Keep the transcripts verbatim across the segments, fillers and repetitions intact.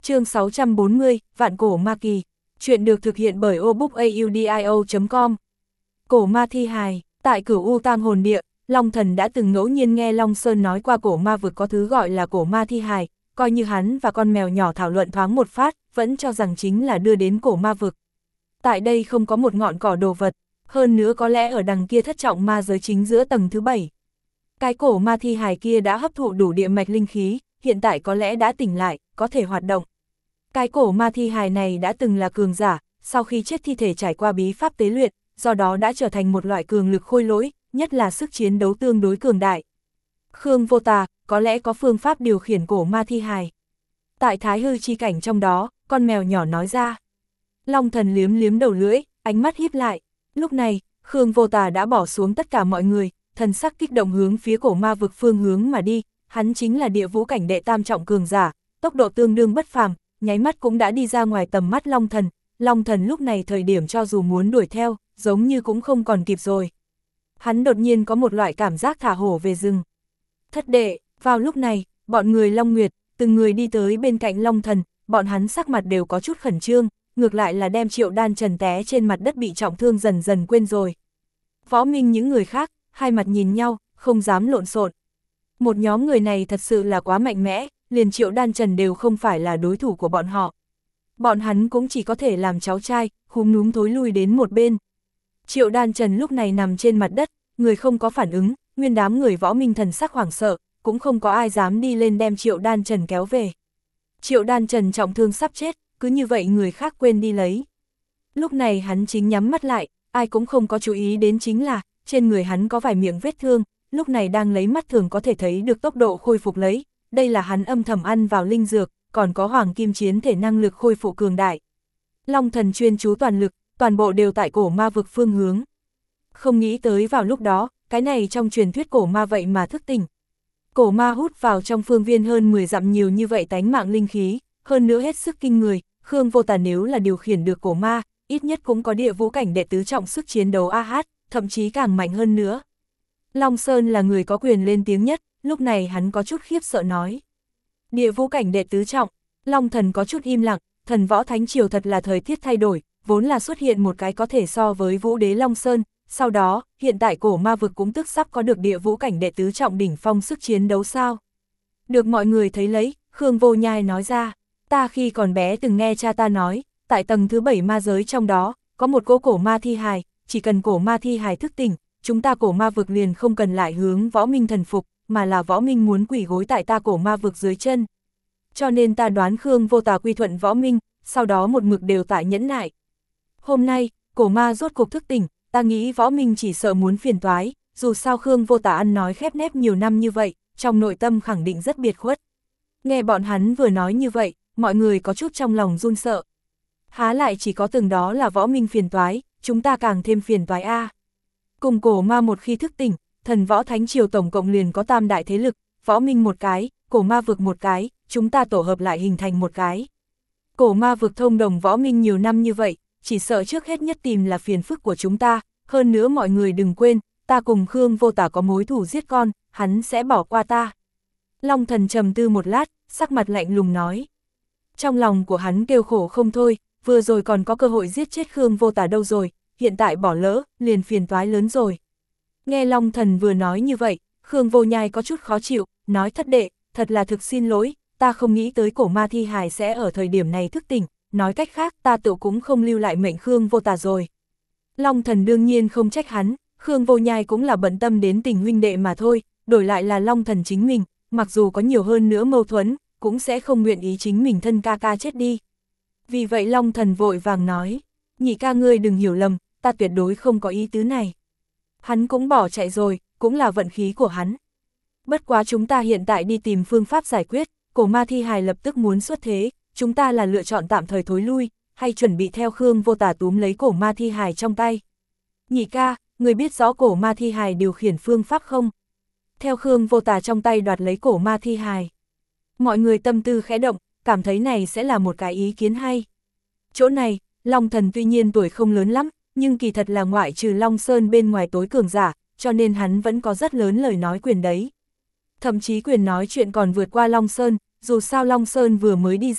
Chương sáu trăm bốn mươi, Vạn cổ ma kỳ. Chuyện được thực hiện bởi obookaudio chấm com. Cổ ma thi hài. Tại Cửu U Tang hồn địa, Long Thần đã từng ngẫu nhiên nghe Long Sơn nói qua cổ ma vực có thứ gọi là cổ ma thi hài, coi như hắn và con mèo nhỏ thảo luận thoáng một phát, vẫn cho rằng chính là đưa đến cổ ma vực. Tại đây không có một ngọn cỏ đồ vật, hơn nữa có lẽ ở đằng kia thất trọng ma giới chính giữa tầng thứ bảy. Cái cổ ma thi hài kia đã hấp thụ đủ địa mạch linh khí, hiện tại có lẽ đã tỉnh lại, có thể hoạt động. Cái cổ ma thi hài này đã từng là cường giả, sau khi chết thi thể trải qua bí pháp tế luyện, do đó đã trở thành một loại cường lực khôi lỗi, nhất là sức chiến đấu tương đối cường đại. Khương Vô Tà, có lẽ có phương pháp điều khiển cổ ma thi hài. Tại Thái Hư chi cảnh trong đó, con mèo nhỏ nói ra. Long Thần liếm liếm đầu lưỡi, ánh mắt híp lại. Lúc này, Khương Vô Tà đã bỏ xuống tất cả mọi người, thần sắc kích động hướng phía cổ ma vực phương hướng mà đi, hắn chính là địa vũ cảnh đệ tam trọng cường giả, tốc độ tương đương bất phàm, nháy mắt cũng đã đi ra ngoài tầm mắt Long Thần. Long Thần lúc này thời điểm cho dù muốn đuổi theo, giống như cũng không còn kịp rồi. Hắn đột nhiên có một loại cảm giác thả hổ về rừng. Thất đệ, vào lúc này, bọn người Long Nguyệt, từng người đi tới bên cạnh Long Thần, bọn hắn sắc mặt đều có chút khẩn trương, ngược lại là đem Triệu Đan Trần té trên mặt đất bị trọng thương dần dần quên rồi. Võ Minh những người khác, hai mặt nhìn nhau, không dám lộn xộn. Một nhóm người này thật sự là quá mạnh mẽ, liền Triệu Đan Trần đều không phải là đối thủ của bọn họ. Bọn hắn cũng chỉ có thể làm cháu trai, khúm núm thối lui đến một bên. Triệu Đan Trần lúc này nằm trên mặt đất, người không có phản ứng, nguyên đám người Võ Minh thần sắc hoảng sợ, cũng không có ai dám đi lên đem Triệu Đan Trần kéo về. Triệu Đan Trần trọng thương sắp chết, cứ như vậy người khác quên đi lấy. Lúc này hắn chính nhắm mắt lại, ai cũng không có chú ý đến chính là, trên người hắn có vài miệng vết thương, lúc này đang lấy mắt thường có thể thấy được tốc độ khôi phục lấy, đây là hắn âm thầm ăn vào linh dược, còn có hoàng kim chiến thể năng lực khôi phục cường đại. Long Thần chuyên chú toàn lực, toàn bộ đều tại cổ ma vực phương hướng. Không nghĩ tới vào lúc đó, cái này trong truyền thuyết cổ ma vậy mà thức tỉnh. Cổ ma hút vào trong phương viên hơn mười dặm nhiều như vậy tánh mạng linh khí, hơn nữa hết sức kinh người, Khương Vô Tà nếu là điều khiển được cổ ma, ít nhất cũng có địa vũ cảnh đệ tứ trọng sức chiến đấu a hát, thậm chí càng mạnh hơn nữa. Long Sơn là người có quyền lên tiếng nhất, lúc này hắn có chút khiếp sợ nói. Địa vũ cảnh đệ tứ trọng, Long Thần có chút im lặng, thần võ thánh triều thật là thời tiết thay đổi, vốn là xuất hiện một cái có thể so với vũ đế Long Sơn, sau đó, hiện tại cổ ma vực cũng tức sắp có được địa vũ cảnh đệ tứ trọng đỉnh phong sức chiến đấu sao. Được mọi người thấy lấy, Khương Vô Nhai nói ra, ta khi còn bé từng nghe cha ta nói, tại tầng thứ bảy ma giới trong đó, có một cỗ cổ ma thi hài, chỉ cần cổ ma thi hài thức tỉnh, chúng ta cổ ma vực liền không cần lại hướng Võ Minh thần phục, mà là Võ Minh muốn quỳ gối tại ta cổ ma vực dưới chân. Cho nên ta đoán Khương Vô Tà quy thuận Võ Minh, sau đó một mực đều tại nhẫn nại. Hôm nay, cổ ma rốt cuộc thức tỉnh, ta nghĩ Võ Minh chỉ sợ muốn phiền toái, dù sao Khương Vô Tà ăn nói khép nép nhiều năm như vậy, trong nội tâm khẳng định rất biệt khuất. Nghe bọn hắn vừa nói như vậy, mọi người có chút trong lòng run sợ. Há lại chỉ có từng đó là Võ Minh phiền toái, chúng ta càng thêm phiền toái a. Cùng cổ ma một khi thức tỉnh, thần võ thánh triều tổng cộng liền có tam đại thế lực, Võ Minh một cái, cổ ma vực một cái, chúng ta tổ hợp lại hình thành một cái. Cổ ma vực thông đồng Võ Minh nhiều năm như vậy, chỉ sợ trước hết nhất tìm là phiền phức của chúng ta, hơn nữa mọi người đừng quên, ta cùng Khương Vô Tà có mối thù giết con, hắn sẽ bỏ qua ta. Long Thần trầm tư một lát, sắc mặt lạnh lùng nói. Trong lòng của hắn kêu khổ không thôi, vừa rồi còn có cơ hội giết chết Khương Vô Tà đâu rồi, hiện tại bỏ lỡ, liền phiền toái lớn rồi. Nghe Long Thần vừa nói như vậy, Khương Vô Nhai có chút khó chịu, nói thất đệ, thật là thực xin lỗi, ta không nghĩ tới cổ ma thi hài sẽ ở thời điểm này thức tỉnh, nói cách khác ta tự cũng không lưu lại mệnh Khương Vô Tà rồi. Long Thần đương nhiên không trách hắn, Khương Vô Nhai cũng là bận tâm đến tình huynh đệ mà thôi, đổi lại là Long Thần chính mình, mặc dù có nhiều hơn nữa mâu thuẫn, cũng sẽ không nguyện ý chính mình thân ca ca chết đi. Vì vậy Long Thần vội vàng nói, nhị ca ngươi đừng hiểu lầm, ta tuyệt đối không có ý tứ này. Hắn cũng bỏ chạy rồi, cũng là vận khí của hắn. Bất quá chúng ta hiện tại đi tìm phương pháp giải quyết, cổ ma thi hài lập tức muốn xuất thế, chúng ta là lựa chọn tạm thời thối lui, hay chuẩn bị theo Khương Vô Tà túm lấy cổ ma thi hài trong tay. Nhị ca, người biết rõ cổ ma thi hài điều khiển phương pháp không? Theo Khương Vô Tà trong tay đoạt lấy cổ ma thi hài. Mọi người tâm tư khẽ động, cảm thấy này sẽ là một cái ý kiến hay. Chỗ này, Long Thần tuy nhiên tuổi không lớn lắm, nhưng kỳ thật là ngoại trừ Long Sơn bên ngoài tối cường giả, cho nên hắn vẫn có rất lớn lời nói quyền đấy. Thậm chí quyền nói chuyện còn vượt qua Long Sơn, dù sao Long Sơn vừa mới đi ra,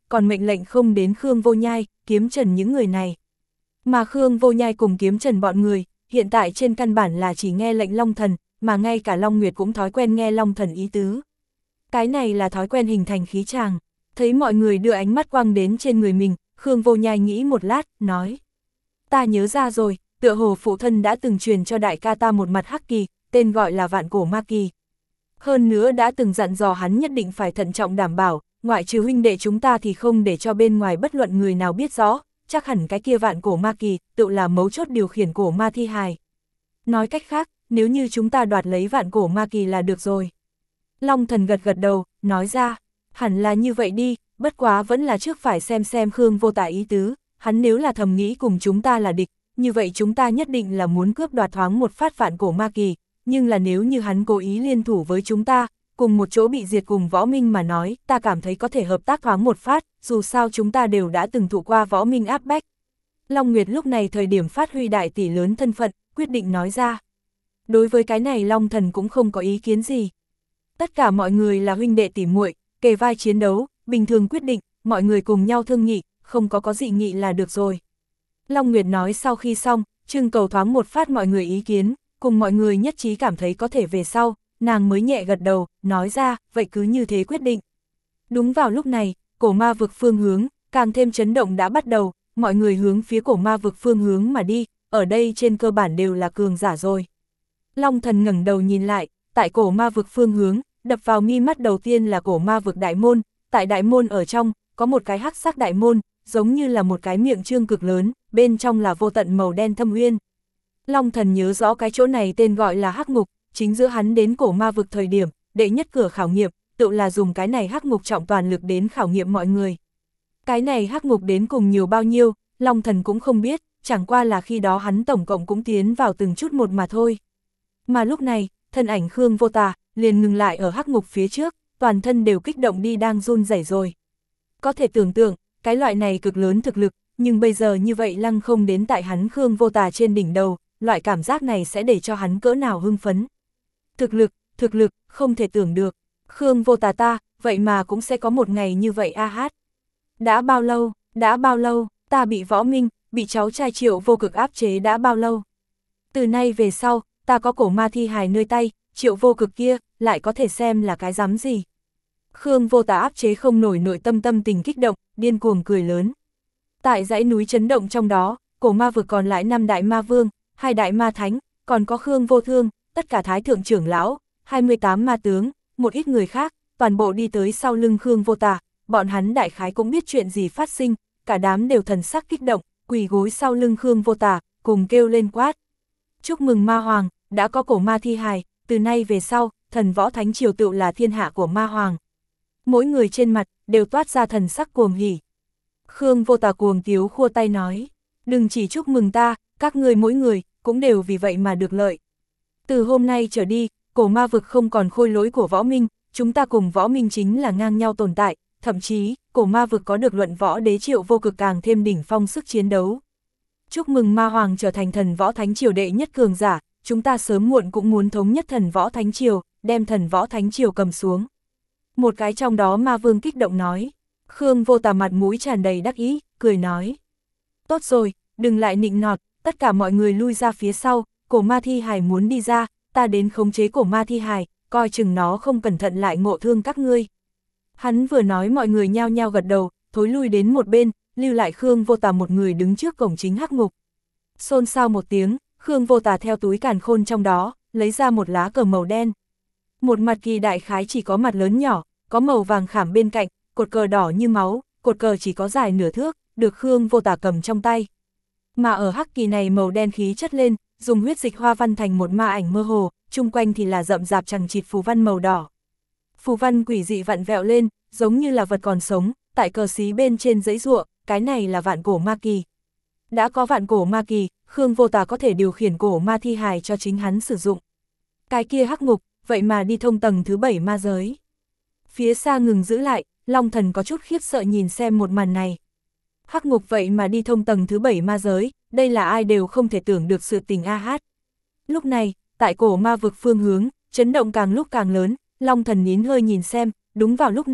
còn mệnh lệnh không đến Khương Vô Nhai, Kiếm Trần những người này. Mà Khương Vô Nhai cùng Kiếm Trần bọn người, hiện tại trên căn bản là chỉ nghe lệnh Long Thần, mà ngay cả Long Nguyệt cũng thói quen nghe Long Thần ý tứ. Cái này là thói quen hình thành khí tràng. Thấy mọi người đưa ánh mắt quang đến trên người mình, Khương Vô Nhai nghĩ một lát, nói. Ta nhớ ra rồi, tựa hồ phụ thân đã từng truyền cho đại ca ta một mặt hắc kỳ, tên gọi là Vạn Cổ Ma Kỳ. Hơn nữa đã từng dặn dò hắn nhất định phải thận trọng đảm bảo, ngoại trừ huynh đệ chúng ta thì không để cho bên ngoài bất luận người nào biết rõ, chắc hẳn cái kia Vạn Cổ Ma Kỳ tự là mấu chốt điều khiển cổ ma thi hài. Nói cách khác, nếu như chúng ta đoạt lấy Vạn Cổ Ma Kỳ là được rồi. Long Thần gật gật đầu, nói ra, hẳn là như vậy đi, bất quá vẫn là trước phải xem xem Khương Vô Tả ý tứ, hắn nếu là thầm nghĩ cùng chúng ta là địch, như vậy chúng ta nhất định là muốn cướp đoạt thoáng một phát Vạn Cổ Ma Kỳ, nhưng là nếu như hắn cố ý liên thủ với chúng ta, cùng một chỗ bị diệt cùng Võ Minh mà nói, ta cảm thấy có thể hợp tác thoáng một phát, dù sao chúng ta đều đã từng thụ qua Võ Minh áp bách. Long Nguyệt lúc này thời điểm phát huy đại tỷ lớn thân phận, quyết định nói ra. Đối với cái này Long Thần cũng không có ý kiến gì. Tất cả mọi người là huynh đệ tỉ muội, kề vai chiến đấu, bình thường quyết định, mọi người cùng nhau thương nghị, không có có dị nghị là được rồi. Long Nguyệt nói sau khi xong, trưng cầu thoáng một phát mọi người ý kiến, cùng mọi người nhất trí cảm thấy có thể về sau, nàng mới nhẹ gật đầu, nói ra, vậy cứ như thế quyết định. Đúng vào lúc này, cổ ma vực phương hướng, càng thêm chấn động đã bắt đầu, mọi người hướng phía cổ ma vực phương hướng mà đi, ở đây trên cơ bản đều là cường giả rồi. Long Thần ngẩng đầu nhìn lại, tại cổ ma vực phương hướng, đập vào mi mắt đầu tiên là cổ ma vực đại môn, tại đại môn ở trong, có một cái hắc sắc đại môn, giống như là một cái miệng trương cực lớn, bên trong là vô tận màu đen thâm uyên. Long Thần nhớ rõ cái chỗ này tên gọi là hắc ngục, chính giữa hắn đến cổ ma vực thời điểm, đệ nhất cửa khảo nghiệm, tự là dùng cái này hắc ngục trọng toàn lực đến khảo nghiệm mọi người. Cái này hắc ngục đến cùng nhiều bao nhiêu, Long Thần cũng không biết, chẳng qua là khi đó hắn tổng cộng cũng tiến vào từng chút một mà thôi. Mà lúc này, thân ảnh Khương Vô Tà liền ngừng lại ở hắc ngục phía trước, toàn thân đều kích động đi đang run rẩy rồi. Có thể tưởng tượng, cái loại này cực lớn thực lực, nhưng bây giờ như vậy lăng không đến tại hắn Khương Vô Tà trên đỉnh đầu, loại cảm giác này sẽ để cho hắn cỡ nào hưng phấn. Thực lực, thực lực, không thể tưởng được. Khương Vô Tà ta, vậy mà cũng sẽ có một ngày như vậy a hát. Đã bao lâu, đã bao lâu, ta bị Võ Minh, bị cháu trai Triệu Vô Cực áp chế đã bao lâu. Từ nay về sau, ta có cổ ma thi hài nơi tay, Triệu Vô Cực kia, lại có thể xem là cái dám gì. Khương Vô Tà áp chế không nổi nội tâm tâm tình kích động, điên cuồng cười lớn. Tại dãy núi chấn động trong đó, cổ ma vực còn lại năm đại ma vương, hai đại ma thánh, còn có Khương Vô Thương, tất cả thái thượng trưởng lão, hai mươi tám ma tướng, một ít người khác, toàn bộ đi tới sau lưng Khương Vô Tà, bọn hắn đại khái cũng biết chuyện gì phát sinh, cả đám đều thần sắc kích động, quỳ gối sau lưng Khương Vô Tà, cùng kêu lên quát. Chúc mừng ma hoàng, đã có cổ ma thi hài, từ nay về sau, thần võ thánh triều tựu là thiên hạ của ma hoàng. Mỗi người trên mặt, đều toát ra thần sắc cuồng hỉ. Khương Vô Tà cuồng tiếu khua tay nói, đừng chỉ chúc mừng ta, các ngươi mỗi người, cũng đều vì vậy mà được lợi. Từ hôm nay trở đi, cổ ma vực không còn khôi lỗi của Võ Minh, chúng ta cùng Võ Minh chính là ngang nhau tồn tại, thậm chí, cổ ma vực có được luận võ đế Triệu Vô Cực càng thêm đỉnh phong sức chiến đấu. Chúc mừng ma hoàng trở thành thần võ thánh triều đệ nhất cường giả, chúng ta sớm muộn cũng muốn thống nhất thần võ thánh triều, đem thần võ thánh triều cầm xuống. Một cái trong đó ma vương kích động nói. Khương Vô Tà mặt mũi tràn đầy đắc ý, cười nói. Tốt rồi, đừng lại nịnh nọt, tất cả mọi người lui ra phía sau, cổ ma thi hài muốn đi ra, ta đến khống chế cổ ma thi hài, coi chừng nó không cẩn thận lại ngộ thương các ngươi. Hắn vừa nói mọi người nhao nhao gật đầu, thối lui đến một bên, lưu lại Khương Vô Tà một người đứng trước cổng chính hắc ngục. Xôn xao một tiếng, Khương Vô Tà theo túi càn khôn trong đó, lấy ra một lá cờ màu đen. Một mặt kỳ đại khái chỉ có mặt lớn nhỏ, có màu vàng khảm bên cạnh, cột cờ đỏ như máu, cột cờ chỉ có dài nửa thước, được Khương Vô Tà cầm trong tay. Mà ở hắc kỳ này màu đen khí chất lên, dùng huyết dịch hoa văn thành một ma ảnh mơ hồ, chung quanh thì là rậm rạp chằng chịt phù văn màu đỏ. Phù văn quỷ dị vặn vẹo lên, giống như là vật còn sống, tại cờ xí bên trên giấy giụa, cái này là vạn cổ ma kỳ. Đã có vạn cổ ma kỳ, Khương Vô Tà có thể điều khiển cổ ma thi hài cho chính hắn sử dụng. Cái kia hắc ngục, vậy mà đi thông tầng thứ bảy ma giới. Phía xa ngừng giữ lại, Long Thần có chút khiếp sợ nhìn xem một màn này. Hắc ngục vậy mà đi thông tầng thứ bảy ma giới, đây là ai đều không thể tưởng được sự tình a hát. Lúc này, tại cổ ma vực phương hướng, chấn động càng lúc càng lớn, Long Thần nín hơi nhìn xem, đúng vào lúc này,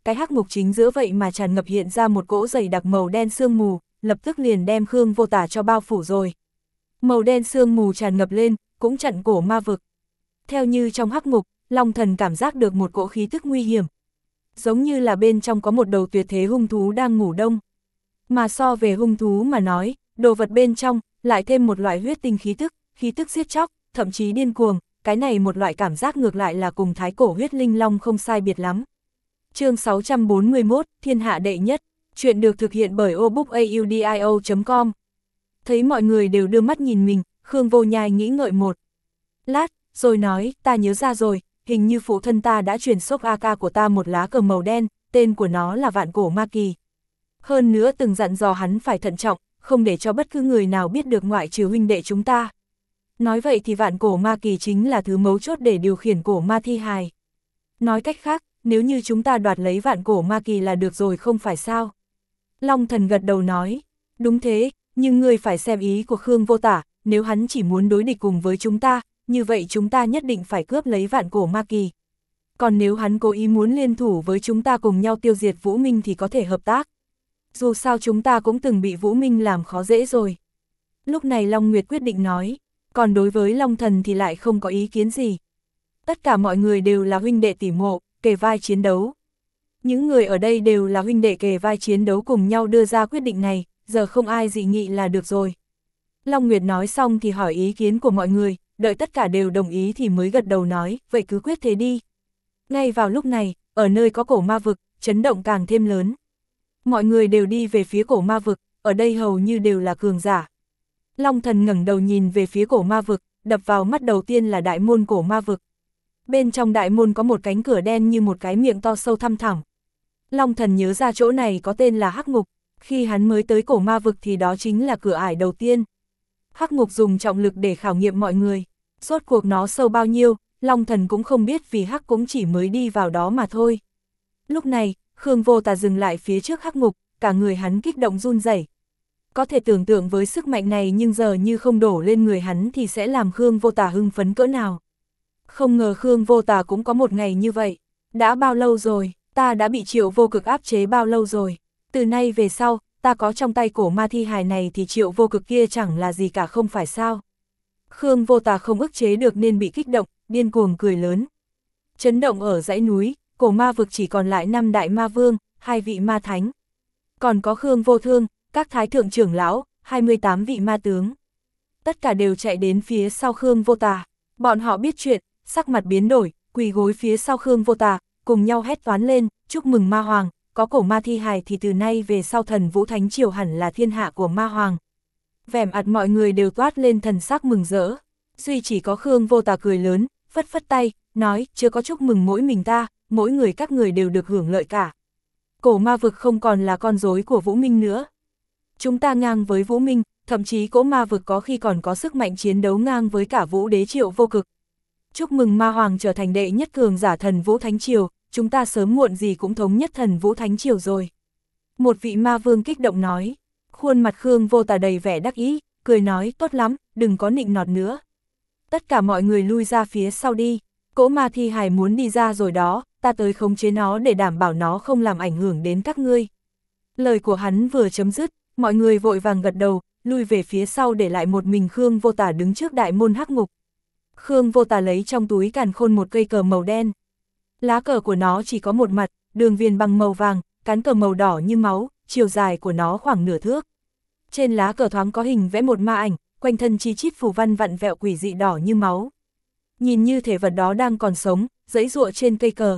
cái hắc ngục chính giữa vậy mà tràn ngập hiện ra một cỗ dày đặc màu đen sương mù, lập tức liền đem Khương Vô Tả cho bao phủ rồi. Màu đen sương mù tràn ngập lên, cũng chặn cổ ma vực. Theo như trong hắc ngục, Long Thần cảm giác được một cỗ khí tức nguy hiểm. Giống như là bên trong có một đầu tuyệt thế hung thú đang ngủ đông. Mà so về hung thú mà nói, đồ vật bên trong, lại thêm một loại huyết tinh khí tức, khí tức giết chóc, thậm chí điên cuồng, cái này một loại cảm giác ngược lại là cùng thái cổ huyết linh long không sai biệt lắm. Chương sáu trăm bốn mươi mốt, Thiên hạ đệ nhất, chuyện được thực hiện bởi obookaudio chấm com. Thấy mọi người đều đưa mắt nhìn mình, Khương Vô Nhai nghĩ ngợi một lát, rồi nói, ta nhớ ra rồi, hình như phụ thân ta đã truyền xốp a ca của ta một lá cờ màu đen, tên của nó là Vạn Cổ Ma Kỳ. Hơn nữa từng dặn dò hắn phải thận trọng, không để cho bất cứ người nào biết được ngoại trừ huynh đệ chúng ta. Nói vậy thì Vạn Cổ Ma Kỳ chính là thứ mấu chốt để điều khiển cổ ma thi hài. Nói cách khác, nếu như chúng ta đoạt lấy Vạn Cổ Ma Kỳ là được rồi không phải sao? Long Thần gật đầu nói, đúng thế, nhưng ngươi phải xem ý của Khương Vô Tả, nếu hắn chỉ muốn đối địch cùng với chúng ta, như vậy chúng ta nhất định phải cướp lấy Vạn Cổ Ma Kỳ. Còn nếu hắn cố ý muốn liên thủ với chúng ta cùng nhau tiêu diệt Vũ Minh thì có thể hợp tác. Dù sao chúng ta cũng từng bị Vũ Minh làm khó dễ rồi. Lúc này Long Nguyệt quyết định nói, còn đối với Long Thần thì lại không có ý kiến gì. Tất cả mọi người đều là huynh đệ tỉ mộ, kề vai chiến đấu. Những người ở đây đều là huynh đệ kề vai chiến đấu cùng nhau đưa ra quyết định này, giờ không ai dị nghị là được rồi. Long Nguyệt nói xong thì hỏi ý kiến của mọi người, đợi tất cả đều đồng ý thì mới gật đầu nói, vậy cứ quyết thế đi. Ngay vào lúc này, ở nơi có cổ ma vực, chấn động càng thêm lớn. Mọi người đều đi về phía cổ ma vực, ở đây hầu như đều là cường giả. Long Thần ngẩng đầu nhìn về phía cổ ma vực, đập vào mắt đầu tiên là đại môn cổ ma vực. Bên trong đại môn có một cánh cửa đen như một cái miệng to sâu thăm thẳm. Long Thần nhớ ra chỗ này có tên là Hắc Ngục, khi hắn mới tới cổ ma vực thì đó chính là cửa ải đầu tiên. Hắc Ngục dùng trọng lực để khảo nghiệm mọi người, rốt cuộc nó sâu bao nhiêu, Long Thần cũng không biết vì Hắc cũng chỉ mới đi vào đó mà thôi. Lúc này, Khương Vô Tả dừng lại phía trước Hắc Ngục, cả người hắn kích động run rẩy. Có thể tưởng tượng với sức mạnh này nhưng giờ như không đổ lên người hắn thì sẽ làm Khương Vô Tả hưng phấn cỡ nào. Không ngờ Khương Vô Tả cũng có một ngày như vậy. Đã bao lâu rồi, ta đã bị Triệu Vô Cực áp chế bao lâu rồi. Từ nay về sau, ta có trong tay cổ ma thi hài này thì Triệu Vô Cực kia chẳng là gì cả không phải sao. Khương Vô Tả không ức chế được nên bị kích động, điên cuồng cười lớn. Chấn động ở dãy núi, cổ ma vực chỉ còn lại năm đại ma vương, hai vị ma thánh. Còn có Khương Vô Thương, các thái thượng trưởng lão, hai mươi tám vị ma tướng. Tất cả đều chạy đến phía sau Khương Vô Tả. Bọn họ biết chuyện, sắc mặt biến đổi, quỳ gối phía sau Khương Vô Tả, cùng nhau hét toán lên, chúc mừng ma hoàng, có cổ ma thi hài thì từ nay về sau Thần Vũ Thánh Triều hẳn là thiên hạ của ma hoàng. Vẻ mặt mọi người đều toát lên thần sắc mừng rỡ. Duy chỉ có Khương Vô Tả cười lớn, phất phất tay, nói, chưa có chúc mừng mỗi mình ta, mỗi người các người đều được hưởng lợi cả. Cổ ma vực không còn là con rối của Vũ Minh nữa. Chúng ta ngang với Vũ Minh, thậm chí cổ ma vực có khi còn có sức mạnh chiến đấu ngang với cả Vũ Đế Triệu Vô Cực. Chúc mừng ma hoàng trở thành đệ nhất cường giả Thần Vũ Thánh Triều, chúng ta sớm muộn gì cũng thống nhất Thần Vũ Thánh Triều rồi. Một vị ma vương kích động nói, khuôn mặt Khương Vô Tả đầy vẻ đắc ý, cười nói, tốt lắm, đừng có nịnh nọt nữa. Tất cả mọi người lui ra phía sau đi, cỗ ma thi hài muốn đi ra rồi đó, ta tới khống chế nó để đảm bảo nó không làm ảnh hưởng đến các ngươi. Lời của hắn vừa chấm dứt, mọi người vội vàng gật đầu, lui về phía sau để lại một mình Khương Vô Tả đứng trước đại môn Hắc Ngục. Khương Vô Tả lấy trong túi càn khôn một cây cờ màu đen. Lá cờ của nó chỉ có một mặt, đường viền bằng màu vàng, cán cờ màu đỏ như máu, chiều dài của nó khoảng nửa thước. Trên lá cờ thoáng có hình vẽ một ma ảnh, quanh thân chi chít phù văn vặn vẹo quỷ dị đỏ như máu. Nhìn như thể vật đó đang còn sống, giãy giụa trên cây cờ.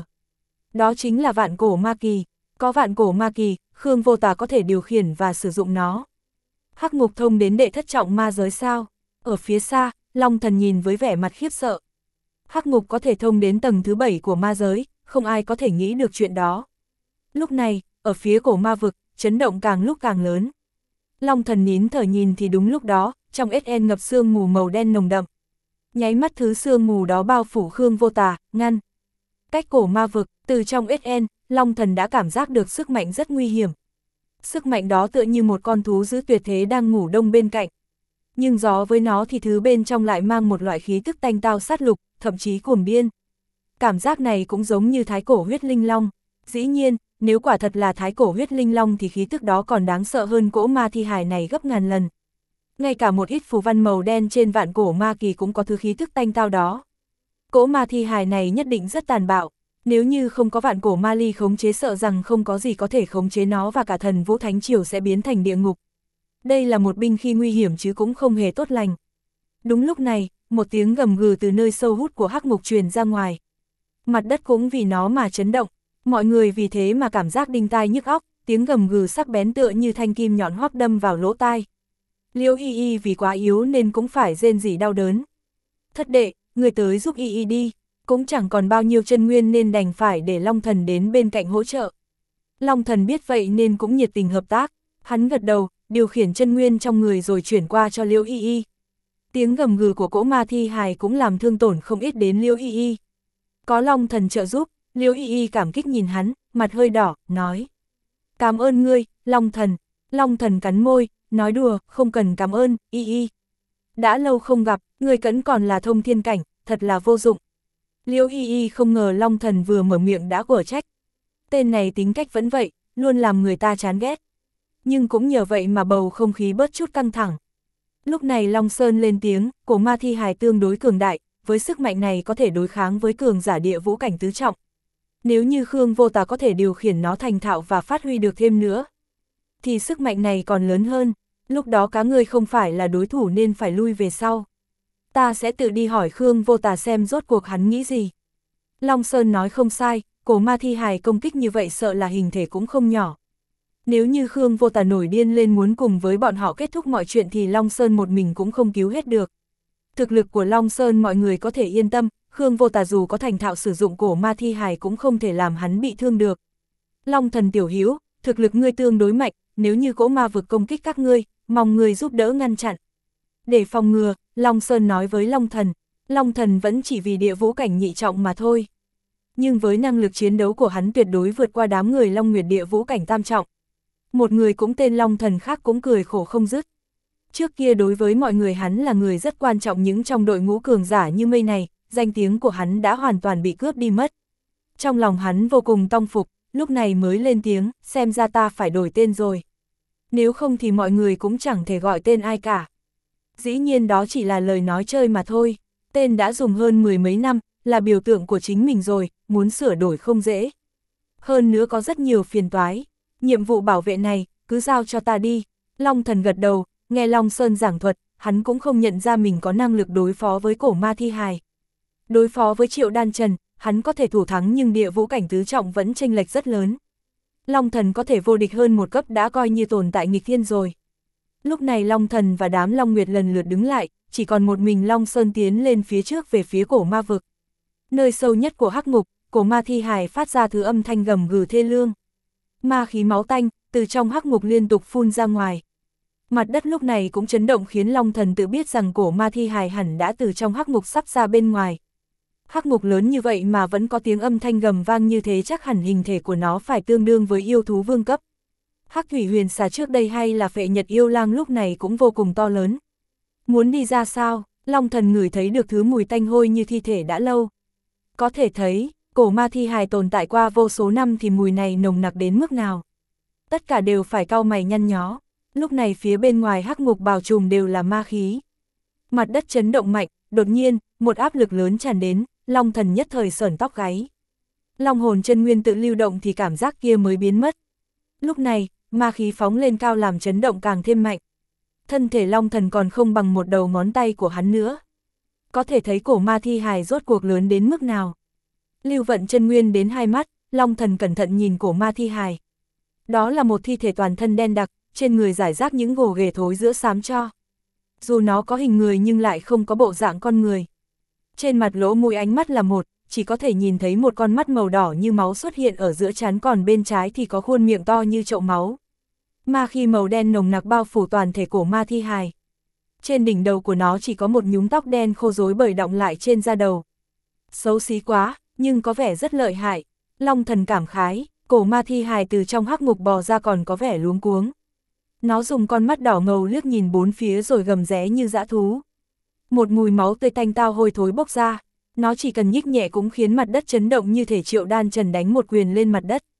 Đó chính là Vạn Cổ Ma Kỳ. Có Vạn Cổ Ma Kỳ, Khương Vô Tả có thể điều khiển và sử dụng nó. Hắc Ngục thông đến đệ thất trọng ma giới sao? Ở phía xa, Long Thần nhìn với vẻ mặt khiếp sợ. Hắc Ngục có thể thông đến tầng thứ bảy của ma giới, không ai có thể nghĩ được chuyện đó. Lúc này, ở phía cổ ma vực, chấn động càng lúc càng lớn. Long Thần nín thở nhìn thì đúng lúc đó, trong ét en ngập sương mù màu đen nồng đậm. Nháy mắt thứ sương mù đó bao phủ Khương Vô Tả, ngăn. Cách cổ ma vực, từ trong ét en, Long Thần đã cảm giác được sức mạnh rất nguy hiểm. Sức mạnh đó tựa như một con thú dữ tuyệt thế đang ngủ đông bên cạnh. Nhưng gió với nó thì thứ bên trong lại mang một loại khí tức tanh tao sát lục, thậm chí cuồng điên. Cảm giác này cũng giống như thái cổ huyết linh long. Dĩ nhiên, nếu quả thật là thái cổ huyết linh long thì khí tức đó còn đáng sợ hơn cỗ ma thi hài này gấp ngàn lần. Ngay cả một ít phù văn màu đen trên vạn cổ ma kỳ cũng có thứ khí tức tanh tao đó. Cỗ ma thi hài này nhất định rất tàn bạo, nếu như không có vạn cổ ma ly khống chế sợ rằng không có gì có thể khống chế nó và cả thần vũ thánh triều sẽ biến thành địa ngục. Đây là một binh khí nguy hiểm chứ cũng không hề tốt lành. Đúng lúc này, một tiếng gầm gừ từ nơi sâu hút của hắc ngục truyền ra ngoài. Mặt đất cũng vì nó mà chấn động, mọi người vì thế mà cảm giác đinh tai nhức óc, tiếng gầm gừ sắc bén tựa như thanh kim nhọn hoắt đâm vào lỗ tai. Liễu Y Y vì quá yếu nên cũng phải rên rỉ đau đớn. Thất đệ, người tới giúp Y Y đi, cũng chẳng còn bao nhiêu chân nguyên nên đành phải để Long Thần đến bên cạnh hỗ trợ. Long Thần biết vậy nên cũng nhiệt tình hợp tác, hắn gật đầu, điều khiển chân nguyên trong người rồi chuyển qua cho Liễu Y Y. Tiếng gầm gừ của cỗ ma thi hài cũng làm thương tổn không ít đến Liễu Y Y. Có Long Thần trợ giúp, Liễu Y Y cảm kích nhìn hắn, mặt hơi đỏ, nói: "Cảm ơn ngươi, Long Thần." Long Thần cắn môi, nói đùa: "Không cần cảm ơn, Y Y. Đã lâu không gặp, ngươi vẫn còn là thông thiên cảnh, thật là vô dụng." Liễu Y Y không ngờ Long Thần vừa mở miệng đã quở trách. Tên này tính cách vẫn vậy, luôn làm người ta chán ghét. Nhưng cũng nhờ vậy mà bầu không khí bớt chút căng thẳng. Lúc này Long Sơn lên tiếng: "Cổ ma thi hài tương đối cường đại, với sức mạnh này có thể đối kháng với cường giả địa vũ cảnh tứ trọng. Nếu như Khương Vô Tà có thể điều khiển nó thành thạo và phát huy được thêm nữa, thì sức mạnh này còn lớn hơn, lúc đó cá ngươi không phải là đối thủ nên phải lui về sau. Ta sẽ tự đi hỏi Khương Vô Tà xem rốt cuộc hắn nghĩ gì." Long Sơn nói không sai, cổ ma thi hài công kích như vậy sợ là hình thể cũng không nhỏ. Nếu như Khương Vô Tà nổi điên lên muốn cùng với bọn họ kết thúc mọi chuyện thì Long Sơn một mình cũng không cứu hết được. Thực lực của Long Sơn mọi người có thể yên tâm, Khương Vô Tà dù có thành thạo sử dụng cổ ma thi hài cũng không thể làm hắn bị thương được. Long Thần tiểu hữu, thực lực ngươi tương đối mạnh, nếu như cỗ ma vực công kích các ngươi, mong ngươi giúp đỡ ngăn chặn. Để phòng ngừa, Long Sơn nói với Long Thần, Long Thần vẫn chỉ vì địa vũ cảnh nhị trọng mà thôi. Nhưng với năng lực chiến đấu của hắn tuyệt đối vượt qua đám người Long Nguyệt địa vũ cảnh tam trọng. Một người cũng tên Long Thần khác cũng cười khổ không dứt. Trước kia đối với mọi người hắn là người rất quan trọng nhưng trong đội ngũ cường giả như mây này, danh tiếng của hắn đã hoàn toàn bị cướp đi mất. Trong lòng hắn vô cùng tong phục, lúc này mới lên tiếng, xem ra ta phải đổi tên rồi. Nếu không thì mọi người cũng chẳng thể gọi tên ai cả. Dĩ nhiên đó chỉ là lời nói chơi mà thôi, tên đã dùng hơn mười mấy năm, là biểu tượng của chính mình rồi, muốn sửa đổi không dễ. Hơn nữa có rất nhiều phiền toái, nhiệm vụ bảo vệ này, cứ giao cho ta đi. Long Thần gật đầu, nghe Long Sơn giảng thuật, hắn cũng không nhận ra mình có năng lực đối phó với cổ ma thi hài. Đối phó với Triệu Đan Trần, hắn có thể thủ thắng nhưng địa vũ cảnh tứ trọng vẫn chênh lệch rất lớn. Long Thần có thể vô địch hơn một cấp đã coi như tồn tại nghịch thiên rồi. Lúc này Long Thần và đám Long Nguyệt lần lượt đứng lại, chỉ còn một mình Long Sơn tiến lên phía trước về phía cổ ma vực. Nơi sâu nhất của hắc ngục, cổ ma thi hài phát ra thứ âm thanh gầm gừ thê lương. Ma khí máu tanh, từ trong hắc ngục liên tục phun ra ngoài. Mặt đất lúc này cũng chấn động khiến Long Thần tự biết rằng cổ ma thi hài hẳn đã từ trong hắc ngục sắp ra bên ngoài. Hắc ngục lớn như vậy mà vẫn có tiếng âm thanh gầm vang như thế chắc hẳn hình thể của nó phải tương đương với yêu thú vương cấp. Hắc thủy huyền xà trước đây hay là phệ nhật yêu lang lúc này cũng vô cùng to lớn. Muốn đi ra sao, Long Thần ngửi thấy được thứ mùi tanh hôi như thi thể đã lâu. Có thể thấy, cổ ma thi hài tồn tại qua vô số năm thì mùi này nồng nặc đến mức nào. Tất cả đều phải cau mày nhăn nhó, lúc này phía bên ngoài hắc ngục bao trùm đều là ma khí. Mặt đất chấn động mạnh, đột nhiên, một áp lực lớn tràn đến, Long Thần nhất thời sởn tóc gáy. Long hồn chân nguyên tự lưu động thì cảm giác kia mới biến mất. Lúc này, ma khí phóng lên cao làm chấn động càng thêm mạnh. Thân thể Long Thần còn không bằng một đầu ngón tay của hắn nữa. Có thể thấy cổ ma thi hài rốt cuộc lớn đến mức nào. Lưu vận chân nguyên đến hai mắt, Long Thần cẩn thận nhìn cổ ma thi hài. Đó là một thi thể toàn thân đen đặc, trên người rải rác những gồ ghề thối giữa xám tro. Dù nó có hình người nhưng lại không có bộ dạng con người. Trên mặt lỗ mũi ánh mắt là một, chỉ có thể nhìn thấy một con mắt màu đỏ như máu xuất hiện ở giữa trán, còn bên trái thì có khuôn miệng to như chậu máu. Ma khí màu đen nồng nặc bao phủ toàn thể cổ ma thi hài. Trên đỉnh đầu của nó chỉ có một nhúm tóc đen khô rối bời đọng lại trên da đầu. Xấu xí quá, nhưng có vẻ rất lợi hại. Long Thần cảm khái, cổ ma thi hài từ trong hắc ngục bò ra còn có vẻ luống cuống. Nó dùng con mắt đỏ ngầu liếc nhìn bốn phía rồi gầm ré như dã thú. Một mùi máu tươi tanh tao hôi thối bốc ra, nó chỉ cần nhích nhẹ cũng khiến mặt đất chấn động như thể Triệu Đan Trần đánh một quyền lên mặt đất.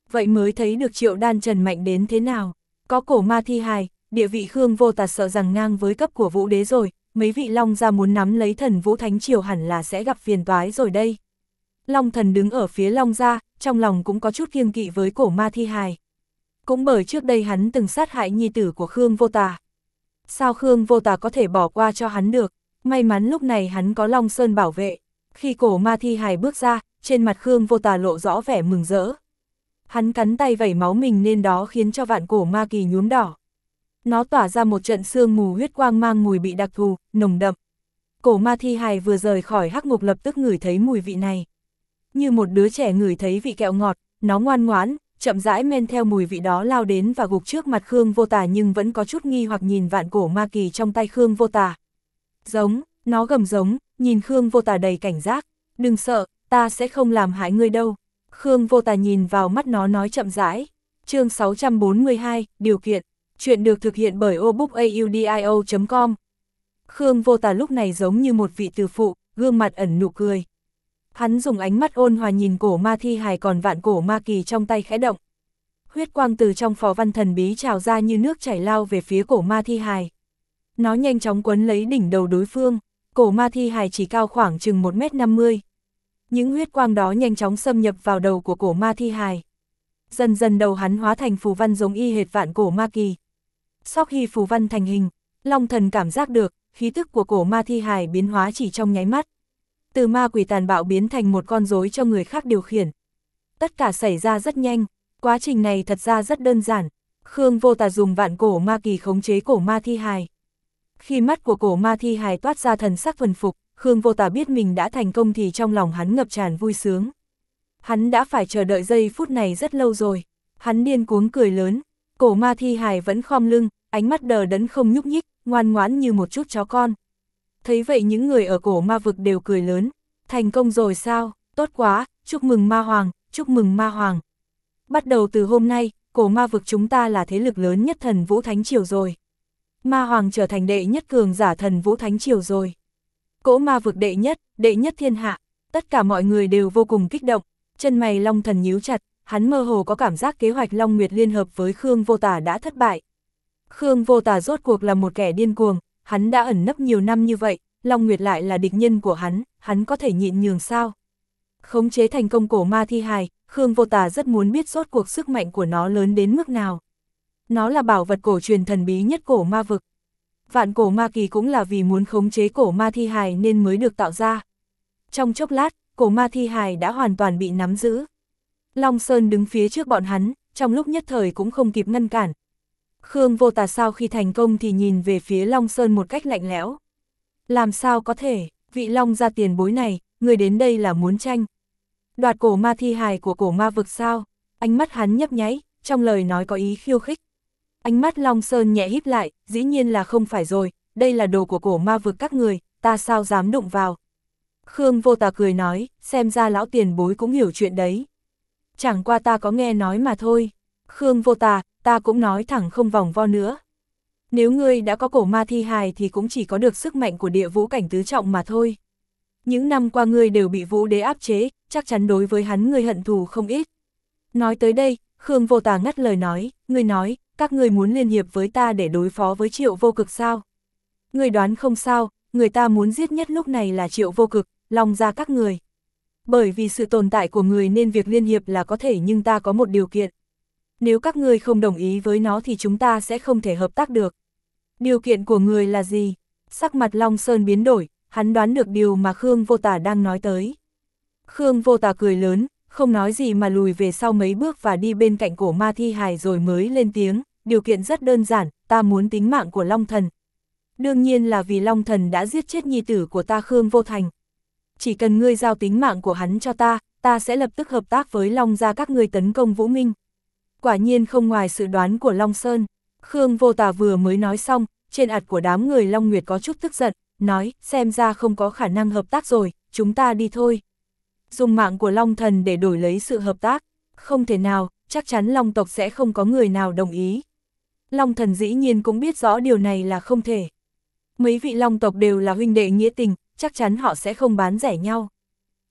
vậy mới thấy được Triệu Đan Trần mạnh đến thế nào. Có cổ ma thi hài, địa vị Khương Vô Tà sợ rằng ngang với cấp của Vũ Đế rồi, mấy vị Long gia muốn nắm lấy Thần Vũ Thánh Triều hẳn là sẽ gặp phiền toái rồi đây. Long Thần đứng ở phía Long gia, trong lòng cũng có chút kiêng kỵ với cổ ma thi hài. Cũng bởi trước đây hắn từng sát hại nhi tử của Khương Vô Tà. Sao Khương Vô Tà có thể bỏ qua cho hắn được, may mắn lúc này hắn có Long Sơn bảo vệ. Khi cổ ma thi hài bước ra, trên mặt Khương Vô Tà lộ rõ vẻ mừng rỡ. Hắn cắn tay vẩy máu mình nên đó khiến cho vạn cổ ma kỳ nhuốm đỏ. Nó tỏa ra một trận sương mù huyết quang mang mùi vị đặc thù, nồng đậm. Cổ ma thi hài vừa rời khỏi hắc ngục lập tức ngửi thấy mùi vị này. Như một đứa trẻ ngửi thấy vị kẹo ngọt, nó ngoan ngoãn, chậm rãi men theo mùi vị đó lao đến và gục trước mặt Khương Vô Tà nhưng vẫn có chút nghi hoặc nhìn vạn cổ ma kỳ trong tay Khương Vô Tà. Giống, nó gầm giống, nhìn Khương Vô Tà đầy cảnh giác. Đừng sợ, ta sẽ không làm hại ngươi đâu. Khương Vô Tà nhìn vào mắt nó nói chậm rãi. Chương sáu trăm bốn mươi hai, điều kiện. Chuyện được thực hiện bởi obookaudio chấm com. Khương Vô Tà lúc này giống như một vị từ phụ, gương mặt ẩn nụ cười. Hắn dùng ánh mắt ôn hòa nhìn cổ ma thi hài còn vạn cổ ma kỳ trong tay khẽ động. Huyết quang từ trong phò văn thần bí trào ra như nước chảy lao về phía cổ ma thi hài. Nó nhanh chóng quấn lấy đỉnh đầu đối phương, cổ ma thi hài chỉ cao khoảng chừng một mét năm mươi. Những huyết quang đó nhanh chóng xâm nhập vào đầu của cổ ma thi hài. Dần dần đầu hắn hóa thành phù văn giống y hệt vạn cổ ma kỳ. Sau khi phù văn thành hình, Long Thần cảm giác được, khí tức của cổ ma thi hài biến hóa chỉ trong nháy mắt. Từ ma quỷ tàn bạo biến thành một con rối cho người khác điều khiển. Tất cả xảy ra rất nhanh, quá trình này thật ra rất đơn giản. Khương Vô Tà dùng vạn cổ ma kỳ khống chế cổ ma thi hài. Khi mắt của cổ ma thi hài toát ra thần sắc thuần phục, Khương Vô Tà biết mình đã thành công thì trong lòng hắn ngập tràn vui sướng. Hắn đã phải chờ đợi giây phút này rất lâu rồi. Hắn điên cuống cười lớn, cổ ma thi hài vẫn khom lưng, ánh mắt đờ đẫn không nhúc nhích, ngoan ngoãn như một chút chó con. Thấy vậy những người ở cổ ma vực đều cười lớn. Thành công rồi sao, tốt quá, chúc mừng ma hoàng, chúc mừng ma hoàng. Bắt đầu từ hôm nay, cổ ma vực chúng ta là thế lực lớn nhất Thần Vũ Thánh Triều rồi. Ma hoàng trở thành đệ nhất cường giả Thần Vũ Thánh Triều rồi. Cỗ ma vực đệ nhất, đệ nhất thiên hạ, tất cả mọi người đều vô cùng kích động, chân mày Long Thần nhíu chặt, hắn mơ hồ có cảm giác kế hoạch Long Nguyệt liên hợp với Khương Vô Tà đã thất bại. Khương Vô Tà rốt cuộc là một kẻ điên cuồng, hắn đã ẩn nấp nhiều năm như vậy, Long Nguyệt lại là địch nhân của hắn, hắn có thể nhịn nhường sao? Khống chế thành công cổ ma thi hài, Khương Vô Tà rất muốn biết rốt cuộc sức mạnh của nó lớn đến mức nào. Nó là bảo vật cổ truyền thần bí nhất cổ ma vực. Vạn cổ ma kỳ cũng là vì muốn khống chế cổ ma thi hài nên mới được tạo ra. Trong chốc lát, cổ ma thi hài đã hoàn toàn bị nắm giữ. Long Sơn đứng phía trước bọn hắn, trong lúc nhất thời cũng không kịp ngăn cản. Khương Vô Tà sau khi thành công thì nhìn về phía Long Sơn một cách lạnh lẽo. Làm sao có thể, vị Long gia tiền bối này, người đến đây là muốn tranh. Đoạt cổ ma thi hài của cổ ma vực sao? Ánh mắt hắn nhấp nháy, trong lời nói có ý khiêu khích. Ánh mắt Long Sơn nhẹ híp lại, dĩ nhiên là không phải rồi, đây là đồ của cổ ma vực các người, ta sao dám đụng vào. Khương Vô Tà cười nói, xem ra lão tiền bối cũng hiểu chuyện đấy. Chẳng qua ta có nghe nói mà thôi. Khương Vô Tà, ta cũng nói thẳng không vòng vo nữa. Nếu ngươi đã có cổ ma thi hài thì cũng chỉ có được sức mạnh của địa vũ cảnh tứ trọng mà thôi. Những năm qua ngươi đều bị Vũ Đế áp chế, chắc chắn đối với hắn ngươi hận thù không ít. Nói tới đây, Khương Vô Tà ngắt lời nói, ngươi nói, các ngươi muốn liên hiệp với ta để đối phó với Triệu Vô Cực sao? Ngươi đoán không sao, người ta muốn giết nhất lúc này là Triệu Vô Cực, Long gia các người. Bởi vì sự tồn tại của người nên việc liên hiệp là có thể, nhưng ta có một điều kiện. Nếu các ngươi không đồng ý với nó thì chúng ta sẽ không thể hợp tác được. Điều kiện của người là gì? Sắc mặt Long Sơn biến đổi, hắn đoán được điều mà Khương Vô Tà đang nói tới. Khương Vô Tà cười lớn, không nói gì mà lùi về sau mấy bước và đi bên cạnh cổ ma thi hài rồi mới lên tiếng, điều kiện rất đơn giản, ta muốn tính mạng của Long Thần. Đương nhiên là vì Long Thần đã giết chết nhi tử của ta Khương Vô Thành. Chỉ cần ngươi giao tính mạng của hắn cho ta, ta sẽ lập tức hợp tác với Long gia các ngươi tấn công Vũ Minh. Quả nhiên không ngoài sự đoán của Long Sơn. Khương Vô Tà vừa mới nói xong, trên ạt của đám người Long Nguyệt có chút tức giận, nói, xem ra không có khả năng hợp tác rồi, chúng ta đi thôi. Dùng mạng của Long Thần để đổi lấy sự hợp tác, không thể nào, chắc chắn Long tộc sẽ không có người nào đồng ý. Long Thần dĩ nhiên cũng biết rõ điều này là không thể. Mấy vị Long tộc đều là huynh đệ nghĩa tình, chắc chắn họ sẽ không bán rẻ nhau.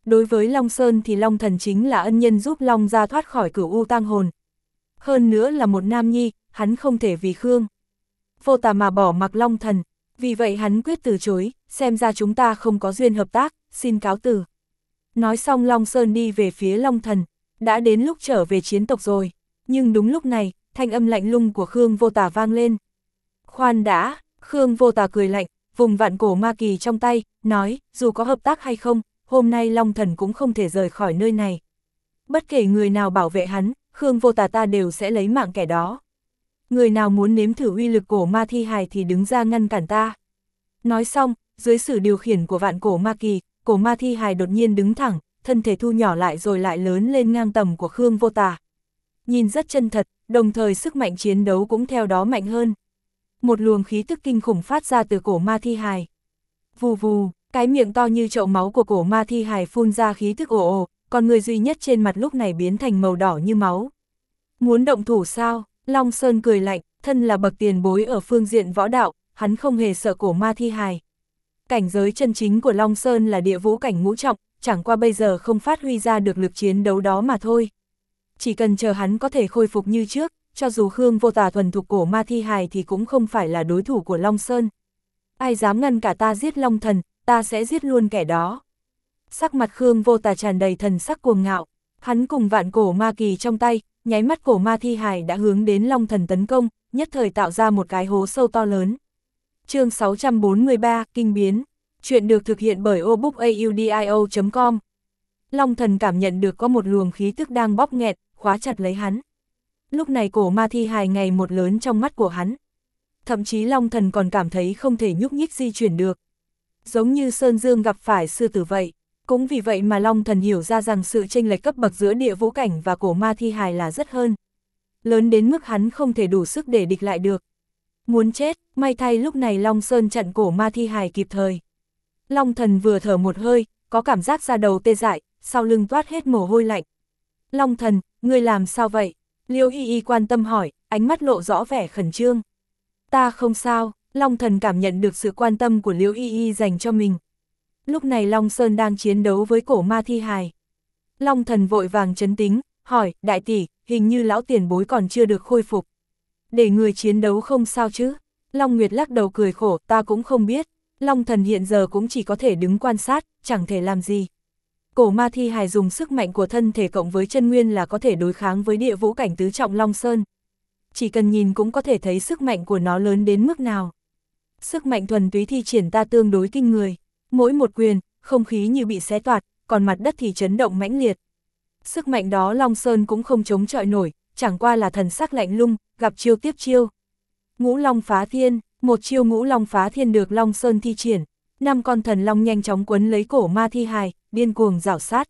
Đối với Long Sơn thì Long Thần chính là ân nhân giúp Long gia thoát khỏi cửu u tang hồn. Hơn nữa là một nam nhi, hắn không thể vì Khương Vô Tà mà bỏ mặc Long Thần, vì vậy hắn quyết từ chối, xem ra chúng ta không có duyên hợp tác, xin cáo từ. Nói xong Long Sơn đi về phía Long Thần, đã đến lúc trở về chiến tộc rồi, nhưng đúng lúc này, thanh âm lạnh lùng của Khương Vô Tà vang lên. Khoan đã, Khương Vô Tà cười lạnh, vùng vạn cổ ma kỳ trong tay, nói, dù có hợp tác hay không, hôm nay Long Thần cũng không thể rời khỏi nơi này. Bất kể người nào bảo vệ hắn, Khương Vô Tà ta đều sẽ lấy mạng kẻ đó. Người nào muốn nếm thử uy lực cổ ma thi hài thì đứng ra ngăn cản ta. Nói xong, dưới sự điều khiển của vạn cổ ma kỳ, cổ ma thi hài đột nhiên đứng thẳng, thân thể thu nhỏ lại rồi lại lớn lên ngang tầm của Khương Vô Tà. Nhìn rất chân thật, đồng thời sức mạnh chiến đấu cũng theo đó mạnh hơn. Một luồng khí tức kinh khủng phát ra từ cổ ma thi hài. Vù vù, cái miệng to như chậu máu của cổ ma thi hài phun ra khí tức ồ ồ, còn người duy nhất trên mặt lúc này biến thành màu đỏ như máu. Muốn động thủ sao? Long Sơn cười lạnh, thân là bậc tiền bối ở phương diện võ đạo, hắn không hề sợ cổ ma thi hài. Cảnh giới chân chính của Long Sơn là địa vũ cảnh ngũ trọng, chẳng qua bây giờ không phát huy ra được lực chiến đấu đó mà thôi. Chỉ cần chờ hắn có thể khôi phục như trước, cho dù Khương Vô Tà thuần thục cổ ma thi hài thì cũng không phải là đối thủ của Long Sơn. Ai dám ngăn cả ta giết Long Thần, ta sẽ giết luôn kẻ đó. Sắc mặt Khương Vô Tà tràn đầy thần sắc cuồng ngạo, hắn cùng vạn cổ ma kỳ trong tay, nháy mắt cổ ma thi hài đã hướng đến Long Thần tấn công, nhất thời tạo ra một cái hố sâu to lớn. Chương sáu trăm bốn mươi ba, Kinh biến. Chuyện được thực hiện bởi obookaudio chấm com. Long Thần cảm nhận được có một luồng khí tức đang bóp nghẹt, khóa chặt lấy hắn. Lúc này cổ ma thi hài ngày một lớn trong mắt của hắn. Thậm chí Long Thần còn cảm thấy không thể nhúc nhích di chuyển được. Giống như Sơn Dương gặp phải sư tử vậy. Cũng vì vậy mà Long Thần hiểu ra rằng sự chênh lệch cấp bậc giữa địa vũ cảnh và cổ ma thi hài là rất hơn. Lớn đến mức hắn không thể đủ sức để địch lại được. Muốn chết, may thay lúc này Long Sơn chặn cổ ma thi hài kịp thời. Long Thần vừa thở một hơi, có cảm giác da đầu tê dại, sau lưng toát hết mồ hôi lạnh. Long Thần, ngươi làm sao vậy? Liêu Y Y quan tâm hỏi, ánh mắt lộ rõ vẻ khẩn trương. Ta không sao, Long Thần cảm nhận được sự quan tâm của Liêu Y Y dành cho mình. Lúc này Long Sơn đang chiến đấu với cổ ma thi hài. Long Thần vội vàng trấn tĩnh, hỏi, đại tỷ, hình như lão tiền bối còn chưa được khôi phục. Để người chiến đấu không sao chứ? Long Nguyệt lắc đầu cười khổ, ta cũng không biết. Long Thần hiện giờ cũng chỉ có thể đứng quan sát, chẳng thể làm gì. Cổ ma thi hài dùng sức mạnh của thân thể cộng với chân nguyên là có thể đối kháng với địa vũ cảnh tứ trọng Long Sơn. Chỉ cần nhìn cũng có thể thấy sức mạnh của nó lớn đến mức nào. Sức mạnh thuần túy thi triển ta tương đối kinh người. Mỗi một quyền, không khí như bị xé toạc, còn mặt đất thì chấn động mãnh liệt. Sức mạnh đó Long Sơn cũng không chống chọi nổi, chẳng qua là thần sắc lạnh lùng, gặp chiêu tiếp chiêu. Ngũ Long phá thiên, một chiêu Ngũ Long phá thiên được Long Sơn thi triển. Năm con thần long nhanh chóng quấn lấy cổ ma thi hài, điên cuồng rảo sát.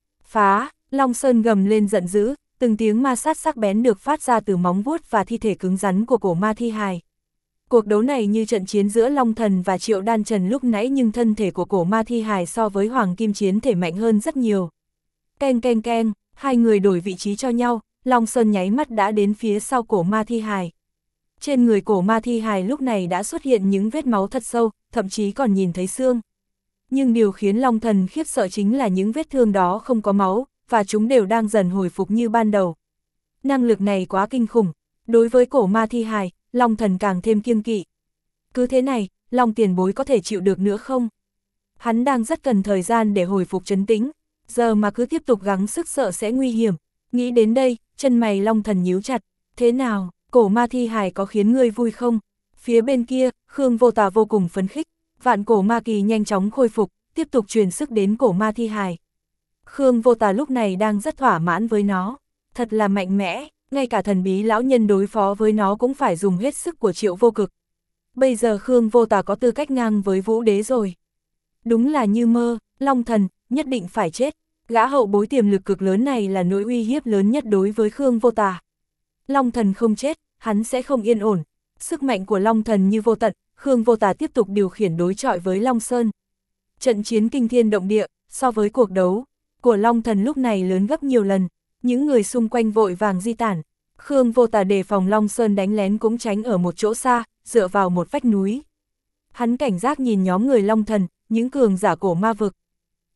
Phá, Long Sơn gầm lên giận dữ, từng tiếng ma sát sắc bén được phát ra từ móng vuốt và thi thể cứng rắn của cổ ma thi hài. Cuộc đấu này như trận chiến giữa Long Thần và Triệu Đan Trần lúc nãy, nhưng thân thể của cổ ma thi hài so với Hoàng Kim Chiến thể mạnh hơn rất nhiều. Keng keng keng, hai người đổi vị trí cho nhau, Long Sơn nháy mắt đã đến phía sau cổ ma thi hài. Trên người cổ ma thi hài lúc này đã xuất hiện những vết máu thật sâu, thậm chí còn nhìn thấy xương. Nhưng điều khiến Long Thần khiếp sợ chính là những vết thương đó không có máu, và chúng đều đang dần hồi phục như ban đầu. Năng lực này quá kinh khủng. Đối với cổ ma thi hài, Long Thần càng thêm kiêng kỵ. Cứ thế này, Long tiền bối có thể chịu được nữa không? Hắn đang rất cần thời gian để hồi phục trấn tĩnh, giờ mà cứ tiếp tục gắng sức sợ sẽ nguy hiểm. Nghĩ đến đây, chân mày Long Thần nhíu chặt. Thế nào, cổ ma thi hài có khiến ngươi vui không? Phía bên kia, Khương Vô Tà vô cùng phấn khích. Vạn cổ ma kỳ nhanh chóng khôi phục, tiếp tục truyền sức đến cổ ma thi hài. Khương Vô Tà lúc này đang rất thỏa mãn với nó. Thật là mạnh mẽ, ngay cả thần bí lão nhân đối phó với nó cũng phải dùng hết sức của Triệu Vô Cực. Bây giờ Khương Vô Tà có tư cách ngang với Vũ Đế rồi. Đúng là như mơ, Long Thần, nhất định phải chết. Gã hậu bối tiềm lực cực lớn này là nỗi uy hiếp lớn nhất đối với Khương Vô Tà. Long Thần không chết, hắn sẽ không yên ổn. Sức mạnh của Long Thần như vô tận, Khương Vô Tà tiếp tục điều khiển đối chọi với Long Sơn. Trận chiến kinh thiên động địa, so với cuộc đấu của Long Thần lúc này lớn gấp nhiều lần, những người xung quanh vội vàng di tản. Khương Vô Tà đề phòng Long Sơn đánh lén cũng tránh ở một chỗ xa, dựa vào một vách núi. Hắn cảnh giác nhìn nhóm người Long Thần, những cường giả cổ ma vực.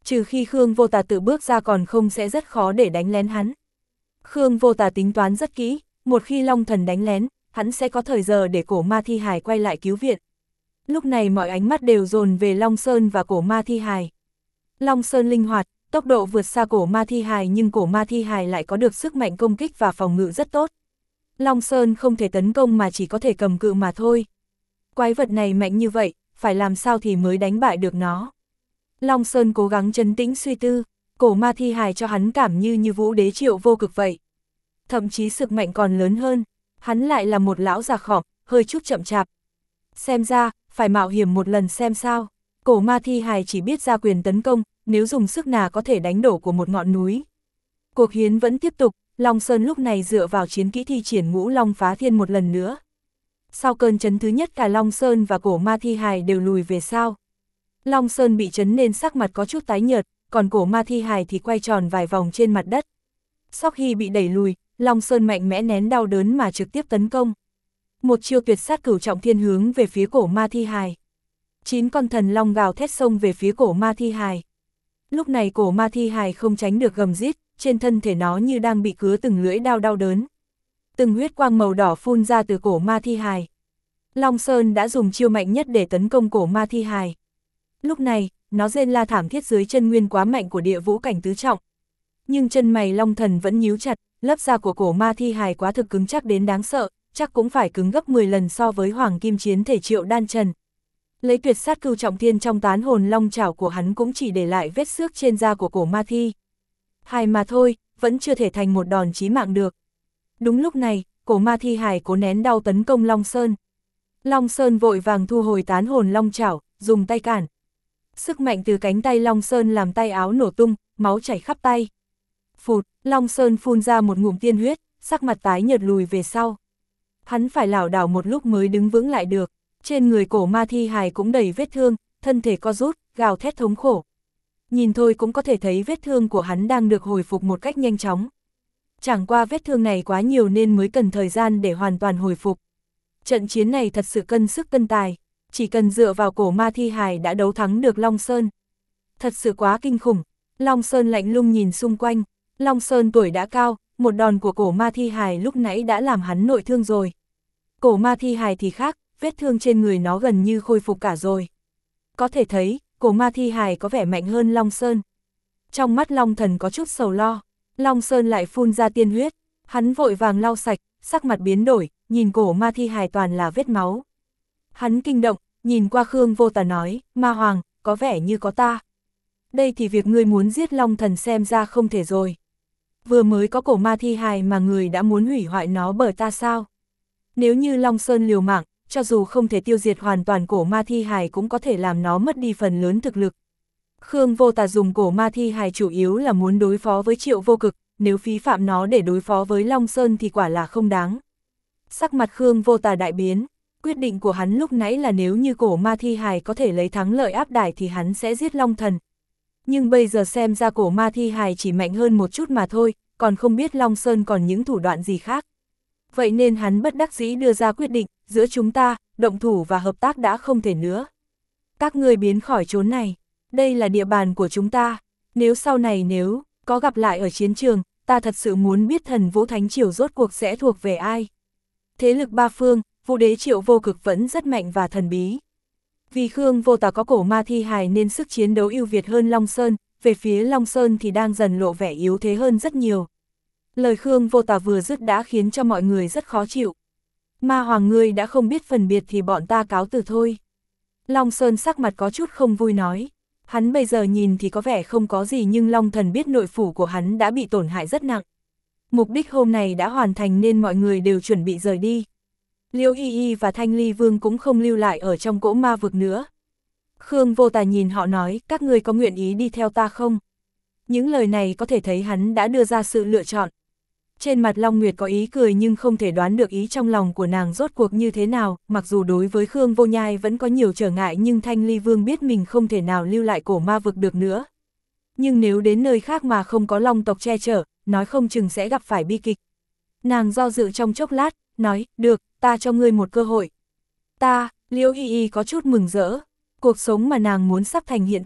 trừ khi Khương Vô Tà tự bước ra còn không sẽ rất khó để đánh lén hắn. Khương Vô Tà tính toán rất kỹ, một khi Long Thần đánh lén, hắn sẽ có thời giờ để cổ ma thi hài quay lại cứu viện. Lúc này mọi ánh mắt đều dồn về Long Sơn và cổ ma thi hài. Long Sơn linh hoạt, tốc độ vượt xa cổ ma thi hài nhưng cổ ma thi hài lại có được sức mạnh công kích và phòng ngự rất tốt. Long Sơn không thể tấn công mà chỉ có thể cầm cự mà thôi. Quái vật này mạnh như vậy, phải làm sao thì mới đánh bại được nó. Long Sơn cố gắng trấn tĩnh suy tư, cổ ma thi hài cho hắn cảm như như vũ đế Triệu Vô Cực vậy. Thậm chí sức mạnh còn lớn hơn, hắn lại là một lão già khỏm, hơi chút chậm chạp. Xem ra, phải mạo hiểm một lần xem sao. Cổ ma thi hài chỉ biết ra quyền tấn công, nếu dùng sức nà có thể đánh đổ của một ngọn núi. Cuộc hiến vẫn tiếp tục, Long Sơn lúc này dựa vào chiến kỹ thi triển Ngũ Long Phá Thiên một lần nữa. Sau cơn chấn thứ nhất cả Long Sơn và cổ ma thi hài đều lùi về sau. Long Sơn bị chấn nên sắc mặt có chút tái nhợt, còn cổ ma thi hài thì quay tròn vài vòng trên mặt đất. Sau khi bị đẩy lùi, Long Sơn mạnh mẽ nén đau đớn mà trực tiếp tấn công. Một chiêu tuyệt sát cửu trọng thiên hướng về phía cổ ma thi hài. Chín con thần long gào thét xông về phía cổ ma thi hài. Lúc này cổ ma thi hài không tránh được gầm rít, trên thân thể nó như đang bị cứa từng lưỡi đao đau đớn. Từng huyết quang màu đỏ phun ra từ cổ ma thi hài. Long Sơn đã dùng chiêu mạnh nhất để tấn công cổ ma thi hài. Lúc này, nó rên la thảm thiết dưới chân nguyên quá mạnh của địa vũ cảnh tứ trọng. Nhưng chân mày Long Thần vẫn nhíu chặt, lớp da của cổ ma thi hài quá thực cứng chắc đến đáng sợ, chắc cũng phải cứng gấp mười lần so với hoàng kim chiến thể Triệu Đan Trần. Lấy tuyệt sát cửu trọng thiên trong tán hồn long chảo của hắn cũng chỉ để lại vết xước trên da của cổ ma thi hài mà thôi, vẫn chưa thể thành một đòn chí mạng được. Đúng lúc này, cổ ma thi hài cố nén đau tấn công Long Sơn. Long Sơn vội vàng thu hồi tán hồn long chảo, dùng tay cản. Sức mạnh từ cánh tay Long Sơn làm tay áo nổ tung, máu chảy khắp tay. Phụt, Long Sơn phun ra một ngụm tiên huyết, sắc mặt tái nhợt lùi về sau. Hắn phải lảo đảo một lúc mới đứng vững lại được. Trên người cổ ma thi hài cũng đầy vết thương, thân thể co rút, gào thét thống khổ. Nhìn thôi cũng có thể thấy vết thương của hắn đang được hồi phục một cách nhanh chóng. Chẳng qua vết thương này quá nhiều nên mới cần thời gian để hoàn toàn hồi phục. Trận chiến này thật sự cân sức cân tài, chỉ cần dựa vào cổ ma thi hài đã đấu thắng được Long Sơn. Thật sự quá kinh khủng. Long Sơn lạnh lùng nhìn xung quanh. Long Sơn tuổi đã cao, một đòn của cổ ma thi hài lúc nãy đã làm hắn nội thương rồi. Cổ ma thi hài thì khác, vết thương trên người nó gần như khôi phục cả rồi. Có thể thấy, cổ ma thi hài có vẻ mạnh hơn Long Sơn. Trong mắt Long Thần có chút sầu lo, Long Sơn lại phun ra tiên huyết, hắn vội vàng lau sạch, sắc mặt biến đổi, nhìn cổ ma thi hài toàn là vết máu. Hắn kinh động, nhìn qua Khương Vô Tà nói, Ma Hoàng, có vẻ như có ta. Đây thì việc ngươi muốn giết Long Thần xem ra không thể rồi. Vừa mới có cổ ma thi hài mà người đã muốn hủy hoại nó bởi ta sao? Nếu như Long Sơn liều mạng, cho dù không thể tiêu diệt hoàn toàn cổ ma thi hài cũng có thể làm nó mất đi phần lớn thực lực. Khương Vô Tà dùng cổ ma thi hài chủ yếu là muốn đối phó với Triệu Vô Cực, nếu phí phạm nó để đối phó với Long Sơn thì quả là không đáng. Sắc mặt Khương Vô Tà đại biến, quyết định của hắn lúc nãy là nếu như cổ ma thi hài có thể lấy thắng lợi áp đảo thì hắn sẽ giết Long Thần. Nhưng bây giờ xem ra cổ ma thi hài chỉ mạnh hơn một chút mà thôi, còn không biết Long Sơn còn những thủ đoạn gì khác. Vậy nên hắn bất đắc dĩ đưa ra quyết định, giữa chúng ta, động thủ và hợp tác đã không thể nữa. Các ngươi biến khỏi chốn này, đây là địa bàn của chúng ta, nếu sau này nếu có gặp lại ở chiến trường, ta thật sự muốn biết Thần Vũ Thánh Triều rốt cuộc sẽ thuộc về ai. Thế lực ba phương, Vũ Đế Triệu Vô Cực vẫn rất mạnh và thần bí. Vì Khương Vô Tà có cổ ma thi hài nên sức chiến đấu ưu việt hơn Long Sơn, về phía Long Sơn thì đang dần lộ vẻ yếu thế hơn rất nhiều. Lời Khương Vô Tà vừa dứt đã khiến cho mọi người rất khó chịu. Ma Hoàng ngươi đã không biết phân biệt thì bọn ta cáo từ thôi. Long Sơn sắc mặt có chút không vui nói. Hắn bây giờ nhìn thì có vẻ không có gì nhưng Long Thần biết nội phủ của hắn đã bị tổn hại rất nặng. Mục đích hôm nay đã hoàn thành nên mọi người đều chuẩn bị rời đi. Liễu Y Y và Thanh Ly Vương cũng không lưu lại ở trong cỗ ma vực nữa. Khương Vô Tà nhìn họ nói, các ngươi có nguyện ý đi theo ta không? Những lời này có thể thấy hắn đã đưa ra sự lựa chọn. Trên mặt Long Nguyệt có ý cười nhưng không thể đoán được ý trong lòng của nàng rốt cuộc như thế nào, mặc dù đối với Khương Vô Nhai vẫn có nhiều trở ngại nhưng Thanh Ly Vương biết mình không thể nào lưu lại cổ ma vực được nữa. Nhưng nếu đến nơi khác mà không có Long tộc che chở, nói không chừng sẽ gặp phải bi kịch. Nàng do dự trong chốc lát, nói, được, ta cho ngươi một cơ hội. Ta, Liễu Y Y có chút mừng rỡ, cuộc sống mà nàng muốn sắp thành hiện thực,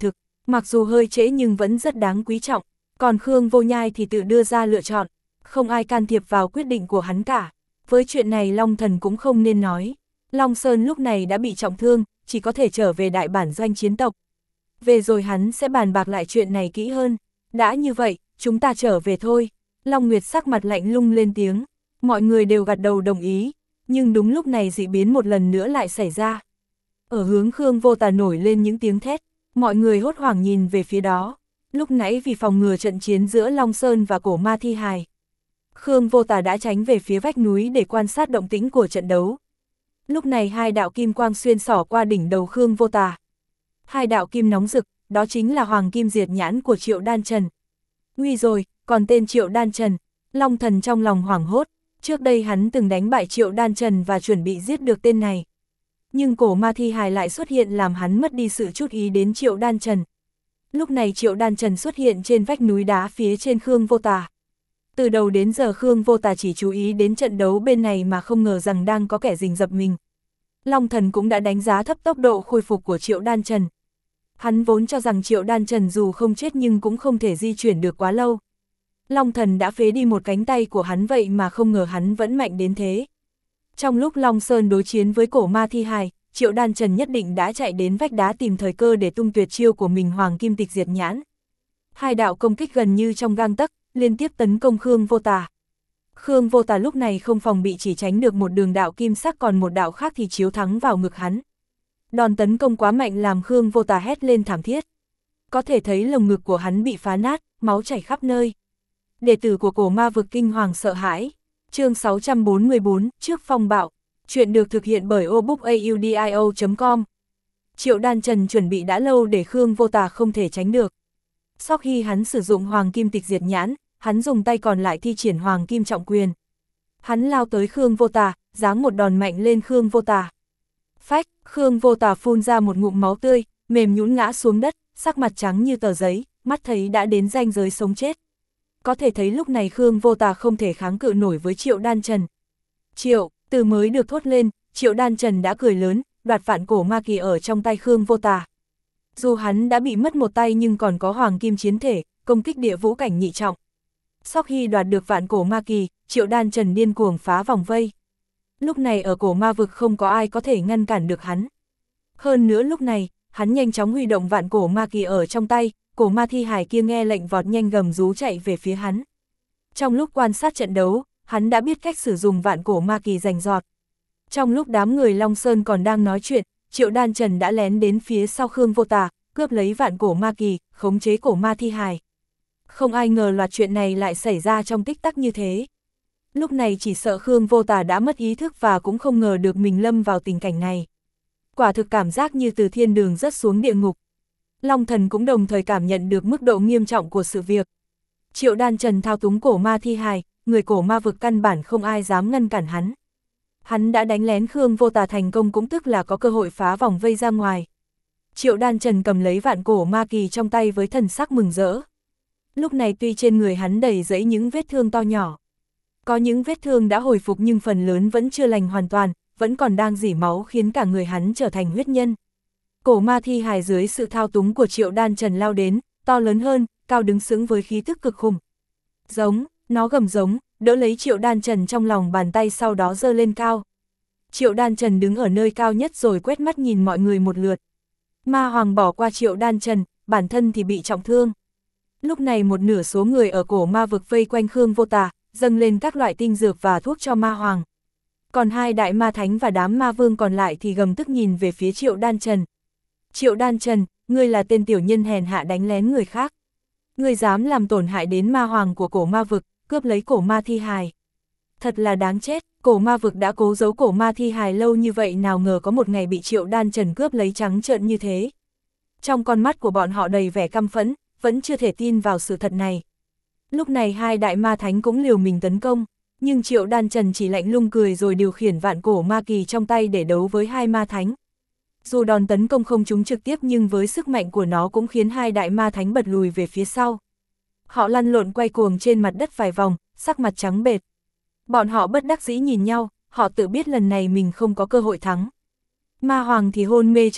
Mặc dù hơi trễ nhưng vẫn rất đáng quý trọng, còn Khương Vô Nhai thì tự đưa ra lựa chọn, không ai can thiệp vào quyết định của hắn cả. Với chuyện này Long Thần cũng không nên nói. Long Sơn lúc này đã bị trọng thương, chỉ có thể trở về đại bản doanh chiến tộc. Về rồi hắn sẽ bàn bạc lại chuyện này kỹ hơn. Đã như vậy, chúng ta trở về thôi. Long Nguyệt sắc mặt lạnh lùng lên tiếng. Mọi người đều gật đầu đồng ý. Nhưng đúng lúc này dị biến một lần nữa lại xảy ra. Ở hướng Khương Vô Tà nổi lên những tiếng thét. Mọi người hốt hoảng nhìn về phía đó. Lúc nãy vì phòng ngừa trận chiến giữa Long Sơn và cổ ma thi hài, Khương Vô Tà đã tránh về phía vách núi để quan sát động tĩnh của trận đấu. Lúc này hai đạo kim quang xuyên xỏ qua đỉnh đầu Khương Vô Tà. Hai đạo kim nóng rực, đó chính là Hoàng Kim Diệt Nhãn của Triệu Đan Trần. Nguy rồi, còn tên Triệu Đan Trần, Long Thần trong lòng hoảng hốt, trước đây hắn từng đánh bại Triệu Đan Trần và chuẩn bị giết được tên này. Nhưng cổ ma thi hài lại xuất hiện làm hắn mất đi sự chú ý đến Triệu Đan Trần. Lúc này Triệu Đan Trần xuất hiện trên vách núi đá phía trên Khương Vô Tà. Từ đầu đến giờ Khương Vô Tà chỉ chú ý đến trận đấu bên này mà không ngờ rằng đang có kẻ rình rập mình. Long Thần cũng đã đánh giá thấp tốc độ khôi phục của Triệu Đan Trần. Hắn vốn cho rằng Triệu Đan Trần dù không chết nhưng cũng không thể di chuyển được quá lâu. Long Thần đã phế đi một cánh tay của hắn vậy mà không ngờ hắn vẫn mạnh đến thế. Trong lúc Long Sơn đối chiến với cổ ma thi hài, Triệu Đan Trần nhất định đã chạy đến vách đá tìm thời cơ để tung tuyệt chiêu của mình Hoàng Kim Tịch Diệt Nhãn. Hai đạo công kích gần như trong gang tấc, liên tiếp tấn công Khương Vô Tà. Khương Vô Tà lúc này không phòng bị chỉ tránh được một đường đạo kim sắc, còn một đạo khác thì chiếu thẳng vào ngực hắn. Đòn tấn công quá mạnh làm Khương Vô Tà hét lên thảm thiết. Có thể thấy lồng ngực của hắn bị phá nát, máu chảy khắp nơi. Đệ tử của cổ ma vực kinh hoàng sợ hãi. Chương sáu trăm bốn mươi bốn, trước phong bạo. Chuyện được thực hiện bởi obookaudio chấm com. Triệu Đan Trần chuẩn bị đã lâu để Khương Vô Tà không thể tránh được. Sau khi hắn sử dụng Hoàng Kim Tịch Diệt Nhãn, hắn dùng tay còn lại thi triển Hoàng Kim Trọng Quyền. Hắn lao tới Khương Vô Tà, giáng một đòn mạnh lên Khương Vô Tà. Phách, Khương Vô Tà phun ra một ngụm máu tươi, mềm nhũn ngã xuống đất, sắc mặt trắng như tờ giấy, mắt thấy đã đến ranh giới sống chết. Có thể thấy lúc này Khương Vô Tà không thể kháng cự nổi với Triệu Đan Trần. Triệu, từ mới được thốt lên, Triệu Đan Trần đã cười lớn, đoạt vạn cổ ma kỳ ở trong tay Khương Vô Tà. Dù hắn đã bị mất một tay nhưng còn có Hoàng Kim Chiến Thể, công kích địa vũ cảnh nhị trọng. Sau khi đoạt được vạn cổ ma kỳ, Triệu Đan Trần điên cuồng phá vòng vây. Lúc này ở cổ ma vực không có ai có thể ngăn cản được hắn. Hơn nữa lúc này, hắn nhanh chóng huy động vạn cổ ma kỳ ở trong tay, cổ ma thi hài kia nghe lệnh vọt nhanh gầm rú chạy về phía hắn. Trong lúc quan sát trận đấu, hắn đã biết cách sử dụng vạn cổ ma kỳ rành rọt. Trong lúc đám người Long Sơn còn đang nói chuyện, Triệu Đan Trần đã lén đến phía sau Khương Vô Tà, cướp lấy vạn cổ ma kỳ, khống chế cổ ma thi hài. Không ai ngờ loạt chuyện này lại xảy ra trong tích tắc như thế. Lúc này chỉ sợ Khương Vô Tà đã mất ý thức và cũng không ngờ được mình lâm vào tình cảnh này. Quả thực cảm giác như từ thiên đường rớt xuống địa ngục. Long Thần cũng đồng thời cảm nhận được mức độ nghiêm trọng của sự việc. Triệu Đan Trần thao túng cổ ma thi hài, người cổ ma vực căn bản không ai dám ngăn cản hắn. Hắn đã đánh lén Khương Vô Tà thành công cũng tức là có cơ hội phá vòng vây ra ngoài. Triệu Đan Trần cầm lấy vạn cổ ma kỳ trong tay với thần sắc mừng rỡ. Lúc này tuy trên người hắn đầy rẫy những vết thương to nhỏ. Có những vết thương đã hồi phục nhưng phần lớn vẫn chưa lành hoàn toàn, vẫn còn đang rỉ máu khiến cả người hắn trở thành huyết nhân. Cổ ma thi hài dưới sự thao túng của Triệu Đan Trần lao đến, to lớn hơn, cao đứng sững với khí tức cực khủng. Giống, nó gầm giống, đỡ lấy Triệu Đan Trần trong lòng bàn tay sau đó giơ lên cao. Triệu Đan Trần đứng ở nơi cao nhất rồi quét mắt nhìn mọi người một lượt. Ma Hoàng bỏ qua Triệu Đan Trần, bản thân thì bị trọng thương. Lúc này một nửa số người ở cổ ma vực vây quanh Khương Vô Tà, dâng lên các loại tinh dược và thuốc cho Ma Hoàng. Còn hai đại ma thánh và đám ma vương còn lại thì gầm tức nhìn về phía Triệu Đan Trần. Triệu Đan Trần, ngươi là tên tiểu nhân hèn hạ đánh lén người khác. Ngươi dám làm tổn hại đến Ma Hoàng của cổ ma vực, cướp lấy cổ ma thi hài. Thật là đáng chết, cổ ma vực đã cố giấu cổ ma thi hài lâu như vậy nào ngờ có một ngày bị Triệu Đan Trần cướp lấy trắng trợn như thế. Trong con mắt của bọn họ đầy vẻ căm phẫn, vẫn chưa thể tin vào sự thật này. Lúc này hai đại ma thánh cũng liều mình tấn công, nhưng Triệu Đan Trần chỉ lạnh lùng cười rồi điều khiển vạn cổ ma kỳ trong tay để đấu với hai ma thánh. Dù đòn tấn công không trúng trực tiếp nhưng với sức mạnh của nó cũng khiến hai đại ma thánh bật lùi về phía sau. Họ lăn lộn quay cuồng trên mặt đất vài vòng, sắc mặt trắng bệch. Bọn họ bất đắc dĩ nhìn nhau, họ tự biết lần này mình không có cơ hội thắng. Ma Hoàng thì hôn mê chưa tỉnh,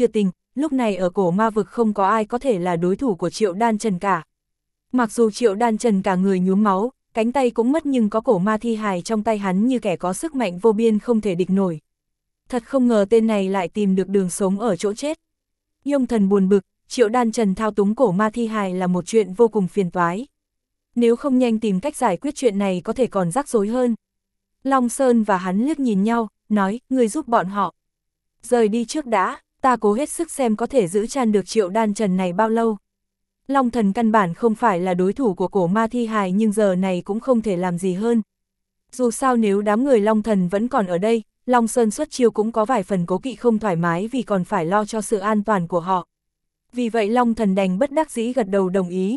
lúc này ở cổ ma vực không có ai có thể là đối thủ của Triệu Đan Trần cả. Mặc dù Triệu Đan Trần cả người nhuốm máu, cánh tay cũng mất nhưng có cổ ma thi hài trong tay hắn như kẻ có sức mạnh vô biên không thể địch nổi. Thật không ngờ tên này lại tìm được đường sống ở chỗ chết. Nhông Thần buồn bực, Triệu Đan Trần thao túng cổ ma thi hài là một chuyện vô cùng phiền toái. Nếu không nhanh tìm cách giải quyết chuyện này có thể còn rắc rối hơn. Long Sơn và hắn liếc nhìn nhau, nói, người giúp bọn họ. Rời đi trước đã, ta cố hết sức xem có thể giữ chan được Triệu Đan Trần này bao lâu. Long Thần căn bản không phải là đối thủ của cổ ma thi hài nhưng giờ này cũng không thể làm gì hơn. Dù sao nếu đám người Long Thần vẫn còn ở đây, Long Sơn xuất chiêu cũng có vài phần cố kỵ không thoải mái vì còn phải lo cho sự an toàn của họ. Vì vậy Long Thần đành bất đắc dĩ gật đầu đồng ý.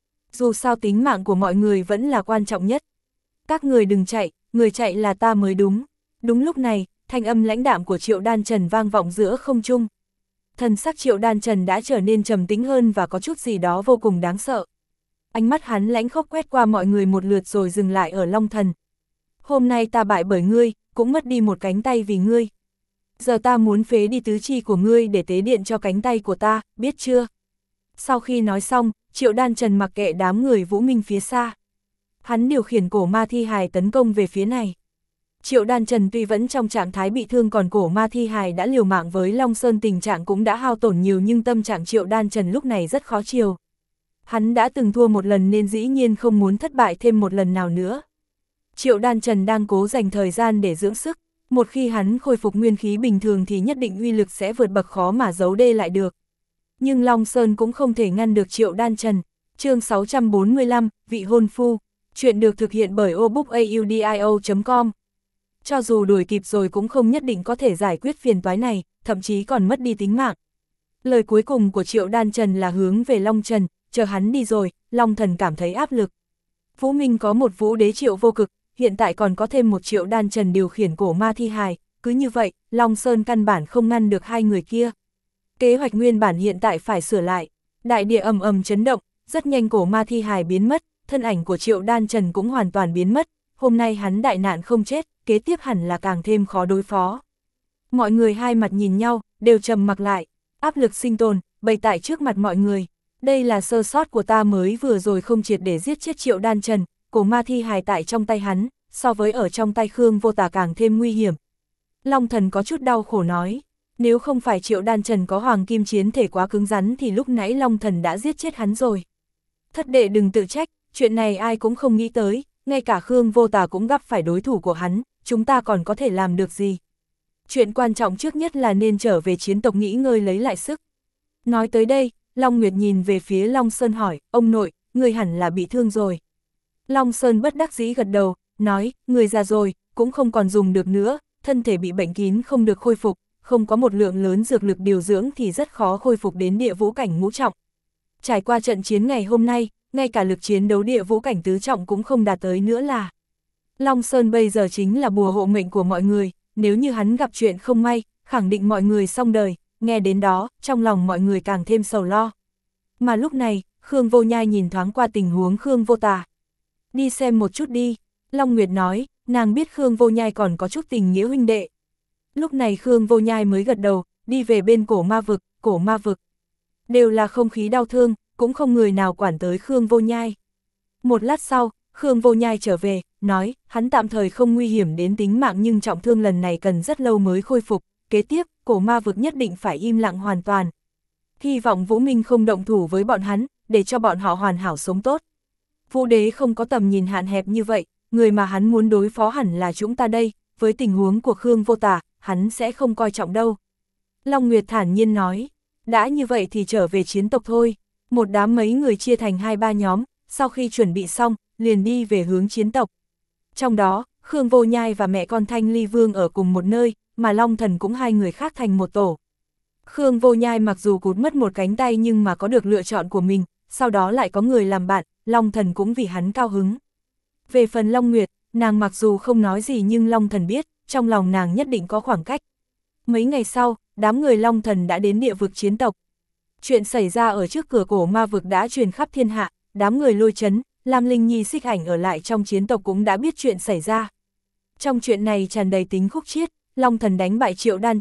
Dù sao tính mạng của mọi người vẫn là quan trọng nhất. Các người đừng chạy, người chạy là ta mới đúng. Đúng lúc này, thanh âm lãnh đạm của Triệu Đan Trần vang vọng giữa không trung. Thần sắc Triệu Đan Trần đã trở nên trầm tĩnh hơn và có chút gì đó vô cùng đáng sợ. Ánh mắt hắn lãnh khốc quét qua mọi người một lượt rồi dừng lại ở Long Thần. Hôm nay ta bại bởi ngươi, cũng mất đi một cánh tay vì ngươi. Giờ ta muốn phế đi tứ chi của ngươi để tế điện cho cánh tay của ta, biết chưa? Sau khi nói xong, Triệu Đan Trần mặc kệ đám người Vũ Minh phía xa. Hắn điều khiển cổ ma thi hài tấn công về phía này. Triệu Đan Trần tuy vẫn trong trạng thái bị thương còn cổ ma thi hài đã liều mạng với Long Sơn, tình trạng cũng đã hao tổn nhiều nhưng tâm trạng Triệu Đan Trần lúc này rất khó chiều. Hắn đã từng thua một lần nên dĩ nhiên không muốn thất bại thêm một lần nào nữa. Triệu Đan Trần đang cố dành thời gian để dưỡng sức, một khi hắn khôi phục nguyên khí bình thường thì nhất định uy lực sẽ vượt bậc khó mà giấu đê lại được. Nhưng Long Sơn cũng không thể ngăn được Triệu Đan Trần. Chương sáu trăm bốn mươi lăm, Vị Hôn Phu. Chuyện được thực hiện bởi obookaudio chấm com. Cho dù đuổi kịp rồi cũng không nhất định có thể giải quyết phiền toái này, thậm chí còn mất đi tính mạng. Lời cuối cùng của Triệu Đan Trần là hướng về Long Trần, chờ hắn đi rồi, Long Thần cảm thấy áp lực. Vũ Minh có một Vũ Đế Triệu Vô Cực, hiện tại còn có thêm một Triệu Đan Trần điều khiển cổ ma thi hài, cứ như vậy, Long Sơn căn bản không ngăn được hai người kia. Kế hoạch nguyên bản hiện tại phải sửa lại. Đại địa ầm ầm chấn động, rất nhanh cổ ma thi hài biến mất, thân ảnh của Triệu Đan Trần cũng hoàn toàn biến mất. Hôm nay hắn đại nạn không chết, kế tiếp hẳn là càng thêm khó đối phó. Mọi người hai mặt nhìn nhau, đều trầm mặc lại. Áp lực sinh tồn, bày tại trước mặt mọi người. Đây là sơ sót của ta mới vừa rồi không triệt để giết chết Triệu Đan Trần, cổ ma thi hài tại trong tay hắn, so với ở trong tay Khương Vô Tà càng thêm nguy hiểm. Long Thần có chút đau khổ nói, nếu không phải Triệu Đan Trần có hoàng kim chiến thể quá cứng rắn thì lúc nãy Long Thần đã giết chết hắn rồi. Thất đệ đừng tự trách, chuyện này ai cũng không nghĩ tới, ngay cả Khương Vô Tà cũng gặp phải đối thủ của hắn, chúng ta còn có thể làm được gì. Chuyện quan trọng trước nhất là nên trở về chiến tộc nghỉ ngơi lấy lại sức. Nói tới đây, Long Nguyệt nhìn về phía Long Sơn hỏi, ông nội, người hẳn là bị thương rồi. Long Sơn bất đắc dĩ gật đầu, nói, người già rồi, cũng không còn dùng được nữa, thân thể bị bệnh kín không được khôi phục, không có một lượng lớn dược lực điều dưỡng thì rất khó khôi phục đến địa vũ cảnh ngũ trọng. Trải qua trận chiến ngày hôm nay, ngay cả lực chiến đấu địa vũ cảnh tứ trọng cũng không đạt tới nữa là. Long Sơn bây giờ chính là bùa hộ mệnh của mọi người, nếu như hắn gặp chuyện không may, khẳng định mọi người xong đời, nghe đến đó, trong lòng mọi người càng thêm sầu lo. Mà lúc này, Khương Vô Nhai nhìn thoáng qua tình huống Khương Vô Tà. Đi xem một chút đi, Long Nguyệt nói, nàng biết Khương Vô Nhai còn có chút tình nghĩa huynh đệ. Lúc này Khương Vô Nhai mới gật đầu, đi về bên cổ ma vực, cổ ma vực. Đều là không khí đau thương, cũng không người nào quản tới Khương Vô Nhai. Một lát sau, Khương Vô Nhai trở về, nói, hắn tạm thời không nguy hiểm đến tính mạng nhưng trọng thương lần này cần rất lâu mới khôi phục, kế tiếp, cổ ma vực nhất định phải im lặng hoàn toàn. Hy vọng Vũ Minh không động thủ với bọn hắn, để cho bọn họ hoàn hảo sống tốt. Vũ Đế không có tầm nhìn hạn hẹp như vậy, người mà hắn muốn đối phó hẳn là chúng ta đây, với tình huống của Khương Vô Tà, hắn sẽ không coi trọng đâu. Long Nguyệt thản nhiên nói, đã như vậy thì trở về chiến tộc thôi. Một đám mấy người chia thành hai ba nhóm, sau khi chuẩn bị xong, liền đi về hướng chiến tộc. Trong đó, Khương Vô Nhai và mẹ con Thanh Ly Vương ở cùng một nơi, mà Long Thần cũng hai người khác thành một tổ. Khương Vô Nhai mặc dù cụt mất một cánh tay nhưng mà có được lựa chọn của mình, sau đó lại có người làm bạn, Long Thần cũng vì hắn cao hứng. Về phần Long Nguyệt, nàng mặc dù không nói gì nhưng Long Thần biết, trong lòng nàng nhất định có khoảng cách. Mấy ngày sau, đám người Long Thần đã đến địa vực chiến tộc. Chuyện xảy ra ở trước cửa cổ ma vực đã truyền khắp thiên hạ, đám người Lôi Chấn, Lam Linh Nhi Xích Ảnh ở lại trong chiến tộc cũng đã biết chuyện xảy ra. Trong chuyện này tràn đầy tính khúc chiết, Long Thần đánh bại Triệu Đan Trần,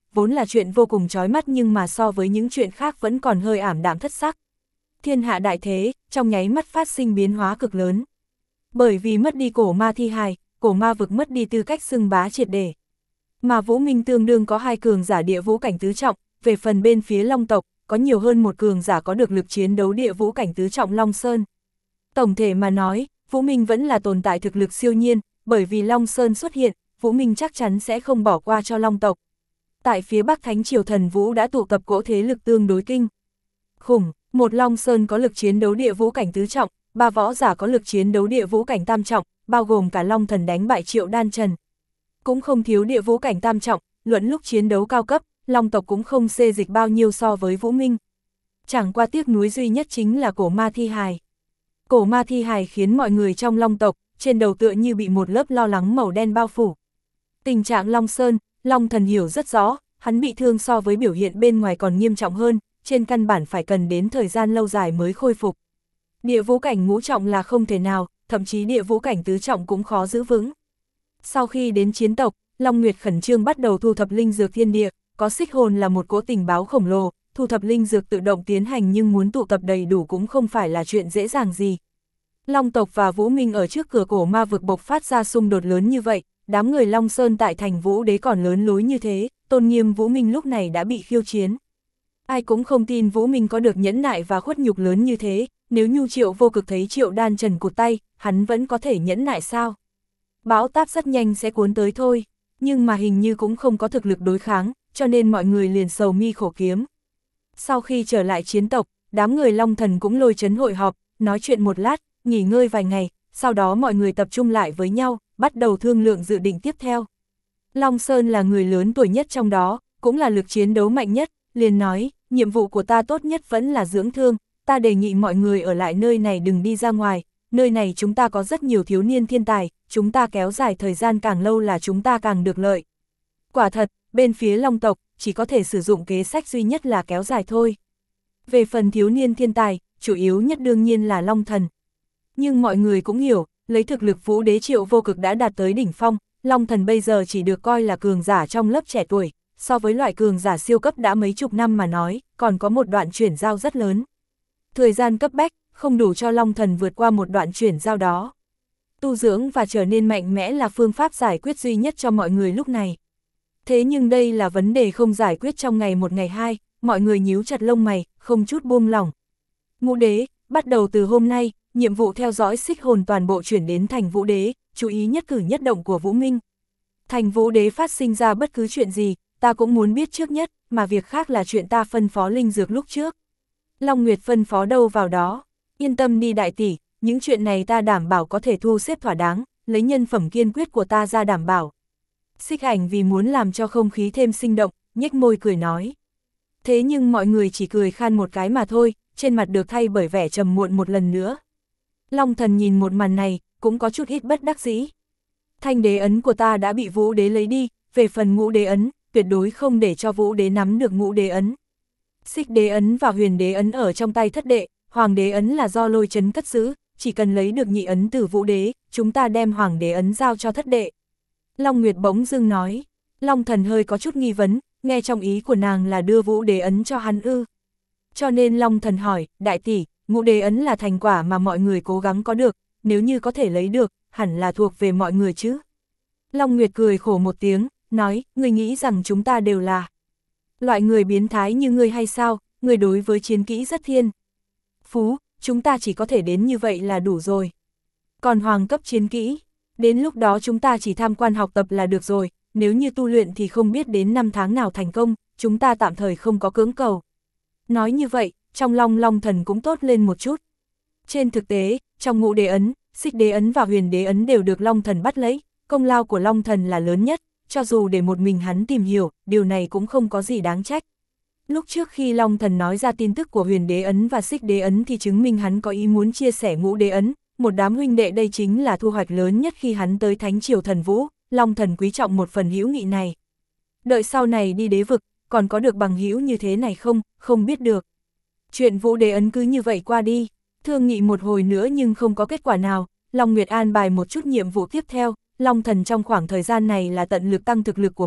vốn là chuyện vô cùng chói mắt nhưng mà so với những chuyện khác vẫn còn hơi ảm đạm thất sắc. Thiên hạ đại thế, trong nháy mắt phát sinh biến hóa cực lớn. Bởi vì mất đi cổ ma thi hài, cổ ma vực mất đi tư cách xưng bá triệt để. Mà Vũ Minh tương đương có hai cường giả địa vũ cảnh tứ trọng, về phần bên phía Long tộc, có nhiều hơn một cường giả có được lực chiến đấu địa vũ cảnh tứ trọng Long Sơn. Tổng thể mà nói, Vũ Minh vẫn là tồn tại thực lực siêu nhiên, bởi vì Long Sơn xuất hiện, Vũ Minh chắc chắn sẽ không bỏ qua cho Long tộc. Tại phía Bắc Thánh Triều Thần Vũ đã tụ tập cỗ thế lực tương đối kinh khủng, một Long Sơn có lực chiến đấu địa vũ cảnh tứ trọng, ba võ giả có lực chiến đấu địa vũ cảnh tam trọng, bao gồm cả Long Thần đánh bại Triệu Đan Trần. Cũng không thiếu địa vũ cảnh tam trọng, luận lúc chiến đấu cao cấp, Long tộc cũng không xê dịch bao nhiêu so với Vũ Minh. Chẳng qua tiếc nuối duy nhất chính là cổ ma thi hài. Cổ ma thi hài khiến mọi người trong Long tộc, trên đầu tựa như bị một lớp lo lắng màu đen bao phủ. Tình trạng Long Sơn, Long Thần hiểu rất rõ, hắn bị thương so với biểu hiện bên ngoài còn nghiêm trọng hơn, trên căn bản phải cần đến thời gian lâu dài mới khôi phục. Địa vũ cảnh ngũ trọng là không thể nào, thậm chí địa vũ cảnh tứ trọng cũng khó giữ vững. Sau khi đến chiến tộc, Long Nguyệt khẩn trương bắt đầu thu thập linh dược thiên địa, có xích hồn là một cỗ tình báo khổng lồ, thu thập linh dược tự động tiến hành nhưng muốn tụ tập đầy đủ cũng không phải là chuyện dễ dàng gì. Long tộc và Vũ Minh ở trước cửa cổ ma vực bộc phát ra xung đột lớn như vậy, đám người Long Sơn tại thành Vũ Đế còn lớn lối như thế, tôn nghiêm Vũ Minh lúc này đã bị khiêu chiến. Ai cũng không tin Vũ Minh có được nhẫn nại và khuất nhục lớn như thế, nếu Nhu Triệu Vô Cực thấy Triệu Đan Trần cụt tay, hắn vẫn có thể nhẫn nại sao? Bão táp rất nhanh sẽ cuốn tới thôi, nhưng mà hình như cũng không có thực lực đối kháng, cho nên mọi người liền sầu mi khổ kiếm. Sau khi trở lại chiến tộc, đám người Long Thần cũng lôi trấn hội họp, nói chuyện một lát, nghỉ ngơi vài ngày, sau đó mọi người tập trung lại với nhau, bắt đầu thương lượng dự định tiếp theo. Long Sơn là người lớn tuổi nhất trong đó, cũng là lực chiến đấu mạnh nhất, liền nói, nhiệm vụ của ta tốt nhất vẫn là dưỡng thương, ta đề nghị mọi người ở lại nơi này đừng đi ra ngoài, nơi này chúng ta có rất nhiều thiếu niên thiên tài, chúng ta kéo dài thời gian càng lâu là chúng ta càng được lợi. Quả thật, bên phía Long tộc, chỉ có thể sử dụng kế sách duy nhất là kéo dài thôi. Về phần thiếu niên thiên tài, chủ yếu nhất đương nhiên là Long Thần. Nhưng mọi người cũng hiểu, lấy thực lực Vũ Đế Triệu Vô Cực đã đạt tới đỉnh phong, Long Thần bây giờ chỉ được coi là cường giả trong lớp trẻ tuổi, so với loại cường giả siêu cấp đã mấy chục năm mà nói, còn có một đoạn chuyển giao rất lớn. Thời gian cấp bách, không đủ cho Long Thần vượt qua một đoạn chuyển giao đó. Tu dưỡng và trở nên mạnh mẽ là phương pháp giải quyết duy nhất cho mọi người lúc này. Thế nhưng đây là vấn đề không giải quyết trong ngày một ngày hai, mọi người nhíu chặt lông mày, không chút buông lỏng. Ngũ Đế, bắt đầu từ hôm nay, nhiệm vụ theo dõi xích hồn toàn bộ chuyển đến thành Vũ Đế, chú ý nhất cử nhất động của Vũ Minh. Thành Vũ Đế phát sinh ra bất cứ chuyện gì, ta cũng muốn biết trước nhất, mà việc khác là chuyện ta phân phó linh dược lúc trước. Long Nguyệt phân phó đâu vào đó, yên tâm đi đại tỷ, những chuyện này ta đảm bảo có thể thu xếp thỏa đáng, lấy nhân phẩm kiên quyết của ta ra đảm bảo. Xích Ảnh vì muốn làm cho không khí thêm sinh động, nhếch môi cười nói. Thế nhưng mọi người chỉ cười khan một cái mà thôi, trên mặt được thay bởi vẻ trầm muộn một lần nữa. Long Thần nhìn một màn này, cũng có chút ít bất đắc dĩ. Thanh đế ấn của ta đã bị Vũ Đế lấy đi, về phần ngũ đế ấn, tuyệt đối không để cho Vũ Đế nắm được ngũ đế ấn. Xích đế ấn và huyền đế ấn ở trong tay thất đệ, hoàng đế ấn là do lôi trấn cất giữ, chỉ cần lấy được nhị ấn từ Vũ Đế, chúng ta đem hoàng đế ấn giao cho thất đệ. Long Nguyệt bỗng dưng nói, Long Thần hơi có chút nghi vấn, nghe trong ý của nàng là đưa Vũ Đế ấn cho hắn ư. Cho nên Long Thần hỏi, đại tỷ, ngũ đế ấn là thành quả mà mọi người cố gắng có được, nếu như có thể lấy được, hẳn là thuộc về mọi người chứ. Long Nguyệt cười khổ một tiếng, nói, ngươi nghĩ rằng chúng ta đều là loại người biến thái như ngươi hay sao, ngươi đối với chiến kỹ rất thiên phú, chúng ta chỉ có thể đến như vậy là đủ rồi. Còn hoàng cấp chiến kỹ, đến lúc đó chúng ta chỉ tham quan học tập là được rồi, nếu như tu luyện thì không biết đến năm tháng nào thành công, chúng ta tạm thời không có cưỡng cầu. Nói như vậy, trong lòng Long Thần cũng tốt lên một chút. Trên thực tế, trong ngũ đế ấn, xích đế ấn và huyền đế ấn đều được Long Thần bắt lấy, công lao của Long Thần là lớn nhất, cho dù để một mình hắn tìm hiểu, điều này cũng không có gì đáng trách. Lúc trước khi Long Thần nói ra tin tức của huyền đế ấn và xích đế ấn thì chứng minh hắn có ý muốn chia sẻ ngũ đế ấn, một đám huynh đệ đây chính là thu hoạch lớn nhất khi hắn tới Thánh Triều Thần Vũ, Long Thần quý trọng một phần hữu nghị này. Đợi sau này đi đế vực, còn có được bằng hữu như thế này không, không biết được. Chuyện Vũ Đế ấn cứ như vậy qua đi, thương nghị một hồi nữa nhưng không có kết quả nào, Long Nguyệt an bài một chút nhiệm vụ tiếp theo, Long Thần trong khoảng thời gian này là tận lực tăng thực lực của mình,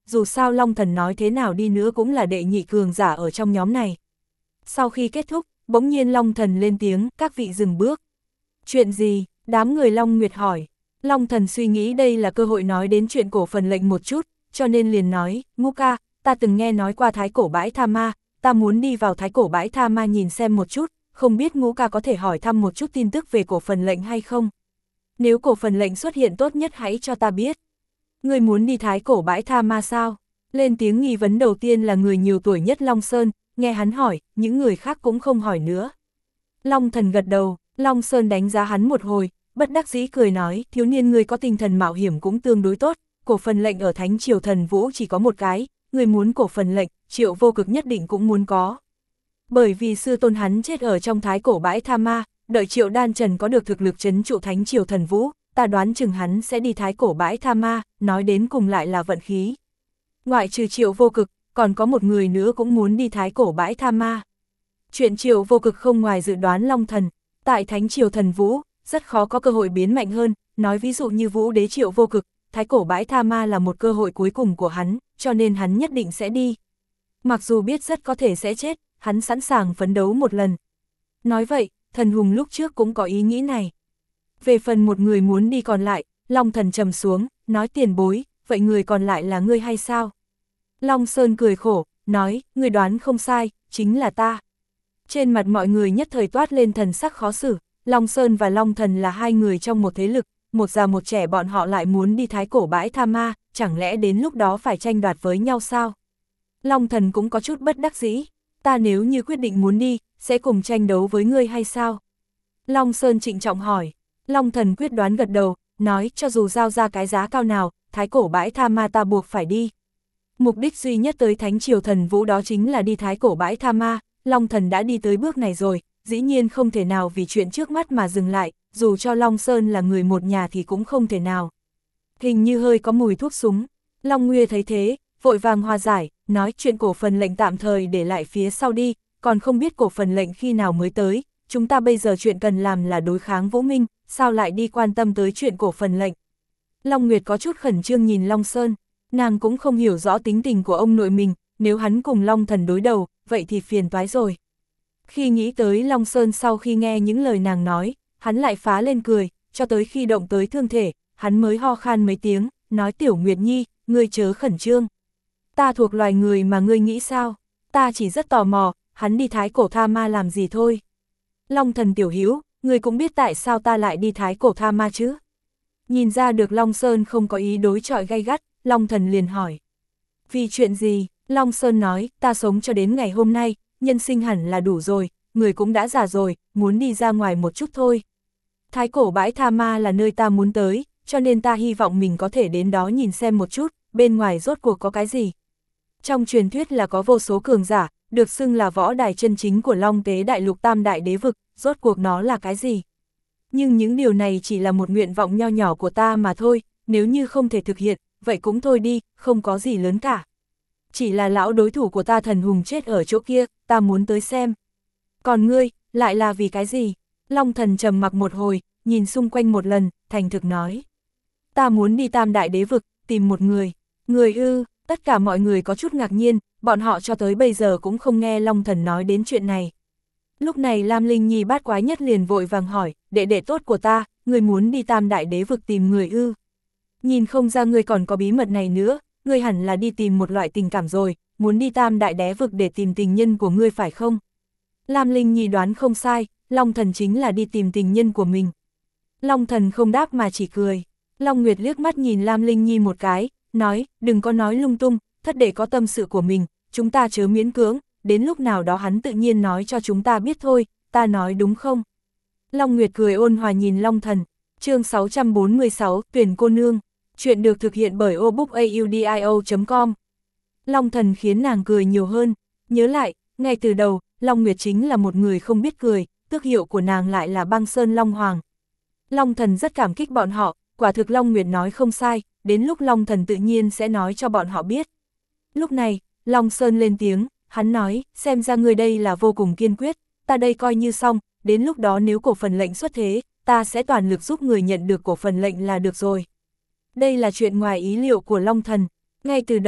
dù sao Long Thần nói thế nào đi nữa cũng là đệ nhị cường giả ở trong nhóm này. Sau khi kết thúc, bỗng nhiên Long Thần lên tiếng, các vị dừng bước. Chuyện gì? Đám người Long Nguyệt hỏi. Long Thần suy nghĩ đây là cơ hội nói đến chuyện cổ phần lệnh một chút, cho nên liền nói, Ngũ ca, ta từng nghe nói qua thái cổ bãi tha ma, ta muốn đi vào thái cổ bãi tha ma nhìn xem một chút, không biết Ngũ ca có thể hỏi thăm một chút tin tức về cổ phần lệnh hay không? Nếu cổ phần lệnh xuất hiện tốt nhất hãy cho ta biết. Người muốn đi thái cổ bãi tha ma sao? Lên tiếng nghi vấn đầu tiên là người nhiều tuổi nhất Long Sơn, nghe hắn hỏi, những người khác cũng không hỏi nữa. Long Thần gật đầu, Long Sơn đánh giá hắn một hồi, bất đắc dĩ cười nói, thiếu niên người có tinh thần mạo hiểm cũng tương đối tốt, cổ phần lệnh ở Thánh Triều Thần Vũ chỉ có một cái, người muốn cổ phần lệnh, Triệu Vô Cực nhất định cũng muốn có. Bởi vì sư tôn hắn chết ở trong thái cổ bãi tha ma, đợi Triệu Đan Trần có được thực lực trấn trụ Thánh Triều Thần Vũ, ta đoán chừng hắn sẽ đi thái cổ bãi tha ma, nói đến cùng lại là vận khí. Ngoại trừ Triệu Vô Cực, còn có một người nữa cũng muốn đi thái cổ bãi tha ma. Chuyện Triệu Vô Cực không ngoài dự đoán Long Thần, tại Thánh Triều Thần Vũ, rất khó có cơ hội biến mạnh hơn, nói ví dụ như Vũ Đế Triệu Vô Cực, thái cổ bãi tha ma là một cơ hội cuối cùng của hắn, cho nên hắn nhất định sẽ đi. Mặc dù biết rất có thể sẽ chết, hắn sẵn sàng phấn đấu một lần. Nói vậy, Thần Hùng lúc trước cũng có ý nghĩ này. Về phần một người muốn đi còn lại, Long Thần trầm xuống, nói tiền bối, vậy người còn lại là ngươi hay sao? Long Sơn cười khổ, nói, người đoán không sai, chính là ta. Trên mặt mọi người nhất thời toát lên thần sắc khó xử, Long Sơn và Long Thần là hai người trong một thế lực, một già một trẻ bọn họ lại muốn đi thái cổ bãi tha ma, chẳng lẽ đến lúc đó phải tranh đoạt với nhau sao? Long Thần cũng có chút bất đắc dĩ, ta nếu như quyết định muốn đi, sẽ cùng tranh đấu với ngươi hay sao? Long Sơn trịnh trọng hỏi, Long Thần quyết đoán gật đầu, nói cho dù giao ra cái giá cao nào, thái cổ bãi tha ma ta buộc phải đi. Mục đích duy nhất tới Thánh Triều Thần Vũ đó chính là đi thái cổ bãi tha ma, Long Thần đã đi tới bước này rồi, dĩ nhiên không thể nào vì chuyện trước mắt mà dừng lại, dù cho Long Sơn là người một nhà thì cũng không thể nào. Hình như hơi có mùi thuốc súng, Long Nguy thấy thế, vội vàng hòa giải, nói chuyện cổ phần lệnh tạm thời để lại phía sau đi, còn không biết cổ phần lệnh khi nào mới tới, chúng ta bây giờ chuyện cần làm là đối kháng Vũ Minh, sao lại đi quan tâm tới chuyện cổ phần lệnh. Long Nguyệt có chút khẩn trương nhìn Long Sơn, nàng cũng không hiểu rõ tính tình của ông nội mình, nếu hắn cùng Long Thần đối đầu, vậy thì phiền toái rồi. Khi nghĩ tới Long Sơn sau khi nghe những lời nàng nói, hắn lại phá lên cười, cho tới khi động tới thương thể, hắn mới ho khan mấy tiếng, nói Tiểu Nguyệt Nhi, ngươi chớ khẩn trương. Ta thuộc loài người mà ngươi nghĩ sao? Ta chỉ rất tò mò, hắn đi thái cổ tha ma làm gì thôi. Long Thần tiểu hữu, ngươi cũng biết tại sao ta lại đi thái cổ tha ma chứ? Nhìn ra được Long Sơn không có ý đối chọi gay gắt, Long Thần liền hỏi. Vì chuyện gì? Long Sơn nói, ta sống cho đến ngày hôm nay, nhân sinh hẳn là đủ rồi, người cũng đã già rồi, muốn đi ra ngoài một chút thôi. Thái cổ bãi tha ma là nơi ta muốn tới, cho nên ta hy vọng mình có thể đến đó nhìn xem một chút, bên ngoài rốt cuộc có cái gì. Trong truyền thuyết là có vô số cường giả, được xưng là võ đài chân chính của Long Tế Đại Lục Tam Đại Đế Vực, rốt cuộc nó là cái gì? Nhưng những điều này chỉ là một nguyện vọng nho nhỏ của ta mà thôi, nếu như không thể thực hiện, vậy cũng thôi đi, không có gì lớn cả. Chỉ là lão đối thủ của ta Thần Hùng chết ở chỗ kia, ta muốn tới xem. Còn ngươi, lại là vì cái gì? Long Thần trầm mặc một hồi, nhìn xung quanh một lần, thành thực nói. Ta muốn đi Tam Đại Đế Vực, tìm một người. Người ư, tất cả mọi người có chút ngạc nhiên, bọn họ cho tới bây giờ cũng không nghe Long Thần nói đến chuyện này. Lúc này Lam Linh Nhi bát quái nhất liền vội vàng hỏi, đệ đệ tốt của ta, người muốn đi Tam Đại Đế Vực tìm người ư? Nhìn không ra người còn có bí mật này nữa, người hẳn là đi tìm một loại tình cảm rồi, muốn đi Tam Đại Đế Vực để tìm tình nhân của ngươi phải không? Lam Linh Nhi đoán không sai, Long Thần chính là đi tìm tình nhân của mình. Long Thần không đáp mà chỉ cười. Long Nguyệt liếc mắt nhìn Lam Linh Nhi một cái, nói, đừng có nói lung tung, thất đệ có tâm sự của mình, chúng ta chớ miễn cưỡng, đến lúc nào đó hắn tự nhiên nói cho chúng ta biết thôi, ta nói đúng không? Long Nguyệt cười ôn hòa nhìn Long Thần, chương sáu trăm bốn mươi sáu, Tuyển cô nương, chuyện được thực hiện bởi obookaudio chấm com. Long Thần khiến nàng cười nhiều hơn, nhớ lại, ngay từ đầu, Long Nguyệt chính là một người không biết cười, tước hiệu của nàng lại là Băng Sơn Long Hoàng. Long Thần rất cảm kích bọn họ, quả thực Long Nguyệt nói không sai, đến lúc Long Thần tự nhiên sẽ nói cho bọn họ biết. Lúc này, Long Sơn lên tiếng, hắn nói, xem ra người đây là vô cùng kiên quyết, ta đây coi như xong, đến lúc đó nếu cổ phần lệnh xuất thế, ta sẽ toàn lực giúp người nhận được cổ phần lệnh là được rồi. Đây là chuyện ngoài ý liệu của Long Thần, ngay từ đầu,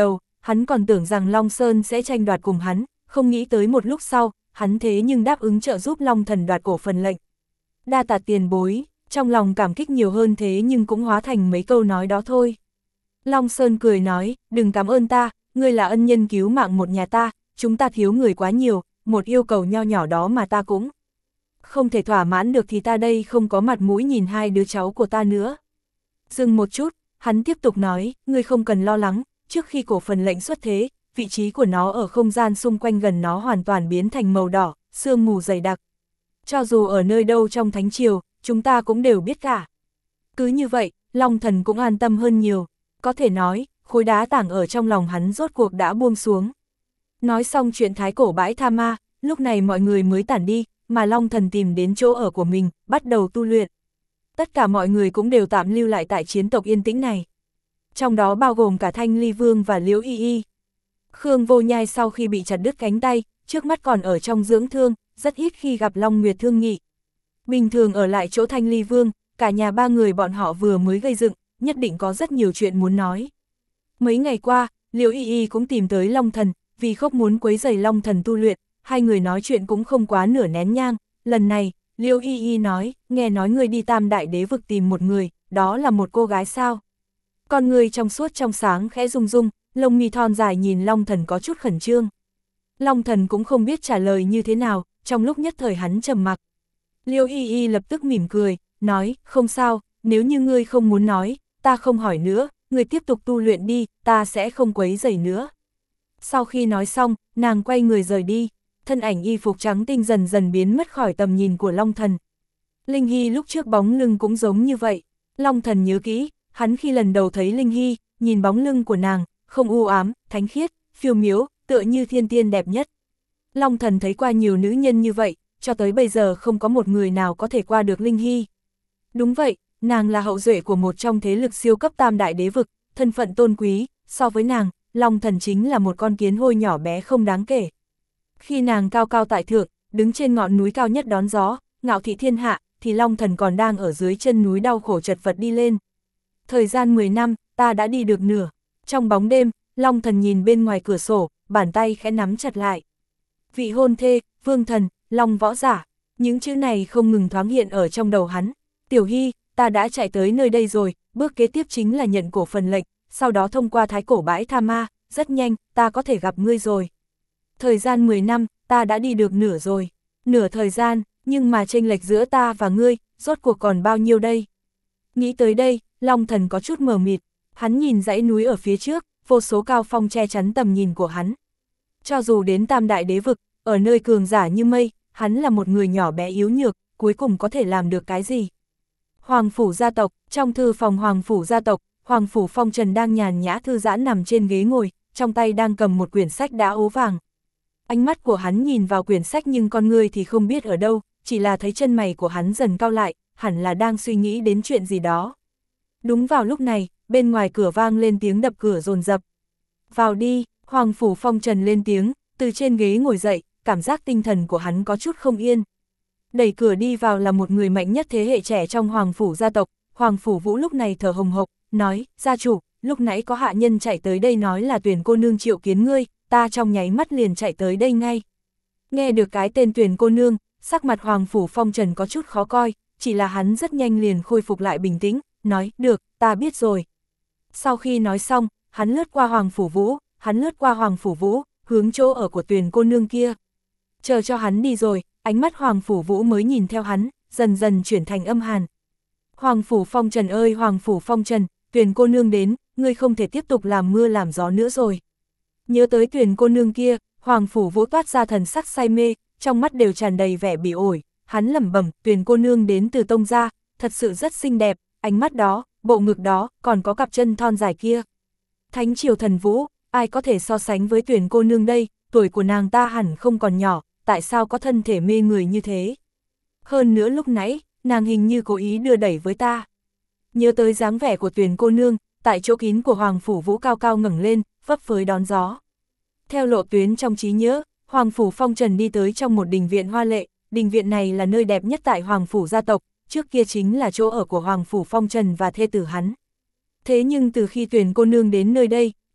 hắn còn tưởng rằng Long Sơn sẽ tranh đoạt cùng hắn, không nghĩ tới một lúc sau, hắn thế nhưng đáp ứng trợ giúp Long Thần đoạt cổ phần lệnh. Đa tạ tiền bối, trong lòng cảm kích nhiều hơn thế nhưng cũng hóa thành mấy câu nói đó thôi. Long Sơn cười nói, đừng cảm ơn ta, ngươi là ân nhân cứu mạng một nhà ta, chúng ta thiếu người quá nhiều, một yêu cầu nho nhỏ đó mà ta cũng không thể thỏa mãn được thì ta đây không có mặt mũi nhìn hai đứa cháu của ta nữa. Dừng một chút, hắn tiếp tục nói, ngươi không cần lo lắng, trước khi cổ phần lệnh xuất thế, vị trí của nó ở không gian xung quanh gần nó hoàn toàn biến thành màu đỏ, sương mù dày đặc. Cho dù ở nơi đâu trong thánh triều, chúng ta cũng đều biết cả. Cứ như vậy, Long Thần cũng an tâm hơn nhiều, có thể nói, khối đá tảng ở trong lòng hắn rốt cuộc đã buông xuống. Nói xong chuyện thái cổ bãi tha ma, lúc này mọi người mới tản đi, mà Long Thần tìm đến chỗ ở của mình, bắt đầu tu luyện. Tất cả mọi người cũng đều tạm lưu lại tại chiến tộc yên tĩnh này. Trong đó bao gồm cả Thanh Ly Vương và Liễu Y Y. Khương Vô Nhai sau khi bị chặt đứt cánh tay, trước mắt còn ở trong dưỡng thương, rất ít khi gặp Long Nguyệt thương nghị. Bình thường ở lại chỗ Thanh Ly Vương, cả nhà ba người bọn họ vừa mới gây dựng, nhất định có rất nhiều chuyện muốn nói. Mấy ngày qua, Liễu Y Y cũng tìm tới Long Thần, vì không muốn quấy rầy Long Thần tu luyện, hai người nói chuyện cũng không quá nửa nén nhang. Lần này, Liễu Y Y nói, nghe nói ngươi đi Tam Đại Đế vực tìm một người, đó là một cô gái sao? Con người trong suốt trong sáng khẽ rung rung, lông mi thon dài nhìn Long Thần có chút khẩn trương. Long Thần cũng không biết trả lời như thế nào, trong lúc nhất thời hắn trầm mặc. Liễu Y Y lập tức mỉm cười, nói, không sao, nếu như ngươi không muốn nói, ta không hỏi nữa, ngươi tiếp tục tu luyện đi, ta sẽ không quấy rầy nữa. Sau khi nói xong, nàng quay người rời đi, thân ảnh y phục trắng tinh dần dần biến mất khỏi tầm nhìn của Long Thần. Linh Hy lúc trước bóng lưng cũng giống như vậy, Long Thần nhớ kỹ, hắn khi lần đầu thấy Linh Hy, nhìn bóng lưng của nàng, không u ám, thánh khiết, phiêu miếu, tựa như thiên tiên đẹp nhất. Long Thần thấy qua nhiều nữ nhân như vậy, cho tới bây giờ không có một người nào có thể qua được Linh Hy. Đúng vậy, nàng là hậu duệ của một trong thế lực siêu cấp Tam Đại Đế vực, thân phận tôn quý, so với nàng, Long Thần chính là một con kiến hôi nhỏ bé không đáng kể. Khi nàng cao cao tại thượng, đứng trên ngọn núi cao nhất đón gió, ngạo thị thiên hạ, thì Long Thần còn đang ở dưới chân núi đau khổ chật vật đi lên. Thời gian mười năm, ta đã đi được nửa. Trong bóng đêm, Long Thần nhìn bên ngoài cửa sổ, bàn tay khẽ nắm chặt lại. Vị hôn thê, vương thần, Long võ giả, những chữ này không ngừng thoáng hiện ở trong đầu hắn. Tiểu Hy, ta đã chạy tới nơi đây rồi, bước kế tiếp chính là nhận cổ phần lệnh, sau đó thông qua thái cổ bãi tha ma, rất nhanh, ta có thể gặp ngươi rồi. Thời gian mười năm, ta đã đi được nửa rồi. Nửa thời gian, nhưng mà chênh lệch giữa ta và ngươi, rốt cuộc còn bao nhiêu đây? Nghĩ tới đây, Long Thần có chút mờ mịt, hắn nhìn dãy núi ở phía trước, vô số cao phong che chắn tầm nhìn của hắn. Cho dù đến Tam Đại Đế vực, ở nơi cường giả như mây, hắn là một người nhỏ bé yếu nhược, cuối cùng có thể làm được cái gì? Hoàng phủ gia tộc, trong thư phòng Hoàng phủ gia tộc, Hoàng phủ Phong Trần đang nhàn nhã thư giãn nằm trên ghế ngồi, trong tay đang cầm một quyển sách đã ố vàng. Ánh mắt của hắn nhìn vào quyển sách nhưng con người thì không biết ở đâu, chỉ là thấy chân mày của hắn dần cau lại, hẳn là đang suy nghĩ đến chuyện gì đó. Đúng vào lúc này, bên ngoài cửa vang lên tiếng đập cửa dồn dập. Vào đi, Hoàng phủ Phong Trần lên tiếng, từ trên ghế ngồi dậy, cảm giác tinh thần của hắn có chút không yên. Đẩy cửa đi vào là một người mạnh nhất thế hệ trẻ trong Hoàng phủ gia tộc, Hoàng phủ Vũ lúc này thở hồng hộc, nói, gia chủ, lúc nãy có hạ nhân chạy tới đây nói là Tuyền cô nương triệu kiến ngươi, ta trong nháy mắt liền chạy tới đây ngay. Nghe được cái tên Tuyền cô nương, sắc mặt Hoàng phủ Phong Trần có chút khó coi, chỉ là hắn rất nhanh liền khôi phục lại bình tĩnh, nói, được, ta biết rồi. Sau khi nói xong, hắn lướt qua Hoàng phủ Vũ, hắn lướt qua Hoàng phủ Vũ, hướng chỗ ở của Tuyền cô nương kia. Chờ cho hắn đi rồi, ánh mắt Hoàng phủ Vũ mới nhìn theo hắn, dần dần chuyển thành âm hàn. Hoàng phủ Phong Trần ơi Hoàng phủ Phong Trần, Tuyền cô nương đến, ngươi không thể tiếp tục làm mưa làm gió nữa rồi. Nhớ tới Tuyền cô nương kia, Hoàng phủ Vũ toát ra thần sắc say mê, trong mắt đều tràn đầy vẻ bị ổi, hắn lẩm bẩm, Tuyền cô nương đến từ Tông gia, thật sự rất xinh đẹp, ánh mắt đó, bộ ngực đó, còn có cặp chân thon dài kia. Thánh triều thần vũ, ai có thể so sánh với Tuyền cô nương đây, tuổi của nàng ta hẳn không còn nhỏ, tại sao có thân thể mê người như thế? Hơn nữa lúc nãy, nàng hình như cố ý đưa đẩy với ta. Nhớ tới dáng vẻ của Tuyền cô nương, tại chỗ kín của Hoàng phủ Vũ cao cao ngẩng lên, vấp phới đón gió. Theo lộ tuyến trong trí nhớ, Hoàng phủ Phong Trần đi tới trong một đình viện hoa lệ, đình viện này là nơi đẹp nhất tại Hoàng phủ gia tộc, trước kia chính là chỗ ở của Hoàng phủ Phong Trần và thê tử hắn. Thế nhưng từ khi Tuyền cô nương đến nơi đây,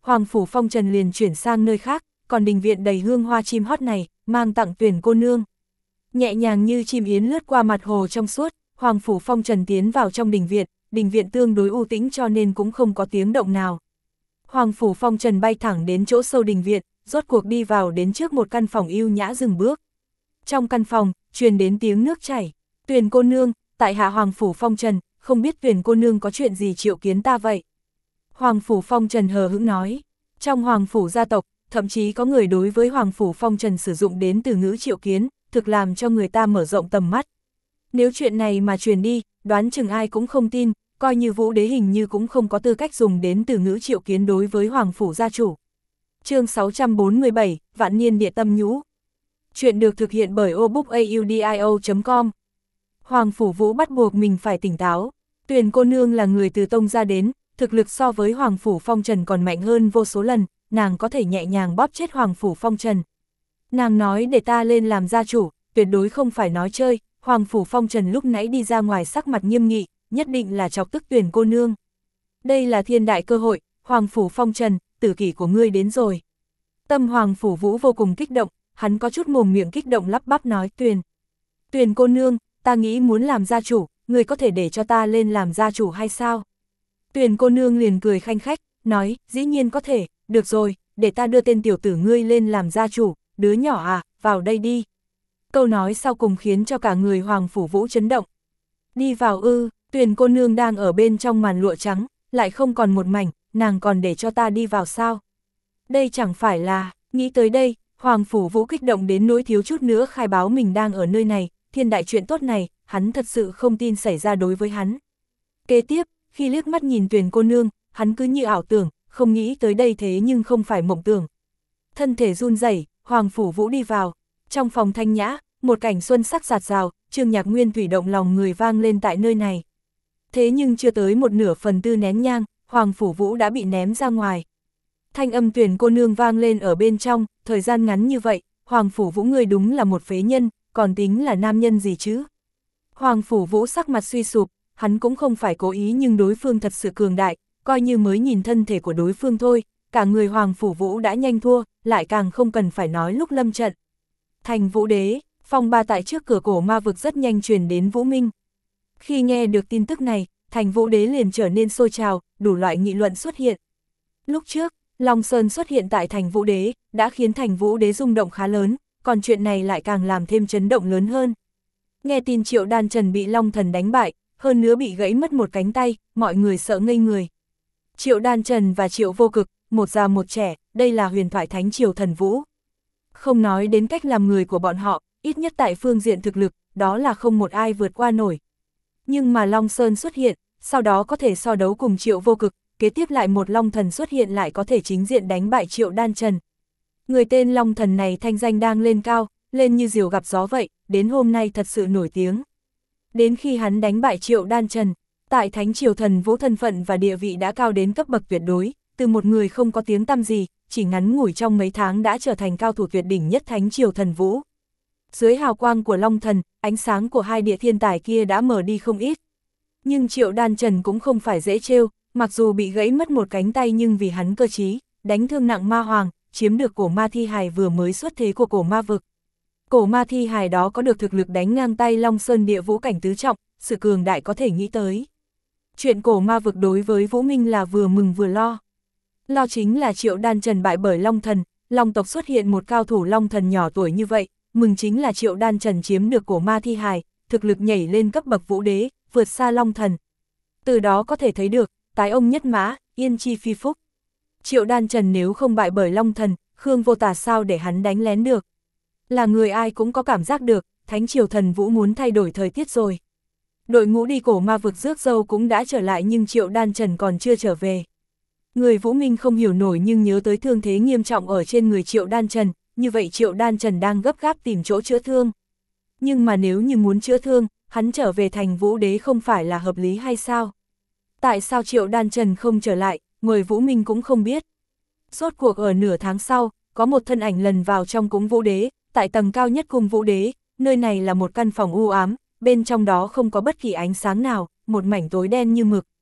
Hoàng Phủ Phong Trần liền chuyển sang nơi khác, còn đình viện đầy hương hoa chim hót này, mang tặng Tuyền cô nương. Nhẹ nhàng như chim yến lướt qua mặt hồ trong suốt, Hoàng Phủ Phong Trần tiến vào trong đình viện, đình viện tương đối u tĩnh cho nên cũng không có tiếng động nào. Hoàng Phủ Phong Trần bay thẳng đến chỗ sâu đình viện, rốt cuộc đi vào đến trước một căn phòng yêu nhã dừng bước. Trong căn phòng, truyền đến tiếng nước chảy. Tuyền cô nương, tại hạ Hoàng Phủ Phong Trần, không biết Tuyền cô nương có chuyện gì triệu kiến ta vậy? Hoàng Phủ Phong Trần hờ hững nói. Trong Hoàng Phủ gia tộc, thậm chí có người đối với Hoàng Phủ Phong Trần sử dụng đến từ ngữ triệu kiến, thực làm cho người ta mở rộng tầm mắt. Nếu chuyện này mà truyền đi, đoán chừng ai cũng không tin, coi như Vũ Đế hình như cũng không có tư cách dùng đến từ ngữ triệu kiến đối với Hoàng Phủ gia chủ. Chương sáu trăm bốn mươi bảy, Vạn Niên Địa Tâm Nhũ. Chuyện được thực hiện bởi obookaudio chấm com. Hoàng Phủ Vũ bắt buộc mình phải tỉnh táo. Tuyền cô nương là người từ tông ra đến, thực lực so với Hoàng Phủ Phong Trần còn mạnh hơn vô số lần, nàng có thể nhẹ nhàng bóp chết Hoàng Phủ Phong Trần. Nàng nói để ta lên làm gia chủ, tuyệt đối không phải nói chơi. Hoàng Phủ Phong Trần lúc nãy đi ra ngoài sắc mặt nghiêm nghị, nhất định là chọc tức Tuyền cô nương. Đây là thiên đại cơ hội, Hoàng Phủ Phong Trần, tử kỷ của ngươi đến rồi. Tâm Hoàng Phủ Vũ vô cùng kích động, hắn có chút mồm miệng kích động lắp bắp nói Tuyền. Tuyền cô nương, ta nghĩ muốn làm gia chủ, ngươi có thể để cho ta lên làm gia chủ hay sao? Tuyền cô nương liền cười khanh khách, nói, dĩ nhiên có thể, được rồi, để ta đưa tên tiểu tử ngươi lên làm gia chủ, đứa nhỏ à, vào đây đi. Câu nói sau cùng khiến cho cả người Hoàng Phủ Vũ chấn động. Đi vào ư, Tuyền cô nương đang ở bên trong màn lụa trắng, lại không còn một mảnh, nàng còn để cho ta đi vào sao? Đây chẳng phải là, nghĩ tới đây, Hoàng Phủ Vũ kích động đến nỗi thiếu chút nữa khai báo mình đang ở nơi này, thiên đại chuyện tốt này, hắn thật sự không tin xảy ra đối với hắn. Kế tiếp, khi liếc mắt nhìn Tuyền cô nương, hắn cứ như ảo tưởng, không nghĩ tới đây thế nhưng không phải mộng tưởng. Thân thể run rẩy, Hoàng Phủ Vũ đi vào, trong phòng thanh nhã, một cảnh xuân sắc rạt rào, Trương Nhạc Nguyên thủy động lòng người vang lên tại nơi này. Thế nhưng chưa tới một nửa phần tư nén nhang, Hoàng Phủ Vũ đã bị ném ra ngoài. Thanh âm Tuyền cô nương vang lên ở bên trong, thời gian ngắn như vậy, Hoàng Phủ Vũ người đúng là một phế nhân, còn tính là nam nhân gì chứ? Hoàng Phủ Vũ sắc mặt suy sụp, hắn cũng không phải cố ý nhưng đối phương thật sự cường đại, coi như mới nhìn thân thể của đối phương thôi, cả người Hoàng Phủ Vũ đã nhanh thua, lại càng không cần phải nói lúc lâm trận. Thành Vũ Đế, phong ba tại trước cửa cổ ma vực rất nhanh truyền đến Vũ Minh. Khi nghe được tin tức này, Thành Vũ Đế liền trở nên sôi trào, đủ loại nghị luận xuất hiện. Lúc trước, Long Sơn xuất hiện tại Thành Vũ Đế, đã khiến Thành Vũ Đế rung động khá lớn, còn chuyện này lại càng làm thêm chấn động lớn hơn. Nghe tin Triệu Đan Trần bị Long Thần đánh bại, hơn nữa bị gãy mất một cánh tay, mọi người sợ ngây người. Triệu Đan Trần và Triệu Vô Cực, một già một trẻ, đây là huyền thoại thánh triều thần vũ. Không nói đến cách làm người của bọn họ, ít nhất tại phương diện thực lực, đó là không một ai vượt qua nổi. Nhưng mà Long Sơn xuất hiện, sau đó có thể so đấu cùng Triệu Vô Cực, kế tiếp lại một Long Thần xuất hiện lại có thể chính diện đánh bại Triệu Đan Trần. Người tên Long Thần này thanh danh đang lên cao, lên như diều gặp gió vậy, đến hôm nay thật sự nổi tiếng. Đến khi hắn đánh bại Triệu Đan Trần, tại thánh triều thần vũ thân phận và địa vị đã cao đến cấp bậc tuyệt đối, từ một người không có tiếng tăm gì, chỉ ngắn ngủi trong mấy tháng đã trở thành cao thủ tuyệt đỉnh nhất thánh triều thần vũ. Dưới hào quang của Long Thần, ánh sáng của hai địa thiên tài kia đã mở đi không ít. Nhưng Triệu Đan Trần cũng không phải dễ trêu, mặc dù bị gãy mất một cánh tay nhưng vì hắn cơ trí, đánh thương nặng ma hoàng, chiếm được cổ ma thi hài vừa mới xuất thế của cổ ma vực. Cổ ma thi hài đó có được thực lực đánh ngang tay Long Sơn địa vũ cảnh tứ trọng, sự cường đại có thể nghĩ tới. Chuyện cổ ma vực đối với Vũ Minh là vừa mừng vừa lo. Lo chính là Triệu Đan Trần bại bởi Long Thần, Long tộc xuất hiện một cao thủ Long Thần nhỏ tuổi như vậy, mừng chính là Triệu Đan Trần chiếm được cổ ma thi hài, thực lực nhảy lên cấp bậc Vũ Đế, vượt xa Long Thần. Từ đó có thể thấy được, tái ông nhất mã, yên chi phi phúc. Triệu Đan Trần nếu không bại bởi Long Thần, Khương Vô Tà sao để hắn đánh lén được. Là người ai cũng có cảm giác được, thánh triều thần vũ muốn thay đổi thời tiết rồi. Đội ngũ đi cổ ma vực rước dâu cũng đã trở lại nhưng Triệu Đan Trần còn chưa trở về. Người Vũ Minh không hiểu nổi nhưng nhớ tới thương thế nghiêm trọng ở trên người Triệu Đan Trần, như vậy Triệu Đan Trần đang gấp gáp tìm chỗ chữa thương. Nhưng mà nếu như muốn chữa thương, hắn trở về thành Vũ Đế không phải là hợp lý hay sao? Tại sao Triệu Đan Trần không trở lại, người Vũ Minh cũng không biết. Rốt cuộc ở nửa tháng sau, có một thân ảnh lần vào trong cung Vũ Đế, tại tầng cao nhất cung Vũ Đế, nơi này là một căn phòng u ám, bên trong đó không có bất kỳ ánh sáng nào, một mảnh tối đen như mực.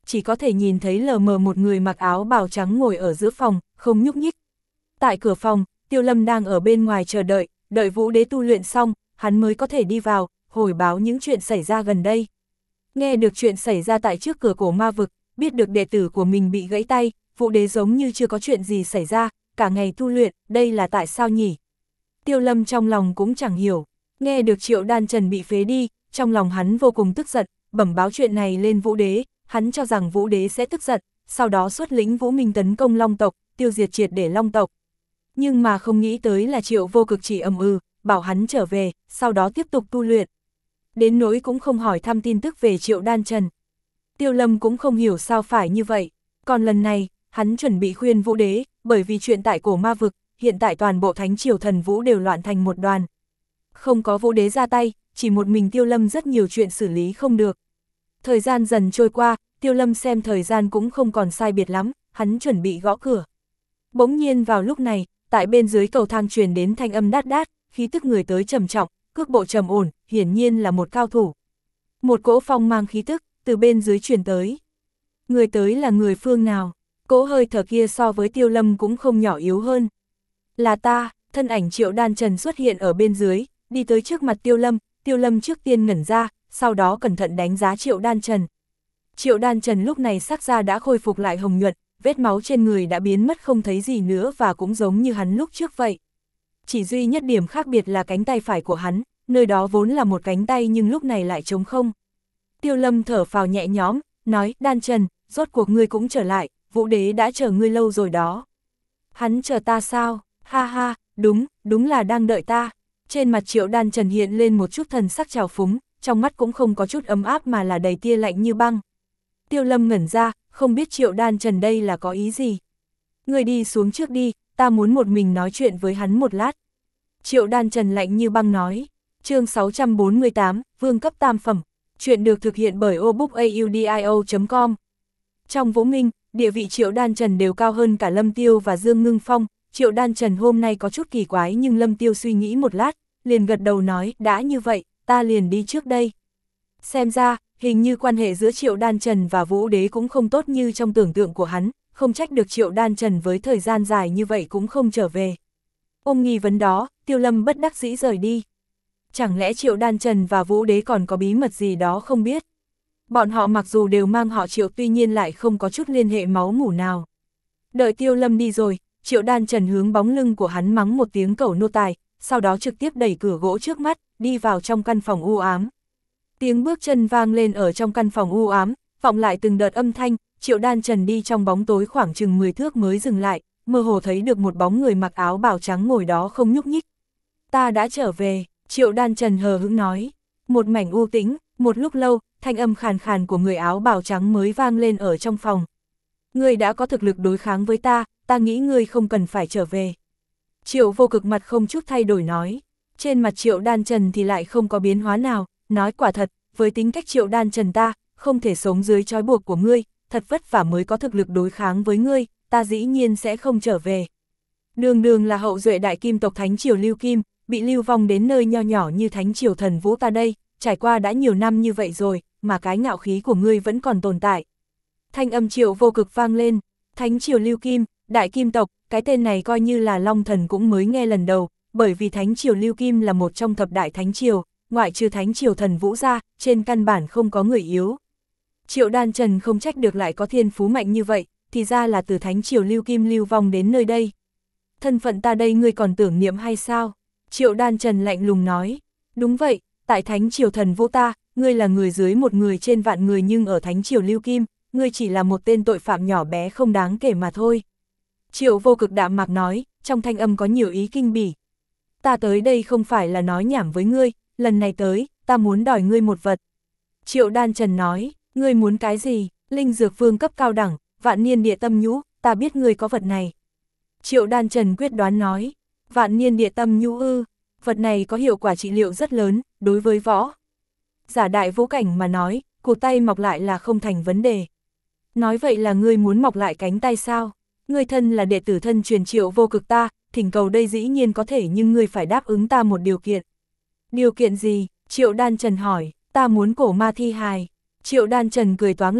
chỉ có thể nhìn thấy lờ mờ một người mặc áo bào trắng ngồi ở giữa phòng, không nhúc nhích. Tại cửa phòng, Tiêu Lâm đang ở bên ngoài chờ đợi, đợi Vũ Đế tu luyện xong, hắn mới có thể đi vào, hồi báo những chuyện xảy ra gần đây. Nghe được chuyện xảy ra tại trước cửa cổ ma vực, biết được đệ tử của mình bị gãy tay, Vũ Đế giống như chưa có chuyện gì xảy ra, cả ngày tu luyện, đây là tại sao nhỉ? Tiêu Lâm trong lòng cũng chẳng hiểu, nghe được Triệu Đan Trần bị phế đi, trong lòng hắn vô cùng tức giận, bẩm báo chuyện này lên Vũ Đế, hắn cho rằng Vũ Đế sẽ tức giận, sau đó xuất lĩnh Vũ Minh tấn công Long tộc, tiêu diệt triệt để Long tộc. Nhưng mà không nghĩ tới là Triệu Vô Cực chỉ ầm ừ, bảo hắn trở về, sau đó tiếp tục tu luyện. Đến nỗi cũng không hỏi thăm tin tức về Triệu Đan Trần. Tiêu Lâm cũng không hiểu sao phải như vậy, còn lần này, hắn chuẩn bị khuyên Vũ Đế, bởi vì chuyện tại cổ ma vực, hiện tại toàn bộ Thánh Triều Thần Vũ đều loạn thành một đoàn. Không có Vũ Đế ra tay, chỉ một mình Tiêu Lâm rất nhiều chuyện xử lý không được. Thời gian dần trôi qua, Tiêu Lâm xem thời gian cũng không còn sai biệt lắm, hắn chuẩn bị gõ cửa. Bỗng nhiên vào lúc này, tại bên dưới cầu thang truyền đến thanh âm đát đát, khí tức người tới trầm trọng, cước bộ trầm ổn, hiển nhiên là một cao thủ. Một cỗ phong mang khí tức, từ bên dưới truyền tới. Người tới là người phương nào? Cỗ hơi thở kia so với Tiêu Lâm cũng không nhỏ yếu hơn. Là ta, thân ảnh Triệu Đan Trần xuất hiện ở bên dưới, đi tới trước mặt Tiêu Lâm, Tiêu Lâm trước tiên ngẩn ra, sau đó cẩn thận đánh giá Triệu Đan Trần. Triệu Đan Trần lúc này sắc da đã khôi phục lại hồng nhuận, vết máu trên người đã biến mất không thấy gì nữa và cũng giống như hắn lúc trước vậy. Chỉ duy nhất điểm khác biệt là cánh tay phải của hắn, nơi đó vốn là một cánh tay nhưng lúc này lại trống không. Tiêu Lâm thở phào nhẹ nhõm, nói, Đan Trần, rốt cuộc ngươi cũng trở lại, Vũ Đế đã chờ ngươi lâu rồi đó. Hắn chờ ta sao? Ha ha, đúng, đúng là đang đợi ta. Trên mặt Triệu Đan Trần hiện lên một chút thần sắc trào phúng, trong mắt cũng không có chút ấm áp mà là đầy tia lạnh như băng. Tiêu Lâm ngẩn ra, không biết Triệu Đan Trần đây là có ý gì. Ngươi đi xuống trước đi, ta muốn một mình nói chuyện với hắn một lát. Triệu Đan Trần lạnh như băng nói. Chương sáu trăm bốn mươi tám, Vương cấp tam phẩm. Chuyện được thực hiện bởi obookaudio chấm com. Trong Vũ Minh, địa vị Triệu Đan Trần đều cao hơn cả Lâm Tiêu và Dương Ngưng Phong. Triệu Đan Trần hôm nay có chút kỳ quái nhưng Lâm Tiêu suy nghĩ một lát, liền gật đầu nói, đã như vậy, ta liền đi trước đây. Xem ra, hình như quan hệ giữa Triệu Đan Trần và Vũ Đế cũng không tốt như trong tưởng tượng của hắn, không trách được Triệu Đan Trần với thời gian dài như vậy cũng không trở về. Ôm nghi vấn đó, Tiêu Lâm bất đắc dĩ rời đi. Chẳng lẽ Triệu Đan Trần và Vũ Đế còn có bí mật gì đó không biết? Bọn họ mặc dù đều mang họ Triệu tuy nhiên lại không có chút liên hệ máu mủ nào. Đợi Tiêu Lâm đi rồi, Triệu Đan Trần hướng bóng lưng của hắn mắng một tiếng cẩu nô tài, sau đó trực tiếp đẩy cửa gỗ trước mắt, đi vào trong căn phòng u ám. Tiếng bước chân vang lên ở trong căn phòng u ám, vọng lại từng đợt âm thanh, Triệu Đan Trần đi trong bóng tối khoảng chừng mười thước mới dừng lại, mơ hồ thấy được một bóng người mặc áo bào trắng ngồi đó không nhúc nhích. Ta đã trở về, Triệu Đan Trần hờ hững nói. Một mảnh u tĩnh, một lúc lâu, thanh âm khàn khàn của người áo bào trắng mới vang lên ở trong phòng. Ngươi đã có thực lực đối kháng với ta, ta nghĩ ngươi không cần phải trở về. Triệu Vô Cực mặt không chút thay đổi nói. Trên mặt Triệu Đan Trần thì lại không có biến hóa nào, nói quả thật, với tính cách Triệu Đan Trần ta, không thể sống dưới trói buộc của ngươi, thật vất vả mới có thực lực đối kháng với ngươi, ta dĩ nhiên sẽ không trở về. Đường đường là hậu duệ đại kim tộc Thánh Triều Lưu Kim, bị lưu vong đến nơi nho nhỏ như Thánh Triều Thần Vũ ta đây, trải qua đã nhiều năm như vậy rồi, mà cái ngạo khí của ngươi vẫn còn tồn tại. Thanh âm Triệu Vô Cực vang lên, Thánh Triều Lưu Kim, đại kim tộc, cái tên này coi như là Long Thần cũng mới nghe lần đầu, bởi vì Thánh Triều Lưu Kim là một trong thập đại Thánh Triều, ngoại trừ Thánh Triều Thần Vũ ra, trên căn bản không có người yếu. Triệu Đan Trần không trách được lại có thiên phú mạnh như vậy, thì ra là từ Thánh Triều Lưu Kim lưu vong đến nơi đây. Thân phận ta đây ngươi còn tưởng niệm hay sao? Triệu Đan Trần lạnh lùng nói. Đúng vậy, tại Thánh Triều Thần Vũ ta, ngươi là người dưới một người trên vạn người nhưng ở Thánh Triều Lưu Kim, ngươi chỉ là một tên tội phạm nhỏ bé không đáng kể mà thôi. Triệu Vô Cực đạm mạc nói, trong thanh âm có nhiều ý kinh bỉ. Ta tới đây không phải là nói nhảm với ngươi, lần này tới, ta muốn đòi ngươi một vật. Triệu Đan Trần nói, ngươi muốn cái gì? Linh dược vương cấp cao đẳng, vạn niên địa tâm nhũ, ta biết ngươi có vật này. Triệu Đan Trần quyết đoán nói, vạn niên địa tâm nhũ ư, vật này có hiệu quả trị liệu rất lớn, đối với võ giả đại vũ cảnh mà nói, cụt tay mọc lại là không thành vấn đề. Nói vậy là ngươi muốn mọc lại cánh tay sao? Ngươi thân là đệ tử thân truyền Triệu Vô Cực ta, thỉnh cầu đây dĩ nhiên có thể nhưng ngươi phải đáp ứng ta một điều kiện. Điều kiện gì? Triệu Đan Trần hỏi, ta muốn cổ ma thi hài. Triệu Đan Trần cười toáng lên,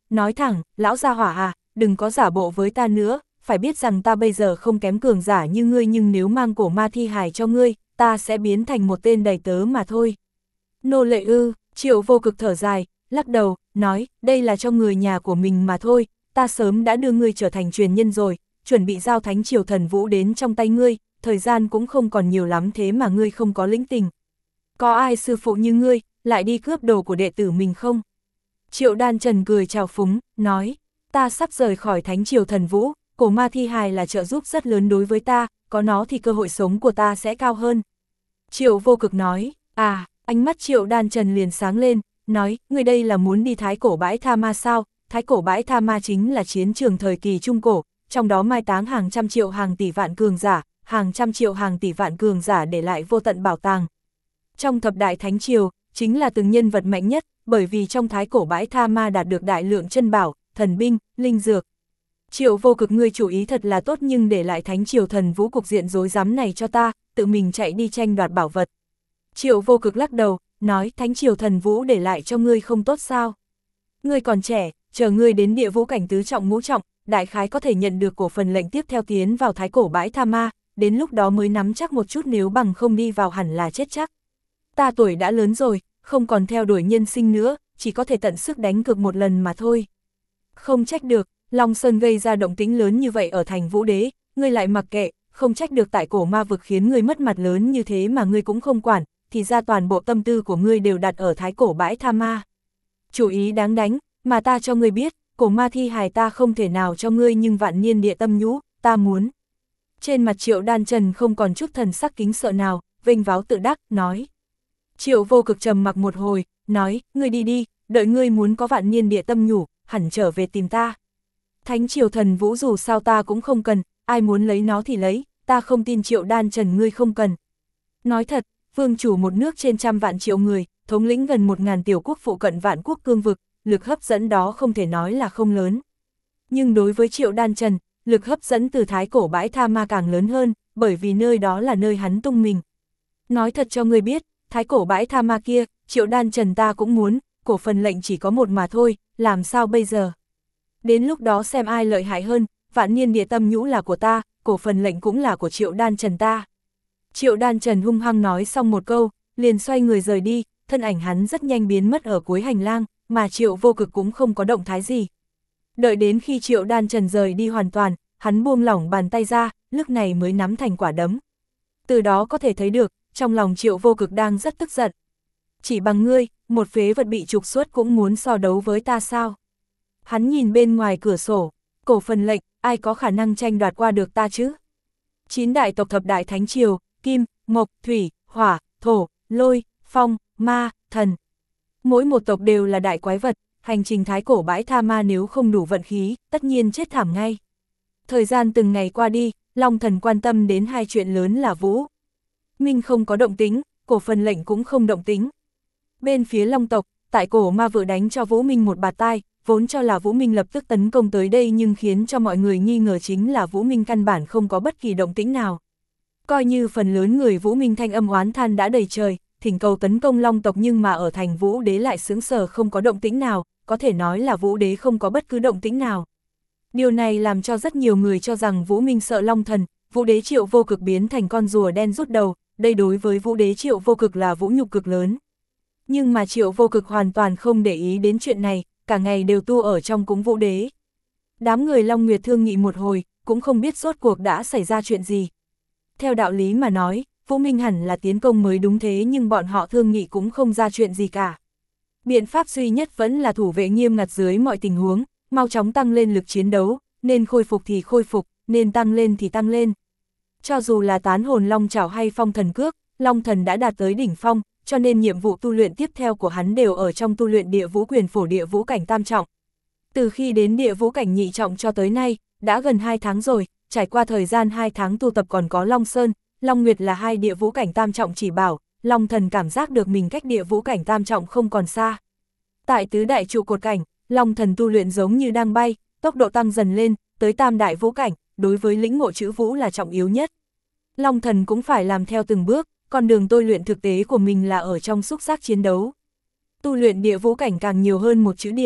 nói thẳng, lão gia hỏa à, đừng có giả bộ với ta nữa, phải biết rằng ta bây giờ không kém cường giả như ngươi, nhưng nếu mang cổ ma thi hài cho ngươi, ta sẽ biến thành một tên đầy tớ mà thôi. Nô lệ ư? Triệu Vô Cực thở dài, lắc đầu, nói, đây là cho người nhà của mình mà thôi, ta sớm đã đưa ngươi trở thành truyền nhân rồi, chuẩn bị giao Thánh Triều Thần Vũ đến trong tay ngươi, thời gian cũng không còn nhiều lắm, thế mà ngươi không có lĩnh tình. Có ai sư phụ như ngươi, lại đi cướp đồ của đệ tử mình không? Triệu Đan Trần cười chào phúng, nói, ta sắp rời khỏi Thánh Triều Thần Vũ, cổ ma thi hài là trợ giúp rất lớn đối với ta, có nó thì cơ hội sống của ta sẽ cao hơn. Triệu Vô Cực nói, à, ánh mắt Triệu Đan Trần liền sáng lên, nói, ngươi đây là muốn đi Thái Cổ Bãi Tha Ma sao? Thái Cổ Bãi Tha Ma chính là chiến trường thời kỳ Trung Cổ, trong đó mai táng hàng trăm triệu hàng tỷ vạn cường giả, hàng trăm triệu hàng tỷ vạn cường giả để lại vô tận bảo tàng. Trong thập đại Thánh Triều, chính là từng nhân vật mạnh nhất, bởi vì trong Thái Cổ Bãi Tha Ma đạt được đại lượng chân bảo, thần binh, linh dược. Triệu Vô Cực, ngươi chủ ý thật là tốt, nhưng để lại Thánh Triều Thần Vũ cục diện rối rắm này cho ta, tự mình chạy đi tranh đoạt bảo vật. Triệu Vô Cực lắc đầu, nói, Thánh Triều Thần Vũ để lại cho ngươi không tốt sao? Ngươi còn trẻ, chờ ngươi đến địa vũ cảnh tứ trọng ngũ trọng, đại khái có thể nhận được cổ phần lệnh tiếp theo tiến vào Thái Cổ Bãi Tha Ma, đến lúc đó mới nắm chắc một chút, nếu bằng không đi vào hẳn là chết chắc. Ta tuổi đã lớn rồi, không còn theo đuổi nhân sinh nữa, chỉ có thể tận sức đánh cược một lần mà thôi. Không trách được, Long Sơn gây ra động tĩnh lớn như vậy ở thành Vũ Đế, ngươi lại mặc kệ, không trách được tại cổ ma vực khiến ngươi mất mặt lớn như thế mà ngươi cũng không quản, thì ra toàn bộ tâm tư của ngươi đều đặt ở Thái Cổ Bãi Tha Ma. Chủ ý đáng đánh, mà ta cho ngươi biết, cổ ma thi hài ta không thể nào cho ngươi, nhưng vạn niên địa tâm nhũ, ta muốn. Trên mặt Triệu Đan Trần không còn chút thần sắc kính sợ nào, vênh váo tự đắc, nói. Triệu Vô Cực trầm mặc một hồi, nói, ngươi đi đi, đợi ngươi muốn có vạn niên địa tâm nhũ, hẳn trở về tìm ta. Thánh Triều Thần Vũ dù sao ta cũng không cần, ai muốn lấy nó thì lấy, ta không tin Triệu Đan Trần ngươi không cần. Nói thật, vương chủ một nước trên trăm vạn triệu người, thống lĩnh gần một ngàn tiểu quốc phụ cận vạn quốc cương vực, lực hấp dẫn đó không thể nói là không lớn. Nhưng đối với Triệu Đan Trần, lực hấp dẫn từ Thái Cổ Bãi Tha Ma càng lớn hơn, bởi vì nơi đó là nơi hắn tung mình. Nói thật cho ngươi biết, Thái Cổ Bãi Tha Ma kia, Triệu Đan Trần ta cũng muốn, cổ phần lệnh chỉ có một mà thôi, làm sao bây giờ? Đến lúc đó xem ai lợi hại hơn, vạn niên địa tâm nhũ là của ta, cổ phần lệnh cũng là của Triệu Đan Trần ta. Triệu Đan Trần hung hăng nói xong một câu, liền xoay người rời đi, thân ảnh hắn rất nhanh biến mất ở cuối hành lang, mà Triệu Vô Cực cũng không có động thái gì. Đợi đến khi Triệu Đan Trần rời đi hoàn toàn, hắn buông lỏng bàn tay ra, lúc này mới nắm thành quả đấm. Từ đó có thể thấy được, trong lòng Triệu Vô Cực đang rất tức giận. Chỉ bằng ngươi, một phế vật bị trục xuất cũng muốn so đấu với ta sao? Hắn nhìn bên ngoài cửa sổ, cổ phần lệnh, ai có khả năng tranh đoạt qua được ta chứ? Chín đại tộc thập đại Thánh Triều, kim, mộc, thủy, hỏa, thổ, lôi, phong, ma, thần. Mỗi một tộc đều là đại quái vật, hành trình Thái Cổ Bãi Tha Ma nếu không đủ vận khí, tất nhiên chết thảm ngay. Thời gian từng ngày qua đi, Long Thần quan tâm đến hai chuyện lớn là Vũ Minh không có động tính, cổ phần lệnh cũng không động tính. Bên phía Long tộc, tại cổ ma vừa đánh cho Vũ Minh một bạt tai, vốn cho là Vũ Minh lập tức tấn công tới đây, nhưng khiến cho mọi người nghi ngờ chính là Vũ Minh căn bản không có bất kỳ động tĩnh nào. Coi như phần lớn người Vũ Minh thanh âm oán than đã đầy trời, thỉnh cầu tấn công Long tộc, nhưng mà ở thành Vũ Đế lại sững sờ không có động tĩnh nào, có thể nói là Vũ Đế không có bất cứ động tĩnh nào. Điều này làm cho rất nhiều người cho rằng Vũ Minh sợ Long Thần, Vũ Đế Triệu Vô Cực biến thành con rùa đen rút đầu, đây đối với Vũ Đế Triệu Vô Cực là vũ nhục cực lớn. Nhưng mà Triệu Vô Cực hoàn toàn không để ý đến chuyện này, cả ngày đều tu ở trong cúng Vũ Đế. Đám người Long Nguyệt thương nghị một hồi, cũng không biết rốt cuộc đã xảy ra chuyện gì. Theo đạo lý mà nói, Vũ Minh hẳn là tiến công mới đúng, thế nhưng bọn họ thương nghị cũng không ra chuyện gì cả. Biện pháp duy nhất vẫn là thủ vệ nghiêm ngặt dưới mọi tình huống, mau chóng tăng lên lực chiến đấu, nên khôi phục thì khôi phục, nên tăng lên thì tăng lên. Cho dù là tán hồn long trảo hay phong thần cước, Long Thần đã đạt tới đỉnh phong, cho nên nhiệm vụ tu luyện tiếp theo của hắn đều ở trong tu luyện địa vũ quyền phổ địa vũ cảnh tam trọng. Từ khi đến địa vũ cảnh nhị trọng cho tới nay, đã gần hai tháng rồi, trải qua thời gian hai tháng tu tập còn có Long Sơn, Long Nguyệt là hai địa vũ cảnh tam trọng chỉ bảo, Long Thần cảm giác được mình cách địa vũ cảnh tam trọng không còn xa. Tại tứ đại trụ cột cảnh, Long Thần tu luyện giống như đang bay, tốc độ tăng dần lên, tới tam đại vũ cảnh, đối với lĩnh ngộ chữ vũ là trọng yếu nhất. Long Thần cũng phải làm theo từng bước, con đường tôi luyện thực tế của mình là ở trong xúc giác chiến đấu. Tu luyện địa vũ cảnh càng nhiều hơn một chữ địa.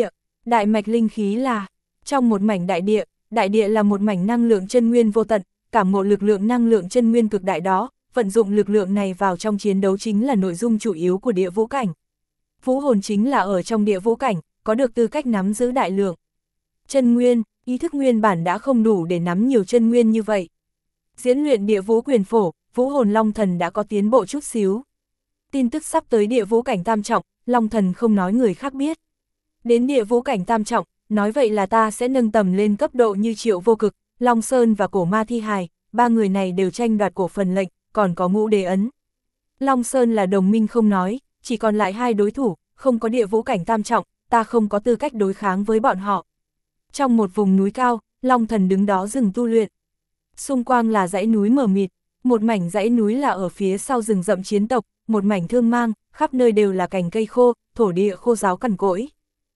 Đại mạch linh khí là, trong một mảnh đại địa, đại địa là một mảnh năng lượng chân nguyên vô tận, cả một lực lượng năng lượng chân nguyên cực đại đó, vận dụng lực lượng này vào trong chiến đấu chính là nội dung chủ yếu của địa vũ cảnh. Vũ hồn chính là ở trong địa vũ cảnh, có được tư cách nắm giữ đại lượng chân nguyên, ý thức nguyên bản đã không đủ để nắm nhiều chân nguyên như vậy. Diễn luyện địa vũ quyền phổ, vũ hồn Long Thần đã có tiến bộ chút xíu. Tin tức sắp tới địa vũ cảnh tam trọng, Long Thần không nói người khác biết. Đến địa vũ cảnh tam trọng, nói vậy là ta sẽ nâng tầm lên cấp độ như Triệu Vô Cực, Long Sơn và Cổ Ma Thi Hài, ba người này đều tranh đoạt cổ phần lệnh, còn có Ngũ Đế ấn. Long Sơn là đồng minh không nói, chỉ còn lại hai đối thủ, không có địa vũ cảnh tam trọng, ta không có tư cách đối kháng với bọn họ. Trong một vùng núi cao, Long Thần đứng đó dừng tu luyện. Xung quanh là dãy núi mờ mịt, một mảnh dãy núi là ở phía sau rừng rậm chiến tộc, một mảnh thương mang, khắp nơi đều là cành cây khô, thổ địa khô ráo cằn cỗi.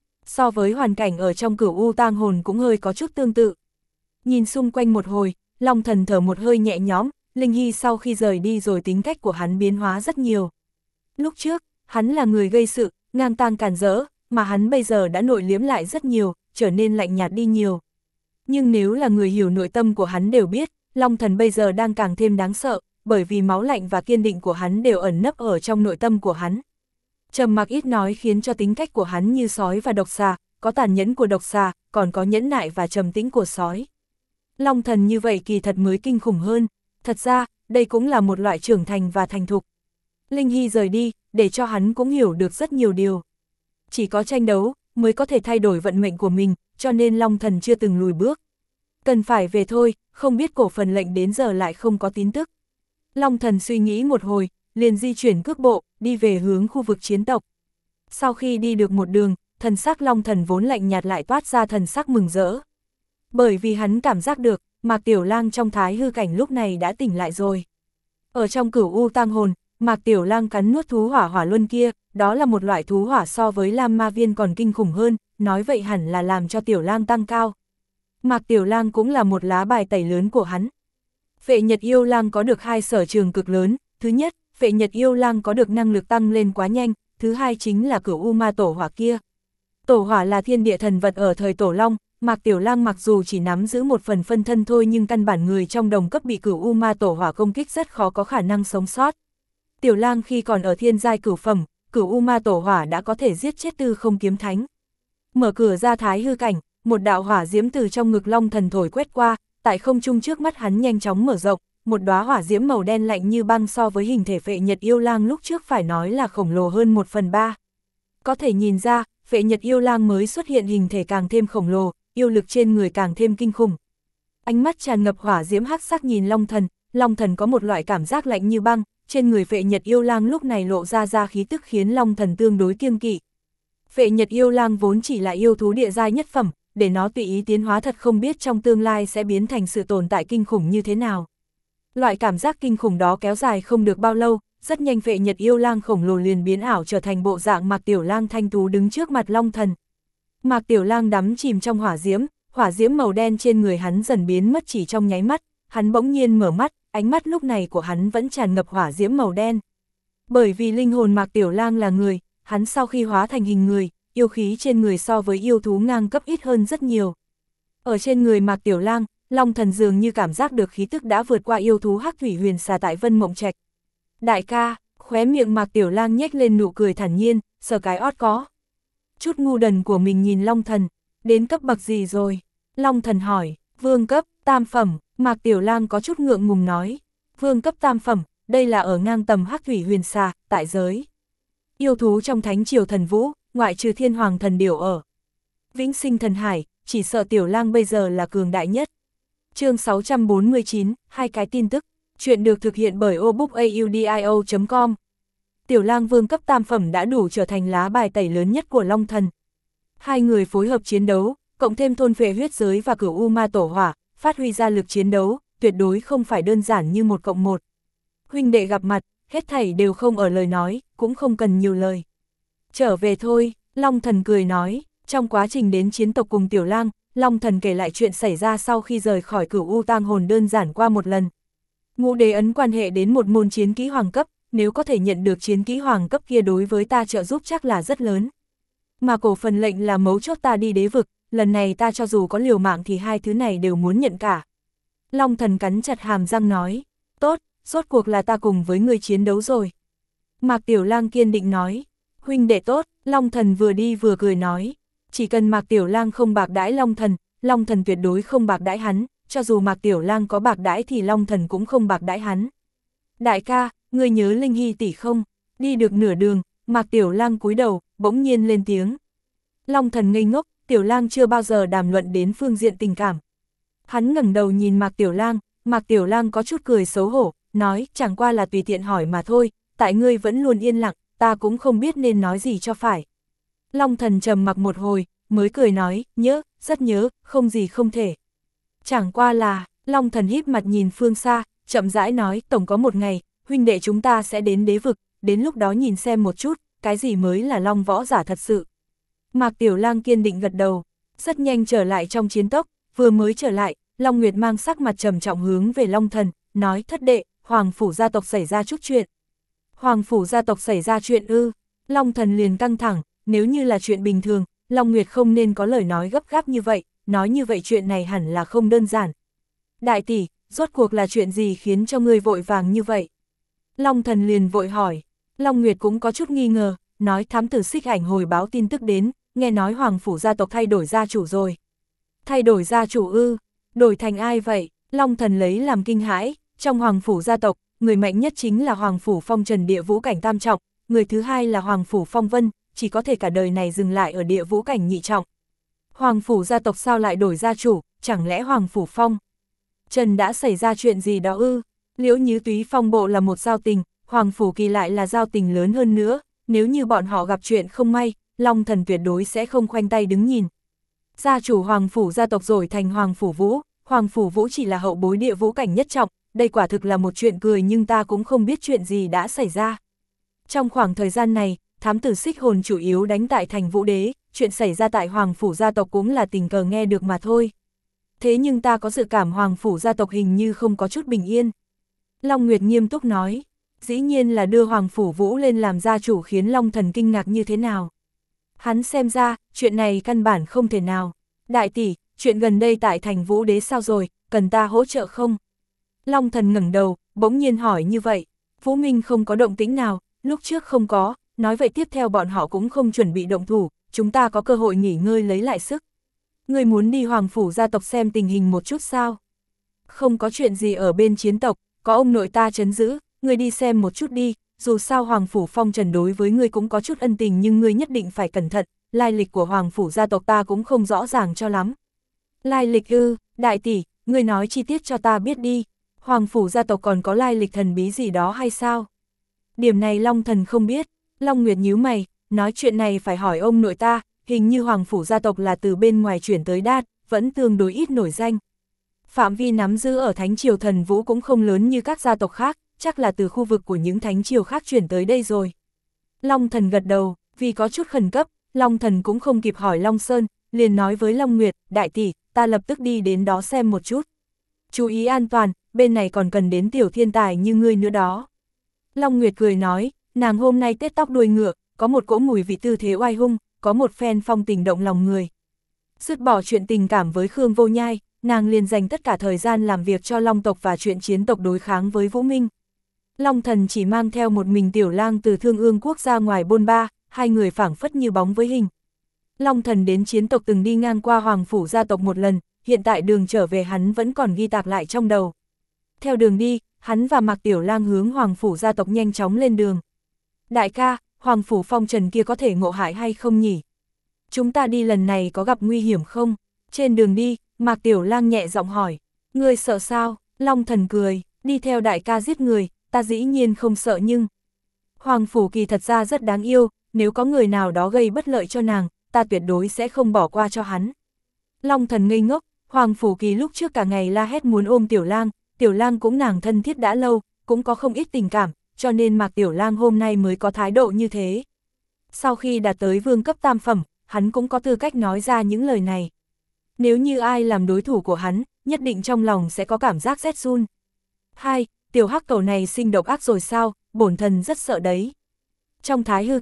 So với hoàn cảnh ở trong Cửu U Tang Hồn cũng hơi có chút tương tự. Nhìn xung quanh một hồi, Long Thần thở một hơi nhẹ nhõm, Linh Hy sau khi rời đi rồi tính cách của hắn biến hóa rất nhiều. Lúc trước, hắn là người gây sự, ngang tàng cản rỡ, mà hắn bây giờ đã nội liếm lại rất nhiều, trở nên lạnh nhạt đi nhiều. Nhưng nếu là người hiểu nội tâm của hắn đều biết, Long Thần bây giờ đang càng thêm đáng sợ, bởi vì máu lạnh và kiên định của hắn đều ẩn nấp ở trong nội tâm của hắn. Trầm mặc ít nói khiến cho tính cách của hắn như sói và độc xà, có tàn nhẫn của độc xà, còn có nhẫn nại và trầm tĩnh của sói. Long Thần như vậy kỳ thật mới kinh khủng hơn, thật ra, đây cũng là một loại trưởng thành và thành thục. Linh Hy rời đi, để cho hắn cũng hiểu được rất nhiều điều. Chỉ có tranh đấu, mới có thể thay đổi vận mệnh của mình, cho nên Long Thần chưa từng lùi bước. Cần phải về thôi, không biết cổ phần lệnh đến giờ lại không có tin tức. Long Thần suy nghĩ một hồi, liền di chuyển cước bộ, đi về hướng khu vực chiến tộc. Sau khi đi được một đường, thần sắc Long Thần vốn lạnh nhạt lại toát ra thần sắc mừng rỡ. Bởi vì hắn cảm giác được, Mạc Tiểu Lang trong thái hư cảnh lúc này đã tỉnh lại rồi. Ở trong Cửu U Tang Hồn, Mạc Tiểu Lang cắn nuốt thú hỏa hỏa luân kia, đó là một loại thú hỏa so với Lam Ma Viên còn kinh khủng hơn, nói vậy hẳn là làm cho Tiểu Lang tăng cao. Mạc Tiểu Lang cũng là một lá bài tẩy lớn của hắn. Phệ Nhật Yêu Lang có được hai sở trường cực lớn, thứ nhất, Phệ Nhật Yêu Lang có được năng lực tăng lên quá nhanh, thứ hai chính là Cửu U Ma Tổ Hỏa kia. Tổ hỏa là thiên địa thần vật ở thời Tổ Long, Mạc Tiểu Lang mặc dù chỉ nắm giữ một phần phân thân thôi nhưng căn bản người trong đồng cấp bị Cửu U Ma Tổ Hỏa công kích rất khó có khả năng sống sót. Tiểu Lang khi còn ở thiên giai cửu phẩm, Cửu U Ma Tổ Hỏa đã có thể giết chết Tư Không Kiếm Thánh. Mở cửa ra thái hư cảnh, một đạo hỏa diễm từ trong ngực Long Thần thổi quét qua, tại không trung trước mắt hắn nhanh chóng mở rộng, một đóa hỏa diễm màu đen lạnh như băng so với hình thể Phệ Nhật Yêu Lang lúc trước phải nói là khổng lồ hơn một phần ba. Có thể nhìn ra, Phệ Nhật Yêu Lang mới xuất hiện hình thể càng thêm khổng lồ, yêu lực trên người càng thêm kinh khủng. Ánh mắt tràn ngập hỏa diễm hắc sắc nhìn Long Thần, Long Thần có một loại cảm giác lạnh như băng, trên người Phệ Nhật Yêu Lang lúc này lộ ra ra khí tức khiến Long Thần tương đối kiêng kỵ. Phệ Nhật Yêu Lang vốn chỉ là yêu thú địa giai nhất phẩm, để nó tùy ý tiến hóa thật không biết trong tương lai sẽ biến thành sự tồn tại kinh khủng như thế nào. Loại cảm giác kinh khủng đó kéo dài không được bao lâu, rất nhanh Phệ Nhật Yêu Lang khổng lồ liền biến ảo trở thành bộ dạng Mạc Tiểu Lang thanh tú đứng trước mặt Long Thần. Mạc Tiểu Lang đắm chìm trong hỏa diễm, hỏa diễm màu đen trên người hắn dần biến mất chỉ trong nháy mắt, hắn bỗng nhiên mở mắt, ánh mắt lúc này của hắn vẫn tràn ngập hỏa diễm màu đen. Bởi vì linh hồn Mạc Tiểu Lang là người, hắn sau khi hóa thành hình người, yêu khí trên người so với yêu thú ngang cấp ít hơn rất nhiều. Ở trên người Mạc Tiểu Lang, Long Thần dường như cảm giác được khí tức đã vượt qua yêu thú Hắc Thủy Huyền Xà tại Vân Mộng Trạch. Đại ca, khóe miệng Mạc Tiểu Lang nhếch lên nụ cười thản nhiên, sờ cái ót có. Chút ngu đần của mình nhìn Long Thần, đến cấp bậc gì rồi? Long Thần hỏi, vương cấp, tam phẩm, Mạc Tiểu Lang có chút ngượng ngùng nói. Vương cấp tam phẩm, đây là ở ngang tầm Hắc Thủy Huyền Xà, tại giới. Yêu thú trong Thánh Triều Thần Vũ, ngoại trừ Thiên Hoàng Thần Điểu ở Vĩnh Sinh Thần Hải, chỉ sợ Tiểu Lang bây giờ là cường đại nhất. Chương sáu trăm bốn mươi chín, hai cái tin tức, chuyện được thực hiện bởi obookaudio chấm com. Tiểu Lang vương cấp tam phẩm đã đủ trở thành lá bài tẩy lớn nhất của Long Thần. Hai người phối hợp chiến đấu, cộng thêm thôn phệ huyết giới và Cửu U Ma Tổ Hỏa, phát huy ra lực chiến đấu, tuyệt đối không phải đơn giản như một cộng một. Huynh đệ gặp mặt, hết thảy đều không ở lời nói, cũng không cần nhiều lời. Trở về thôi, Long Thần cười nói, trong quá trình đến chiến tộc cùng Tiểu Lang, Long Thần kể lại chuyện xảy ra sau khi rời khỏi Cửu U Tang Hồn đơn giản qua một lần. Ngũ đế ấn quan hệ đến một môn chiến kỹ hoàng cấp, nếu có thể nhận được chiến kỹ hoàng cấp kia đối với ta trợ giúp chắc là rất lớn. Mà cổ phần lệnh là mấu chốt ta đi đế vực, lần này ta cho dù có liều mạng thì hai thứ này đều muốn nhận cả. Long Thần cắn chặt hàm răng nói, tốt, rốt cuộc là ta cùng với người chiến đấu rồi. Mạc Tiểu Lang kiên định nói, huynh đệ tốt, Long Thần vừa đi vừa cười nói, chỉ cần Mạc Tiểu Lang không bạc đãi Long Thần, Long Thần tuyệt đối không bạc đãi hắn, cho dù Mạc Tiểu Lang có bạc đãi thì Long Thần cũng không bạc đãi hắn. Đại ca, ngươi nhớ Linh Hy tỷ không? Đi được nửa đường, Mạc Tiểu Lang cúi đầu, bỗng nhiên lên tiếng. Long Thần ngây ngốc, Tiểu Lang chưa bao giờ đàm luận đến phương diện tình cảm. Hắn ngẩng đầu nhìn Mạc Tiểu Lang, Mạc Tiểu Lang có chút cười xấu hổ, nói chẳng qua là tùy tiện hỏi mà thôi, tại ngươi vẫn luôn yên lặng, ta cũng không biết nên nói gì cho phải. Long Thần trầm mặc một hồi, mới cười nói, nhớ, rất nhớ, không gì không thể. Chẳng qua là, Long Thần híp mặt nhìn phương xa, chậm rãi nói, tổng có một ngày, huynh đệ chúng ta sẽ đến đế vực, đến lúc đó nhìn xem một chút, cái gì mới là Long võ giả thật sự. Mạc Tiểu Lang kiên định gật đầu, rất nhanh trở lại trong chiến tốc, vừa mới trở lại, Long Nguyệt mang sắc mặt trầm trọng hướng về Long Thần, nói thất đệ, Hoàng phủ gia tộc xảy ra chút chuyện. Hoàng phủ gia tộc xảy ra chuyện ư? Long Thần liền căng thẳng, nếu như là chuyện bình thường, Long Nguyệt không nên có lời nói gấp gáp như vậy, nói như vậy chuyện này hẳn là không đơn giản. Đại tỷ, rốt cuộc là chuyện gì khiến cho ngươi vội vàng như vậy? Long Thần liền vội hỏi, Long Nguyệt cũng có chút nghi ngờ, nói thám tử Xích Ảnh hồi báo tin tức đến, nghe nói Hoàng phủ gia tộc thay đổi gia chủ rồi. Thay đổi gia chủ ư? Đổi thành ai vậy? Long Thần lấy làm kinh hãi, trong Hoàng phủ gia tộc, người mạnh nhất chính là Hoàng phủ Phong Trần địa vũ cảnh tam trọng, người thứ hai là Hoàng phủ Phong Vân, chỉ có thể cả đời này dừng lại ở địa vũ cảnh nhị trọng. Hoàng phủ gia tộc sao lại đổi gia chủ, chẳng lẽ Hoàng phủ Phong Trần đã xảy ra chuyện gì đó ư? Liễu Như Túy phong bộ là một giao tình, Hoàng phủ Kỳ lại là giao tình lớn hơn nữa, nếu như bọn họ gặp chuyện không may, Long Thần tuyệt đối sẽ không khoanh tay đứng nhìn. Gia chủ Hoàng phủ gia tộc rồi thành Hoàng phủ Vũ, Hoàng phủ Vũ chỉ là hậu bối địa vũ cảnh nhất trọng, đây quả thực là một chuyện cười nhưng ta cũng không biết chuyện gì đã xảy ra. Trong khoảng thời gian này, thám tử Xích Hồn chủ yếu đánh tại thành Vũ Đế, chuyện xảy ra tại Hoàng phủ gia tộc cũng là tình cờ nghe được mà thôi. Thế nhưng ta có dự cảm Hoàng phủ gia tộc hình như không có chút bình yên. Long Nguyệt nghiêm túc nói, dĩ nhiên là đưa Hoàng phủ Vũ lên làm gia chủ khiến Long Thần kinh ngạc như thế nào. Hắn xem ra, chuyện này căn bản không thể nào. Đại tỷ, chuyện gần đây tại thành Vũ Đế sao rồi, cần ta hỗ trợ không? Long Thần ngẩng đầu, bỗng nhiên hỏi như vậy. Vũ Minh không có động tĩnh nào, lúc trước không có, nói vậy tiếp theo bọn họ cũng không chuẩn bị động thủ, chúng ta có cơ hội nghỉ ngơi lấy lại sức. Ngươi muốn đi Hoàng phủ gia tộc xem tình hình một chút sao? Không có chuyện gì ở bên chiến tộc, có ông nội ta trấn giữ, ngươi đi xem một chút đi, dù sao Hoàng phủ Phong Trần đối với ngươi cũng có chút ân tình nhưng ngươi nhất định phải cẩn thận, lai lịch của Hoàng phủ gia tộc ta cũng không rõ ràng cho lắm. Lai lịch ư, đại tỷ, ngươi nói chi tiết cho ta biết đi, Hoàng phủ gia tộc còn có lai lịch thần bí gì đó hay sao? Điểm này Long Thần không biết. Long Nguyệt nhíu mày, nói chuyện này phải hỏi ông nội ta, hình như Hoàng phủ gia tộc là từ bên ngoài chuyển tới Đát, vẫn tương đối ít nổi danh. Phạm vi nắm giữ ở Thánh Triều Thần Vũ cũng không lớn như các gia tộc khác, chắc là từ khu vực của những Thánh Triều khác chuyển tới đây rồi. Long Thần gật đầu, vì có chút khẩn cấp, Long Thần cũng không kịp hỏi Long Sơn, liền nói với Long Nguyệt, đại tỷ, ta lập tức đi đến đó xem một chút. Chú ý an toàn, bên này còn cần đến tiểu thiên tài như ngươi nữa đó. Long Nguyệt cười nói, nàng hôm nay tết tóc đuôi ngựa, có một cỗ mùi vị tư thế oai hung, có một phen phong tình động lòng người. Dứt bỏ chuyện tình cảm với Khương Vô Nhai, nàng liền dành tất cả thời gian làm việc cho Long tộc và chuyện chiến tộc đối kháng với Vũ Minh. Long Thần chỉ mang theo một mình Tiểu Lang từ Thương Ương Quốc ra ngoài bôn ba, hai người phảng phất như bóng với hình. Long Thần đến chiến tộc từng đi ngang qua Hoàng phủ gia tộc một lần, hiện tại đường trở về hắn vẫn còn ghi tạc lại trong đầu. Theo đường đi, hắn và Mạc Tiểu Lang hướng Hoàng phủ gia tộc nhanh chóng lên đường. Đại ca, Hoàng phủ Phong Trần kia có thể ngộ hại hay không nhỉ? Chúng ta đi lần này có gặp nguy hiểm không? Trên đường đi, Mạc Tiểu Lang nhẹ giọng hỏi. Ngươi sợ sao? Long Thần cười, đi theo đại ca giết người, ta dĩ nhiên không sợ nhưng... Hoàng phủ Kỳ thật ra rất đáng yêu, nếu có người nào đó gây bất lợi cho nàng, ta tuyệt đối sẽ không bỏ qua cho hắn. Long Thần ngây ngốc, Hoàng phủ Kỳ lúc trước cả ngày la hét muốn ôm Tiểu Lang, Tiểu Lang cũng nàng thân thiết đã lâu, cũng có không ít tình cảm, cho nên Mạc Tiểu Lang hôm nay mới có thái độ như thế. Sau khi đạt tới vương cấp tam phẩm, hắn cũng có tư cách nói ra những lời này. Nếu như ai làm đối thủ của hắn, nhất định trong lòng sẽ có cảm giác rét run. Hai, tiểu hắc cầu này sinh độc ác rồi sao, bổn thần rất sợ đấy. Trong thái hư cảnh,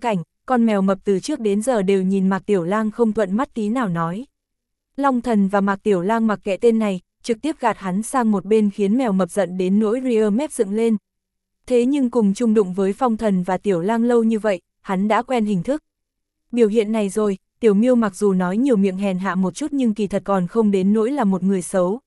con mèo mập từ trước đến giờ đều nhìn Mạc Tiểu Lang không thuận mắt tí nào nói. Long Thần và Mạc Tiểu Lang mặc kệ tên này, trực tiếp gạt hắn sang một bên khiến mèo mập giận đến nỗi ria mép dựng lên. Thế nhưng cùng chung đụng với Phong Thần và Tiểu Lang lâu như vậy, hắn đã quen hình thức. Biểu hiện này rồi, Tiểu Miêu mặc dù nói nhiều miệng hèn hạ một chút nhưng kỳ thật còn không đến nỗi là một người xấu.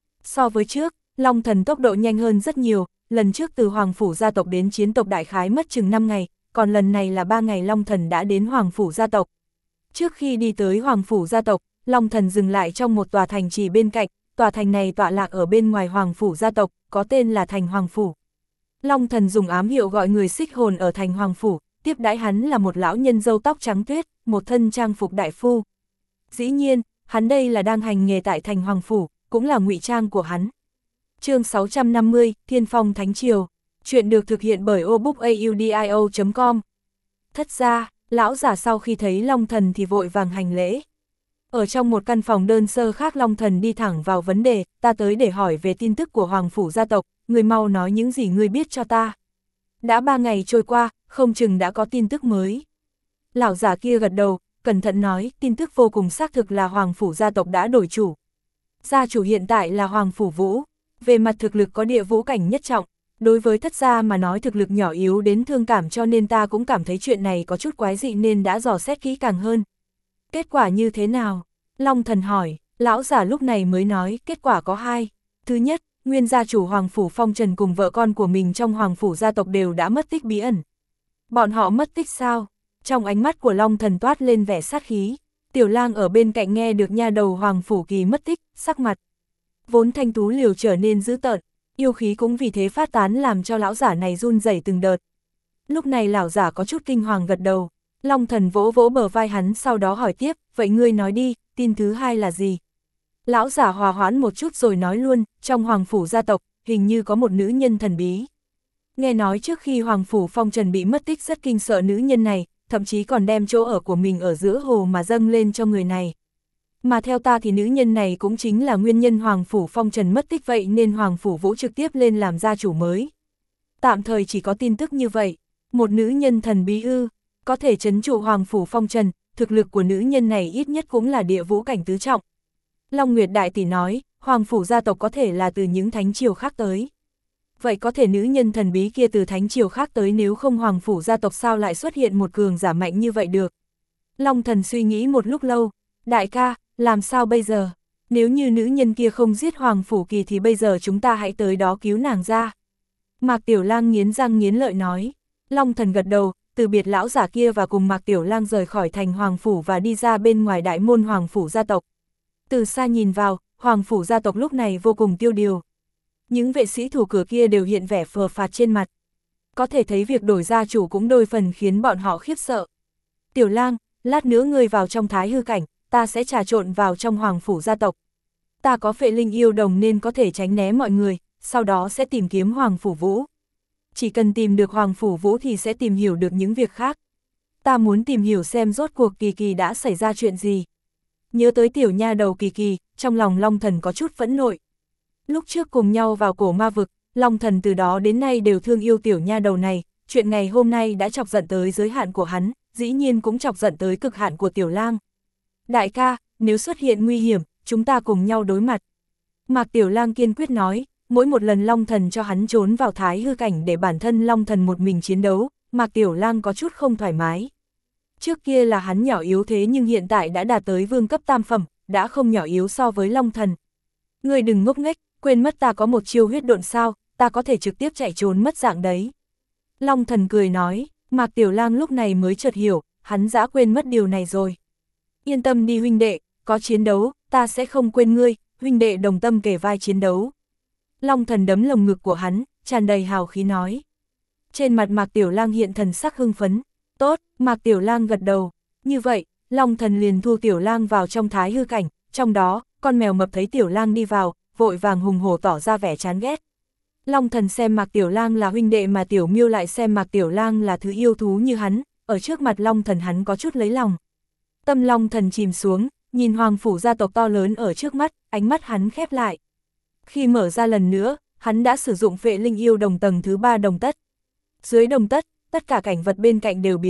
So với trước, Long Thần tốc độ nhanh hơn rất nhiều, lần trước từ Hoàng Phủ gia tộc đến chiến tộc đại khái mất chừng năm ngày, còn lần này là ba ngày Long Thần đã đến Hoàng Phủ gia tộc. Trước khi đi tới Hoàng Phủ gia tộc, Long Thần dừng lại trong một tòa thành trì bên cạnh, tòa thành này tọa lạc ở bên ngoài Hoàng Phủ gia tộc, có tên là thành Hoàng Phủ. Long Thần dùng ám hiệu gọi người xích hồn ở thành Hoàng Phủ, tiếp đãi hắn là một lão nhân râu tóc trắng tuyết, một thân trang phục đại phu. Dĩ nhiên, hắn đây là đang hành nghề tại thành Hoàng Phủ, cũng là ngụy trang của hắn. Chương sáu trăm năm mươi, Thiên Phong Thánh Triều. Chuyện được thực hiện bởi obookaudio chấm com. Thất gia, lão giả sau khi thấy Long Thần thì vội vàng hành lễ. Ở trong một căn phòng đơn sơ khác, Long Thần đi thẳng vào vấn đề, ta tới để hỏi về tin tức của Hoàng Phủ gia tộc, người mau nói những gì ngươi biết cho ta. Đã ba ngày trôi qua, không chừng đã có tin tức mới. Lão giả kia gật đầu, cẩn thận nói, tin tức vô cùng xác thực là Hoàng Phủ gia tộc đã đổi chủ. Gia chủ hiện tại là Hoàng Phủ Vũ, về mặt thực lực có địa vũ cảnh nhất trọng. Đối với thất gia mà nói thực lực nhỏ yếu đến thương cảm, cho nên ta cũng cảm thấy chuyện này có chút quái dị nên đã dò xét kỹ càng hơn. Kết quả như thế nào? Long Thần hỏi. Lão giả lúc này mới nói, kết quả có hai. Thứ nhất, nguyên gia chủ Hoàng Phủ Phong Trần cùng vợ con của mình trong Hoàng Phủ gia tộc đều đã mất tích bí ẩn. Bọn họ mất tích sao? Trong ánh mắt của Long Thần toát lên vẻ sát khí. Tiểu Lang ở bên cạnh nghe được nha đầu Hoàng Phủ Kỳ mất tích, sắc mặt vốn thanh tú liều trở nên dữ tợn, yêu khí cũng vì thế phát tán làm cho lão giả này run rẩy từng đợt. Lúc này lão giả có chút kinh hoàng gật đầu. Long Thần vỗ vỗ bờ vai hắn, sau đó hỏi tiếp, vậy ngươi nói đi, tin thứ hai là gì? Lão giả hòa hoãn một chút rồi nói luôn, trong Hoàng Phủ gia tộc, hình như có một nữ nhân thần bí. Nghe nói trước khi Hoàng Phủ Phong Trần bị mất tích rất kinh sợ nữ nhân này, thậm chí còn đem chỗ ở của mình ở giữa hồ mà dâng lên cho người này. Mà theo ta thì nữ nhân này cũng chính là nguyên nhân Hoàng Phủ Phong Trần mất tích, vậy nên Hoàng Phủ Vũ trực tiếp lên làm gia chủ mới. Tạm thời chỉ có tin tức như vậy, một nữ nhân thần bí ư, có thể trấn trụ Hoàng Phủ Phong Trần, thực lực của nữ nhân này ít nhất cũng là địa vũ cảnh tứ trọng. Long Nguyệt Đại Tỷ nói, Hoàng Phủ gia tộc có thể là từ những thánh triều khác tới. Vậy có thể nữ nhân thần bí kia từ thánh triều khác tới, nếu không Hoàng Phủ gia tộc sao lại xuất hiện một cường giả mạnh như vậy được? Long Thần suy nghĩ một lúc lâu, đại ca, làm sao bây giờ? Nếu như nữ nhân kia không giết Hoàng Phủ Kỳ thì bây giờ chúng ta hãy tới đó cứu nàng ra. Mạc Tiểu Lang nghiến răng nghiến lợi nói. Long Thần gật đầu, từ biệt lão giả kia và cùng Mạc Tiểu Lang rời khỏi thành Hoàng Phủ và đi ra bên ngoài đại môn Hoàng Phủ gia tộc. Từ xa nhìn vào, Hoàng Phủ gia tộc lúc này vô cùng tiêu điều. Những vệ sĩ thủ cửa kia đều hiện vẻ phờ phạt trên mặt. Có thể thấy việc đổi gia chủ cũng đôi phần khiến bọn họ khiếp sợ. Tiểu Lang, lát nữa ngươi vào trong thái hư cảnh, ta sẽ trà trộn vào trong Hoàng Phủ gia tộc. Ta có phệ linh yêu đồng nên có thể tránh né mọi người, sau đó sẽ tìm kiếm Hoàng Phủ Vũ. Chỉ cần tìm được Hoàng Phủ Vũ thì sẽ tìm hiểu được những việc khác. Ta muốn tìm hiểu xem rốt cuộc Kỳ Kỳ đã xảy ra chuyện gì. Nhớ tới tiểu nha đầu Kỳ Kỳ, trong lòng Long Thần có chút phẫn nộ. Lúc trước cùng nhau vào cổ ma vực, Long Thần từ đó đến nay đều thương yêu tiểu nha đầu này, chuyện ngày hôm nay đã chọc giận tới giới hạn của hắn, dĩ nhiên cũng chọc giận tới cực hạn của Tiểu Lang. Đại ca, nếu xuất hiện nguy hiểm, chúng ta cùng nhau đối mặt. Mạc Tiểu Lang kiên quyết nói, mỗi một lần Long Thần cho hắn trốn vào thái hư cảnh để bản thân Long Thần một mình chiến đấu, Mạc Tiểu Lang có chút không thoải mái. Trước kia là hắn nhỏ yếu thế nhưng hiện tại đã đạt tới vương cấp tam phẩm, đã không nhỏ yếu so với Long Thần. Ngươi đừng ngốc nghếch, quên mất ta có một chiêu huyết độn sao, ta có thể trực tiếp chạy trốn mất dạng đấy. Long Thần cười nói, Mạc Tiểu Lang lúc này mới chợt hiểu, hắn đã quên mất điều này rồi. Yên tâm đi huynh đệ, có chiến đấu, ta sẽ không quên ngươi, huynh đệ đồng tâm kề vai chiến đấu. Long Thần đấm lồng ngực của hắn, tràn đầy hào khí nói. Trên mặt Mạc Tiểu Lang hiện thần sắc hưng phấn. Tốt, Mạc Tiểu Lang gật đầu. Như vậy, Long Thần liền thu Tiểu Lang vào trong thái hư cảnh, trong đó, con mèo mập thấy Tiểu Lang đi vào, vội vàng hùng hổ tỏ ra vẻ chán ghét. Long Thần xem Mạc Tiểu Lang là huynh đệ mà Tiểu Miêu lại xem Mạc Tiểu Lang là thứ yêu thú như hắn, ở trước mặt Long Thần hắn có chút lấy lòng. Tâm Long Thần chìm xuống, nhìn Hoàng Phủ gia tộc to lớn ở trước mắt, ánh mắt hắn khép lại. Khi mở ra lần nữa, hắn đã sử dụng phệ linh yêu đồng tầng thứ ba đồng tất. Dưới đồng tất, tất cả cảnh vật bên cạnh đều biến mất,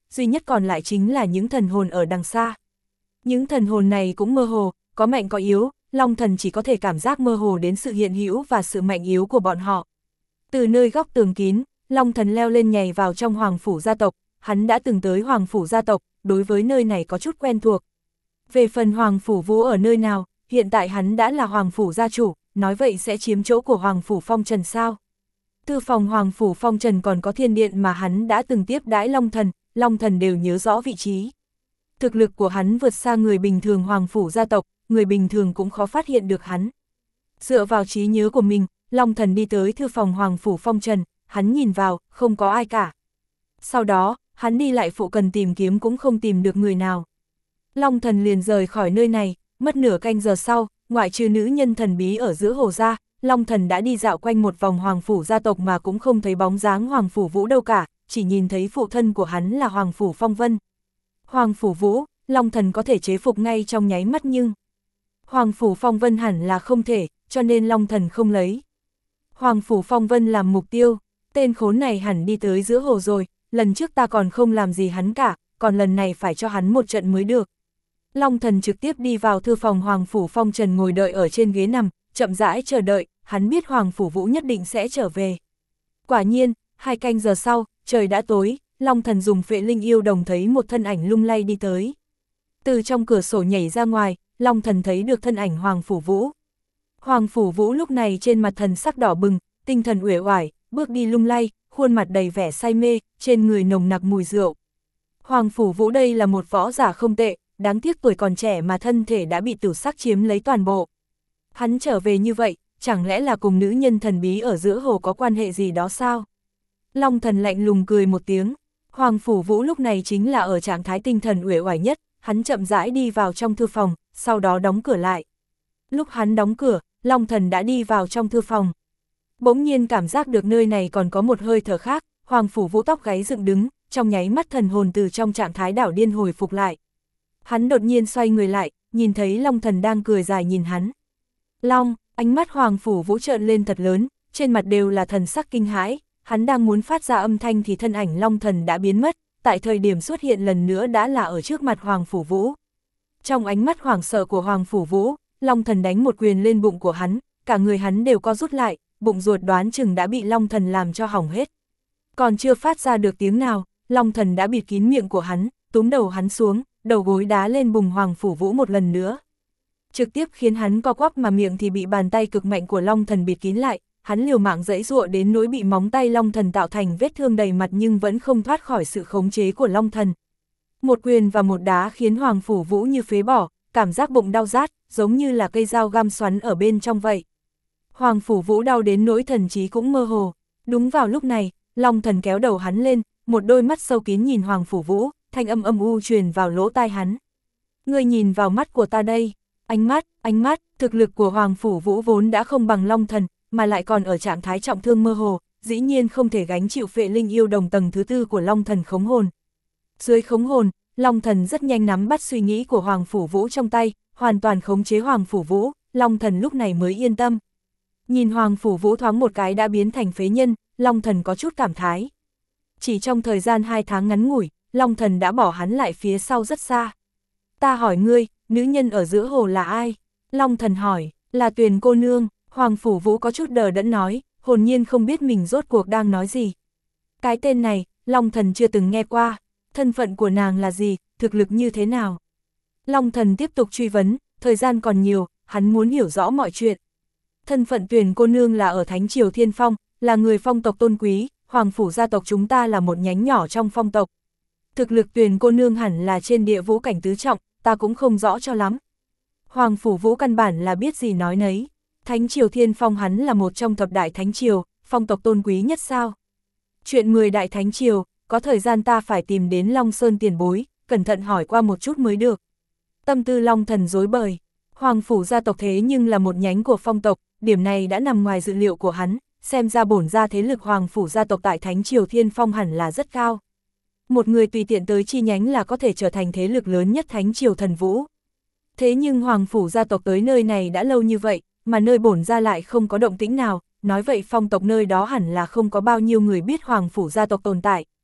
duy nhất còn lại chính là những thần hồn ở đằng xa. Những thần hồn này cũng mơ hồ, có mạnh có yếu, Long Thần chỉ có thể cảm giác mơ hồ đến sự hiện hữu và sự mạnh yếu của bọn họ. Từ nơi góc tường kín, Long Thần leo lên nhảy vào trong Hoàng Phủ gia tộc, hắn đã từng tới Hoàng Phủ gia tộc, đối với nơi này có chút quen thuộc. Về phần Hoàng Phủ Vũ ở nơi nào, hiện tại hắn đã là Hoàng Phủ gia chủ, nói vậy sẽ chiếm chỗ của Hoàng Phủ Phong Trần sao? Thư phòng Hoàng Phủ Phong Trần còn có thiên điện mà hắn đã từng tiếp đãi Long Thần, Long Thần đều nhớ rõ vị trí. Thực lực của hắn vượt xa người bình thường Hoàng Phủ gia tộc, người bình thường cũng khó phát hiện được hắn. Dựa vào trí nhớ của mình, Long Thần đi tới thư phòng Hoàng Phủ Phong Trần, hắn nhìn vào, không có ai cả. Sau đó, hắn đi lại phụ cận tìm kiếm cũng không tìm được người nào. Long Thần liền rời khỏi nơi này, mất nửa canh giờ sau, ngoại trừ nữ nhân thần bí ở giữa hồ ra, Long Thần đã đi dạo quanh một vòng Hoàng Phủ gia tộc mà cũng không thấy bóng dáng Hoàng Phủ Vũ đâu cả, chỉ nhìn thấy phụ thân của hắn là Hoàng Phủ Phong Vân. Hoàng Phủ Vũ, Long Thần có thể chế phục ngay trong nháy mắt nhưng Hoàng Phủ Phong Vân hẳn là không thể, cho nên Long Thần không lấy. Hoàng Phủ Phong Vân làm mục tiêu, tên khốn này hẳn đi tới giữa hồ rồi, lần trước ta còn không làm gì hắn cả, còn lần này phải cho hắn một trận mới được. Long Thần trực tiếp đi vào thư phòng Hoàng Phủ Phong Trần ngồi đợi ở trên ghế nằm, chậm rãi chờ đợi, hắn biết Hoàng Phủ Vũ nhất định sẽ trở về. Quả nhiên, hai canh giờ sau, trời đã tối, Long Thần dùng phệ linh yêu đồng thấy một thân ảnh lung lay đi tới. Từ trong cửa sổ nhảy ra ngoài, Long Thần thấy được thân ảnh Hoàng Phủ Vũ. Hoàng Phủ Vũ lúc này trên mặt thần sắc đỏ bừng, tinh thần uể oải, bước đi lung lay, khuôn mặt đầy vẻ say mê, trên người nồng nặc mùi rượu. Hoàng Phủ Vũ đây là một võ giả không tệ, đáng tiếc tuổi còn trẻ mà thân thể đã bị tửu sắc chiếm lấy toàn bộ. Hắn trở về như vậy, chẳng lẽ là cùng nữ nhân thần bí ở giữa hồ có quan hệ gì đó sao? Long Thần lạnh lùng cười một tiếng, Hoàng Phủ Vũ lúc này chính là ở trạng thái tinh thần uể oải nhất, hắn chậm rãi đi vào trong thư phòng, sau đó đóng cửa lại. Lúc hắn đóng cửa, Long Thần đã đi vào trong thư phòng. Bỗng nhiên cảm giác được nơi này còn có một hơi thở khác, Hoàng Phủ Vũ tóc gáy dựng đứng, trong nháy mắt thần hồn từ trong trạng thái đảo điên hồi phục lại. Hắn đột nhiên xoay người lại, nhìn thấy Long Thần đang cười dài nhìn hắn. Long, ánh mắt Hoàng Phủ Vũ trợn lên thật lớn, trên mặt đều là thần sắc kinh hãi, hắn đang muốn phát ra âm thanh thì thân ảnh Long Thần đã biến mất, tại thời điểm xuất hiện lần nữa đã là ở trước mặt Hoàng Phủ Vũ. Trong ánh mắt hoảng sợ của Hoàng Phủ Vũ, Long Thần đánh một quyền lên bụng của hắn, cả người hắn đều co rút lại, bụng ruột đoán chừng đã bị Long Thần làm cho hỏng hết. Còn chưa phát ra được tiếng nào, Long Thần đã bịt kín miệng của hắn, túm đầu hắn xuống, đầu gối đá lên bụng Hoàng Phủ Vũ một lần nữa. Trực tiếp khiến hắn co quắp mà miệng thì bị bàn tay cực mạnh của Long Thần bịt kín lại, hắn liều mạng giãy giụa đến nỗi bị móng tay Long Thần tạo thành vết thương đầy mặt nhưng vẫn không thoát khỏi sự khống chế của Long Thần. Một quyền và một đá khiến Hoàng Phủ Vũ như phế bỏ, cảm giác bụng đau rát, giống như là cây dao găm xoắn ở bên trong vậy. Hoàng Phủ Vũ đau đến nỗi thần trí cũng mơ hồ. Đúng vào lúc này, Long Thần kéo đầu hắn lên, một đôi mắt sâu kín nhìn Hoàng Phủ Vũ, thanh âm âm u truyền vào lỗ tai hắn. Ngươi nhìn vào mắt của ta đây. Ánh mắt, ánh mắt, thực lực của Hoàng Phủ Vũ vốn đã không bằng Long Thần, mà lại còn ở trạng thái trọng thương mơ hồ, dĩ nhiên không thể gánh chịu phệ linh yêu đồng tầng thứ tư của Long Thần khống hồn. Dưới khống hồn, Long Thần rất nhanh nắm bắt suy nghĩ của Hoàng Phủ Vũ trong tay, hoàn toàn khống chế Hoàng Phủ Vũ, Long Thần lúc này mới yên tâm. Nhìn Hoàng Phủ Vũ thoáng một cái đã biến thành phế nhân, Long Thần có chút cảm thái. Chỉ trong thời gian hai tháng ngắn ngủi, Long Thần đã bỏ hắn lại phía sau rất xa. Ta hỏi ngươi, nữ nhân ở giữa hồ là ai? Long Thần hỏi, là Tuyền cô nương. Hoàng Phủ Vũ có chút đờ đẫn nói, hồn nhiên không biết mình rốt cuộc đang nói gì. Cái tên này, Long Thần chưa từng nghe qua, thân phận của nàng là gì, thực lực như thế nào? Long Thần tiếp tục truy vấn, thời gian còn nhiều, hắn muốn hiểu rõ mọi chuyện. Thân phận Tuyền cô nương là ở Thánh Triều Thiên Phong, là người phong tộc tôn quý, Hoàng Phủ gia tộc chúng ta là một nhánh nhỏ trong phong tộc. Thực lực Tuyền cô nương hẳn là trên địa vũ cảnh tứ trọng, ta cũng không rõ cho lắm. Hoàng Phủ Vũ căn bản là biết gì nói nấy. Thánh Triều Thiên Phong hắn là một trong thập đại Thánh Triều, phong tộc tôn quý nhất sao? Chuyện mười đại Thánh Triều, có thời gian ta phải tìm đến Long Sơn tiền bối, cẩn thận hỏi qua một chút mới được. Tâm tư Long Thần rối bời, Hoàng Phủ gia tộc thế nhưng là một nhánh của phong tộc, điểm này đã nằm ngoài dự liệu của hắn, xem ra bổn ra thế lực Hoàng Phủ gia tộc tại Thánh Triều Thiên Phong hẳn là rất cao. Một người tùy tiện tới chi nhánh là có thể trở thành thế lực lớn nhất Thánh Triều Thần Vũ. Thế nhưng Hoàng Phủ gia tộc tới nơi này đã lâu như vậy, mà nơi bổn ra lại không có động tĩnh nào, nói vậy phong tộc nơi đó hẳn là không có bao nhiêu người biết Hoàng Phủ gia tộc tồn tại.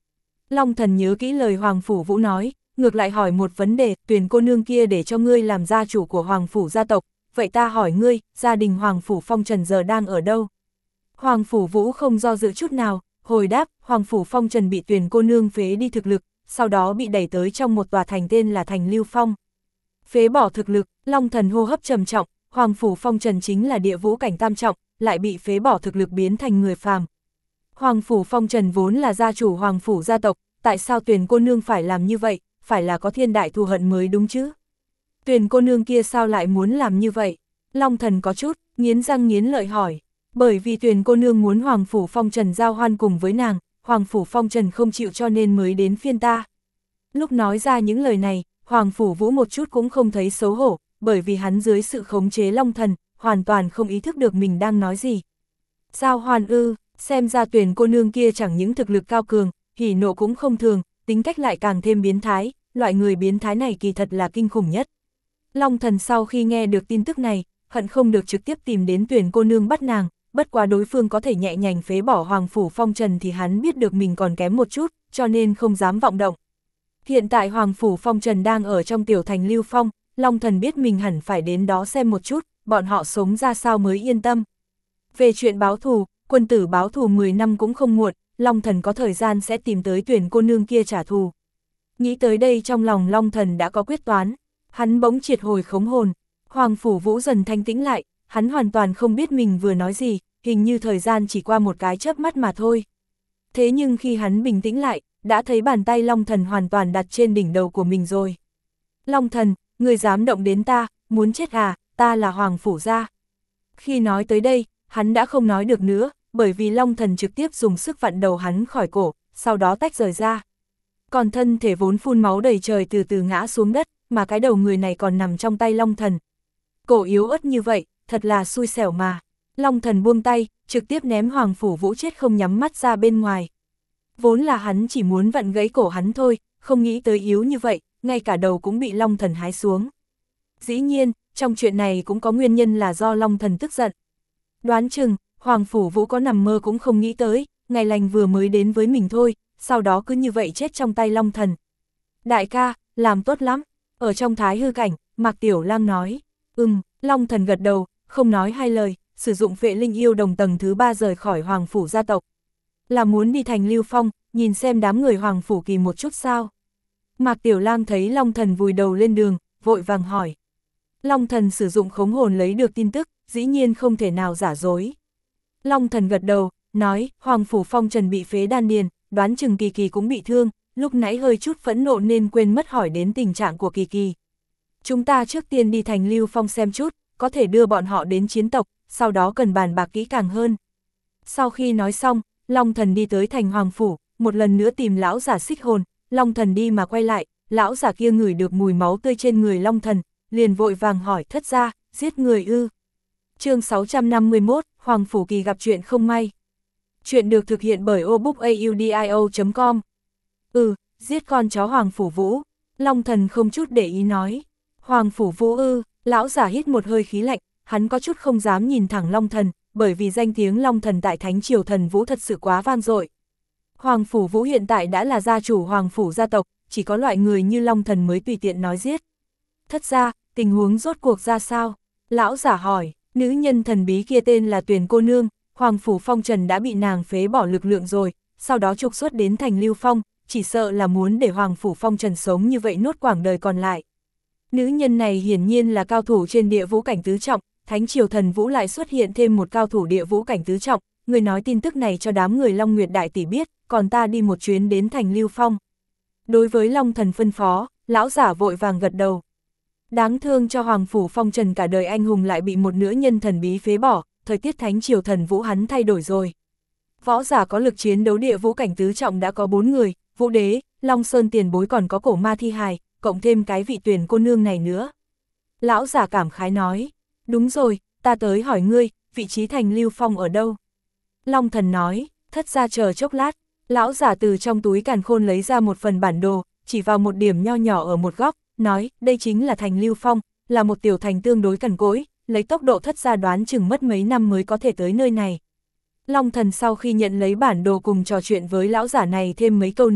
Long Thần nhớ kỹ lời Hoàng Phủ Vũ nói, ngược lại hỏi một vấn đề, Tuyền cô nương kia để cho ngươi làm gia chủ của Hoàng Phủ gia tộc, vậy ta hỏi ngươi, gia đình Hoàng Phủ Phong Trần giờ đang ở đâu? Hoàng Phủ Vũ không do dự chút nào, hồi đáp, Hoàng Phủ Phong Trần bị Tuyền cô nương phế đi thực lực, sau đó bị đẩy tới trong một tòa thành tên là thành Lưu Phong. Phế bỏ thực lực, Long Thần hô hấp trầm trọng, Hoàng Phủ Phong Trần chính là địa vũ cảnh tam trọng, lại bị phế bỏ thực lực biến thành người phàm. Hoàng Phủ Phong Trần vốn là gia chủ Hoàng Phủ gia tộc, tại sao Tuyền cô nương phải làm như vậy, phải là có thiên đại thù hận mới đúng chứ? Tuyền cô nương kia sao lại muốn làm như vậy? Long Thần có chút, nghiến răng nghiến lợi hỏi. Bởi vì Tuyền cô nương muốn Hoàng Phủ Phong Trần giao hoan cùng với nàng, Hoàng Phủ Phong Trần không chịu cho nên mới đến phiên ta. Lúc nói ra những lời này, Hoàng Phủ Vũ một chút cũng không thấy xấu hổ, bởi vì hắn dưới sự khống chế Long Thần, hoàn toàn không ý thức được mình đang nói gì. Giao hoan ư, xem ra Tuyền cô nương kia chẳng những thực lực cao cường, hỉ nộ cũng không thường, tính cách lại càng thêm biến thái, loại người biến thái này kỳ thật là kinh khủng nhất. Long Thần sau khi nghe được tin tức này, hận không được trực tiếp tìm đến Tuyền cô nương bắt nàng, bất quá đối phương có thể nhẹ nhàng phế bỏ Hoàng Phủ Phong Trần thì hắn biết được mình còn kém một chút, cho nên không dám vọng động. Hiện tại Hoàng Phủ Phong Trần đang ở trong tiểu thành Lưu Phong, Long Thần biết mình hẳn phải đến đó xem một chút, bọn họ sống ra sao mới yên tâm. Về chuyện báo thù, quân tử báo thù mười năm cũng không muộn, Long Thần có thời gian sẽ tìm tới Tuyền cô nương kia trả thù. Nghĩ tới đây trong lòng Long Thần đã có quyết toán, hắn bỗng triệt hồi khống hồn, Hoàng Phủ Vũ dần thanh tĩnh lại, hắn hoàn toàn không biết mình vừa nói gì, hình như thời gian chỉ qua một cái chớp mắt mà thôi. Thế nhưng khi hắn bình tĩnh lại, đã thấy bàn tay Long Thần hoàn toàn đặt trên đỉnh đầu của mình rồi. Long Thần, ngươi dám động đến ta, muốn chết à, ta là Hoàng Phủ gia. Khi nói tới đây, hắn đã không nói được nữa, bởi vì Long Thần trực tiếp dùng sức vặn đầu hắn khỏi cổ, sau đó tách rời ra. Còn thân thể vốn phun máu đầy trời từ từ ngã xuống đất, mà cái đầu người này còn nằm trong tay Long Thần. Cổ yếu ớt như vậy, thật là xui xẻo mà. Long Thần buông tay, trực tiếp ném Hoàng Phủ Vũ chết không nhắm mắt ra bên ngoài. Vốn là hắn chỉ muốn vặn gãy cổ hắn thôi, không nghĩ tới yếu như vậy, ngay cả đầu cũng bị Long Thần hái xuống. Dĩ nhiên, trong chuyện này cũng có nguyên nhân là do Long Thần tức giận. Đoán chừng, Hoàng Phủ Vũ có nằm mơ cũng không nghĩ tới, ngày lành vừa mới đến với mình thôi, sau đó cứ như vậy chết trong tay Long Thần. Đại ca, làm tốt lắm, ở trong thái hư cảnh, Mạc Tiểu Lang nói. Ừm, Long Thần gật đầu, không nói hai lời, sử dụng Phệ Linh Yêu Đồng tầng thứ ba rời khỏi Hoàng Phủ gia tộc. Là muốn đi thành Lưu Phong, nhìn xem đám người Hoàng Phủ Kỳ một chút sao. Mạc Tiểu Lang thấy Long Thần vùi đầu lên đường, vội vàng hỏi. Long Thần sử dụng khống hồn lấy được tin tức, dĩ nhiên không thể nào giả dối. Long Thần gật đầu, nói, Hoàng Phủ Phong Trần bị phế đan điền, đoán chừng Kỳ Kỳ cũng bị thương, lúc nãy hơi chút phẫn nộ nên quên mất hỏi đến tình trạng của Kỳ Kỳ. Chúng ta trước tiên đi thành Lưu Phong xem chút, có thể đưa bọn họ đến chiến tộc, sau đó cần bàn bạc kỹ càng hơn. Sau khi nói xong, Long Thần đi tới thành Hoàng Phủ, một lần nữa tìm lão giả xích hồn, Long Thần đi mà quay lại, lão giả kia ngửi được mùi máu tươi trên người Long Thần, liền vội vàng hỏi thất gia, giết người ư. Chương sáu trăm năm mươi mốt, Hoàng Phủ Kỳ gặp chuyện không may. Chuyện được thực hiện bởi obookaudio chấm com. Ừ, giết con chó Hoàng Phủ Vũ. Long Thần không chút để ý nói. Hoàng Phủ Vũ ư, lão giả hít một hơi khí lạnh, hắn có chút không dám nhìn thẳng Long Thần, bởi vì danh tiếng Long Thần tại Thánh Triều Thần Vũ thật sự quá vang dội. Hoàng Phủ Vũ hiện tại đã là gia chủ Hoàng Phủ gia tộc, chỉ có loại người như Long Thần mới tùy tiện nói giết. Thất gia, tình huống rốt cuộc ra sao? Lão giả hỏi, nữ nhân thần bí kia tên là Tuyền cô nương, Hoàng Phủ Phong Trần đã bị nàng phế bỏ lực lượng rồi, sau đó trục xuất đến thành Lưu Phong, chỉ sợ là muốn để Hoàng Phủ Phong Trần sống như vậy nốt quãng đời còn lại. Nữ nhân này hiển nhiên là cao thủ trên địa vũ cảnh tứ trọng, Thánh Triều Thần Vũ lại xuất hiện thêm một cao thủ địa vũ cảnh tứ trọng, người nói tin tức này cho đám người Long Nguyệt Đại Tỷ biết, còn ta đi một chuyến đến thành Lưu Phong. Đối với Long Thần phân phó, lão giả vội vàng gật đầu. Đáng thương cho Hoàng Phủ Phong Trần cả đời anh hùng lại bị một nữ nhân thần bí phế bỏ, thời tiết Thánh Triều Thần Vũ hắn thay đổi rồi. Võ giả có lực chiến đấu địa vũ cảnh tứ trọng đã có bốn người, Vũ Đế, Long Sơn tiền bối còn có Cổ Ma Thi Hài, cộng thêm cái vị Tuyền cô nương này nữa. Lão giả cảm khái nói, đúng rồi, ta tới hỏi ngươi, vị trí thành Lưu Phong ở đâu? Long Thần nói, thất gia chờ chốc lát, lão giả từ trong túi càn khôn lấy ra một phần bản đồ, chỉ vào một điểm nho nhỏ ở một góc, nói, đây chính là thành Lưu Phong, là một tiểu thành tương đối cằn cỗi, lấy tốc độ thất gia đoán chừng mất mấy năm mới có thể tới nơi này. Long Thần sau khi nhận lấy bản đồ cùng trò chuyện với lão giả này thêm mấy câu nữa,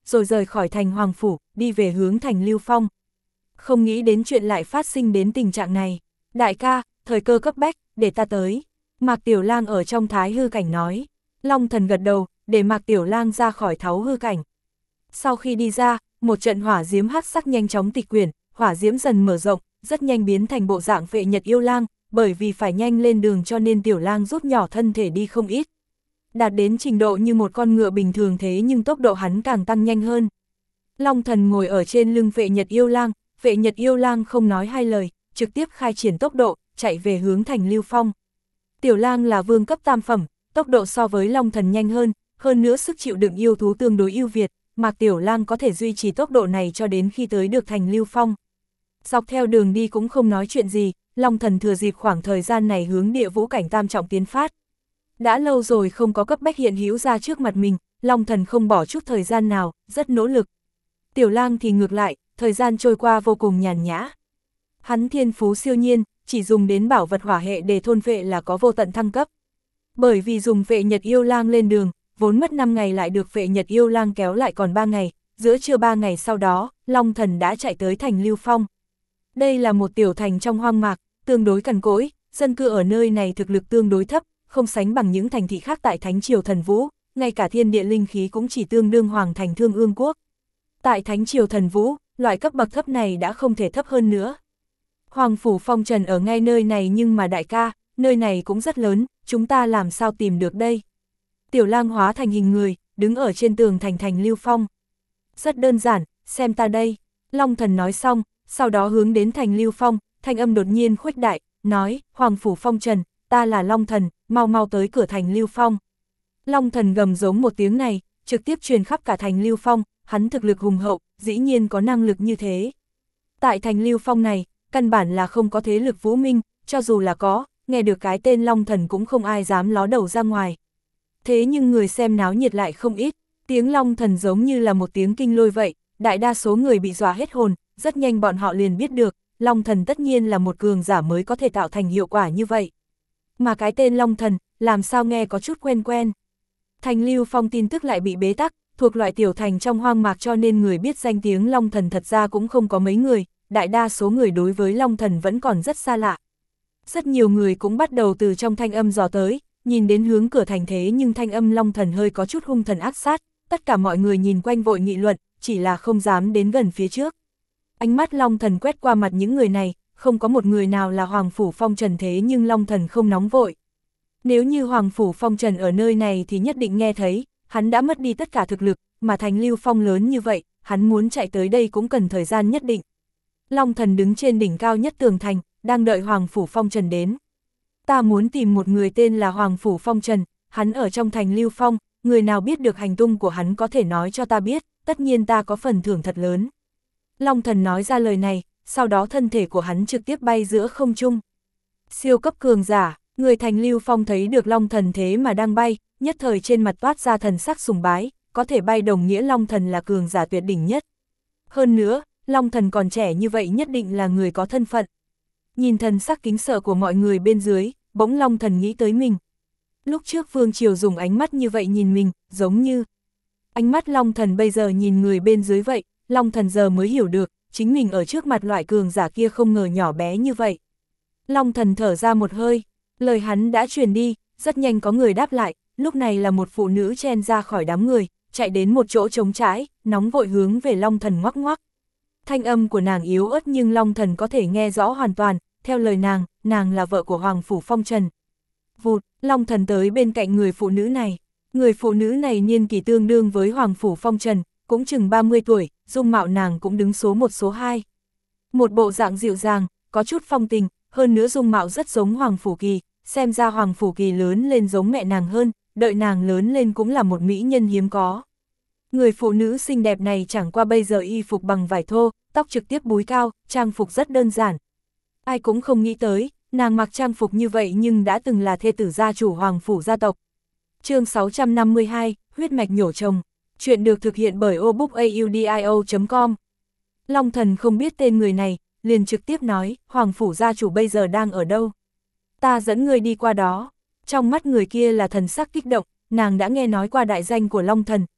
rồi rời khỏi thành Hoàng Phủ, đi về hướng thành Lưu Phong. Không nghĩ đến chuyện lại phát sinh đến tình trạng này. Đại ca, thời cơ cấp bách, để ta tới. Mạc Tiểu Lang ở trong thái hư cảnh nói. Long Thần gật đầu, để Mạc Tiểu Lang ra khỏi tháo hư cảnh. Sau khi đi ra, một trận hỏa diễm hắc sắc nhanh chóng tịch quyển, hỏa diễm dần mở rộng, rất nhanh biến thành bộ dạng Phệ Nhật Yêu Lang, bởi vì phải nhanh lên đường cho nên Tiểu Lang rút nhỏ thân thể đi không ít. Đạt đến trình độ như một con ngựa bình thường thế nhưng tốc độ hắn càng tăng nhanh hơn. Long Thần ngồi ở trên lưng Phệ Nhật Yêu Lang, Phệ Nhật Yêu Lang không nói hai lời, trực tiếp khai triển tốc độ, chạy về hướng thành Lưu Phong. Tiểu Lang là vương cấp tam phẩm, tốc độ so với Long Thần nhanh hơn, hơn nữa sức chịu đựng yêu thú tương đối ưu việt, Mạc Tiểu Lang có thể duy trì tốc độ này cho đến khi tới được thành Lưu Phong. Dọc theo đường đi cũng không nói chuyện gì, Long Thần thừa dịp khoảng thời gian này hướng địa vũ cảnh tam trọng tiến phát. Đã lâu rồi không có cấp bách hiện hữu ra trước mặt mình, Long Thần không bỏ chút thời gian nào, rất nỗ lực. Tiểu Lang thì ngược lại, thời gian trôi qua vô cùng nhàn nhã. Hắn thiên phú siêu nhiên, chỉ dùng đến bảo vật hỏa hệ để thôn phệ là có vô tận thăng cấp. Bởi vì dùng Phệ Nhật Yêu Lang lên đường, vốn mất năm ngày lại được Phệ Nhật Yêu Lang kéo lại còn ba ngày, giữa trưa ba ngày sau đó, Long Thần đã chạy tới thành Lưu Phong. Đây là một tiểu thành trong hoang mạc, tương đối cằn cỗi, dân cư ở nơi này thực lực tương đối thấp, không sánh bằng những thành thị khác tại Thánh Triều Thần Vũ, ngay cả thiên địa linh khí cũng chỉ tương đương hoàng thành Thương Ương Quốc. Tại Thánh Triều Thần Vũ, loại cấp bậc thấp này đã không thể thấp hơn nữa. Hoàng Phủ Phong Trần ở ngay nơi này nhưng mà đại ca, nơi này cũng rất lớn, chúng ta làm sao tìm được đây? Tiểu Lang hóa thành hình người, đứng ở trên tường thành thành Lưu Phong. Rất đơn giản, xem ta đây. Long Thần nói xong, sau đó hướng đến thành Lưu Phong, thanh âm đột nhiên khuếch đại, nói, Hoàng Phủ Phong Trần, ta là Long Thần, mau mau tới cửa thành Lưu Phong. Long Thần gầm giống một tiếng này, trực tiếp truyền khắp cả thành Lưu Phong, hắn thực lực hùng hậu, dĩ nhiên có năng lực như thế. Tại thành Lưu Phong này, căn bản là không có thế lực vũ minh, cho dù là có, nghe được cái tên Long Thần cũng không ai dám ló đầu ra ngoài. Thế nhưng người xem náo nhiệt lại không ít, tiếng Long Thần giống như là một tiếng kinh lôi vậy, đại đa số người bị dọa hết hồn, rất nhanh bọn họ liền biết được, Long Thần tất nhiên là một cường giả mới có thể tạo thành hiệu quả như vậy. Mà cái tên Long Thần, làm sao nghe có chút quen quen. Thành Lưu Phong tin tức lại bị bế tắc, thuộc loại tiểu thành trong hoang mạc cho nên người biết danh tiếng Long Thần thật ra cũng không có mấy người, đại đa số người đối với Long Thần vẫn còn rất xa lạ. Rất nhiều người cũng bắt đầu từ trong thanh âm dò tới, nhìn đến hướng cửa thành thế nhưng thanh âm Long Thần hơi có chút hung thần ác sát, tất cả mọi người nhìn quanh vội nghị luận, chỉ là không dám đến gần phía trước. Ánh mắt Long Thần quét qua mặt những người này, không có một người nào là Hoàng Phủ Phong Trần thế nhưng Long Thần không nóng vội. Nếu như Hoàng Phủ Phong Trần ở nơi này thì nhất định nghe thấy, hắn đã mất đi tất cả thực lực, mà thành Lưu Phong lớn như vậy, hắn muốn chạy tới đây cũng cần thời gian nhất định. Long Thần đứng trên đỉnh cao nhất tường thành, đang đợi Hoàng Phủ Phong Trần đến. Ta muốn tìm một người tên là Hoàng Phủ Phong Trần, hắn ở trong thành Lưu Phong, người nào biết được hành tung của hắn có thể nói cho ta biết, tất nhiên ta có phần thưởng thật lớn. Long Thần nói ra lời này, sau đó thân thể của hắn trực tiếp bay giữa không trung. Siêu cấp cường giả, người thành Lưu Phong thấy được Long Thần thế mà đang bay, nhất thời trên mặt toát ra thần sắc sùng bái, có thể bay đồng nghĩa Long Thần là cường giả tuyệt đỉnh nhất. Hơn nữa, Long Thần còn trẻ như vậy nhất định là người có thân phận. Nhìn thần sắc kính sợ của mọi người bên dưới, bỗng Long Thần nghĩ tới mình. Lúc trước Vương Triều dùng ánh mắt như vậy nhìn mình, giống như ánh mắt Long Thần bây giờ nhìn người bên dưới vậy, Long Thần giờ mới hiểu được, chính mình ở trước mặt loại cường giả kia không ngờ nhỏ bé như vậy. Long Thần thở ra một hơi, lời hắn đã truyền đi, rất nhanh có người đáp lại, lúc này là một phụ nữ chen ra khỏi đám người, chạy đến một chỗ trống trải, nóng vội hướng về Long Thần ngoắc ngoắc. Thanh âm của nàng yếu ớt nhưng Long Thần có thể nghe rõ hoàn toàn, theo lời nàng, nàng là vợ của Hoàng Phủ Phong Trần. Vụt, Long Thần tới bên cạnh người phụ nữ này. Người phụ nữ này niên kỷ tương đương với Hoàng Phủ Phong Trần, cũng chừng ba mươi tuổi, dung mạo nàng cũng đứng số một số hai. Một bộ dạng dịu dàng, có chút phong tình, hơn nữa dung mạo rất giống Hoàng Phủ Kỳ, xem ra Hoàng Phủ Kỳ lớn lên giống mẹ nàng hơn, đợi nàng lớn lên cũng là một mỹ nhân hiếm có. Người phụ nữ xinh đẹp này chẳng qua bây giờ y phục bằng vải thô, tóc trực tiếp búi cao, trang phục rất đơn giản. Ai cũng không nghĩ tới, nàng mặc trang phục như vậy nhưng đã từng là thê tử gia chủ Hoàng Phủ gia tộc. Chương sáu trăm năm mươi hai, huyết mạch nhổ chồng. Chuyện được thực hiện bởi obookaudio chấm com. Long Thần không biết tên người này, liền trực tiếp nói, Hoàng Phủ gia chủ bây giờ đang ở đâu? Ta dẫn người đi qua đó. Trong mắt người kia là thần sắc kích động, nàng đã nghe nói qua đại danh của Long Thần,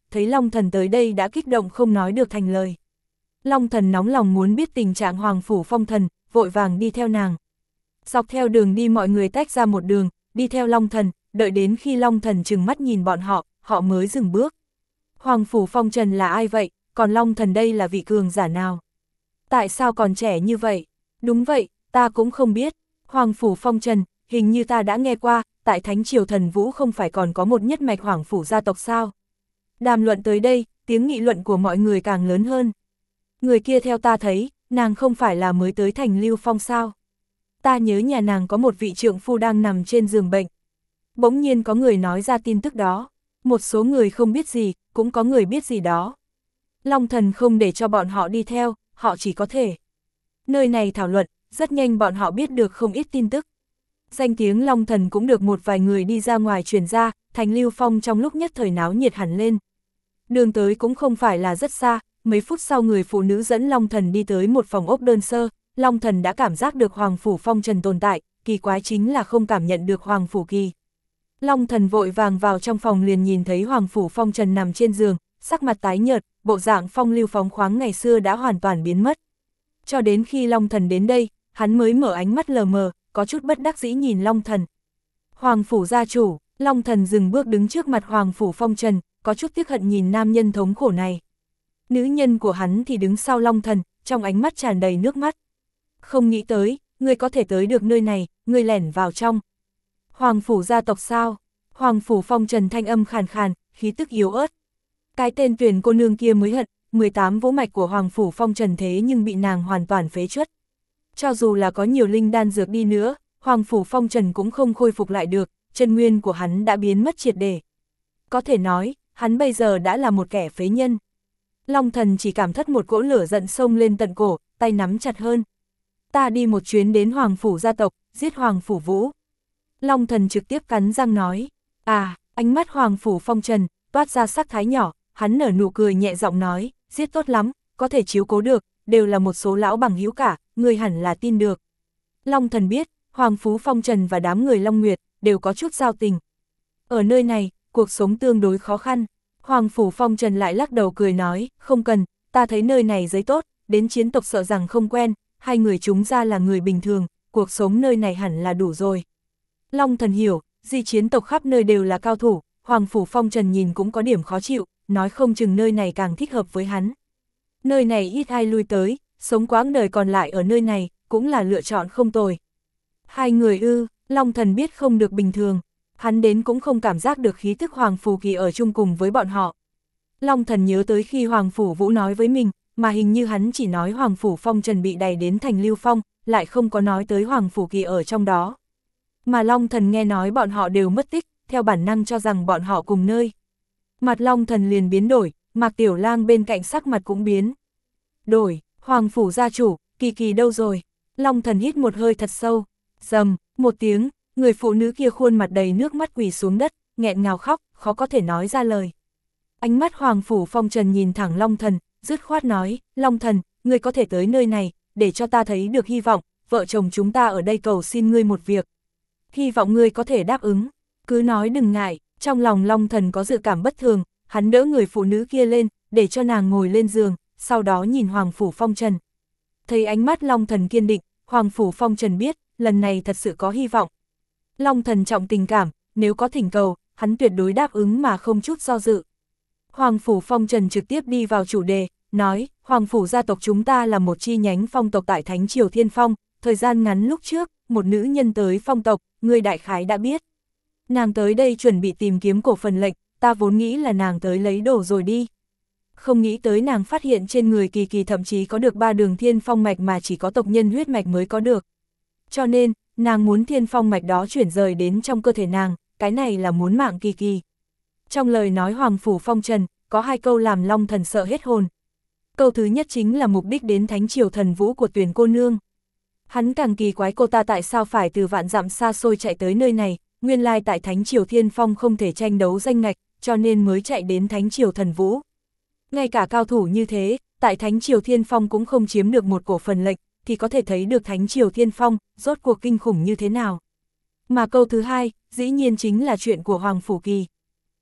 thấy Long Thần tới đây đã kích động không nói được thành lời. Long Thần nóng lòng muốn biết tình trạng Hoàng Phủ Phong Thần, vội vàng đi theo nàng. Dọc theo đường đi mọi người tách ra một đường, đi theo Long Thần, đợi đến khi Long Thần trừng mắt nhìn bọn họ, họ mới dừng bước. Hoàng Phủ Phong Trần là ai vậy, còn Long Thần đây là vị cường giả nào? Tại sao còn trẻ như vậy? Đúng vậy, ta cũng không biết. Hoàng Phủ Phong Trần, hình như ta đã nghe qua, tại Thánh Triều Thần Vũ không phải còn có một nhất mạch Hoàng Phủ gia tộc sao? Đàm luận tới đây, tiếng nghị luận của mọi người càng lớn hơn. Người kia theo ta thấy, nàng không phải là mới tới thành Lưu Phong sao? Ta nhớ nhà nàng có một vị trượng phu đang nằm trên giường bệnh. Bỗng nhiên có người nói ra tin tức đó. Một số người không biết gì, cũng có người biết gì đó. Long Thần không để cho bọn họ đi theo, họ chỉ có thể. Nơi này thảo luận, rất nhanh bọn họ biết được không ít tin tức. Danh tiếng Long Thần cũng được một vài người đi ra ngoài truyền ra, thành Lưu Phong trong lúc nhất thời náo nhiệt hẳn lên. Đường tới cũng không phải là rất xa, mấy phút sau người phụ nữ dẫn Long Thần đi tới một phòng ốc đơn sơ, Long Thần đã cảm giác được Hoàng Phủ Phong Trần tồn tại, kỳ quái chính là không cảm nhận được Hoàng Phủ Kỳ. Long Thần vội vàng vào trong phòng liền nhìn thấy Hoàng Phủ Phong Trần nằm trên giường, sắc mặt tái nhợt, bộ dạng phong lưu phóng khoáng ngày xưa đã hoàn toàn biến mất. Cho đến khi Long Thần đến đây, hắn mới mở ánh mắt lờ mờ, có chút bất đắc dĩ nhìn Long Thần. Hoàng Phủ gia chủ, Long Thần dừng bước đứng trước mặt Hoàng Phủ Phong Trần, có chút tiếc hận nhìn nam nhân thống khổ này. Nữ nhân của hắn thì đứng sau Long Thần, trong ánh mắt tràn đầy nước mắt. Không nghĩ tới, ngươi có thể tới được nơi này, ngươi lẻn vào trong. Hoàng Phủ gia tộc sao? Hoàng Phủ Phong Trần thanh âm khàn khàn, khí tức yếu ớt. Cái tên Tuyền cô nương kia mới hận, mười tám vỗ mạch của Hoàng Phủ Phong Trần thế nhưng bị nàng hoàn toàn phế truất. Cho dù là có nhiều linh đan dược đi nữa, Hoàng Phủ Phong Trần cũng không khôi phục lại được, chân nguyên của hắn đã biến mất triệt để. Có thể nói, hắn bây giờ đã là một kẻ phế nhân. Long Thần chỉ cảm thất một cỗ lửa giận sông lên tận cổ, tay nắm chặt hơn. Ta đi một chuyến đến Hoàng Phủ gia tộc, giết Hoàng Phủ Vũ. Long Thần trực tiếp cắn răng nói. À, ánh mắt Hoàng Phủ Phong Trần, toát ra sắc thái nhỏ, hắn nở nụ cười nhẹ giọng nói, giết tốt lắm, có thể chiếu cố được, đều là một số lão bằng hữu cả, người hẳn là tin được. Long Thần biết, Hoàng Phủ Phong Trần và đám người Long Nguyệt, đều có chút giao tình. Ở nơi này, cuộc sống tương đối khó khăn. Hoàng Phủ Phong Trần lại lắc đầu cười nói, không cần, ta thấy nơi này giấy tốt, đến chiến tộc sợ rằng không quen, hai người chúng ra là người bình thường, cuộc sống nơi này hẳn là đủ rồi. Long Thần hiểu, di chiến tộc khắp nơi đều là cao thủ, Hoàng Phủ Phong Trần nhìn cũng có điểm khó chịu, nói không chừng nơi này càng thích hợp với hắn. Nơi này ít ai lui tới, sống quãng đời còn lại ở nơi này, cũng là lựa chọn không tồi. Hai người ư, Long Thần biết không được bình thường, hắn đến cũng không cảm giác được khí thức Hoàng Phủ Kỳ ở chung cùng với bọn họ. Long Thần nhớ tới khi Hoàng Phủ Vũ nói với mình, mà hình như hắn chỉ nói Hoàng Phủ Phong Trần bị đày đến thành Lưu Phong, lại không có nói tới Hoàng Phủ Kỳ ở trong đó. Mà Long Thần nghe nói bọn họ đều mất tích, theo bản năng cho rằng bọn họ cùng nơi. Mặt Long Thần liền biến đổi, Mạc Tiểu Lang bên cạnh sắc mặt cũng biến. Đổi, Hoàng Phủ gia chủ, Kỳ Kỳ đâu rồi? Long Thần hít một hơi thật sâu, rầm, một tiếng, người phụ nữ kia khuôn mặt đầy nước mắt quỳ xuống đất, nghẹn ngào khóc, khó có thể nói ra lời. Ánh mắt Hoàng Phủ Phong Trần nhìn thẳng Long Thần, dứt khoát nói, Long Thần, ngươi có thể tới nơi này, để cho ta thấy được hy vọng, vợ chồng chúng ta ở đây cầu xin ngươi một việc. Hy vọng ngươi có thể đáp ứng, cứ nói đừng ngại. Trong lòng Long Thần có dự cảm bất thường, hắn đỡ người phụ nữ kia lên, để cho nàng ngồi lên giường, sau đó nhìn Hoàng Phủ Phong Trần. Thấy ánh mắt Long Thần kiên định, Hoàng Phủ Phong Trần biết, lần này thật sự có hy vọng. Long Thần trọng tình cảm, nếu có thỉnh cầu, hắn tuyệt đối đáp ứng mà không chút do dự. Hoàng Phủ Phong Trần trực tiếp đi vào chủ đề, nói, Hoàng Phủ gia tộc chúng ta là một chi nhánh phong tộc tại Thánh Triều Thiên Phong, thời gian ngắn lúc trước, một nữ nhân tới phong tộc, người đại khái đã biết. Nàng tới đây chuẩn bị tìm kiếm cổ phần lệnh, ta vốn nghĩ là nàng tới lấy đồ rồi đi. Không nghĩ tới nàng phát hiện trên người Kỳ Kỳ thậm chí có được ba đường thiên phong mạch mà chỉ có tộc nhân huyết mạch mới có được. Cho nên, nàng muốn thiên phong mạch đó chuyển rời đến trong cơ thể nàng, cái này là muốn mạng Kỳ Kỳ. Trong lời nói Hoàng Phủ Phong Trần, có hai câu làm Long Thần sợ hết hồn. Câu thứ nhất chính là mục đích đến Thánh Triều Thần Vũ của Tuyền cô nương. Hắn càng kỳ quái cô ta tại sao phải từ vạn dặm xa xôi chạy tới nơi này, nguyên lai tại Thánh Triều Thiên Phong không thể tranh đấu danh ngạch, cho nên mới chạy đến Thánh Triều Thần Vũ. Ngay cả cao thủ như thế, tại Thánh Triều Thiên Phong cũng không chiếm được một cổ phần lệnh, thì có thể thấy được Thánh Triều Thiên Phong, rốt cuộc kinh khủng như thế nào. Mà câu thứ hai, dĩ nhiên chính là chuyện của Hoàng Phủ Kỳ.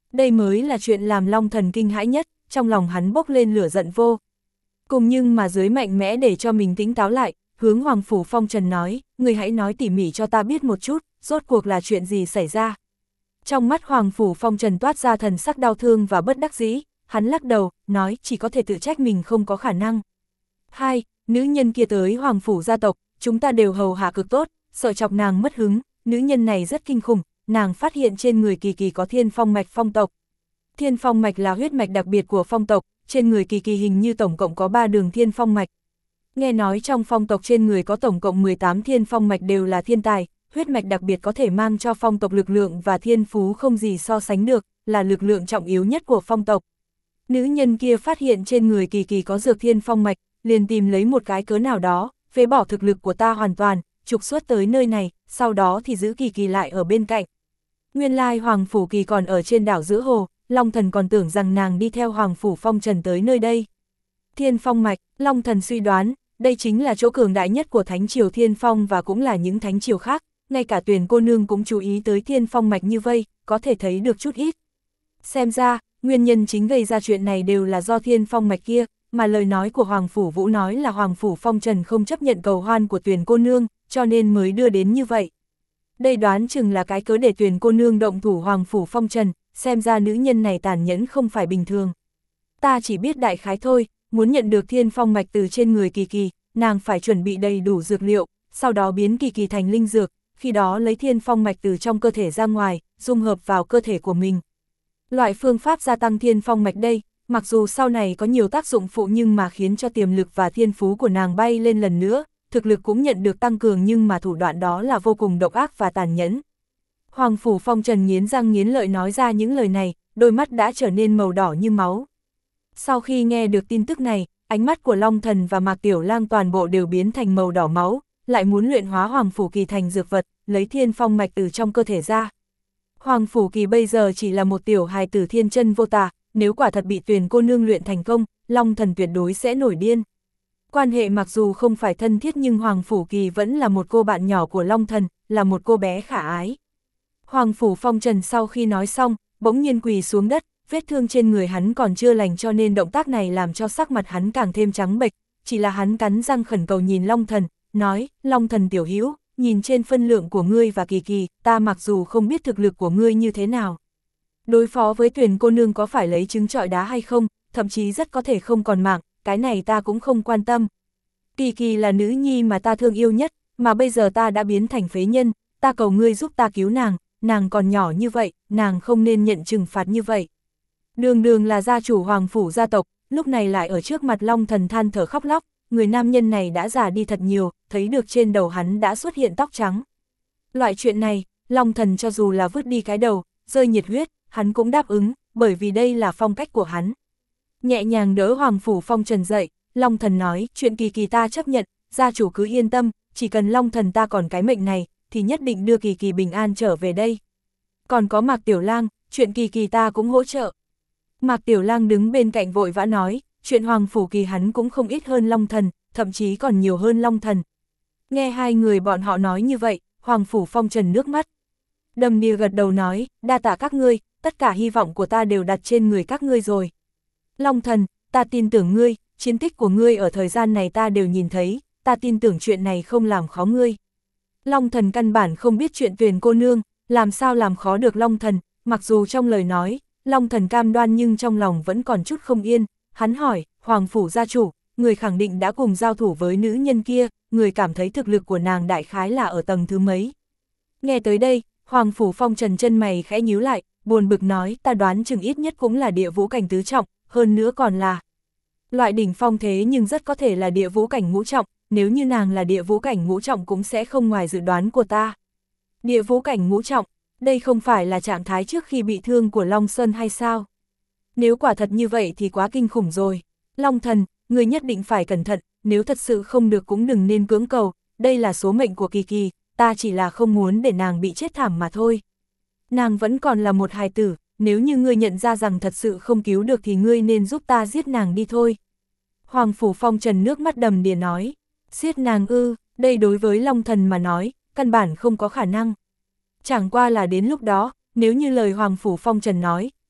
Đây mới là chuyện làm Long Thần kinh hãi nhất, trong lòng hắn bốc lên lửa giận vô cùng, nhưng mà dưới mạnh mẽ để cho mình tỉnh táo lại, hướng Hoàng Phủ Phong Trần nói, người hãy nói tỉ mỉ cho ta biết một chút, rốt cuộc là chuyện gì xảy ra. Trong mắt Hoàng Phủ Phong Trần toát ra thần sắc đau thương và bất đắc dĩ, hắn lắc đầu, nói chỉ có thể tự trách mình không có khả năng. Hai, nữ nhân kia tới Hoàng Phủ gia tộc, chúng ta đều hầu hạ cực tốt, sợ chọc nàng mất hứng, nữ nhân này rất kinh khủng, nàng phát hiện trên người Kỳ Kỳ có thiên phong mạch phong tộc. Thiên phong mạch là huyết mạch đặc biệt của phong tộc, trên người Kỳ Kỳ hình như tổng cộng có ba đường thiên phong mạch. Nghe nói trong phong tộc trên người có tổng cộng mười tám thiên phong mạch đều là thiên tài, huyết mạch đặc biệt có thể mang cho phong tộc lực lượng và thiên phú không gì so sánh được, là lực lượng trọng yếu nhất của phong tộc. Nữ nhân kia phát hiện trên người Kỳ Kỳ có dược thiên phong mạch, liền tìm lấy một cái cớ nào đó, phế bỏ thực lực của ta hoàn toàn, trục xuất tới nơi này, sau đó thì giữ Kỳ Kỳ lại ở bên cạnh. Nguyên lai Hoàng Phủ Kỳ còn ở trên đảo giữa hồ, Long Thần còn tưởng rằng nàng đi theo Hoàng Phủ Phong Trần tới nơi đây. Thiên phong mạch, Long Thần suy đoán, đây chính là chỗ cường đại nhất của Thánh Triều Thiên Phong và cũng là những thánh triều khác, ngay cả Tuyền cô nương cũng chú ý tới thiên phong mạch như vây, có thể thấy được chút ít. Xem ra, nguyên nhân chính gây ra chuyện này đều là do thiên phong mạch kia, mà lời nói của Hoàng Phủ Vũ nói là Hoàng Phủ Phong Trần không chấp nhận cầu hoan của Tuyền cô nương, cho nên mới đưa đến như vậy. Đây đoán chừng là cái cớ để Tuyền cô nương động thủ Hoàng Phủ Phong Trần, xem ra nữ nhân này tàn nhẫn không phải bình thường. Ta chỉ biết đại khái thôi, muốn nhận được thiên phong mạch từ trên người Kỳ Kỳ, nàng phải chuẩn bị đầy đủ dược liệu, sau đó biến Kỳ Kỳ thành linh dược, khi đó lấy thiên phong mạch từ trong cơ thể ra ngoài, dung hợp vào cơ thể của mình. Loại phương pháp gia tăng thiên phong mạch đây, mặc dù sau này có nhiều tác dụng phụ nhưng mà khiến cho tiềm lực và thiên phú của nàng bay lên lần nữa, thực lực cũng nhận được tăng cường, nhưng mà thủ đoạn đó là vô cùng độc ác và tàn nhẫn. Hoàng Phủ Phong Trần nghiến răng nghiến lợi nói ra những lời này, đôi mắt đã trở nên màu đỏ như máu. Sau khi nghe được tin tức này, ánh mắt của Long Thần và Mạc Tiểu Lang toàn bộ đều biến thành màu đỏ máu, lại muốn luyện hóa Hoàng Phủ Kỳ thành dược vật, lấy thiên phong mạch từ trong cơ thể ra. Hoàng Phủ Kỳ bây giờ chỉ là một tiểu hài tử thiên chân vô tà, nếu quả thật bị Tuyền cô nương luyện thành công, Long Thần tuyệt đối sẽ nổi điên. Quan hệ mặc dù không phải thân thiết nhưng Hoàng Phủ Kỳ vẫn là một cô bạn nhỏ của Long Thần, là một cô bé khả ái. Hoàng Phủ Phong Trần sau khi nói xong, bỗng nhiên quỳ xuống đất, vết thương trên người hắn còn chưa lành cho nên động tác này làm cho sắc mặt hắn càng thêm trắng bệch, chỉ là hắn cắn răng khẩn cầu nhìn Long Thần, nói, Long Thần tiểu hữu, nhìn trên phân lượng của ngươi và Kỳ Kỳ, ta mặc dù không biết thực lực của ngươi như thế nào. Đối phó với Tuyền cô nương có phải lấy trứng trọi đá hay không, thậm chí rất có thể không còn mạng, cái này ta cũng không quan tâm. Kỳ Kỳ là nữ nhi mà ta thương yêu nhất, mà bây giờ ta đã biến thành phế nhân, ta cầu ngươi giúp ta cứu nàng, nàng còn nhỏ như vậy, nàng không nên nhận trừng phạt như vậy. Đường đường là gia chủ Hoàng Phủ gia tộc, lúc này lại ở trước mặt Long Thần than thở khóc lóc, người nam nhân này đã già đi thật nhiều, thấy được trên đầu hắn đã xuất hiện tóc trắng. Loại chuyện này, Long Thần cho dù là vứt đi cái đầu, rơi nhiệt huyết, hắn cũng đáp ứng, bởi vì đây là phong cách của hắn. Nhẹ nhàng đỡ Hoàng Phủ Phong Trần dậy, Long Thần nói, chuyện Kỳ Kỳ ta chấp nhận, gia chủ cứ yên tâm, chỉ cần Long Thần ta còn cái mệnh này, thì nhất định đưa Kỳ Kỳ bình an trở về đây. Còn có Mạc Tiểu Lang, chuyện Kỳ Kỳ ta cũng hỗ trợ. Mạc Tiểu Lang đứng bên cạnh vội vã nói, chuyện Hoàng Phủ Kỳ hắn cũng không ít hơn Long Thần, thậm chí còn nhiều hơn Long Thần. Nghe hai người bọn họ nói như vậy, Hoàng Phủ Phong Trần nước mắt. Đầm đìa gật đầu nói, đa tạ các ngươi, tất cả hy vọng của ta đều đặt trên người các ngươi rồi. Long Thần, ta tin tưởng ngươi, chiến tích của ngươi ở thời gian này ta đều nhìn thấy, ta tin tưởng chuyện này không làm khó ngươi. Long Thần căn bản không biết chuyện Tuyền cô nương, làm sao làm khó được Long Thần, mặc dù trong lời nói, Long Thần cam đoan nhưng trong lòng vẫn còn chút không yên, hắn hỏi, Hoàng Phủ gia chủ, người khẳng định đã cùng giao thủ với nữ nhân kia, người cảm thấy thực lực của nàng đại khái là ở tầng thứ mấy. Nghe tới đây, Hoàng Phủ Phong Trần chân mày khẽ nhíu lại, buồn bực nói, ta đoán chừng ít nhất cũng là địa vũ cảnh tứ trọng, hơn nữa còn là loại đỉnh phong thế nhưng rất có thể là địa vũ cảnh ngũ trọng, nếu như nàng là địa vũ cảnh ngũ trọng cũng sẽ không ngoài dự đoán của ta. Địa vũ cảnh ngũ trọng, đây không phải là trạng thái trước khi bị thương của Long Sơn hay sao? Nếu quả thật như vậy thì quá kinh khủng rồi. Long Thần, người nhất định phải cẩn thận, nếu thật sự không được cũng đừng nên cưỡng cầu, đây là số mệnh của Kỳ Kỳ, ta chỉ là không muốn để nàng bị chết thảm mà thôi. Nàng vẫn còn là một hài tử, nếu như ngươi nhận ra rằng thật sự không cứu được thì ngươi nên giúp ta giết nàng đi thôi. Hoàng Phủ Phong Trần nước mắt đầm đìa nói, giết nàng ư, đây đối với Long Thần mà nói, căn bản không có khả năng. Chẳng qua là đến lúc đó, nếu như lời Hoàng Phủ Phong Trần nói,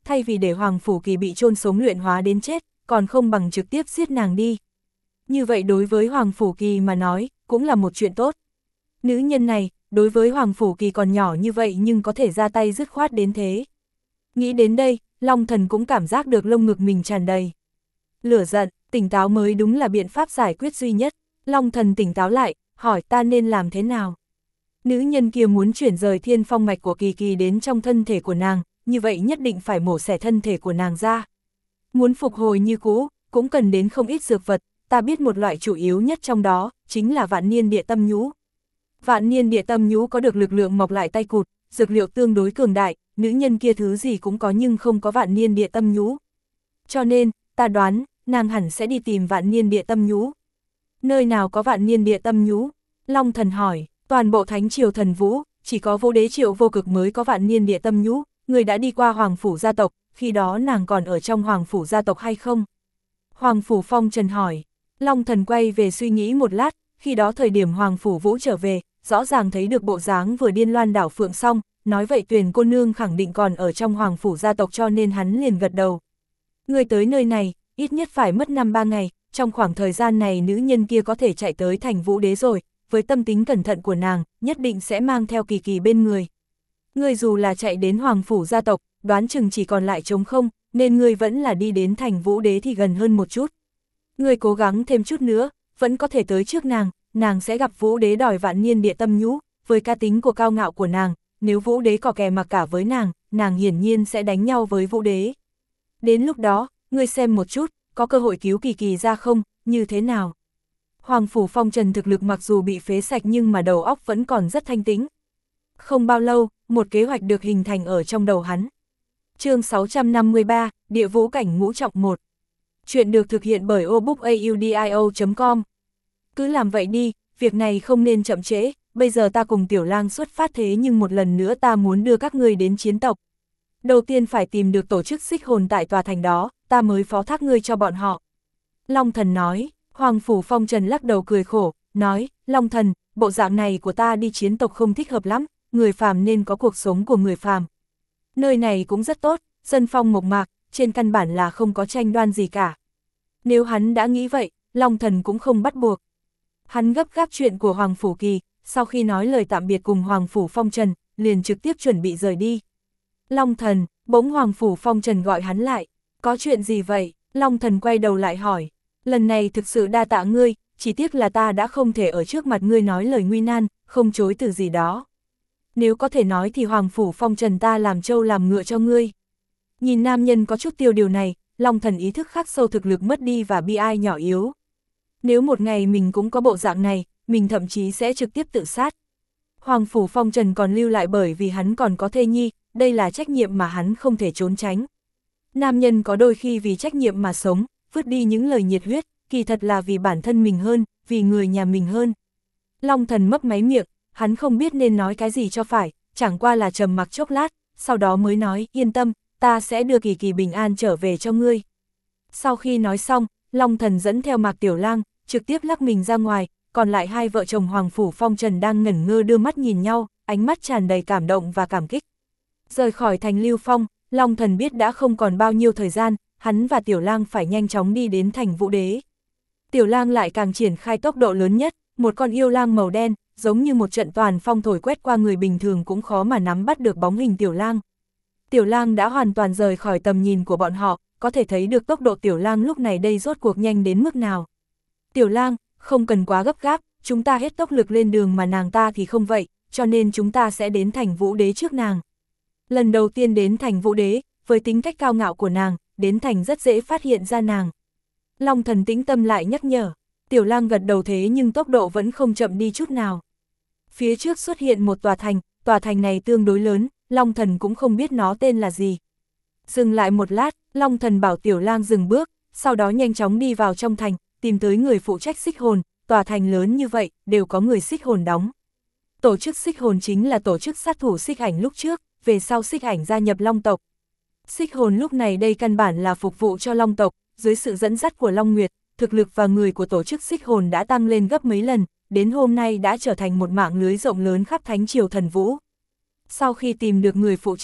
thay vì để Hoàng Phủ Kỳ bị chôn sống luyện hóa đến chết, còn không bằng trực tiếp giết nàng đi. Như vậy đối với Hoàng Phủ Kỳ mà nói, cũng là một chuyện tốt. Nữ nhân này, đối với Hoàng Phủ Kỳ còn nhỏ như vậy nhưng có thể ra tay dứt khoát đến thế. Nghĩ đến đây, Long Thần cũng cảm giác được lông ngực mình tràn đầy. Lửa giận, tỉnh táo mới đúng là biện pháp giải quyết duy nhất. Long Thần tỉnh táo lại, hỏi ta nên làm thế nào? Nữ nhân kia muốn chuyển rời thiên phong mạch của Kỳ Kỳ đến trong thân thể của nàng, như vậy nhất định phải mổ xẻ thân thể của nàng ra. Muốn phục hồi như cũ, cũng cần đến không ít dược vật, ta biết một loại chủ yếu nhất trong đó, chính là vạn niên địa tâm nhũ. Vạn niên địa tâm nhũ có được lực lượng mọc lại tay cụt, dược liệu tương đối cường đại, nữ nhân kia thứ gì cũng có nhưng không có vạn niên địa tâm nhũ. Cho nên, ta đoán, nàng hẳn sẽ đi tìm vạn niên địa tâm nhũ. Nơi nào có vạn niên địa tâm nhũ? Long Thần hỏi, toàn bộ Thánh Triều Thần Vũ, chỉ có Vũ Đế Triệu Vô Cực mới có vạn niên địa tâm nhũ, người đã đi qua Hoàng Phủ gia tộc, khi đó nàng còn ở trong Hoàng Phủ gia tộc hay không? Hoàng Phủ Phong Trần hỏi. Long Thần quay về suy nghĩ một lát, khi đó thời điểm Hoàng Phủ Vũ trở về, rõ ràng thấy được bộ dáng vừa điên loan đảo phượng xong, nói vậy Tuyền cô nương khẳng định còn ở trong Hoàng Phủ gia tộc cho nên hắn liền gật đầu. Người tới nơi này, ít nhất phải mất năm ba ngày, trong khoảng thời gian này nữ nhân kia có thể chạy tới thành Vũ Đế rồi, với tâm tính cẩn thận của nàng, nhất định sẽ mang theo Kỳ Kỳ bên người. Ngươi dù là chạy đến Hoàng Phủ gia tộc, đoán chừng chỉ còn lại trống không, nên ngươi vẫn là đi đến thành Vũ Đế thì gần hơn một chút. Ngươi cố gắng thêm chút nữa, vẫn có thể tới trước nàng, nàng sẽ gặp Vũ Đế đòi vạn niên địa tâm nhũ, với cá tính của cao ngạo của nàng, nếu Vũ Đế có kè mặc cả với nàng, nàng hiển nhiên sẽ đánh nhau với Vũ Đế. Đến lúc đó, ngươi xem một chút, có cơ hội cứu Kỳ Kỳ ra không, như thế nào? Hoàng Phủ Phong Trần thực lực mặc dù bị phế sạch nhưng mà đầu óc vẫn còn rất thanh tĩnh. Không bao lâu, một kế hoạch được hình thành ở trong đầu hắn. Chương sáu trăm năm mươi ba, Địa Vũ Cảnh Ngũ Trọng một. Chuyện được thực hiện bởi obookaudio chấm com. Cứ làm vậy đi, việc này không nên chậm trễ, bây giờ ta cùng Tiểu Lang xuất phát thế nhưng một lần nữa ta muốn đưa các ngươi đến chiến tộc. Đầu tiên phải tìm được tổ chức xích hồn tại tòa thành đó, ta mới phó thác ngươi cho bọn họ. Long Thần nói. Hoàng Phủ Phong Trần lắc đầu cười khổ, nói, Long Thần, bộ dạng này của ta đi chiến tộc không thích hợp lắm, người phàm nên có cuộc sống của người phàm. Nơi này cũng rất tốt, dân phong mộc mạc, trên căn bản là không có tranh đoan gì cả. Nếu hắn đã nghĩ vậy, Long Thần cũng không bắt buộc. Hắn gấp gáp chuyện của Hoàng Phủ Kỳ, sau khi nói lời tạm biệt cùng Hoàng Phủ Phong Trần, liền trực tiếp chuẩn bị rời đi. Long Thần, bỗng Hoàng Phủ Phong Trần gọi hắn lại, có chuyện gì vậy? Long Thần quay đầu lại hỏi. Lần này thực sự đa tạ ngươi, chỉ tiếc là ta đã không thể ở trước mặt ngươi nói lời nguy nan, không chối từ gì đó. Nếu có thể nói thì Hoàng Phủ Phong Trần ta làm trâu làm ngựa cho ngươi. Nhìn nam nhân có chút tiêu điều này, Long Thần ý thức khắc sâu thực lực mất đi và bi ai nhỏ yếu. Nếu một ngày mình cũng có bộ dạng này, mình thậm chí sẽ trực tiếp tự sát. Hoàng Phủ Phong Trần còn lưu lại bởi vì hắn còn có thê nhi, đây là trách nhiệm mà hắn không thể trốn tránh. Nam nhân có đôi khi vì trách nhiệm mà sống, vứt đi những lời nhiệt huyết, kỳ thật là vì bản thân mình hơn, vì người nhà mình hơn. Long Thần mấp máy miệng, hắn không biết nên nói cái gì cho phải, chẳng qua là trầm mặc chốc lát, sau đó mới nói, yên tâm, ta sẽ đưa Kỳ Kỳ bình an trở về cho ngươi. Sau khi nói xong, Long Thần dẫn theo Mạc Tiểu Lang, trực tiếp lắc mình ra ngoài, còn lại hai vợ chồng Hoàng Phủ Phong Trần đang ngẩn ngơ đưa mắt nhìn nhau, ánh mắt tràn đầy cảm động và cảm kích. Rời khỏi thành Lưu Phong, Long Thần biết đã không còn bao nhiêu thời gian, hắn và Tiểu Lang phải nhanh chóng đi đến thành Vũ Đế. Tiểu Lang lại càng triển khai tốc độ lớn nhất, một con yêu lang màu đen, giống như một trận toàn phong thổi quét qua người bình thường cũng khó mà nắm bắt được bóng hình Tiểu Lang. Tiểu Lang đã hoàn toàn rời khỏi tầm nhìn của bọn họ, có thể thấy được tốc độ Tiểu Lang lúc này đây rốt cuộc nhanh đến mức nào. Tiểu Lang, không cần quá gấp gáp, chúng ta hết tốc lực lên đường mà nàng ta thì không vậy, cho nên chúng ta sẽ đến thành Vũ Đế trước nàng. Lần đầu tiên đến thành Vũ Đế, với tính cách cao ngạo của nàng, đến thành rất dễ phát hiện ra nàng. Long Thần tĩnh tâm lại nhắc nhở, Tiểu Lang gật đầu thế nhưng tốc độ vẫn không chậm đi chút nào. Phía trước xuất hiện một tòa thành, tòa thành này tương đối lớn, Long Thần cũng không biết nó tên là gì. Dừng lại một lát, Long Thần bảo Tiểu Lang dừng bước, sau đó nhanh chóng đi vào trong thành, tìm tới người phụ trách xích hồn, tòa thành lớn như vậy, đều có người xích hồn đóng. Tổ chức xích hồn chính là tổ chức sát thủ xích ảnh lúc trước, về sau xích ảnh gia nhập Long tộc. Xích hồn lúc này đây căn bản là phục vụ cho Long tộc, dưới sự dẫn dắt của Long Nguyệt, thực lực và người của tổ chức xích hồn đã tăng lên gấp mấy lần, đến hôm nay đã trở thành một mạng lưới rộng lớn khắp Thánh Triều Thần Vũ. Sau khi tìm được người phụ trách,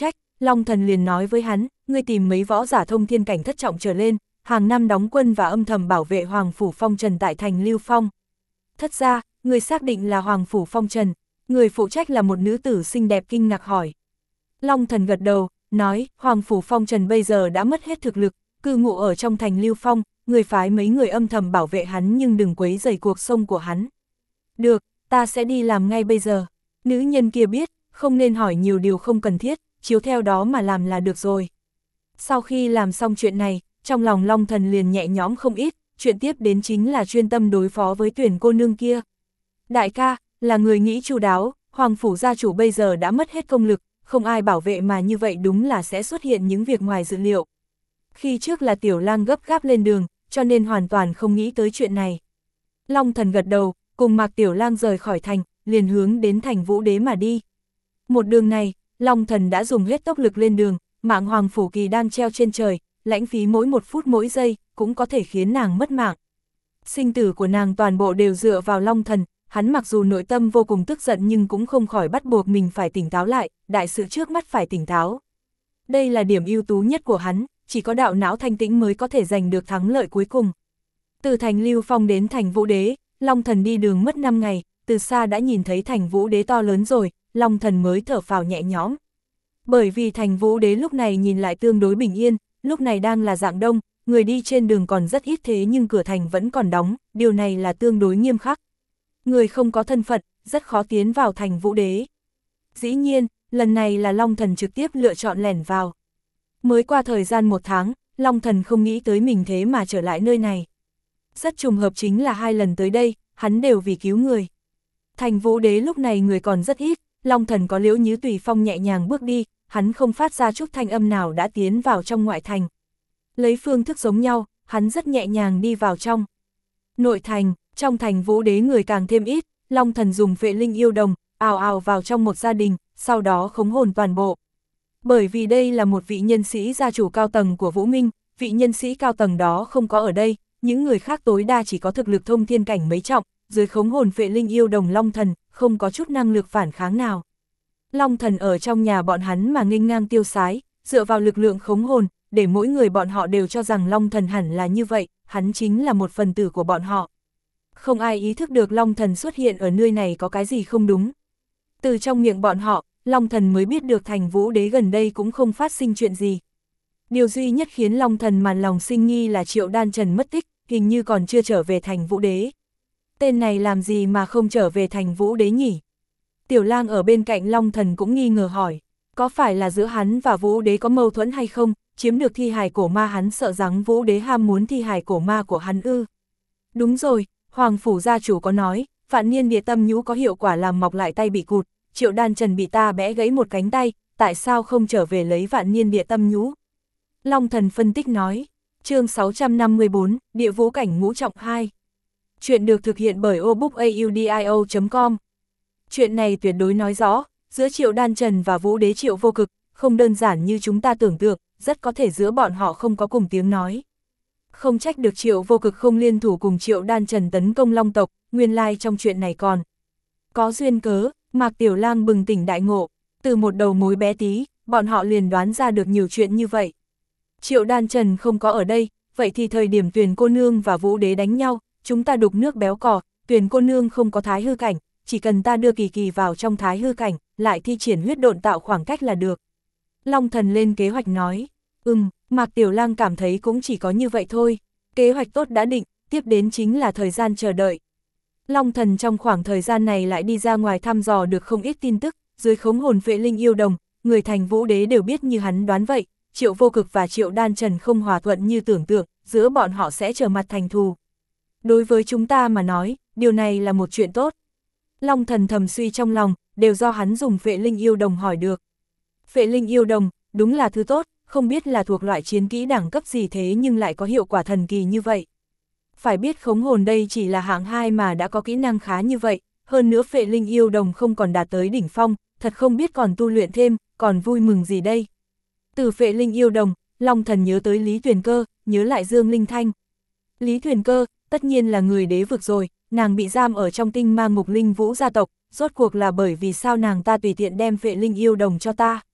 Long Thần liền nói với hắn, ngươi tìm mấy võ giả thông thiên cảnh thất trọng trở lên, hàng năm đóng quân và âm thầm bảo vệ Hoàng Phủ Phong Trần tại thành Lưu Phong. Thất ra, người xác định là Hoàng Phủ Phong Trần, người phụ trách là một nữ tử xinh đẹp kinh ngạc hỏi. Long Thần gật đầu, nói, Hoàng Phủ Phong Trần bây giờ đã mất hết thực lực, cư ngụ ở trong thành Lưu Phong, người phái mấy người âm thầm bảo vệ hắn nhưng đừng quấy rầy cuộc sống của hắn. Được, ta sẽ đi làm ngay bây giờ. Nữ nhân kia biết, không nên hỏi nhiều điều không cần thiết, chiếu theo đó mà làm là được rồi. Sau khi làm xong chuyện này, trong lòng Long Thần liền nhẹ nhõm không ít, chuyện tiếp đến chính là chuyên tâm đối phó với Tuyển cô nương kia. Đại ca, là người nghĩ chu đáo, Hoàng Phủ gia chủ bây giờ đã mất hết công lực, không ai bảo vệ mà như vậy đúng là sẽ xuất hiện những việc ngoài dự liệu. Khi trước là Tiểu Lang gấp gáp lên đường, cho nên hoàn toàn không nghĩ tới chuyện này. Long Thần gật đầu, cùng Mạc Tiểu Lang rời khỏi thành, liền hướng đến thành Vũ Đế mà đi. Một đường này, Long Thần đã dùng hết tốc lực lên đường, mạng Hoàng Phủ Kỳ đang treo trên trời, lãnh phí mỗi một phút mỗi giây, cũng có thể khiến nàng mất mạng. Sinh tử của nàng toàn bộ đều dựa vào Long Thần, hắn mặc dù nội tâm vô cùng tức giận nhưng cũng không khỏi bắt buộc mình phải tỉnh táo lại, đại sự trước mắt phải tỉnh táo. Đây là điểm ưu tú nhất của hắn, chỉ có đạo não thanh tĩnh mới có thể giành được thắng lợi cuối cùng. Từ thành Lưu Phong đến thành Vũ Đế, Long Thần đi đường mất năm ngày, từ xa đã nhìn thấy thành Vũ Đế to lớn rồi, Long Thần mới thở phào nhẹ nhõm. Bởi vì thành Vũ Đế lúc này nhìn lại tương đối bình yên, lúc này đang là dạng đông, người đi trên đường còn rất ít thế nhưng cửa thành vẫn còn đóng, điều này là tương đối nghiêm khắc. Người không có thân phận, rất khó tiến vào thành Vũ Đế. Dĩ nhiên, lần này là Long Thần trực tiếp lựa chọn lẻn vào. Mới qua thời gian một tháng, Long Thần không nghĩ tới mình thế mà trở lại nơi này. Rất trùng hợp chính là hai lần tới đây, hắn đều vì cứu người. Thành Vũ Đế lúc này người còn rất ít, Long Thần có Liễu Như Tùy Phong nhẹ nhàng bước đi, hắn không phát ra chút thanh âm nào đã tiến vào trong ngoại thành. Lấy phương thức giống nhau, hắn rất nhẹ nhàng đi vào trong. Nội thành, trong thành Vũ Đế người càng thêm ít, Long Thần dùng Vệ Linh Yêu Đồng, ào ào vào trong một gia đình, sau đó khống hồn toàn bộ. Bởi vì đây là một vị nhân sĩ gia chủ cao tầng của Vũ Minh, vị nhân sĩ cao tầng đó không có ở đây, những người khác tối đa chỉ có thực lực thông thiên cảnh mấy trọng, dưới khống hồn Vệ Linh Yêu Đồng Long Thần, không có chút năng lực phản kháng nào. Long Thần ở trong nhà bọn hắn mà nghênh ngang tiêu sái, dựa vào lực lượng khống hồn, để mỗi người bọn họ đều cho rằng Long Thần hẳn là như vậy, hắn chính là một phần tử của bọn họ. Không ai ý thức được Long Thần xuất hiện ở nơi này có cái gì không đúng. Từ trong miệng bọn họ, Long Thần mới biết được thành Vũ Đế gần đây cũng không phát sinh chuyện gì. Điều duy nhất khiến Long Thần màn lòng sinh nghi là Triệu Đan Trần mất tích, hình như còn chưa trở về thành Vũ Đế. Tên này làm gì mà không trở về thành Vũ Đế nhỉ? Tiểu Lang ở bên cạnh Long Thần cũng nghi ngờ hỏi, có phải là giữa hắn và Vũ Đế có mâu thuẫn hay không, chiếm được thi hài cổ ma hắn sợ rằng Vũ Đế ham muốn thi hài cổ ma của hắn ư? Đúng rồi, Hoàng Phủ gia chủ có nói, vạn niên địa tâm nhũ có hiệu quả làm mọc lại tay bị cụt, Triệu Đan Trần bị ta bẽ gãy một cánh tay, tại sao không trở về lấy vạn niên địa tâm nhũ? Long Thần phân tích nói, chương sáu trăm năm mươi bốn, Địa Vũ Cảnh Ngũ Trọng hai. Chuyện được thực hiện bởi obookaudio chấm com. Chuyện này tuyệt đối nói rõ, giữa Triệu Đan Trần và Vũ Đế Triệu Vô Cực, không đơn giản như chúng ta tưởng tượng, rất có thể giữa bọn họ không có cùng tiếng nói. Không trách được Triệu Vô Cực không liên thủ cùng Triệu Đan Trần tấn công Long tộc, nguyên lai trong chuyện này còn có duyên cớ. Mạc Tiểu Lang bừng tỉnh đại ngộ, từ một đầu mối bé tí, bọn họ liền đoán ra được nhiều chuyện như vậy. Triệu Đan Trần không có ở đây, vậy thì thời điểm Tuyền cô nương và Vũ Đế đánh nhau, chúng ta đục nước béo cò, Tuyền cô nương không có thái hư cảnh, chỉ cần ta đưa Kỳ Kỳ vào trong thái hư cảnh, lại thi triển huyết độn tạo khoảng cách là được. Long Thần lên kế hoạch nói, ừm, Mạc Tiểu Lang cảm thấy cũng chỉ có như vậy thôi, kế hoạch tốt đã định, tiếp đến chính là thời gian chờ đợi. Long Thần trong khoảng thời gian này lại đi ra ngoài thăm dò được không ít tin tức, dưới khống hồn Vệ Linh Yêu Đồng, người thành Vũ Đế đều biết như hắn đoán vậy, Triệu Vô Cực và Triệu Đan Trần không hòa thuận như tưởng tượng, giữa bọn họ sẽ trở mặt thành thù. Đối với chúng ta mà nói, điều này là một chuyện tốt. Long Thần thầm suy trong lòng, đều do hắn dùng Vệ Linh Yêu Đồng hỏi được. Vệ Linh Yêu Đồng, đúng là thứ tốt, không biết là thuộc loại chiến kỹ đẳng cấp gì thế nhưng lại có hiệu quả thần kỳ như vậy. Phải biết khống hồn đây chỉ là hạng hai mà đã có kỹ năng khá như vậy, hơn nữa Vệ Linh Yêu Đồng không còn đạt tới đỉnh phong, thật không biết còn tu luyện thêm, còn vui mừng gì đây. Từ Vệ Linh Yêu Đồng, Long Thần nhớ tới Lý Tuyền Cơ, nhớ lại Dương Linh Thanh. Lý Tuyền Cơ, tất nhiên là người đế vực rồi, nàng bị giam ở trong tinh ma ngục linh vũ gia tộc, rốt cuộc là bởi vì sao nàng ta tùy tiện đem Vệ Linh Yêu Đồng cho ta.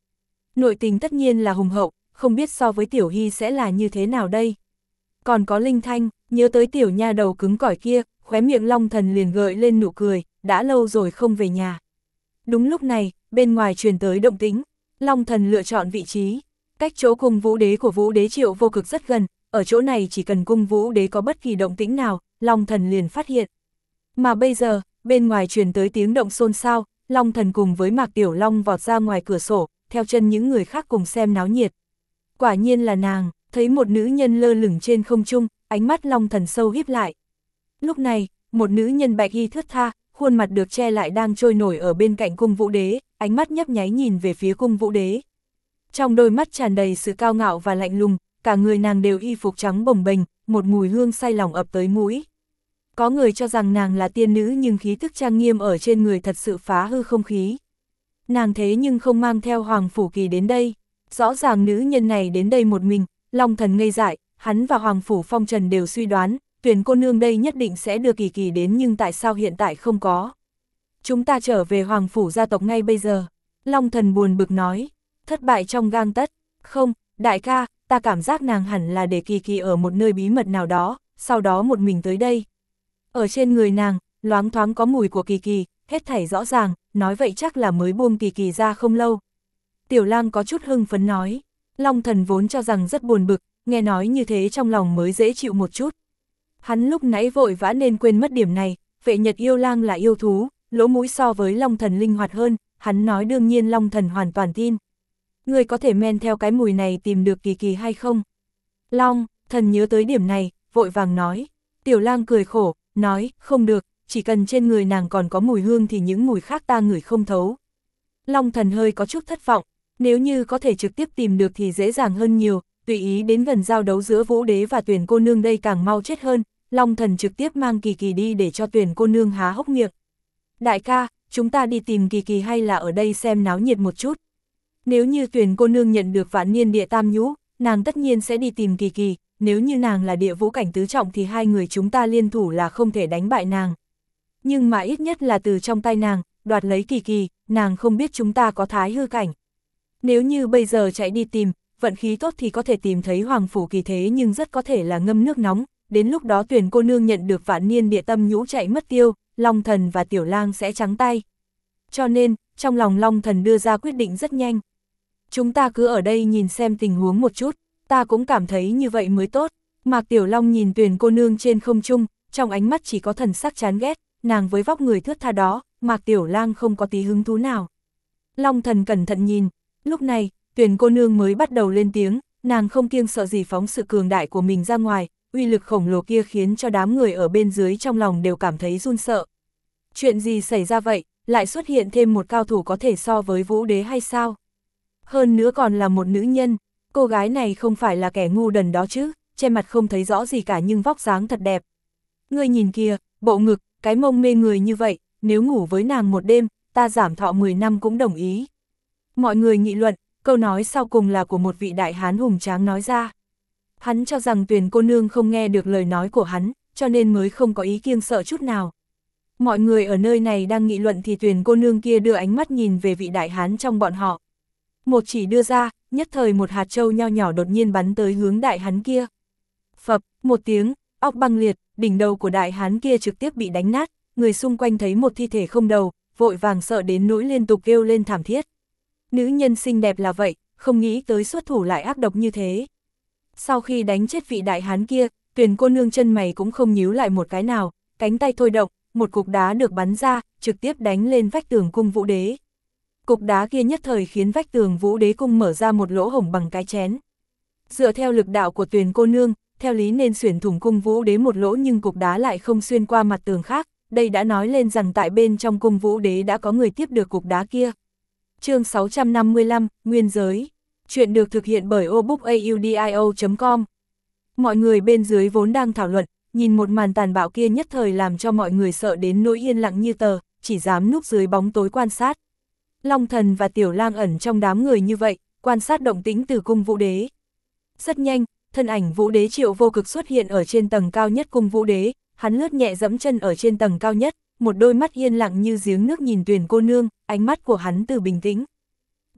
Nội tình tất nhiên là hùng hậu, không biết so với Tiểu Hy sẽ là như thế nào đây. Còn có Linh Thanh, nhớ tới tiểu nha đầu cứng cỏi kia, khóe miệng Long Thần liền gợi lên nụ cười, đã lâu rồi không về nhà. Đúng lúc này, bên ngoài truyền tới động tĩnh, Long Thần lựa chọn vị trí, cách chỗ cung vũ đế của vũ đế Triệu Vô Cực rất gần, ở chỗ này chỉ cần cung vũ đế có bất kỳ động tĩnh nào, Long Thần liền phát hiện. Mà bây giờ, bên ngoài truyền tới tiếng động xôn xao, Long Thần cùng với Mạc Tiểu Long vọt ra ngoài cửa sổ, theo chân những người khác cùng xem náo nhiệt. Quả nhiên là nàng, thấy một nữ nhân lơ lửng trên không trung, ánh mắt Long Thần sâu híp lại. Lúc này, một nữ nhân bạch y thướt tha, khuôn mặt được che lại đang trôi nổi ở bên cạnh cung vũ đế, ánh mắt nhấp nháy nhìn về phía cung vũ đế. Trong đôi mắt tràn đầy sự cao ngạo và lạnh lùng, cả người nàng đều y phục trắng bồng bềnh, một mùi hương say lòng ập tới mũi. Có người cho rằng nàng là tiên nữ nhưng khí thức trang nghiêm ở trên người thật sự phá hư không khí. Nàng thế nhưng không mang theo Hoàng Phủ Kỳ đến đây. Rõ ràng nữ nhân này đến đây một mình, Long Thần ngây dại, hắn và Hoàng Phủ Phong Trần đều suy đoán, Tuyền cô nương đây nhất định sẽ đưa Kỳ Kỳ đến nhưng tại sao hiện tại không có. Chúng ta trở về Hoàng Phủ gia tộc ngay bây giờ. Long Thần buồn bực nói, thất bại trong gang tấc. Không, đại ca, ta cảm giác nàng hẳn là để Kỳ Kỳ ở một nơi bí mật nào đó, sau đó một mình tới đây. Ở trên người nàng, loáng thoáng có mùi của Kỳ Kỳ, hết thảy rõ ràng, nói vậy chắc là mới buông Kỳ Kỳ ra không lâu. Tiểu Lang có chút hưng phấn nói, Long Thần vốn cho rằng rất buồn bực, nghe nói như thế trong lòng mới dễ chịu một chút. Hắn lúc nãy vội vã nên quên mất điểm này, Vệ Nhật yêu lang là yêu thú, lỗ mũi so với Long Thần linh hoạt hơn, hắn nói đương nhiên Long Thần hoàn toàn tin. Người có thể men theo cái mùi này tìm được Kỳ Kỳ hay không? Long, Thần nhớ tới điểm này, vội vàng nói. Tiểu Lang cười khổ, nói, không được, chỉ cần trên người nàng còn có mùi hương thì những mùi khác ta ngửi không thấu. Long Thần hơi có chút thất vọng, nếu như có thể trực tiếp tìm được thì dễ dàng hơn nhiều, tùy ý đến gần giao đấu giữa Vũ Đế và Tuyền cô nương đây càng mau chết hơn, Long Thần trực tiếp mang Kỳ Kỳ đi để cho Tuyền cô nương há hốc miệng. Đại ca, chúng ta đi tìm Kỳ Kỳ hay là ở đây xem náo nhiệt một chút? Nếu như Tuyền cô nương nhận được Vạn Niên Địa Tam Nhũ, nàng tất nhiên sẽ đi tìm Kỳ Kỳ, nếu như nàng là địa vũ cảnh tứ trọng thì hai người chúng ta liên thủ là không thể đánh bại nàng. Nhưng mà ít nhất là từ trong tay nàng, đoạt lấy Kỳ Kỳ, nàng không biết chúng ta có thái hư cảnh. Nếu như bây giờ chạy đi tìm, vận khí tốt thì có thể tìm thấy Hoàng Phủ Kỳ thế nhưng rất có thể là ngâm nước nóng, đến lúc đó Tuyền cô nương nhận được Vạn Niên Địa Tâm Nhũ chạy mất tiêu, Long Thần và Tiểu Lang sẽ trắng tay. Cho nên, trong lòng Long Thần đưa ra quyết định rất nhanh. Chúng ta cứ ở đây nhìn xem tình huống một chút, ta cũng cảm thấy như vậy mới tốt. Mạc Tiểu Long nhìn Tuyền cô nương trên không trung, trong ánh mắt chỉ có thần sắc chán ghét, nàng với vóc người thướt tha đó, Mạc Tiểu Lang không có tí hứng thú nào. Long Thần cẩn thận nhìn, lúc này, Tuyền cô nương mới bắt đầu lên tiếng, nàng không kiêng sợ gì phóng sự cường đại của mình ra ngoài, uy lực khổng lồ kia khiến cho đám người ở bên dưới trong lòng đều cảm thấy run sợ. Chuyện gì xảy ra vậy, lại xuất hiện thêm một cao thủ có thể so với Vũ Đế hay sao? Hơn nữa còn là một nữ nhân, cô gái này không phải là kẻ ngu đần đó chứ, che mặt không thấy rõ gì cả nhưng vóc dáng thật đẹp. Ngươi nhìn kìa, bộ ngực, cái mông mê người như vậy, nếu ngủ với nàng một đêm, ta giảm thọ mười năm cũng đồng ý. Mọi người nghị luận, câu nói sau cùng là của một vị đại hán hùng tráng nói ra. Hắn cho rằng Tuyền cô nương không nghe được lời nói của hắn, cho nên mới không có ý kiêng sợ chút nào. Mọi người ở nơi này đang nghị luận thì Tuyền cô nương kia đưa ánh mắt nhìn về vị đại hán trong bọn họ. Một chỉ đưa ra, nhất thời một hạt châu nho nhỏ đột nhiên bắn tới hướng đại hán kia. Phập, một tiếng, óc băng liệt, đỉnh đầu của đại hán kia trực tiếp bị đánh nát, người xung quanh thấy một thi thể không đầu, vội vàng sợ đến nỗi liên tục kêu lên thảm thiết. Nữ nhân xinh đẹp là vậy, không nghĩ tới xuất thủ lại ác độc như thế. Sau khi đánh chết vị đại hán kia, Tuyền cô nương chân mày cũng không nhíu lại một cái nào, cánh tay thôi động, một cục đá được bắn ra, trực tiếp đánh lên vách tường cung Vũ Đế. Cục đá kia nhất thời khiến vách tường Vũ Đế cung mở ra một lỗ hổng bằng cái chén. Dựa theo lực đạo của Tuyền cô nương, theo lý nên xuyển thủng cung Vũ Đế một lỗ nhưng cục đá lại không xuyên qua mặt tường khác, đây đã nói lên rằng tại bên trong cung Vũ Đế đã có người tiếp được cục đá kia. Chương sáu trăm năm mươi lăm, Nguyên giới. Chuyện được thực hiện bởi obookaudio chấm com. Mọi người bên dưới vốn đang thảo luận, nhìn một màn tàn bạo kia nhất thời làm cho mọi người sợ đến nỗi yên lặng như tờ, chỉ dám núp dưới bóng tối quan sát. Long Thần và Tiểu Lang ẩn trong đám người như vậy, quan sát động tĩnh từ cung Vũ Đế. Rất nhanh, thân ảnh Vũ Đế Triệu Vô Cực xuất hiện ở trên tầng cao nhất cung Vũ Đế, hắn lướt nhẹ dẫm chân ở trên tầng cao nhất, một đôi mắt yên lặng như giếng nước nhìn Tuyền cô nương, ánh mắt của hắn từ bình tĩnh.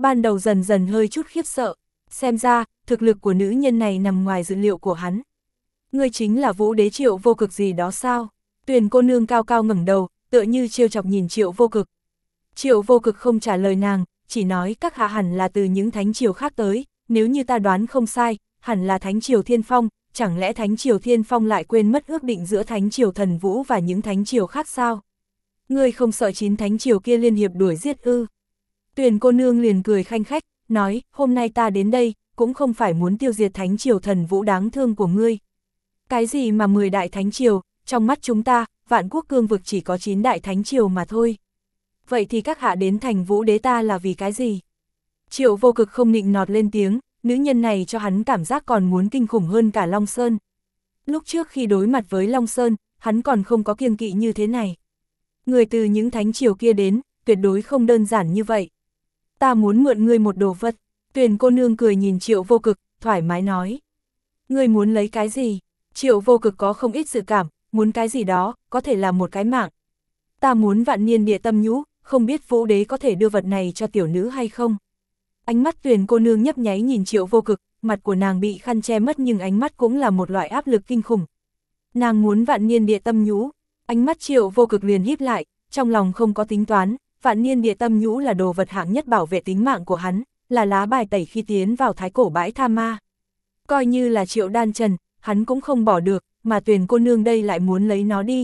ban đầu dần dần hơi chút khiếp sợ, xem ra, thực lực của nữ nhân này nằm ngoài dự liệu của hắn. Ngươi chính là Vũ Đế Triệu Vô Cực gì đó sao? Tuyền cô nương cao cao ngẩng đầu, tựa như trêu chọc nhìn Triệu Vô Cực. Triệu Vô Cực không trả lời nàng, chỉ nói các hạ hẳn là từ những thánh triều khác tới, nếu như ta đoán không sai, hẳn là thánh triều Thiên Phong, chẳng lẽ thánh triều Thiên Phong lại quên mất ước định giữa thánh triều Thần Vũ và những thánh triều khác sao? Ngươi không sợ chín thánh triều kia liên hiệp đuổi giết ư? Tuyền cô nương liền cười khanh khách, nói, hôm nay ta đến đây, cũng không phải muốn tiêu diệt thánh triều Thần Vũ đáng thương của ngươi. Cái gì mà mười đại thánh triều, trong mắt chúng ta, vạn quốc cương vực chỉ có chín đại thánh triều mà thôi. Vậy thì các hạ đến thành Vũ Đế ta là vì cái gì? Triệu Vô Cực không nịnh nọt lên tiếng, nữ nhân này cho hắn cảm giác còn muốn kinh khủng hơn cả Long Sơn. Lúc trước khi đối mặt với Long Sơn, hắn còn không có kiêng kỵ như thế này. Người từ những thánh triều kia đến, tuyệt đối không đơn giản như vậy. Ta muốn mượn ngươi một đồ vật. Tuyền cô nương cười nhìn Triệu Vô Cực, thoải mái nói. Ngươi muốn lấy cái gì? Triệu Vô Cực có không ít dự cảm, muốn cái gì đó, có thể là một cái mạng. Ta muốn vạn niên địa tâm nhũ, không biết Vũ Đế có thể đưa vật này cho tiểu nữ hay không? Ánh mắt Tuyền cô nương nhấp nháy nhìn Triệu Vô Cực, mặt của nàng bị khăn che mất nhưng ánh mắt cũng là một loại áp lực kinh khủng. Nàng muốn vạn niên địa tâm nhũ, ánh mắt Triệu Vô Cực liền híp lại, trong lòng không có tính toán, vạn niên địa tâm nhũ là đồ vật hạng nhất bảo vệ tính mạng của hắn, là lá bài tẩy khi tiến vào thái cổ bãi tha ma. Coi như là Triệu đan trần, hắn cũng không bỏ được, mà Tuyền cô nương đây lại muốn lấy nó đi.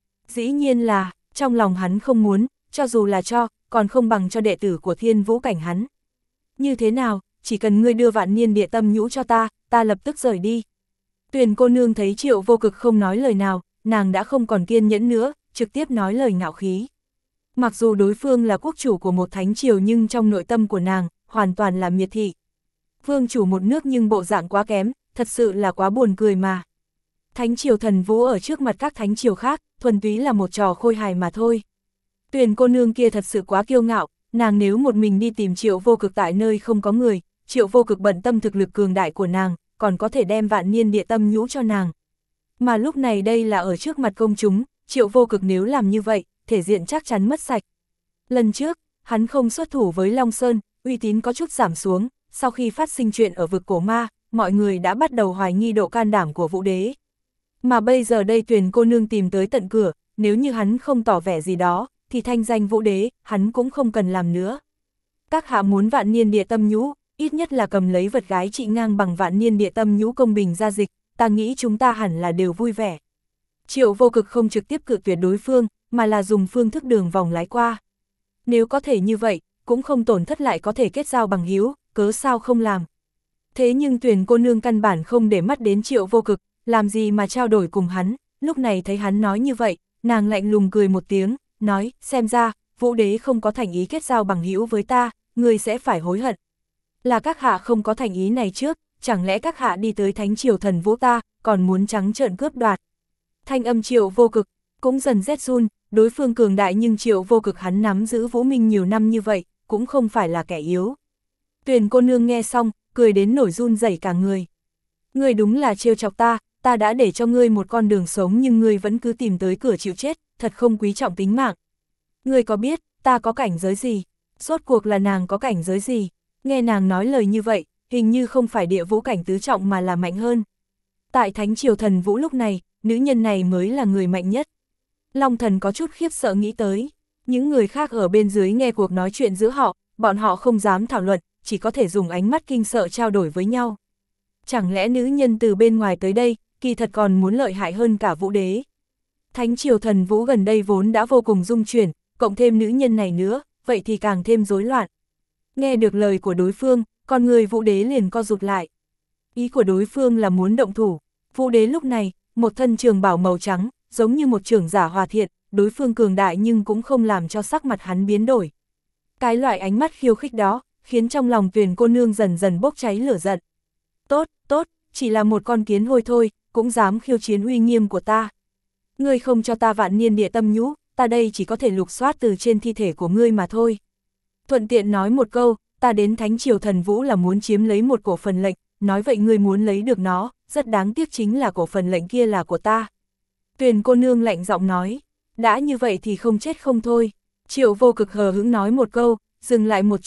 Dĩ nhiên là, trong lòng hắn không muốn, cho dù là cho, còn không bằng cho đệ tử của Thiên Vũ cảnh hắn. Như thế nào, chỉ cần ngươi đưa vạn niên địa tâm nhũ cho ta, ta lập tức rời đi. Tuyền cô nương thấy Triệu Vô Cực không nói lời nào, nàng đã không còn kiên nhẫn nữa, trực tiếp nói lời ngạo khí. Mặc dù đối phương là quốc chủ của một thánh triều nhưng trong nội tâm của nàng, hoàn toàn là miệt thị. Vương chủ một nước nhưng bộ dạng quá kém, thật sự là quá buồn cười mà. Thánh triều Thần Vũ ở trước mặt các thánh triều khác, thuần túy là một trò khôi hài mà thôi. Tuyền cô nương kia thật sự quá kiêu ngạo, nàng nếu một mình đi tìm Triệu Vô Cực tại nơi không có người, Triệu Vô Cực bận tâm thực lực cường đại của nàng, còn có thể đem vạn niên địa tâm nhũ cho nàng. Mà lúc này đây là ở trước mặt công chúng, Triệu Vô Cực nếu làm như vậy, thể diện chắc chắn mất sạch. Lần trước, hắn không xuất thủ với Long Sơn, uy tín có chút giảm xuống, sau khi phát sinh chuyện ở vực cổ ma, mọi người đã bắt đầu hoài nghi độ can đảm của Vũ Đế. Mà bây giờ đây Tuyền cô nương tìm tới tận cửa, nếu như hắn không tỏ vẻ gì đó, thì thanh danh Vũ Đế, hắn cũng không cần làm nữa. Các hạ muốn vạn niên địa tâm nhũ, ít nhất là cầm lấy vật gái trị ngang bằng vạn niên địa tâm nhũ công bình ra dịch, ta nghĩ chúng ta hẳn là đều vui vẻ. Triệu Vô Cực không trực tiếp cự tuyệt đối phương, mà là dùng phương thức đường vòng lái qua. Nếu có thể như vậy, cũng không tổn thất lại có thể kết giao bằng hữu, cớ sao không làm. Thế nhưng Tuyền cô nương căn bản không để mắt đến Triệu Vô Cực, làm gì mà trao đổi cùng hắn, lúc này thấy hắn nói như vậy, nàng lạnh lùng cười một tiếng, nói, xem ra, Vũ Đế không có thành ý kết giao bằng hữu với ta, người sẽ phải hối hận. Là các hạ không có thành ý này trước, chẳng lẽ các hạ đi tới thánh triều Thần Vũ ta, còn muốn trắng trợn cướp đoạt. Thanh âm Triệu Vô Cực, cũng dần rét run, đối phương cường đại nhưng Triệu Vô Cực hắn nắm giữ Vũ Minh nhiều năm như vậy, cũng không phải là kẻ yếu. Tuyền cô nương nghe xong, cười đến nổi run rẩy cả người. Ngươi đúng là trêu chọc ta, ta đã để cho ngươi một con đường sống nhưng ngươi vẫn cứ tìm tới cửa chịu chết, thật không quý trọng tính mạng. Ngươi có biết, ta có cảnh giới gì? Rốt cuộc là nàng có cảnh giới gì? Nghe nàng nói lời như vậy, hình như không phải địa vũ cảnh tứ trọng mà là mạnh hơn. Tại thánh triều Thần Vũ lúc này, nữ nhân này mới là người mạnh nhất. Long Thần có chút khiếp sợ nghĩ tới. Những người khác ở bên dưới nghe cuộc nói chuyện giữa họ, bọn họ không dám thảo luận, chỉ có thể dùng ánh mắt kinh sợ trao đổi với nhau. Chẳng lẽ nữ nhân từ bên ngoài tới đây, kỳ thật còn muốn lợi hại hơn cả Vũ Đế. Thánh triều Thần Vũ gần đây vốn đã vô cùng rung chuyển, cộng thêm nữ nhân này nữa, vậy thì càng thêm rối loạn. Nghe được lời của đối phương, con người Vũ Đế liền co rụt lại. Ý của đối phương là muốn động thủ. Vũ Đế lúc này, một thân trường bào màu trắng, giống như một trưởng giả hòa thiện, đối phương cường đại nhưng cũng không làm cho sắc mặt hắn biến đổi. Cái loại ánh mắt khiêu khích đó, khiến trong lòng Tuyền cô nương dần dần bốc cháy lửa giận. Tốt, tốt, chỉ là một con kiến hôi thôi, cũng dám khiêu chiến uy nghiêm của ta. Ngươi không cho ta vạn niên địa tâm nhũ, ta đây chỉ có thể lục soát từ trên thi thể của ngươi mà thôi. Thuận tiện nói một câu, ta đến thánh triều Thần Vũ là muốn chiếm lấy một cổ phần lệnh, nói vậy ngươi muốn lấy được nó, rất đáng tiếc chính là cổ phần lệnh kia là của ta. Tuyền cô nương lạnh giọng nói, đã như vậy thì không chết không thôi. Triệu Vô Cực hờ hững nói một câu, dừng lại một chút,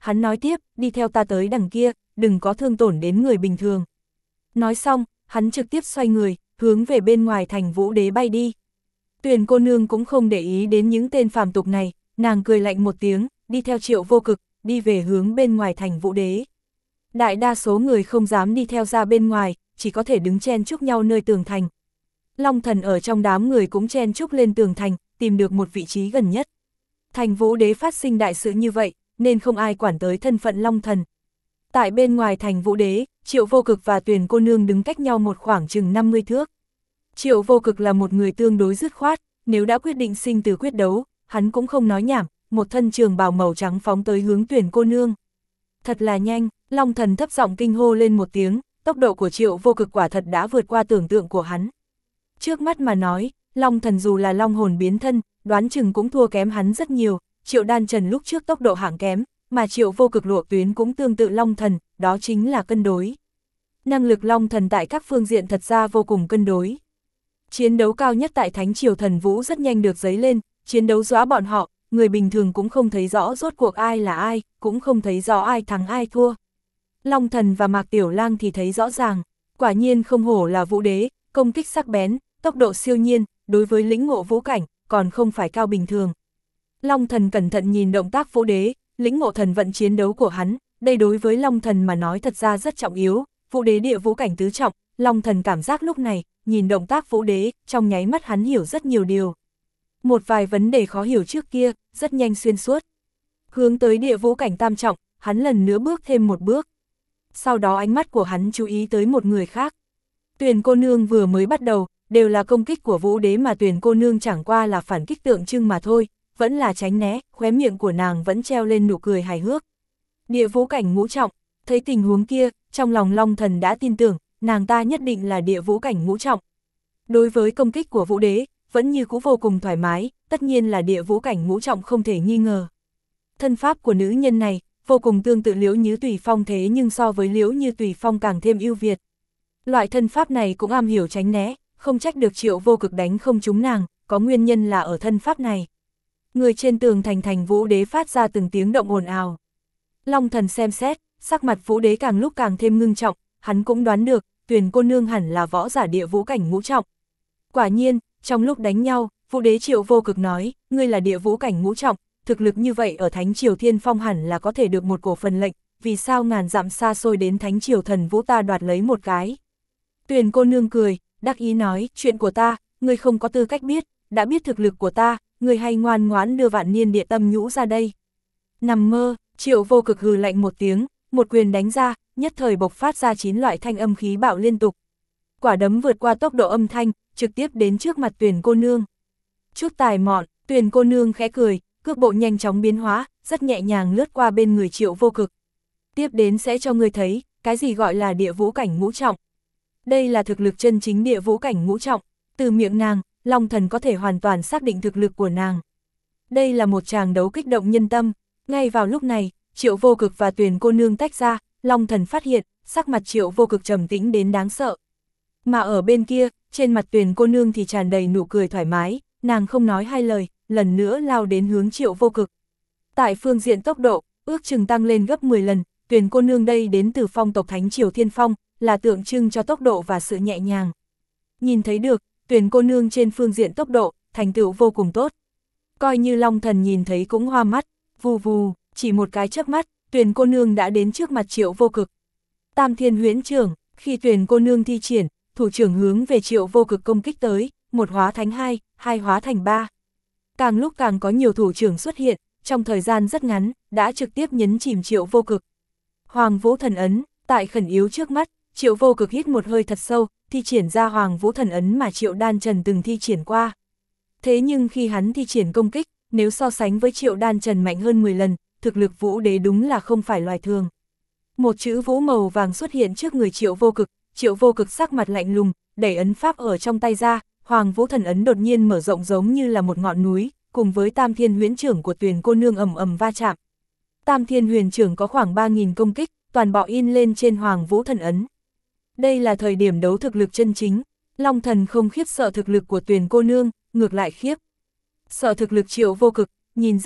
hắn nói tiếp, đi theo ta tới đằng kia, đừng có thương tổn đến người bình thường. Nói xong, hắn trực tiếp xoay người, hướng về bên ngoài thành Vũ Đế bay đi. Tuyền cô nương cũng không để ý đến những tên phàm tục này, nàng cười lạnh một tiếng, đi theo Triệu Vô Cực, đi về hướng bên ngoài thành Vũ Đế. Đại đa số người không dám đi theo ra bên ngoài, chỉ có thể đứng chen chúc nhau nơi tường thành. Long Thần ở trong đám người cũng chen chúc lên tường thành, tìm được một vị trí gần nhất. Thành Vũ Đế phát sinh đại sự như vậy, nên không ai quản tới thân phận Long Thần. Tại bên ngoài thành Vũ Đế, Triệu Vô Cực và Tuyền cô nương đứng cách nhau một khoảng chừng năm mươi thước. Triệu Vô Cực là một người tương đối dứt khoát, nếu đã quyết định sinh tử quyết đấu, hắn cũng không nói nhảm, một thân trường bào màu trắng phóng tới hướng Tuyền cô nương. Thật là nhanh, Long Thần thấp giọng kinh hô lên một tiếng, tốc độ của Triệu Vô Cực quả thật đã vượt qua tưởng tượng của hắn. Trước mắt mà nói, Long Thần dù là long hồn biến thân, đoán chừng cũng thua kém hắn rất nhiều, Triệu Đan Trần lúc trước tốc độ hạng kém, mà Triệu Vô Cực lộ tuyến cũng tương tự Long Thần, đó chính là cân đối. Năng lực Long Thần tại các phương diện thật ra vô cùng cân đối. Chiến đấu cao nhất tại Thánh Triều Thần Vũ rất nhanh được dấy lên, chiến đấu dọa bọn họ, người bình thường cũng không thấy rõ rốt cuộc ai là ai, cũng không thấy rõ ai thắng ai thua. Long Thần và Mạc Tiểu Lang thì thấy rõ ràng, quả nhiên không hổ là Vũ Đế, công kích sắc bén, tốc độ siêu nhiên, đối với lĩnh ngộ vũ cảnh, còn không phải cao bình thường. Long Thần cẩn thận nhìn động tác Vũ Đế, lĩnh ngộ thần vận chiến đấu của hắn, đây đối với Long Thần mà nói thật ra rất trọng yếu, Vũ Đế địa vũ cảnh tứ trọng, Long Thần cảm giác lúc này, nhìn động tác Vũ Đế, trong nháy mắt hắn hiểu rất nhiều điều. Một vài vấn đề khó hiểu trước kia, rất nhanh xuyên suốt. Hướng tới địa vũ cảnh tam trọng, hắn lần nữa bước thêm một bước. Sau đó ánh mắt của hắn chú ý tới một người khác. Tuyền cô nương vừa mới bắt đầu, đều là công kích của Vũ Đế mà Tuyền cô nương chẳng qua là phản kích tượng trưng mà thôi, vẫn là tránh né, khóe miệng của nàng vẫn treo lên nụ cười hài hước. Địa vũ cảnh ngũ trọng, thấy tình huống kia, trong lòng Long Thần đã tin tưởng, nàng ta nhất định là địa vũ cảnh ngũ trọng. Đối với công kích của Vũ Đế, vẫn như cũ vô cùng thoải mái, tất nhiên là địa vũ cảnh ngũ trọng không thể nghi ngờ. Thân pháp của nữ nhân này, vô cùng tương tự Liễu Như Tùy Phong thế nhưng so với Liễu Như Tùy Phong càng thêm ưu việt. Loại thân pháp này cũng am hiểu tránh né, không trách được Triệu Vô Cực đánh không trúng nàng, có nguyên nhân là ở thân pháp này. Người trên tường thành thành Vũ Đế phát ra từng tiếng động ồn ào. Long Thần xem xét, sắc mặt Vũ Đế càng lúc càng thêm ngưng trọng, hắn cũng đoán được, Tuyền cô nương hẳn là võ giả địa vũ cảnh ngũ trọng. Quả nhiên, trong lúc đánh nhau, Vũ Đế Triệu Vô Cực nói, ngươi là địa vũ cảnh ngũ trọng, thực lực như vậy ở Thánh Triều Thiên Phong hẳn là có thể được một cổ phần lệnh, vì sao ngàn dặm xa xôi đến Thánh Triều Thần Vũ ta đoạt lấy một cái. Tuyền cô nương cười, đắc ý nói, chuyện của ta, ngươi không có tư cách biết, đã biết thực lực của ta, ngươi hay ngoan ngoãn đưa Vạn Niên Địa Tâm Nhũ ra đây. Nằm mơ, Triệu Vô Cực hừ lạnh một tiếng, một quyền đánh ra, nhất thời bộc phát ra chín loại thanh âm khí bạo liên tục. Quả đấm vượt qua tốc độ âm thanh, trực tiếp đến trước mặt Tuyền cô nương. Chút tài mọn, Tuyền cô nương khẽ cười, cước bộ nhanh chóng biến hóa, rất nhẹ nhàng lướt qua bên người Triệu Vô Cực. Tiếp đến sẽ cho ngươi thấy, cái gì gọi là địa vũ cảnh ngũ trọng. Đây là thực lực chân chính địa vũ cảnh ngũ trọng, từ miệng nàng, Long Thần có thể hoàn toàn xác định thực lực của nàng. Đây là một tràng đấu kích động nhân tâm, ngay vào lúc này, Triệu Vô Cực và Tuyền cô nương tách ra, Long Thần phát hiện, sắc mặt Triệu Vô Cực trầm tĩnh đến đáng sợ. Mà ở bên kia, trên mặt Tuyền cô nương thì tràn đầy nụ cười thoải mái, nàng không nói hai lời, lần nữa lao đến hướng Triệu Vô Cực. Tại phương diện tốc độ, ước chừng tăng lên gấp mười lần, Tuyền cô nương đây đến từ phong tộc Thánh Triều Thiên Phong, là tượng trưng cho tốc độ và sự nhẹ nhàng. Nhìn thấy được, Tuyền cô nương trên phương diện tốc độ, thành tựu vô cùng tốt. Coi như Long Thần nhìn thấy cũng hoa mắt, vù vù, chỉ một cái chớp mắt, Tuyền cô nương đã đến trước mặt Triệu Vô Cực. Tam Thiên Huyễn Trưởng, khi Tuyền cô nương thi triển, thủ trưởng hướng về Triệu Vô Cực công kích tới, một hóa thành hai, hai hóa thành ba. Càng lúc càng có nhiều thủ trưởng xuất hiện, trong thời gian rất ngắn, đã trực tiếp nhấn chìm Triệu Vô Cực. Hoàng Vũ Thần Ấn, tại khẩn yếu trước mắt, Triệu Vô Cực hít một hơi thật sâu, thi triển ra Hoàng Vũ Thần Ấn mà Triệu Đan Trần từng thi triển qua. Thế nhưng khi hắn thi triển công kích, nếu so sánh với Triệu Đan Trần mạnh hơn mười lần, thực lực Vũ Đế đúng là không phải loài thường. Một chữ Vũ màu vàng xuất hiện trước người Triệu Vô Cực, Triệu Vô Cực sắc mặt lạnh lùng, đẩy ấn pháp ở trong tay ra, Hoàng Vũ Thần Ấn đột nhiên mở rộng giống như là một ngọn núi, cùng với Tam Thiên Huyễn Trưởng của Tuyền cô nương ầm ầm va chạm. Tam Thiên Huyền Trưởng có khoảng ba nghìn công kích, toàn bộ in lên trên Hoàng Vũ Thần Ấn. Đây là thời điểm đấu thực lực chân chính, Long Thần không khiếp sợ thực lực của Tuyền cô nương, ngược lại khiếp sợ thực lực Triệu Vô Cực, nhìn ra được,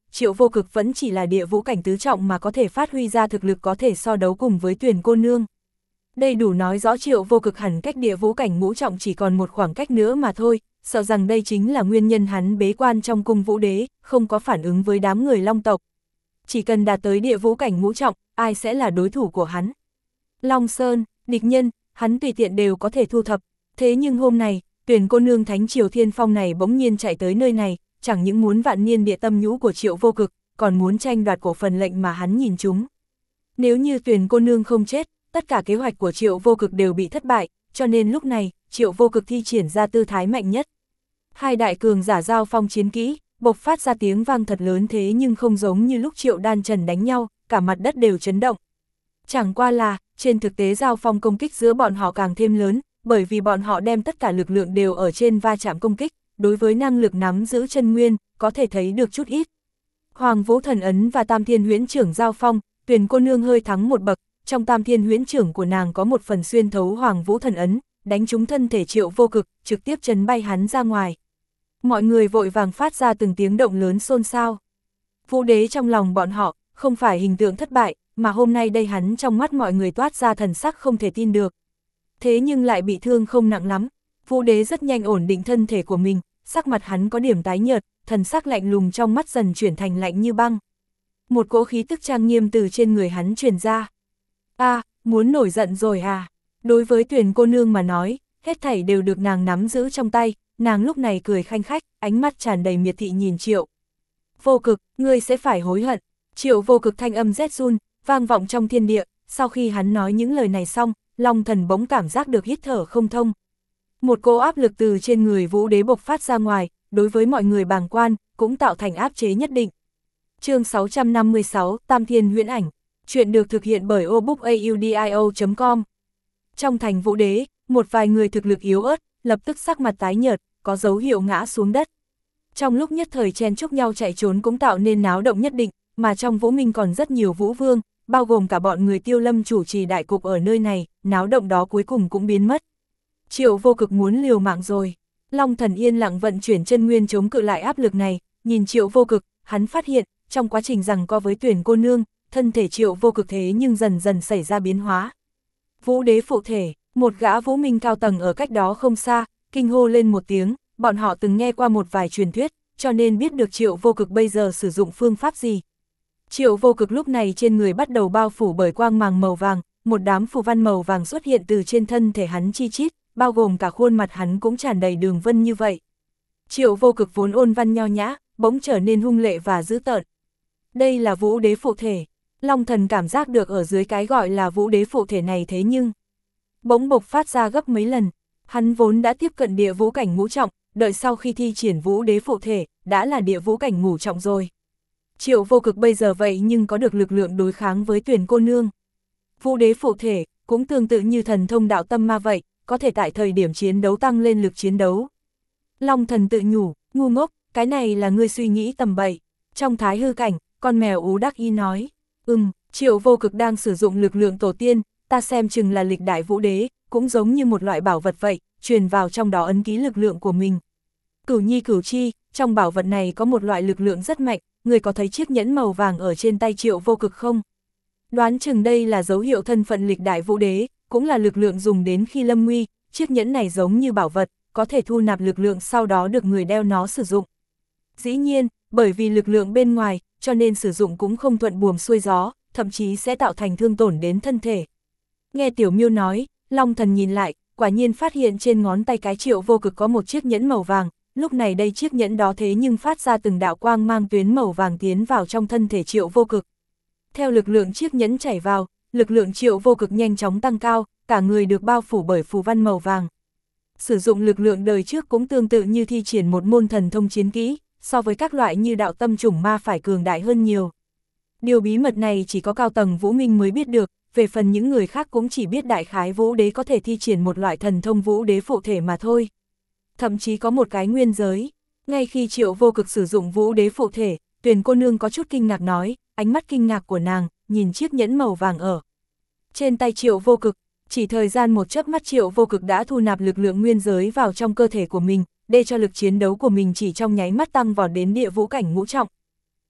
Triệu Vô Cực vẫn chỉ là địa vũ cảnh tứ trọng mà có thể phát huy ra thực lực có thể so đấu cùng với Tuyền cô nương. Đây đủ nói rõ Triệu Vô Cực hẳn cách địa vũ cảnh ngũ trọng chỉ còn một khoảng cách nữa mà thôi, sợ rằng đây chính là nguyên nhân hắn bế quan trong cung vũ đế, không có phản ứng với đám người Long tộc. Chỉ cần đạt tới địa vũ cảnh ngũ trọng, ai sẽ là đối thủ của hắn? Long Sơn, địch nhân, hắn tùy tiện đều có thể thu thập, thế nhưng hôm nay, Tuyền cô nương Thánh Triều Thiên Phong này bỗng nhiên chạy tới nơi này, chẳng những muốn vạn niên địa tâm nhũ của Triệu Vô Cực, còn muốn tranh đoạt cổ phần lệnh mà hắn nhìn chúng. Nếu như Tuyền cô nương không chết, tất cả kế hoạch của Triệu Vô Cực đều bị thất bại, cho nên lúc này, Triệu Vô Cực thi triển ra tư thái mạnh nhất. Hai đại cường giả giao phong chiến kỹ, bộc phát ra tiếng vang thật lớn thế nhưng không giống như lúc Triệu Đan Trần đánh nhau, cả mặt đất đều chấn động. Chẳng qua là, trên thực tế giao phong công kích giữa bọn họ càng thêm lớn, bởi vì bọn họ đem tất cả lực lượng đều ở trên va chạm công kích, đối với năng lực nắm giữ chân nguyên, có thể thấy được chút ít. Hoàng Vũ Thần Ấn và Tam Thiên Huyễn Trưởng giao phong, Tuyền cô nương hơi thắng một bậc, trong Tam Thiên Huyễn Trưởng của nàng có một phần xuyên thấu Hoàng Vũ Thần Ấn, đánh trúng thân thể Triệu Vô Cực, trực tiếp chấn bay hắn ra ngoài. Mọi người vội vàng phát ra từng tiếng động lớn xôn xao. Vũ đế trong lòng bọn họ, không phải hình tượng thất bại, mà hôm nay đây hắn trong mắt mọi người toát ra thần sắc không thể tin được. Thế nhưng lại bị thương không nặng lắm, Vũ đế rất nhanh ổn định thân thể của mình, sắc mặt hắn có điểm tái nhợt, thần sắc lạnh lùng trong mắt dần chuyển thành lạnh như băng. Một cỗ khí tức trang nghiêm từ trên người hắn truyền ra. A, à, muốn nổi giận rồi à? Đối với Tuyền cô nương mà nói, hết thảy đều được nàng nắm giữ trong tay, nàng lúc này cười khanh khách, ánh mắt tràn đầy miệt thị nhìn Triệu Vô Cực, ngươi sẽ phải hối hận. Triệu Vô Cực thanh âm rét run, vang vọng trong thiên địa, sau khi hắn nói những lời này xong, Long Thần bỗng cảm giác được hít thở không thông. Một cỗ áp lực từ trên người Vũ đế bộc phát ra ngoài, đối với mọi người bàng quan, cũng tạo thành áp chế nhất định. Chương sáu trăm năm mươi sáu, Tam Thiên Huyễn Ảnh. Chuyện được thực hiện bởi obookaudio chấm com. Trong thành Vũ đế, một vài người thực lực yếu ớt, lập tức sắc mặt tái nhợt, có dấu hiệu ngã xuống đất. Trong lúc nhất thời chen chúc nhau chạy trốn cũng tạo nên náo động nhất định, mà trong Vũ Minh còn rất nhiều vũ vương, bao gồm cả bọn người Tiêu Lâm chủ trì đại cục ở nơi này, náo động đó cuối cùng cũng biến mất. Triệu Vô Cực muốn liều mạng rồi. Long Thần yên lặng vận chuyển chân nguyên chống cự lại áp lực này, nhìn Triệu Vô Cực, hắn phát hiện, trong quá trình giằng co với Tuyền cô nương, thân thể Triệu Vô Cực thế nhưng dần dần xảy ra biến hóa. Vũ đế phụ thể, một gã Vũ Minh cao tầng ở cách đó không xa, kinh hô lên một tiếng, bọn họ từng nghe qua một vài truyền thuyết, cho nên biết được Triệu Vô Cực bây giờ sử dụng phương pháp gì. Triệu Vô Cực lúc này trên người bắt đầu bao phủ bởi quang màng màu vàng, một đám phù văn màu vàng xuất hiện từ trên thân thể hắn chi chít, bao gồm cả khuôn mặt hắn cũng tràn đầy đường vân như vậy. Triệu Vô Cực vốn ôn văn nho nhã, bỗng trở nên hung lệ và dữ tợn. Đây là Vũ đế phụ thể. Long Thần cảm giác được ở dưới cái gọi là Vũ đế phụ thể này thế nhưng bỗng bộc phát ra gấp mấy lần. Hắn vốn đã tiếp cận địa vũ cảnh ngũ trọng, đợi sau khi thi triển Vũ đế phụ thể, đã là địa vũ cảnh ngũ trọng rồi. Triệu Vô Cực bây giờ vậy nhưng có được lực lượng đối kháng với Tuyền cô nương. Vũ đế phụ thể, cũng tương tự như thần thông đạo tâm ma vậy, có thể tại thời điểm chiến đấu tăng lên lực chiến đấu. Long Thần tự nhủ, ngu ngốc, cái này là ngươi suy nghĩ tầm bậy. Trong thái hư cảnh, con mèo ú đắc y nói, ừm, Triệu Vô Cực đang sử dụng lực lượng tổ tiên, ta xem chừng là lịch đại vũ đế, cũng giống như một loại bảo vật vậy, truyền vào trong đó ấn ký lực lượng của mình. Cửu nhi cửu chi, trong bảo vật này có một loại lực lượng rất mạnh, người có thấy chiếc nhẫn màu vàng ở trên tay Triệu Vô Cực không? Đoán chừng đây là dấu hiệu thân phận lịch đại vũ đế, cũng là lực lượng dùng đến khi lâm nguy, chiếc nhẫn này giống như bảo vật, có thể thu nạp lực lượng sau đó được người đeo nó sử dụng. Dĩ nhiên, bởi vì lực lượng bên ngoài, cho nên sử dụng cũng không thuận buồm xuôi gió, thậm chí sẽ tạo thành thương tổn đến thân thể. Nghe Tiểu Miêu nói, Long Thần nhìn lại, quả nhiên phát hiện trên ngón tay cái Triệu Vô Cực có một chiếc nhẫn màu vàng, lúc này đây chiếc nhẫn đó thế nhưng phát ra từng đạo quang mang tuyến màu vàng tiến vào trong thân thể Triệu Vô Cực. Theo lực lượng chiếc nhẫn chảy vào, lực lượng Triệu Vô Cực nhanh chóng tăng cao, cả người được bao phủ bởi phù văn màu vàng. Sử dụng lực lượng đời trước cũng tương tự như thi triển một môn thần thông chiến kỹ, so với các loại như đạo tâm chủng ma phải cường đại hơn nhiều. Điều bí mật này chỉ có cao tầng Vũ Minh mới biết được, về phần những người khác cũng chỉ biết đại khái Vũ đế có thể thi triển một loại thần thông Vũ đế phụ thể mà thôi. Thậm chí có một cái nguyên giới. Ngay khi Triệu Vô Cực sử dụng Vũ đế phụ thể, Tuyền cô nương có chút kinh ngạc nói, ánh mắt kinh ngạc của nàng, nhìn chiếc nhẫn màu vàng ở trên tay Triệu Vô Cực, chỉ thời gian một chớp mắt Triệu Vô Cực đã thu nạp lực lượng nguyên giới vào trong cơ thể của mình, để cho lực chiến đấu của mình chỉ trong nháy mắt tăng vọt đến địa vũ cảnh ngũ trọng.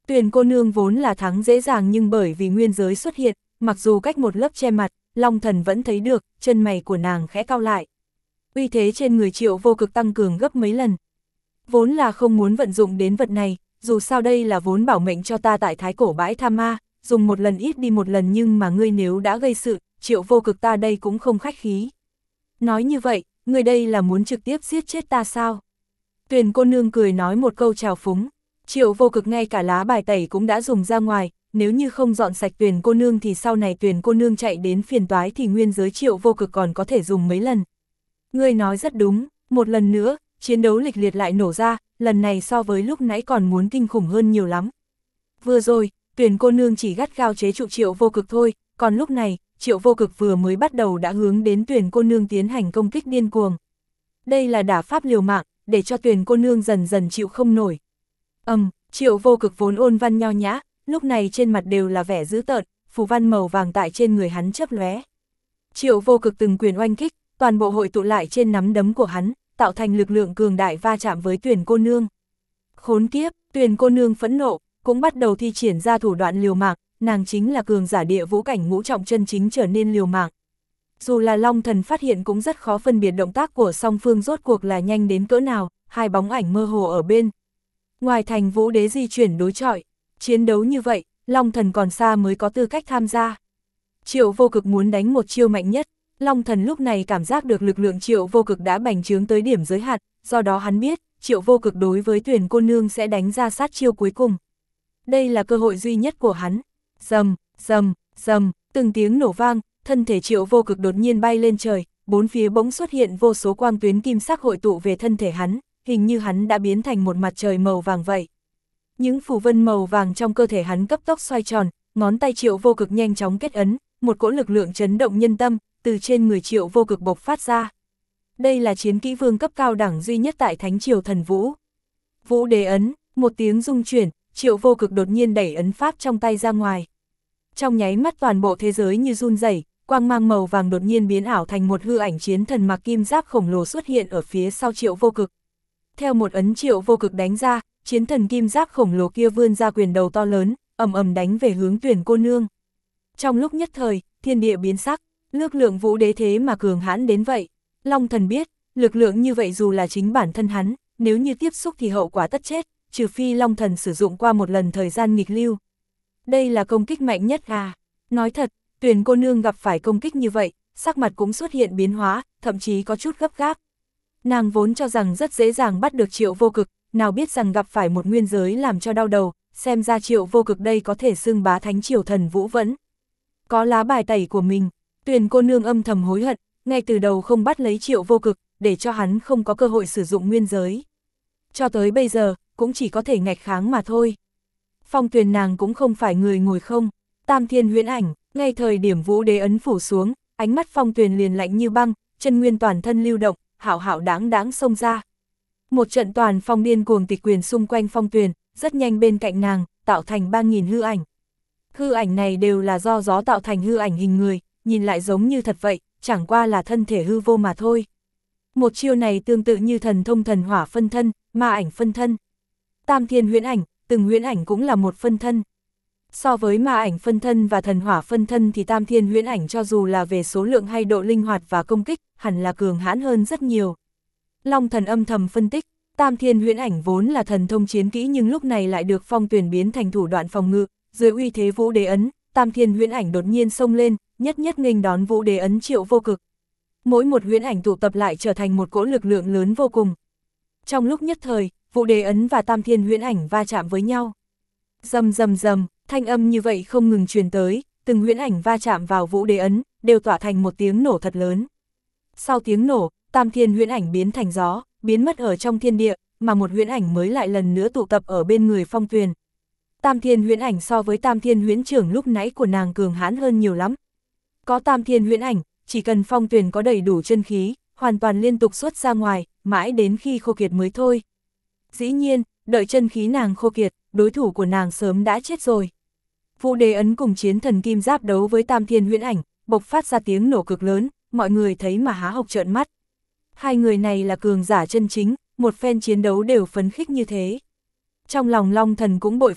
Tuyền cô nương vốn là thắng dễ dàng nhưng bởi vì nguyên giới xuất hiện, mặc dù cách một lớp che mặt, Long Thần vẫn thấy được, chân mày của nàng khẽ cau lại. Uy thế trên người Triệu Vô Cực tăng cường gấp mấy lần. Vốn là không muốn vận dụng đến vật này, dù sao đây là vốn bảo mệnh cho ta tại Thái Cổ Bãi Tha Ma, dùng một lần ít đi một lần, nhưng mà ngươi nếu đã gây sự, Triệu Vô Cực ta đây cũng không khách khí. Nói như vậy, ngươi đây là muốn trực tiếp giết chết ta sao? Tuyền cô nương cười nói một câu chào phúng. Triệu Vô Cực ngay cả lá bài tẩy cũng đã dùng ra ngoài, nếu như không dọn sạch Tuyền cô nương thì sau này Tuyền cô nương chạy đến phiền toái thì nguyên giới Triệu Vô Cực còn có thể dùng mấy lần. Ngươi nói rất đúng, một lần nữa, chiến đấu lịch liệt lại nổ ra, lần này so với lúc nãy còn muốn kinh khủng hơn nhiều lắm. Vừa rồi, Tuyền cô nương chỉ gắt gao chế trụ Triệu Vô Cực thôi, còn lúc này, Triệu Vô Cực vừa mới bắt đầu đã hướng đến Tuyền cô nương tiến hành công kích điên cuồng. Đây là đả pháp liều mạng, để cho Tuyền cô nương dần dần chịu không nổi. Ầm, um, Triệu Vô Cực vốn ôn văn nho nhã, lúc này trên mặt đều là vẻ dữ tợn, phù văn màu vàng tại trên người hắn chớp lóe. Triệu Vô Cực từng quyền oanh kích, toàn bộ hội tụ lại trên nắm đấm của hắn, tạo thành lực lượng cường đại va chạm với Tuyền cô nương. Khốn kiếp, Tuyền cô nương phẫn nộ, cũng bắt đầu thi triển ra thủ đoạn liều mạng, nàng chính là cường giả địa vũ cảnh ngũ trọng chân chính trở nên liều mạng. Dù là Long Thần phát hiện cũng rất khó phân biệt động tác của song phương rốt cuộc là nhanh đến cỡ nào, hai bóng ảnh mơ hồ ở bên. Ngoài thành Vũ Đế di chuyển đối chọi, chiến đấu như vậy, Long Thần còn xa mới có tư cách tham gia. Triệu Vô Cực muốn đánh một chiêu mạnh nhất, Long Thần lúc này cảm giác được lực lượng Triệu Vô Cực đã bành trướng tới điểm giới hạn, do đó hắn biết, Triệu Vô Cực đối với Tuyền cô nương sẽ đánh ra sát chiêu cuối cùng. Đây là cơ hội duy nhất của hắn. Rầm, rầm, rầm, từng tiếng nổ vang, thân thể Triệu Vô Cực đột nhiên bay lên trời, bốn phía bỗng xuất hiện vô số quang tuyến kim sắc hội tụ về thân thể hắn, hình như hắn đã biến thành một mặt trời màu vàng vậy. Những phù vân màu vàng trong cơ thể hắn cấp tốc xoay tròn, ngón tay Triệu Vô Cực nhanh chóng kết ấn, một cỗ lực lượng chấn động nhân tâm, từ trên người Triệu Vô Cực bộc phát ra. Đây là chiến kỹ vương cấp cao đẳng duy nhất tại Thánh Triều Thần Vũ. Vũ Đế ấn, một tiếng rung chuyển, Triệu Vô Cực đột nhiên đẩy ấn pháp trong tay ra ngoài. Trong nháy mắt toàn bộ thế giới như run rẩy, quang mang màu vàng đột nhiên biến ảo thành một hư ảnh chiến thần mặc kim giáp khổng lồ xuất hiện ở phía sau Triệu Vô Cực. Theo một ấn Triệu Vô Cực đánh ra, chiến thần kim giáp khổng lồ kia vươn ra quyền đầu to lớn, ầm ầm đánh về hướng Tuyền cô nương. Trong lúc nhất thời, thiên địa biến sắc, lực lượng Vũ Đế thế mà cường hãn đến vậy. Long Thần biết, lực lượng như vậy dù là chính bản thân hắn, nếu như tiếp xúc thì hậu quả tất chết, trừ phi Long Thần sử dụng qua một lần thời gian nghịch lưu. Đây là công kích mạnh nhất à. Nói thật, Tuyền cô nương gặp phải công kích như vậy, sắc mặt cũng xuất hiện biến hóa, thậm chí có chút gấp gáp. Nàng vốn cho rằng rất dễ dàng bắt được Triệu Vô Cực, nào biết rằng gặp phải một nguyên giới làm cho đau đầu, xem ra Triệu Vô Cực đây có thể xưng bá Thánh Triều Thần Vũ vẫn. Có lá bài tẩy của mình, Tuyền cô nương âm thầm hối hận, ngay từ đầu không bắt lấy Triệu Vô Cực, để cho hắn không có cơ hội sử dụng nguyên giới. Cho tới bây giờ, cũng chỉ có thể nghịch kháng mà thôi. Phong Tuyền nàng cũng không phải người ngồi không, Tam Thiên Huyễn Ảnh, ngay thời điểm Vũ Đế ấn phủ xuống, ánh mắt Phong Tuyền liền lạnh như băng, chân nguyên toàn thân lưu động, hạo hạo đáng đáng xông ra. Một trận toàn phong điên cuồng tịch quyền xung quanh Phong Tuyền, rất nhanh bên cạnh nàng, tạo thành ba nghìn hư ảnh. Hư ảnh này đều là do gió tạo thành hư ảnh hình người, nhìn lại giống như thật vậy, chẳng qua là thân thể hư vô mà thôi. Một chiêu này tương tự như thần thông thần hỏa phân thân, ma ảnh phân thân. Tam Thiên Huyễn Ảnh, từng huyễn ảnh cũng là một phân thân. So với ma ảnh phân thân và thần hỏa phân thân thì Tam Thiên Huyễn Ảnh cho dù là về số lượng hay độ linh hoạt và công kích, hẳn là cường hãn hơn rất nhiều. Long Thần âm thầm phân tích, Tam Thiên Huyễn Ảnh vốn là thần thông chiến kỹ nhưng lúc này lại được Phong Tuyền biến thành thủ đoạn phòng ngự, dưới uy thế Vũ Đế ấn, Tam Thiên Huyễn Ảnh đột nhiên xông lên, nhất nhất nghênh đón Vũ Đế ấn Triệu Vô Cực. Mỗi một huyễn ảnh tụ tập lại trở thành một cỗ lực lượng lớn vô cùng. Trong lúc nhất thời, Vũ Đế ấn và Tam Thiên Huyễn Ảnh va chạm với nhau. Rầm rầm rầm, thanh âm như vậy không ngừng truyền tới, từng huyễn ảnh va chạm vào Vũ Đế ấn, đều tỏa thành một tiếng nổ thật lớn. Sau tiếng nổ, Tam Thiên Huyễn Ảnh biến thành gió, biến mất ở trong thiên địa, mà một huyễn ảnh mới lại lần nữa tụ tập ở bên người Phong Tuyền. Tam Thiên Huyễn Ảnh so với Tam Thiên Huyễn Trưởng lúc nãy của nàng cường hãn hơn nhiều lắm. Có Tam Thiên Huyễn Ảnh, chỉ cần Phong Tuyền có đầy đủ chân khí, hoàn toàn liên tục xuất ra ngoài, mãi đến khi khô kiệt mới thôi. Dĩ nhiên, đợi chân khí nàng khô kiệt, đối thủ của nàng sớm đã chết rồi. Vũ Đế ấn cùng chiến thần kim giáp đấu với Tam Thiên Huyễn Ảnh, bộc phát ra tiếng nổ cực lớn, mọi người thấy mà há hốc trợn mắt. Hai người này là cường giả chân chính, một phen chiến đấu đều phấn khích như thế. Trong lòng Long Thần cũng bội phục,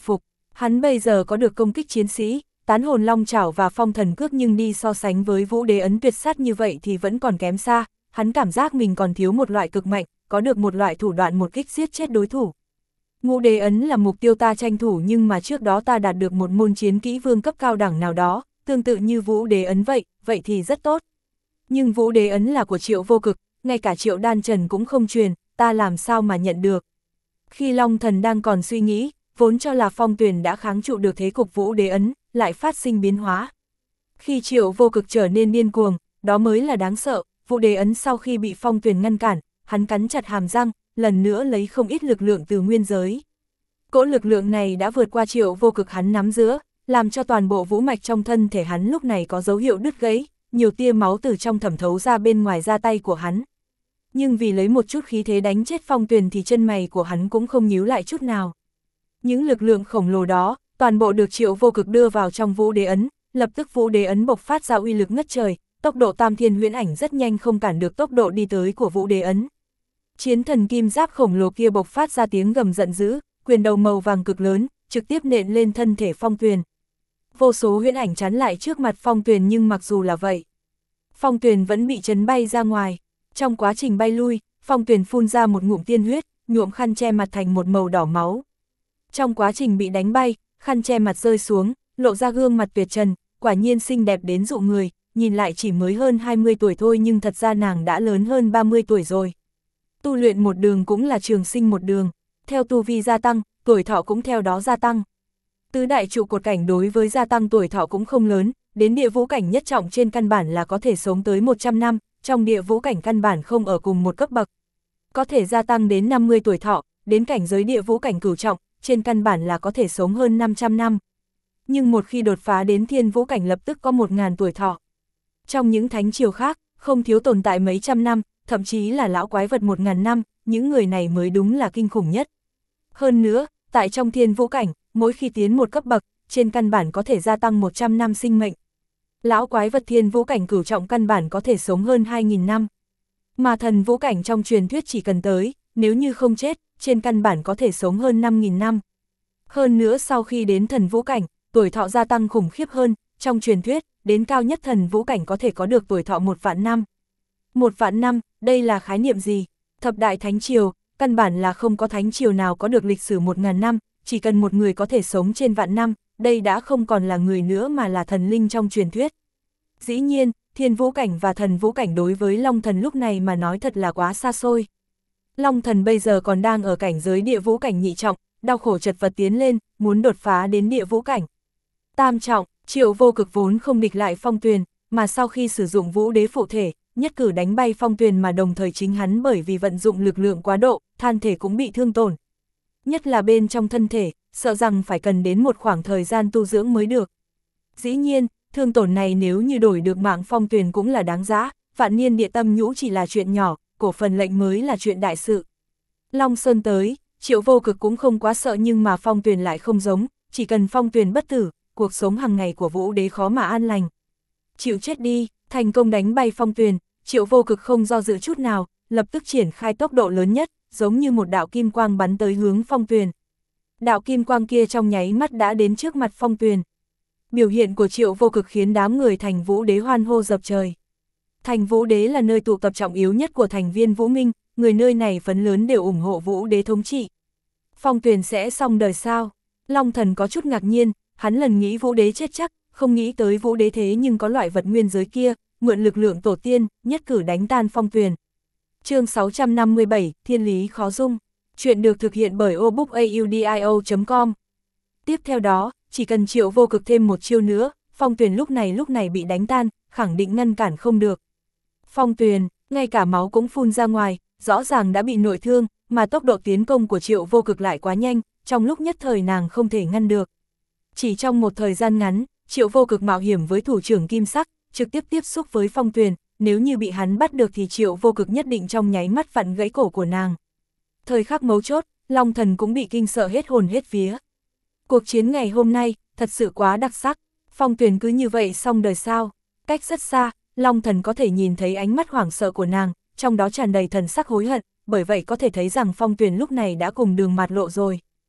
Hắn bây giờ có được công kích chiến sĩ, tán hồn long chảo và phong thần cước, nhưng đi so sánh với vũ đế ấn tuyệt sát như vậy thì vẫn còn kém xa, hắn cảm giác mình còn thiếu một loại cực mạnh, có được một loại thủ đoạn một kích giết chết đối thủ. Ngũ đế ấn là mục tiêu ta tranh thủ, nhưng mà trước đó ta đạt được một môn chiến kỹ vương cấp cao đẳng nào đó, tương tự như vũ đế ấn vậy, vậy thì rất tốt. Nhưng vũ đế ấn là của Triệu Vô Cực, ngay cả Triệu Đan Trần cũng không truyền, ta làm sao mà nhận được. Khi Long Thần đang còn suy nghĩ, vốn cho là Phong Tuyền đã kháng trụ được thế cục vũ đế ấn, lại phát sinh biến hóa. Khi Triệu Vô Cực trở nên điên cuồng, đó mới là đáng sợ, vũ đế ấn sau khi bị Phong Tuyền ngăn cản, hắn cắn chặt hàm răng, lần nữa lấy không ít lực lượng từ nguyên giới. Cỗ lực lượng này đã vượt qua Triệu Vô Cực hắn nắm giữ, làm cho toàn bộ vũ mạch trong thân thể hắn lúc này có dấu hiệu đứt gãy, nhiều tia máu từ trong thẩm thấu ra bên ngoài da tay của hắn. Nhưng vì lấy một chút khí thế đánh chết Phong Tuyền thì chân mày của hắn cũng không nhíu lại chút nào. Những lực lượng khổng lồ đó, toàn bộ được Triệu Vô Cực đưa vào trong vũ đế ấn, lập tức vũ đế ấn bộc phát ra uy lực ngất trời, tốc độ tam thiên huyễn ảnh rất nhanh không cản được tốc độ đi tới của vũ đế ấn. Chiến thần kim giáp khổng lồ kia bộc phát ra tiếng gầm giận dữ, quyền đầu màu vàng cực lớn, trực tiếp nện lên thân thể Phong Tuyền. Vô số huyễn ảnh chắn lại trước mặt Phong Tuyền, nhưng mặc dù là vậy, Phong Tuyền vẫn bị chấn bay ra ngoài. Trong quá trình bay lui, Phong Tuyền phun ra một ngụm tiên huyết, nhuộm khăn che mặt thành một màu đỏ máu. Trong quá trình bị đánh bay, khăn che mặt rơi xuống, lộ ra gương mặt tuyệt trần, quả nhiên xinh đẹp đến dụ người, nhìn lại chỉ mới hơn hai mươi tuổi thôi nhưng thật ra nàng đã lớn hơn ba mươi tuổi rồi. Tu luyện một đường cũng là trường sinh một đường, theo tu vi gia tăng, tuổi thọ cũng theo đó gia tăng. Tứ đại trụ cột cảnh đối với gia tăng tuổi thọ cũng không lớn, đến địa vũ cảnh nhất trọng trên căn bản là có thể sống tới một trăm năm, trong địa vũ cảnh căn bản không ở cùng một cấp bậc. Có thể gia tăng đến năm mươi tuổi thọ, đến cảnh giới địa vũ cảnh cửu trọng, trên căn bản là có thể sống hơn năm trăm năm. Nhưng một khi đột phá đến thiên vũ cảnh lập tức có một nghìn tuổi thọ. Trong những thánh triều khác, không thiếu tồn tại mấy trăm năm, thậm chí là lão quái vật một nghìn năm, những người này mới đúng là kinh khủng nhất. Hơn nữa, tại trong thiên vũ cảnh, mỗi khi tiến một cấp bậc, trên căn bản có thể gia tăng một trăm năm sinh mệnh. Lão quái vật thiên vũ cảnh cửu trọng căn bản có thể sống hơn hai nghìn năm. Mà thần vũ cảnh trong truyền thuyết chỉ cần tới, nếu như không chết, trên căn bản có thể sống hơn năm nghìn năm. Hơn nữa sau khi đến thần vũ cảnh, tuổi thọ gia tăng khủng khiếp hơn, trong truyền thuyết, đến cao nhất thần vũ cảnh có thể có được tuổi thọ một vạn năm. Một vạn năm, đây là khái niệm gì? Thập đại thánh triều, căn bản là không có thánh triều nào có được lịch sử một ngàn năm, chỉ cần một người có thể sống trên vạn năm, đây đã không còn là người nữa mà là thần linh trong truyền thuyết. Dĩ nhiên, thiên vũ cảnh và thần vũ cảnh đối với Long Thần lúc này mà nói thật là quá xa xôi. Long Thần bây giờ còn đang ở cảnh giới địa vũ cảnh nhị trọng, đau khổ chật vật tiến lên, muốn đột phá đến địa vũ cảnh tam trọng. Triệu Vô Cực vốn không địch lại Phong Tuyền, mà sau khi sử dụng vũ đế phụ thể, nhất cử đánh bay Phong Tuyền, mà đồng thời chính hắn bởi vì vận dụng lực lượng quá độ, than thể cũng bị thương tổn. Nhất là bên trong thân thể, sợ rằng phải cần đến một khoảng thời gian tu dưỡng mới được. Dĩ nhiên, thương tổn này nếu như đổi được mạng Phong Tuyền cũng là đáng giá, vạn niên địa tâm nhũ chỉ là chuyện nhỏ, cổ phần lệnh mới là chuyện đại sự. Long Sơn tới, Triệu Vô Cực cũng không quá sợ, nhưng mà Phong Tuyền lại không giống, chỉ cần Phong Tuyền bất tử, cuộc sống hàng ngày của vũ đế khó mà an lành. Chịu chết đi, thành công đánh bay Phong Tuyền, Triệu Vô Cực không do dự chút nào, lập tức triển khai tốc độ lớn nhất, giống như một đạo kim quang bắn tới hướng Phong Tuyền. Đạo kim quang kia trong nháy mắt đã đến trước mặt Phong Tuyền. Biểu hiện của Triệu Vô Cực khiến đám người thành vũ đế hoan hô dập trời. Thành vũ đế là nơi tụ tập trọng yếu nhất của thành viên Vũ Minh, người nơi này phần lớn đều ủng hộ vũ đế thống trị. Phong Tuyền sẽ xong đời sao? Long Thần có chút ngạc nhiên, hắn lần nghĩ vũ đế chết chắc, không nghĩ tới vũ đế thế nhưng có loại vật nguyên giới kia, mượn lực lượng tổ tiên, nhất cử đánh tan Phong Tuyền. Chương sáu trăm năm mươi bảy, Thiên lý khó dung. Chuyện được thực hiện bởi obookaudio chấm com. Tiếp theo đó, chỉ cần Triệu Vô Cực thêm một chiêu nữa, Phong Tuyền lúc này lúc này bị đánh tan, khẳng định ngăn cản không được. Phong Tuyền, ngay cả máu cũng phun ra ngoài, rõ ràng đã bị nội thương, mà tốc độ tiến công của Triệu Vô Cực lại quá nhanh, trong lúc nhất thời nàng không thể ngăn được. Chỉ trong một thời gian ngắn, Triệu Vô Cực mạo hiểm với thủ trưởng kim sắc, trực tiếp tiếp xúc với Phong Tuyền, nếu như bị hắn bắt được thì Triệu Vô Cực nhất định trong nháy mắt vặn gãy cổ của nàng. Thời khắc mấu chốt, Long Thần cũng bị kinh sợ hết hồn hết vía. Cuộc chiến ngày hôm nay, thật sự quá đặc sắc, Phong Tuyền cứ như vậy xong đời sao? Cách rất xa, Long Thần có thể nhìn thấy ánh mắt hoảng sợ của nàng, trong đó tràn đầy thần sắc hối hận, bởi vậy có thể thấy rằng Phong Tuyền lúc này đã cùng đường mạt lộ rồi.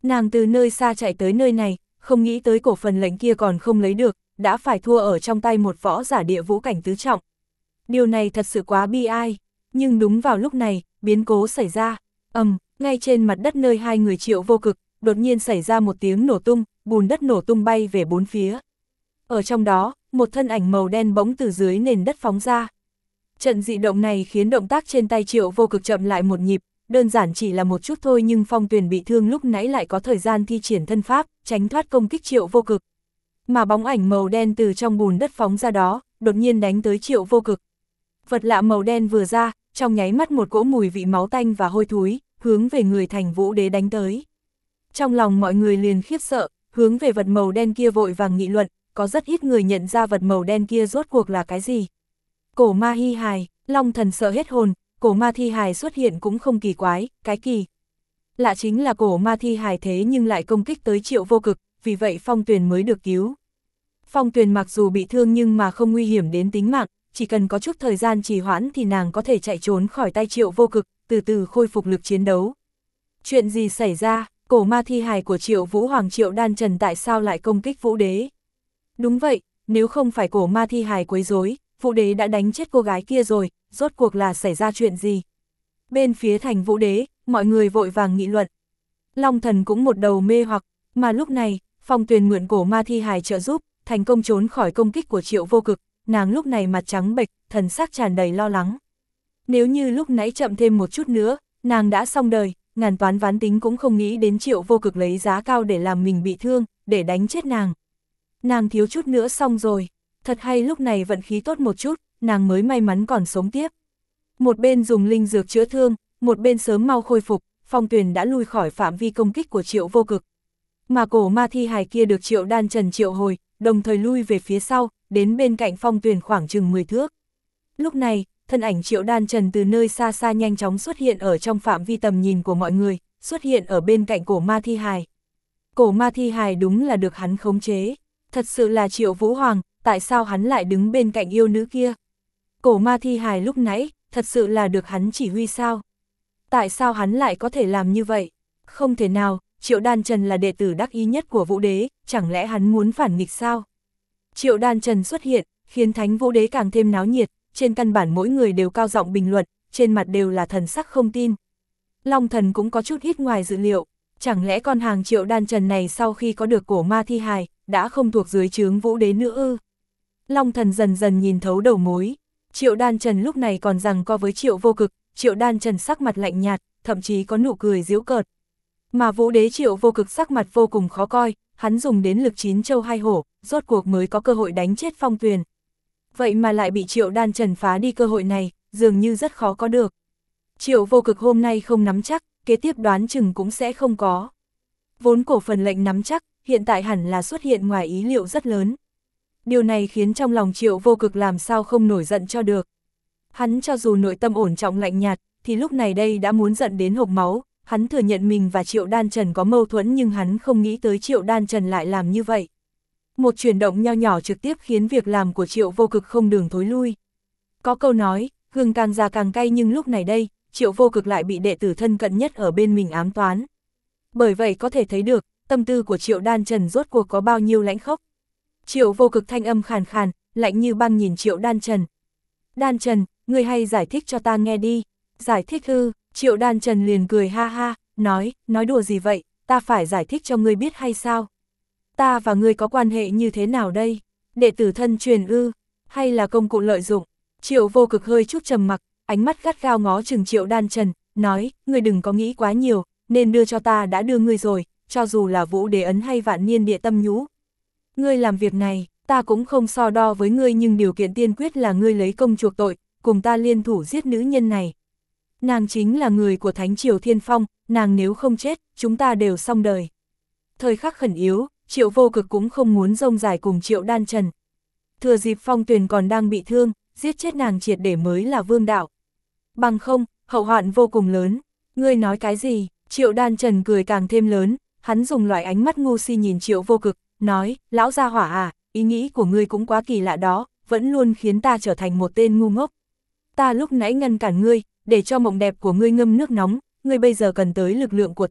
Nàng từ nơi xa chạy tới nơi này, không nghĩ tới cổ phần lệnh kia còn không lấy được, đã phải thua ở trong tay một võ giả địa vũ cảnh tứ trọng. Điều này thật sự quá bi ai, nhưng đúng vào lúc này, biến cố xảy ra. Ầm, um, ngay trên mặt đất nơi hai người Triệu Vô Cực, đột nhiên xảy ra một tiếng nổ tung, bùn đất nổ tung bay về bốn phía. Ở trong đó, một thân ảnh màu đen bỗng từ dưới nền đất phóng ra. Trận dị động này khiến động tác trên tay Triệu Vô Cực chậm lại một nhịp, đơn giản chỉ là một chút thôi nhưng Phong Tuyền bị thương lúc nãy lại có thời gian thi triển thân pháp, tránh thoát công kích Triệu Vô Cực. Mà bóng ảnh màu đen từ trong bùn đất phóng ra đó, đột nhiên đánh tới Triệu Vô Cực. Vật lạ màu đen vừa ra, trong nháy mắt một cỗ mùi vị máu tanh và hôi thối, hướng về người Thành Vũ Đế đánh tới. Trong lòng mọi người liền khiếp sợ, hướng về vật màu đen kia vội vàng nghị luận, có rất ít người nhận ra vật màu đen kia rốt cuộc là cái gì. Cổ ma hy hài, Long Thần sợ hết hồn, cổ ma thi hài xuất hiện cũng không kỳ quái, cái kỳ lạ chính là cổ ma thi hài thế nhưng lại công kích tới Triệu Vô Cực, vì vậy Phong Tuyền mới được cứu. Phong Tuyền mặc dù bị thương nhưng mà không nguy hiểm đến tính mạng, chỉ cần có chút thời gian trì hoãn thì nàng có thể chạy trốn khỏi tay Triệu Vô Cực, từ từ khôi phục lực chiến đấu. Chuyện gì xảy ra, cổ ma thi hài của Triệu Vũ Hoàng Triệu Đan Trần tại sao lại công kích Vũ Đế? Đúng vậy, nếu không phải cổ ma thi hài quấy rối, Vũ Đế đã đánh chết cô gái kia rồi, rốt cuộc là xảy ra chuyện gì? Bên phía Thành Vũ Đế, mọi người vội vàng nghị luận. Long Thần cũng một đầu mê hoặc, mà lúc này, Phong Tuyền mượn cổ ma thi hài trợ giúp, thành công trốn khỏi công kích của Triệu Vô Cực, nàng lúc này mặt trắng bệch, thần sắc tràn đầy lo lắng. Nếu như lúc nãy chậm thêm một chút nữa, nàng đã xong đời, ngàn toán ván tính cũng không nghĩ đến Triệu Vô Cực lấy giá cao để làm mình bị thương, để đánh chết nàng. Nàng thiếu chút nữa xong rồi, thật hay lúc này vận khí tốt một chút, nàng mới may mắn còn sống tiếp. Một bên dùng linh dược chữa thương, một bên sớm mau khôi phục, Phong Tuyền đã lui khỏi phạm vi công kích của Triệu Vô Cực. Mà cổ ma thi hài kia được Triệu Đan Trần triệu hồi, đồng thời lui về phía sau, đến bên cạnh Phong Tuyền khoảng chừng mười thước. Lúc này, thân ảnh Triệu Đan Trần từ nơi xa xa nhanh chóng xuất hiện ở trong phạm vi tầm nhìn của mọi người, xuất hiện ở bên cạnh cổ ma thi hài. Cổ ma thi hài đúng là được hắn khống chế. Thật sự là Triệu Vũ Hoàng, tại sao hắn lại đứng bên cạnh yêu nữ kia? Cổ ma thi hài lúc nãy, thật sự là được hắn chỉ huy sao? Tại sao hắn lại có thể làm như vậy? Không thể nào, Triệu Đan Trần là đệ tử đắc ý nhất của Vũ Đế, chẳng lẽ hắn muốn phản nghịch sao? Triệu Đan Trần xuất hiện, khiến Thánh Vũ Đế càng thêm náo nhiệt, trên căn bản mỗi người đều cao giọng bình luận, trên mặt đều là thần sắc không tin. Long Thần cũng có chút ít ngoài dự liệu, chẳng lẽ con hàng Triệu Đan Trần này sau khi có được cổ ma thi hài, đã không thuộc dưới trướng Vũ Đế nữa ư? Long Thần dần dần nhìn thấu đầu mối, Triệu Đan Trần lúc này còn giằng co với Triệu Vô Cực, Triệu Đan Trần sắc mặt lạnh nhạt, thậm chí có nụ cười giễu cợt. Mà Vũ Đế Triệu Vô Cực sắc mặt vô cùng khó coi, hắn dùng đến lực chín châu hai hổ, rốt cuộc mới có cơ hội đánh chết Phong Tuyền. Vậy mà lại bị Triệu Đan Trần phá đi cơ hội này, dường như rất khó có được. Triệu Vô Cực hôm nay không nắm chắc, kế tiếp đoán chừng cũng sẽ không có. Vốn cổ phần lệnh nắm chắc, hiện tại hẳn là xuất hiện ngoài ý liệu rất lớn. Điều này khiến trong lòng Triệu Vô Cực làm sao không nổi giận cho được. Hắn cho dù nội tâm ổn trọng lạnh nhạt, thì lúc này đây đã muốn giận đến hộc máu. Hắn thừa nhận mình và Triệu Đan Trần có mâu thuẫn nhưng hắn không nghĩ tới Triệu Đan Trần lại làm như vậy. Một chuyển động nho nhỏ trực tiếp khiến việc làm của Triệu Vô Cực không đường thối lui. Có câu nói, gừng càng già càng cay nhưng lúc này đây, Triệu Vô Cực lại bị đệ tử thân cận nhất ở bên mình ám toán. Bởi vậy có thể thấy được, tâm tư của Triệu Đan Trần rốt cuộc có bao nhiêu lãnh khốc. Triệu Vô Cực thanh âm khàn khàn, lạnh như băng nhìn Triệu Đan Trần. Đan Trần, ngươi hay giải thích cho ta nghe đi. Giải thích ư? Triệu Đan Trần liền cười ha ha, nói, nói đùa gì vậy, ta phải giải thích cho ngươi biết hay sao? Ta và ngươi có quan hệ như thế nào đây? Đệ tử thân truyền ư? Hay là công cụ lợi dụng? Triệu Vô Cực hơi chút trầm mặc, ánh mắt gắt gao ngó chừng Triệu Đan Trần, nói, ngươi đừng có nghĩ quá nhiều, nên đưa cho ta đã đưa ngươi rồi, cho dù là Vũ Đế ấn hay Vạn Niên Địa Tâm nhũ. Ngươi làm việc này, ta cũng không so đo với ngươi nhưng điều kiện tiên quyết là ngươi lấy công chuộc tội, cùng ta liên thủ giết nữ nhân này. Nàng chính là người của Thánh Triều Thiên Phong, nàng nếu không chết, chúng ta đều xong đời. Thời khắc khẩn yếu, Triệu Vô Cực cũng không muốn rông dài cùng Triệu Đan Trần. Thừa dịp Phong Tuyền còn đang bị thương, giết chết nàng triệt để mới là vương đạo. Bằng không, hậu hoạn vô cùng lớn. Ngươi nói cái gì? Triệu Đan Trần cười càng thêm lớn, hắn dùng loại ánh mắt ngu si nhìn Triệu Vô Cực, nói, lão gia hỏa à, ý nghĩ của ngươi cũng quá kỳ lạ đó, vẫn luôn khiến ta trở thành một tên ngu ngốc. Ta lúc nãy ngăn cản ngươi, để cho mộng đẹp của ngươi ngâm nước nóng, ngươi bây giờ cần tới lực lượng của ta,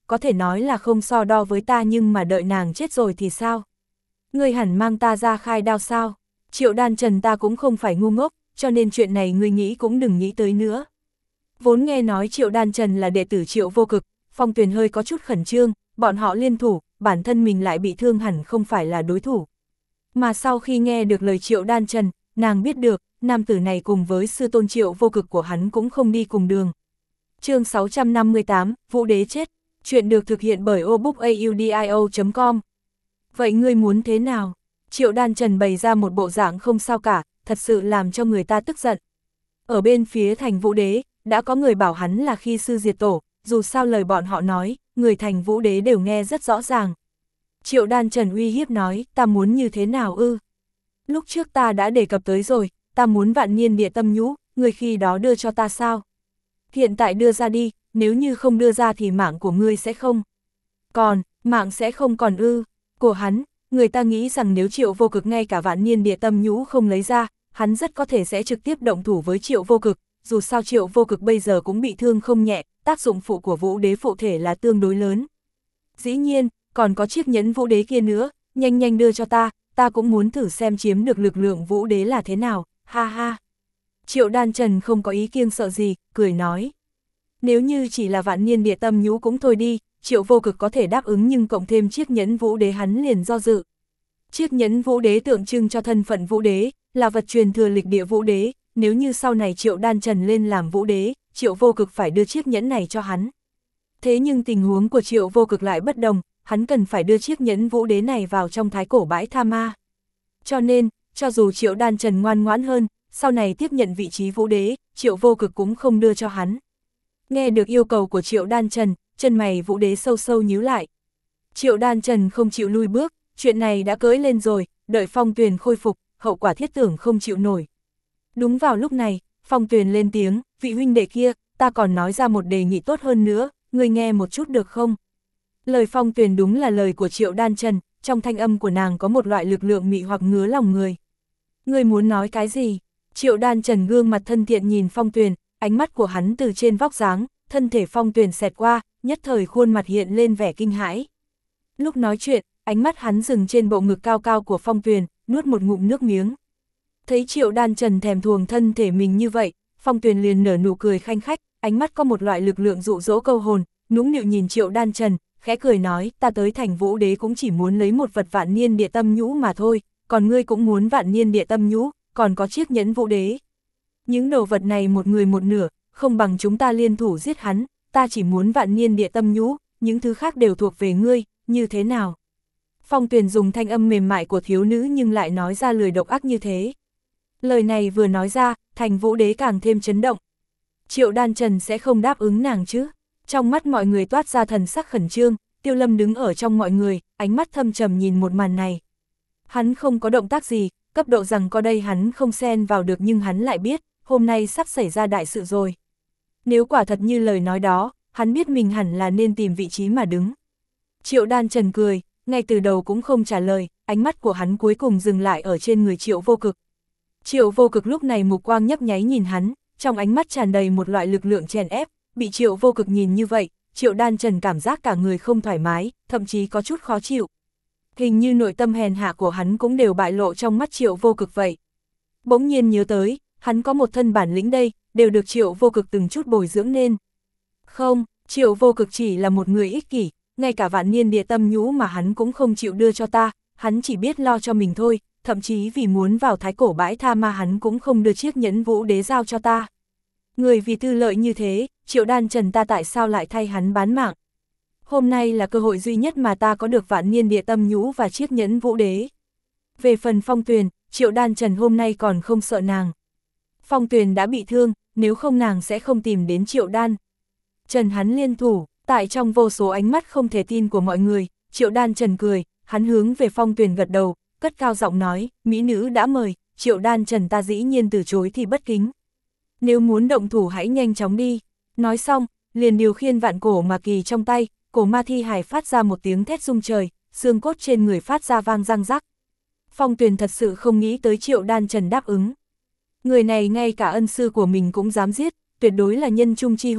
có thể nói là không so đo với ta, nhưng mà đợi nàng chết rồi thì sao? Ngươi hẳn mang ta ra khai đao sao? Triệu Đan Trần, ta cũng không phải ngu ngốc, cho nên chuyện này ngươi nghĩ cũng đừng nghĩ tới nữa. Vốn nghe nói Triệu Đan Trần là đệ tử Triệu Vô Cực, Phong Tuyền hơi có chút khẩn trương, bọn họ liên thủ, bản thân mình lại bị thương hẳn không phải là đối thủ. Mà sau khi nghe được lời Triệu Đan Trần, nàng biết được, nam tử này cùng với sư tôn Triệu Vô Cực của hắn cũng không đi cùng đường. Chương sáu trăm năm mươi tám, Vũ Đế chết. Chuyện được thực hiện bởi obookaudio chấm com. Vậy ngươi muốn thế nào? Triệu Đan Trần bày ra một bộ dạng không sao cả, thật sự làm cho người ta tức giận. Ở bên phía thành Vũ Đế, đã có người bảo hắn là khi sư diệt tổ, dù sao lời bọn họ nói, người thành Vũ Đế đều nghe rất rõ ràng. Triệu Đan Trần uy hiếp nói, ta muốn như thế nào ư? Lúc trước ta đã đề cập tới rồi, ta muốn vạn niên địa tâm nhũ, người khi đó đưa cho ta sao? Hiện tại đưa ra đi, nếu như không đưa ra thì mạng của ngươi sẽ không. Còn, mạng sẽ không còn ư, của hắn, người ta nghĩ rằng nếu Triệu Vô Cực ngay cả vạn niên địa tâm nhũ không lấy ra, hắn rất có thể sẽ trực tiếp động thủ với Triệu Vô Cực, dù sao Triệu Vô Cực bây giờ cũng bị thương không nhẹ, tác dụng phụ của Vũ Đế phụ thể là tương đối lớn. Dĩ nhiên, còn có chiếc nhẫn Vũ Đế kia nữa, nhanh nhanh đưa cho ta, ta cũng muốn thử xem chiếm được lực lượng Vũ Đế là thế nào, ha ha. Triệu Đan Trần không có ý kiêng sợ gì, cười nói. Nếu như chỉ là vạn niên địa tâm nhũ cũng thôi đi, Triệu Vô Cực có thể đáp ứng, nhưng cộng thêm chiếc nhẫn Vũ Đế hắn liền do dự. Chiếc nhẫn Vũ Đế tượng trưng cho thân phận Vũ Đế, là vật truyền thừa lịch địa Vũ Đế, nếu như sau này Triệu Đan Trần lên làm Vũ Đế, Triệu Vô Cực phải đưa chiếc nhẫn này cho hắn. Thế nhưng tình huống của Triệu Vô Cực lại bất đồng, hắn cần phải đưa chiếc nhẫn Vũ Đế này vào trong thái cổ bãi tha ma. Cho nên, cho dù Triệu Đan Trần ngoan ngoãn hơn, sau này tiếp nhận vị trí Vũ Đế, Triệu Vô Cực cũng không đưa cho hắn. Nghe được yêu cầu của Triệu Đan Trần, chân mày Vũ Đế sâu sâu nhíu lại. Triệu Đan Trần không chịu lui bước, chuyện này đã cưỡi lên rồi, đợi Phong Tuyền khôi phục, hậu quả thiết tưởng không chịu nổi. Đúng vào lúc này, Phong Tuyền lên tiếng, vị huynh đệ kia, ta còn nói ra một đề nghị tốt hơn nữa, ngươi nghe một chút được không? Lời Phong Tuyền đúng là lời của Triệu Đan Trần, trong thanh âm của nàng có một loại lực lượng mị hoặc ngứa lòng người. Ngươi muốn nói cái gì? Triệu Đan Trần gương mặt thân thiện nhìn Phong Tuyền, ánh mắt của hắn từ trên vóc dáng, thân thể Phong Tuyền xẹt qua, nhất thời khuôn mặt hiện lên vẻ kinh hãi. Lúc nói chuyện, ánh mắt hắn dừng trên bộ ngực cao cao của Phong Tuyền, nuốt một ngụm nước miếng. Thấy Triệu Đan Trần thèm thuồng thân thể mình như vậy, Phong Tuyền liền nở nụ cười khanh khách, ánh mắt có một loại lực lượng dụ dỗ câu hồn, nũng nịu nhìn Triệu Đan Trần, khẽ cười nói, ta tới thành Vũ Đế cũng chỉ muốn lấy một vật vạn niên địa tâm nhũ mà thôi, còn ngươi cũng muốn vạn niên địa tâm nhũ, còn có chiếc nhẫn Vũ Đế. Những đồ vật này một người một nửa, không bằng chúng ta liên thủ giết hắn, ta chỉ muốn vạn niên địa tâm nhũ, những thứ khác đều thuộc về ngươi, như thế nào? Phong Tuyền dùng thanh âm mềm mại của thiếu nữ nhưng lại nói ra lời độc ác như thế. Lời này vừa nói ra, thành Vũ Đế càng thêm chấn động. Triệu Đan Trần sẽ không đáp ứng nàng chứ? Trong mắt mọi người toát ra thần sắc khẩn trương, Tiêu Lâm đứng ở trong mọi người, ánh mắt thâm trầm nhìn một màn này. Hắn không có động tác gì, cấp độ rằng có đây hắn không xen vào được, nhưng hắn lại biết, hôm nay sắp xảy ra đại sự rồi. Nếu quả thật như lời nói đó, hắn biết mình hẳn là nên tìm vị trí mà đứng. Triệu Đan Trần cười, ngay từ đầu cũng không trả lời, ánh mắt của hắn cuối cùng dừng lại ở trên người Triệu Vô Cực. Triệu Vô Cực lúc này mục quang nhấp nháy nhìn hắn, trong ánh mắt tràn đầy một loại lực lượng chèn ép, bị Triệu Vô Cực nhìn như vậy, Triệu Đan Trần cảm giác cả người không thoải mái, thậm chí có chút khó chịu. Hình như nội tâm hèn hạ của hắn cũng đều bại lộ trong mắt Triệu Vô Cực vậy. Bỗng nhiên nhớ tới, hắn có một thân bản lĩnh đây, đều được Triệu Vô Cực từng chút bồi dưỡng nên. Không, Triệu Vô Cực chỉ là một người ích kỷ, ngay cả vạn niên địa tâm nhũ mà hắn cũng không chịu đưa cho ta, hắn chỉ biết lo cho mình thôi, thậm chí vì muốn vào thái cổ bãi tha ma hắn cũng không đưa chiếc nhẫn Vũ Đế giao cho ta. Người vì tư lợi như thế, Triệu Đan Trần ta tại sao lại thay hắn bán mạng? Hôm nay là cơ hội duy nhất mà ta có được vạn niên địa tâm nhũ và chiếc nhẫn Vũ Đế. Về phần Phong Tuyền, Triệu Đan Trần hôm nay còn không sợ nàng. Phong Tuyền đã bị thương, nếu không nàng sẽ không tìm đến Triệu Đan Trần hắn liên thủ. Tại trong vô số ánh mắt không thể tin của mọi người, Triệu Đan Trần cười, hắn hướng về Phong Tuyền gật đầu, cất cao giọng nói, mỹ nữ đã mời, Triệu Đan Trần ta dĩ nhiên từ chối thì bất kính. Nếu muốn động thủ hãy nhanh chóng đi. Nói xong, liền điều khiên vạn cổ ma kỳ trong tay, cổ ma thi hài phát ra một tiếng thét rung trời, xương cốt trên người phát ra vang răng rắc. Phong Tuyền thật sự không nghĩ tới Triệu Đan Trần đáp ứng. Người này ngay cả ân sư của mình cũng dám giết, tuyệt đối là nhân trung chi hùng,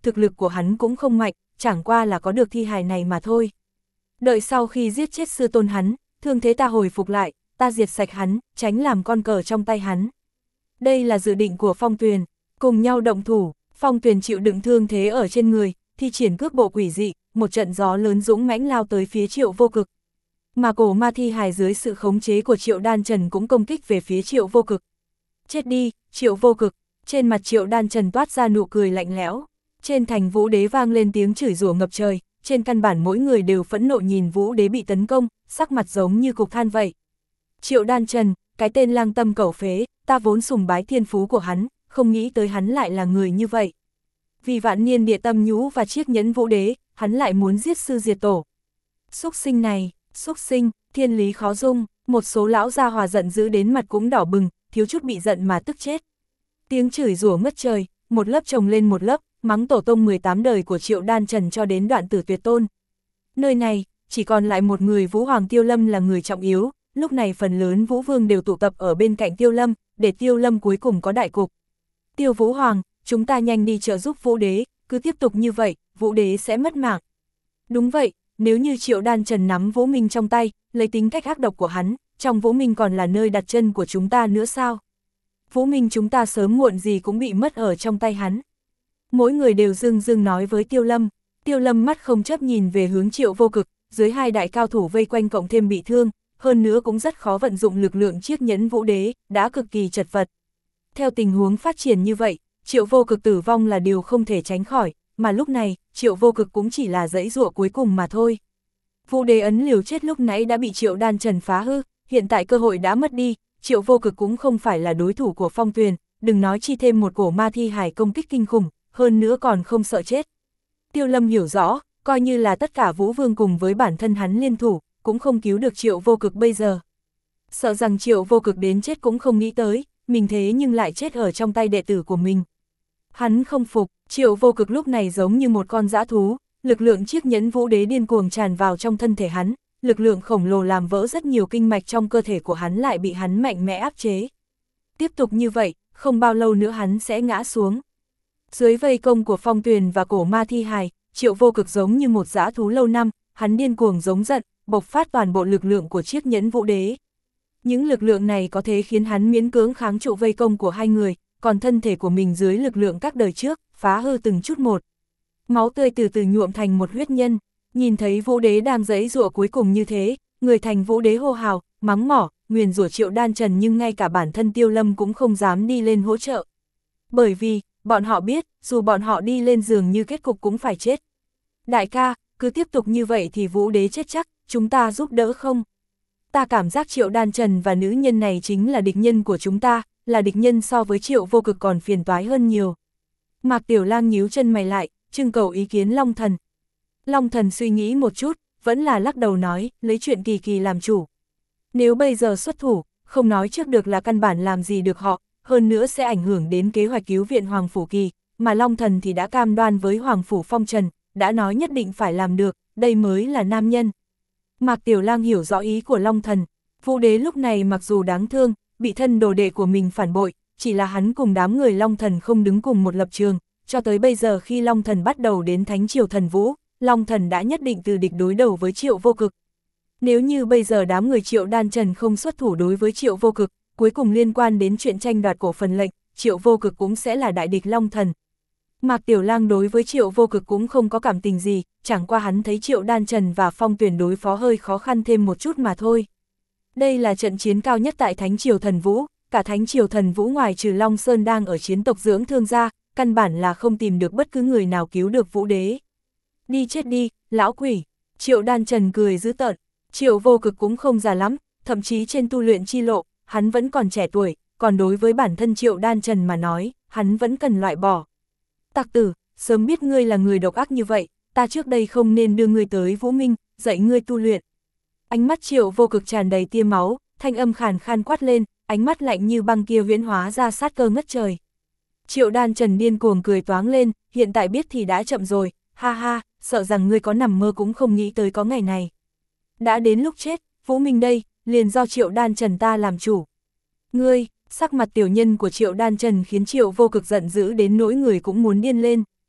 thực lực của hắn cũng không mạnh, chẳng qua là có được thi hài này mà thôi. Đợi sau khi giết chết sư tôn hắn, thương thế ta hồi phục lại, ta diệt sạch hắn, tránh làm con cờ trong tay hắn. Đây là dự định của Phong Tuyền, cùng nhau động thủ, Phong Tuyền chịu đựng thương thế ở trên người, thi triển cước bộ quỷ dị, một trận gió lớn dũng mãnh lao tới phía Triệu Vô Cực. Mà cổ ma thi hài dưới sự khống chế của Triệu Đan Trần cũng công kích về phía Triệu Vô Cực. Chết đi, Triệu Vô Cực, trên mặt Triệu Đan Trần toát ra nụ cười lạnh lẽo. Trên thành Vũ Đế vang lên tiếng chửi rủa ngập trời, trên căn bản mỗi người đều phẫn nộ nhìn Vũ Đế bị tấn công, sắc mặt giống như cục than vậy. Triệu Đan Trần, cái tên lang tâm cẩu phế, ta vốn sùng bái thiên phú của hắn, không nghĩ tới hắn lại là người như vậy. Vì vạn niên địa tâm nhũ và chiếc nhẫn Vũ Đế, hắn lại muốn giết sư diệt tổ. Xúc sinh này, xúc sinh, thiên lý khó dung, một số lão gia hòa giận dữ đến mặt cũng đỏ bừng, thiếu chút bị giận mà tức chết. Tiếng chửi rủa ngất trời, một lớp chồng lên một lớp, mắng tổ tông mười tám đời của Triệu Đan Trần cho đến đoạn tử tuyệt tôn. Nơi này, chỉ còn lại một người Vũ Hoàng Tiêu Lâm là người trọng yếu, lúc này phần lớn Vũ Vương đều tụ tập ở bên cạnh Tiêu Lâm, để Tiêu Lâm cuối cùng có đại cục. Tiêu Vũ Hoàng, chúng ta nhanh đi trợ giúp Vũ Đế, cứ tiếp tục như vậy, Vũ Đế sẽ mất mạng. Đúng vậy, nếu như Triệu Đan Trần nắm Vũ Minh trong tay, lấy tính cách ác độc của hắn, trong Vũ Minh còn là nơi đặt chân của chúng ta nữa sao? Vũ Minh chúng ta sớm muộn gì cũng bị mất ở trong tay hắn. Mỗi người đều dưng dưng nói với Tiêu Lâm, Tiêu Lâm mắt không chấp nhìn về hướng Triệu Vô Cực, dưới hai đại cao thủ vây quanh cộng thêm bị thương, hơn nữa cũng rất khó vận dụng lực lượng chiếc nhẫn Vũ Đế, đã cực kỳ chật vật. Theo tình huống phát triển như vậy, Triệu Vô Cực tử vong là điều không thể tránh khỏi, mà lúc này, Triệu Vô Cực cũng chỉ là dãy dụa cuối cùng mà thôi. Vũ Đế ấn liều chết lúc nãy đã bị Triệu Đan Trần phá hư, hiện tại cơ hội đã mất đi, Triệu Vô Cực cũng không phải là đối thủ của Phong Tuyền, đừng nói chi thêm một cổ ma thi hải công kích kinh khủng, hơn nữa còn không sợ chết. Tiêu Lâm hiểu rõ, coi như là tất cả Vũ Vương cùng với bản thân hắn liên thủ, cũng không cứu được Triệu Vô Cực bây giờ. Sợ rằng Triệu Vô Cực đến chết cũng không nghĩ tới, mình thế nhưng lại chết ở trong tay đệ tử của mình. Hắn không phục, Triệu Vô Cực lúc này giống như một con dã thú, lực lượng chiếc nhẫn Vũ Đế điên cuồng tràn vào trong thân thể hắn, lực lượng khổng lồ làm vỡ rất nhiều kinh mạch trong cơ thể của hắn lại bị hắn mạnh mẽ áp chế. Tiếp tục như vậy, không bao lâu nữa hắn sẽ ngã xuống. Dưới vây công của Phong Tuyền và cổ ma thi hài, Triệu Vô Cực giống như một dã thú lâu năm, hắn điên cuồng giống giận, bộc phát toàn bộ lực lượng của chiếc nhẫn Vũ Đế. Những lực lượng này có thể khiến hắn miễn cưỡng kháng trụ vây công của hai người, còn thân thể của mình dưới lực lượng các đời trước, phá hư từng chút một. Máu tươi từ từ nhuộm thành một huyết nhân, nhìn thấy Vũ Đế đang giãy giụa cuối cùng như thế, người thành Vũ Đế hô hào, mắng mỏ, nguyền rủa Triệu Đan Trần, nhưng ngay cả bản thân Tiêu Lâm cũng không dám đi lên hỗ trợ. Bởi vì, bọn họ biết, dù bọn họ đi lên giường như kết cục cũng phải chết. Đại ca, cứ tiếp tục như vậy thì Vũ Đế chết chắc, chúng ta giúp đỡ không? Ta cảm giác Triệu Đan Trần và nữ nhân này chính là địch nhân của chúng ta, là địch nhân so với Triệu Vô Cực còn phiền toái hơn nhiều. Mạc Tiểu Lang nhíu chân mày lại, trưng cầu ý kiến Long Thần. Long Thần suy nghĩ một chút, vẫn là lắc đầu nói, lấy chuyện Kỳ Kỳ làm chủ. Nếu bây giờ xuất thủ, không nói trước được là căn bản làm gì được họ, hơn nữa sẽ ảnh hưởng đến kế hoạch cứu viện Hoàng Phủ Kỳ, mà Long Thần thì đã cam đoan với Hoàng Phủ Phong Trần, đã nói nhất định phải làm được, đây mới là nam nhân. Mạc Tiểu Lang hiểu rõ ý của Long Thần, Vũ Đế lúc này mặc dù đáng thương, bị thân đồ đệ của mình phản bội, chỉ là hắn cùng đám người Long Thần không đứng cùng một lập trường, cho tới bây giờ khi Long Thần bắt đầu đến Thánh Triều Thần Vũ, Long Thần đã nhất định từ địch đối đầu với Triệu Vô Cực. Nếu như bây giờ đám người Triệu Đan Trần không xuất thủ đối với Triệu Vô Cực, cuối cùng liên quan đến chuyện tranh đoạt cổ phần lệnh, Triệu Vô Cực cũng sẽ là đại địch Long Thần. Mạc Tiểu Lang đối với Triệu Vô Cực cũng không có cảm tình gì, chẳng qua hắn thấy Triệu Đan Trần và Phong Tuyền đối phó hơi khó khăn thêm một chút mà thôi. Đây là trận chiến cao nhất tại Thánh Triều Thần Vũ, cả Thánh Triều Thần Vũ ngoài trừ Long Sơn đang ở chiến tộc dưỡng thương ra, căn bản là không tìm được bất cứ người nào cứu được Vũ Đế. Đi chết đi, lão quỷ, Triệu Đan Trần cười dữ tợn, Triệu Vô Cực cũng không già lắm, thậm chí trên tu luyện chi lộ, hắn vẫn còn trẻ tuổi, còn đối với bản thân Triệu Đan Trần mà nói, hắn vẫn cần loại bỏ. Tặc tử, sớm biết ngươi là người độc ác như vậy, ta trước đây không nên đưa ngươi tới Vũ Minh, dạy ngươi tu luyện. Ánh mắt Triệu Vô Cực tràn đầy tia máu, thanh âm khàn khan quát lên, ánh mắt lạnh như băng kia huyễn hóa ra sát cơ ngất trời. Triệu Đan Trần điên cuồng cười toáng lên, hiện tại biết thì đã chậm rồi, ha ha, sợ rằng ngươi có nằm mơ cũng không nghĩ tới có ngày này. Đã đến lúc chết, Vũ Minh đây, liền do Triệu Đan Trần ta làm chủ. Ngươi, sắc mặt tiểu nhân của Triệu Đan Trần khiến Triệu Vô Cực giận dữ đến nỗi người cũng muốn điên lên.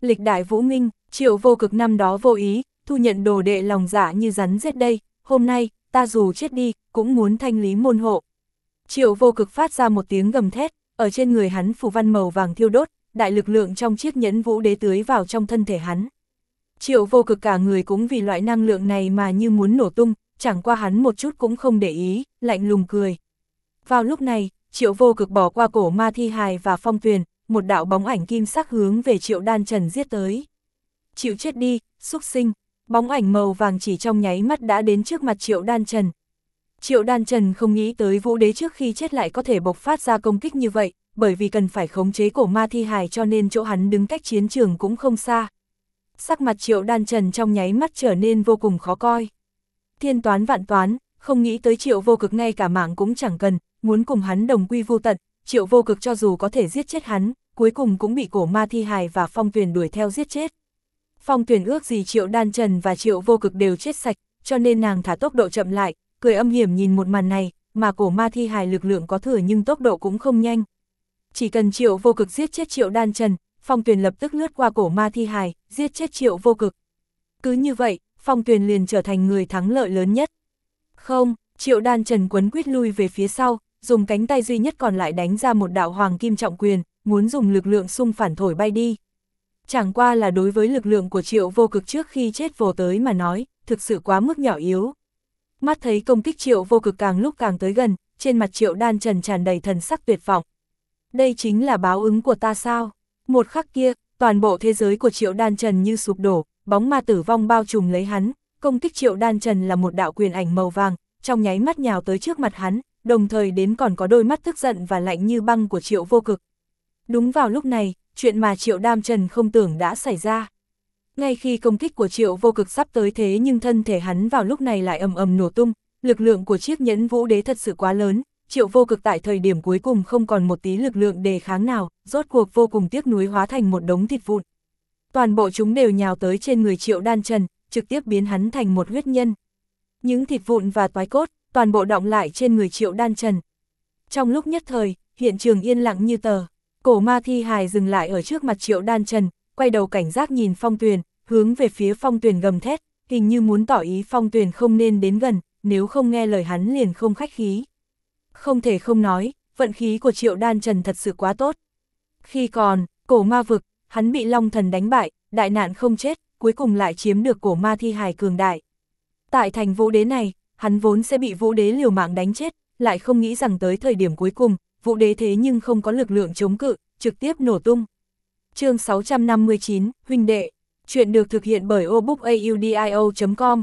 Lịch đại Vũ Minh, Triệu Vô Cực năm đó vô ý, thu nhận đồ đệ lòng dạ như rắn rết đây, hôm nay, ta dù chết đi, cũng muốn thanh lý môn hộ. Triệu Vô Cực phát ra một tiếng gầm thét, ở trên người hắn phù văn màu vàng thiêu đốt, đại lực lượng trong chiếc nhẫn vũ đế tưới vào trong thân thể hắn. Triệu Vô Cực cả người cũng vì loại năng lượng này mà như muốn nổ tung, chẳng qua hắn một chút cũng không để ý, lạnh lùng cười. Vào lúc này, Triệu Vô Cực bỏ qua cổ ma thi hài và Phong Tuyền, một đạo bóng ảnh kim sắc hướng về Triệu Đan Trần giết tới. Chịu chết đi, xúc sinh, bóng ảnh màu vàng chỉ trong nháy mắt đã đến trước mặt Triệu Đan Trần. Triệu Đan Trần không nghĩ tới vũ đế trước khi chết lại có thể bộc phát ra công kích như vậy, bởi vì cần phải khống chế cổ ma thi hài cho nên chỗ hắn đứng cách chiến trường cũng không xa. Sắc mặt Triệu Đan Trần trong nháy mắt trở nên vô cùng khó coi. Thiên toán vạn toán, không nghĩ tới Triệu Vô Cực ngay cả mạng cũng chẳng cần, muốn cùng hắn đồng quy vô tận, Triệu Vô Cực cho dù có thể giết chết hắn, cuối cùng cũng bị cổ ma thi hài và Phong Tuyền đuổi theo giết chết. Phong Tuyền ước gì Triệu Đan Trần và Triệu Vô Cực đều chết sạch, cho nên nàng thả tốc độ chậm lại, cười âm hiểm nhìn một màn này, mà cổ ma thi hài lực lượng có thừa nhưng tốc độ cũng không nhanh. Chỉ cần Triệu Vô Cực giết chết Triệu Đan Trần, Phong Tuyền lập tức lướt qua cổ ma thi hài, giết chết Triệu Vô Cực. Cứ như vậy, Phong Tuyền liền trở thành người thắng lợi lớn nhất. Không, Triệu Đan Trần quấn quýt lui về phía sau, dùng cánh tay duy nhất còn lại đánh ra một đạo hoàng kim trọng quyền, muốn dùng lực lượng xung phản thổi bay đi. Chẳng qua là đối với lực lượng của Triệu Vô Cực trước khi chết vồ tới mà nói, thực sự quá mức nhỏ yếu. Mắt thấy công kích Triệu Vô Cực càng lúc càng tới gần, trên mặt Triệu Đan Trần tràn đầy thần sắc tuyệt vọng. Đây chính là báo ứng của ta sao? Một khắc kia, toàn bộ thế giới của Triệu Đan Trần như sụp đổ, bóng ma tử vong bao trùm lấy hắn, công kích Triệu Đan Trần là một đạo quyền ảnh màu vàng, trong nháy mắt nhào tới trước mặt hắn, đồng thời đến còn có đôi mắt tức giận và lạnh như băng của Triệu Vô Cực. Đúng vào lúc này, chuyện mà Triệu Đan Trần không tưởng đã xảy ra. Ngay khi công kích của Triệu Vô Cực sắp tới thế nhưng thân thể hắn vào lúc này lại ầm ầm nổ tung, lực lượng của chiếc nhẫn vũ đế thật sự quá lớn, Triệu Vô Cực tại thời điểm cuối cùng không còn một tí lực lượng đề kháng nào, rốt cuộc vô cùng tiếc nuối hóa thành một đống thịt vụn. Toàn bộ chúng đều nhào tới trên người Triệu Đan Trần, trực tiếp biến hắn thành một huyết nhân. Những thịt vụn và toái cốt, toàn bộ đọng lại trên người Triệu Đan Trần. Trong lúc nhất thời, hiện trường yên lặng như tờ, cổ ma thi hài dừng lại ở trước mặt Triệu Đan Trần, quay đầu cảnh giác nhìn Phong Tuyền, hướng về phía Phong Tuyền gầm thét, hình như muốn tỏ ý Phong Tuyền không nên đến gần, nếu không nghe lời hắn liền không khách khí. Không thể không nói, vận khí của Triệu Đan Trần thật sự quá tốt. Khi còn, cổ ma vực, hắn bị Long Thần đánh bại, đại nạn không chết, cuối cùng lại chiếm được cổ ma thi hài cường đại. Tại thành Vũ Đế này, hắn vốn sẽ bị Vũ Đế liều mạng đánh chết, lại không nghĩ rằng tới thời điểm cuối cùng, Vũ Đế thế nhưng không có lực lượng chống cự, trực tiếp nổ tung. Chương sáu trăm năm mươi chín, huynh đệ. Chuyện được thực hiện bởi obookaudio chấm com.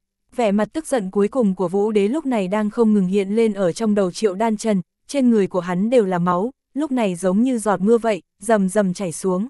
Vẻ mặt tức giận cuối cùng của Vũ Đế lúc này đang không ngừng hiện lên ở trong đầu Triệu Đan Trần, trên người của hắn đều là máu, lúc này giống như giọt mưa vậy, rầm rầm chảy xuống.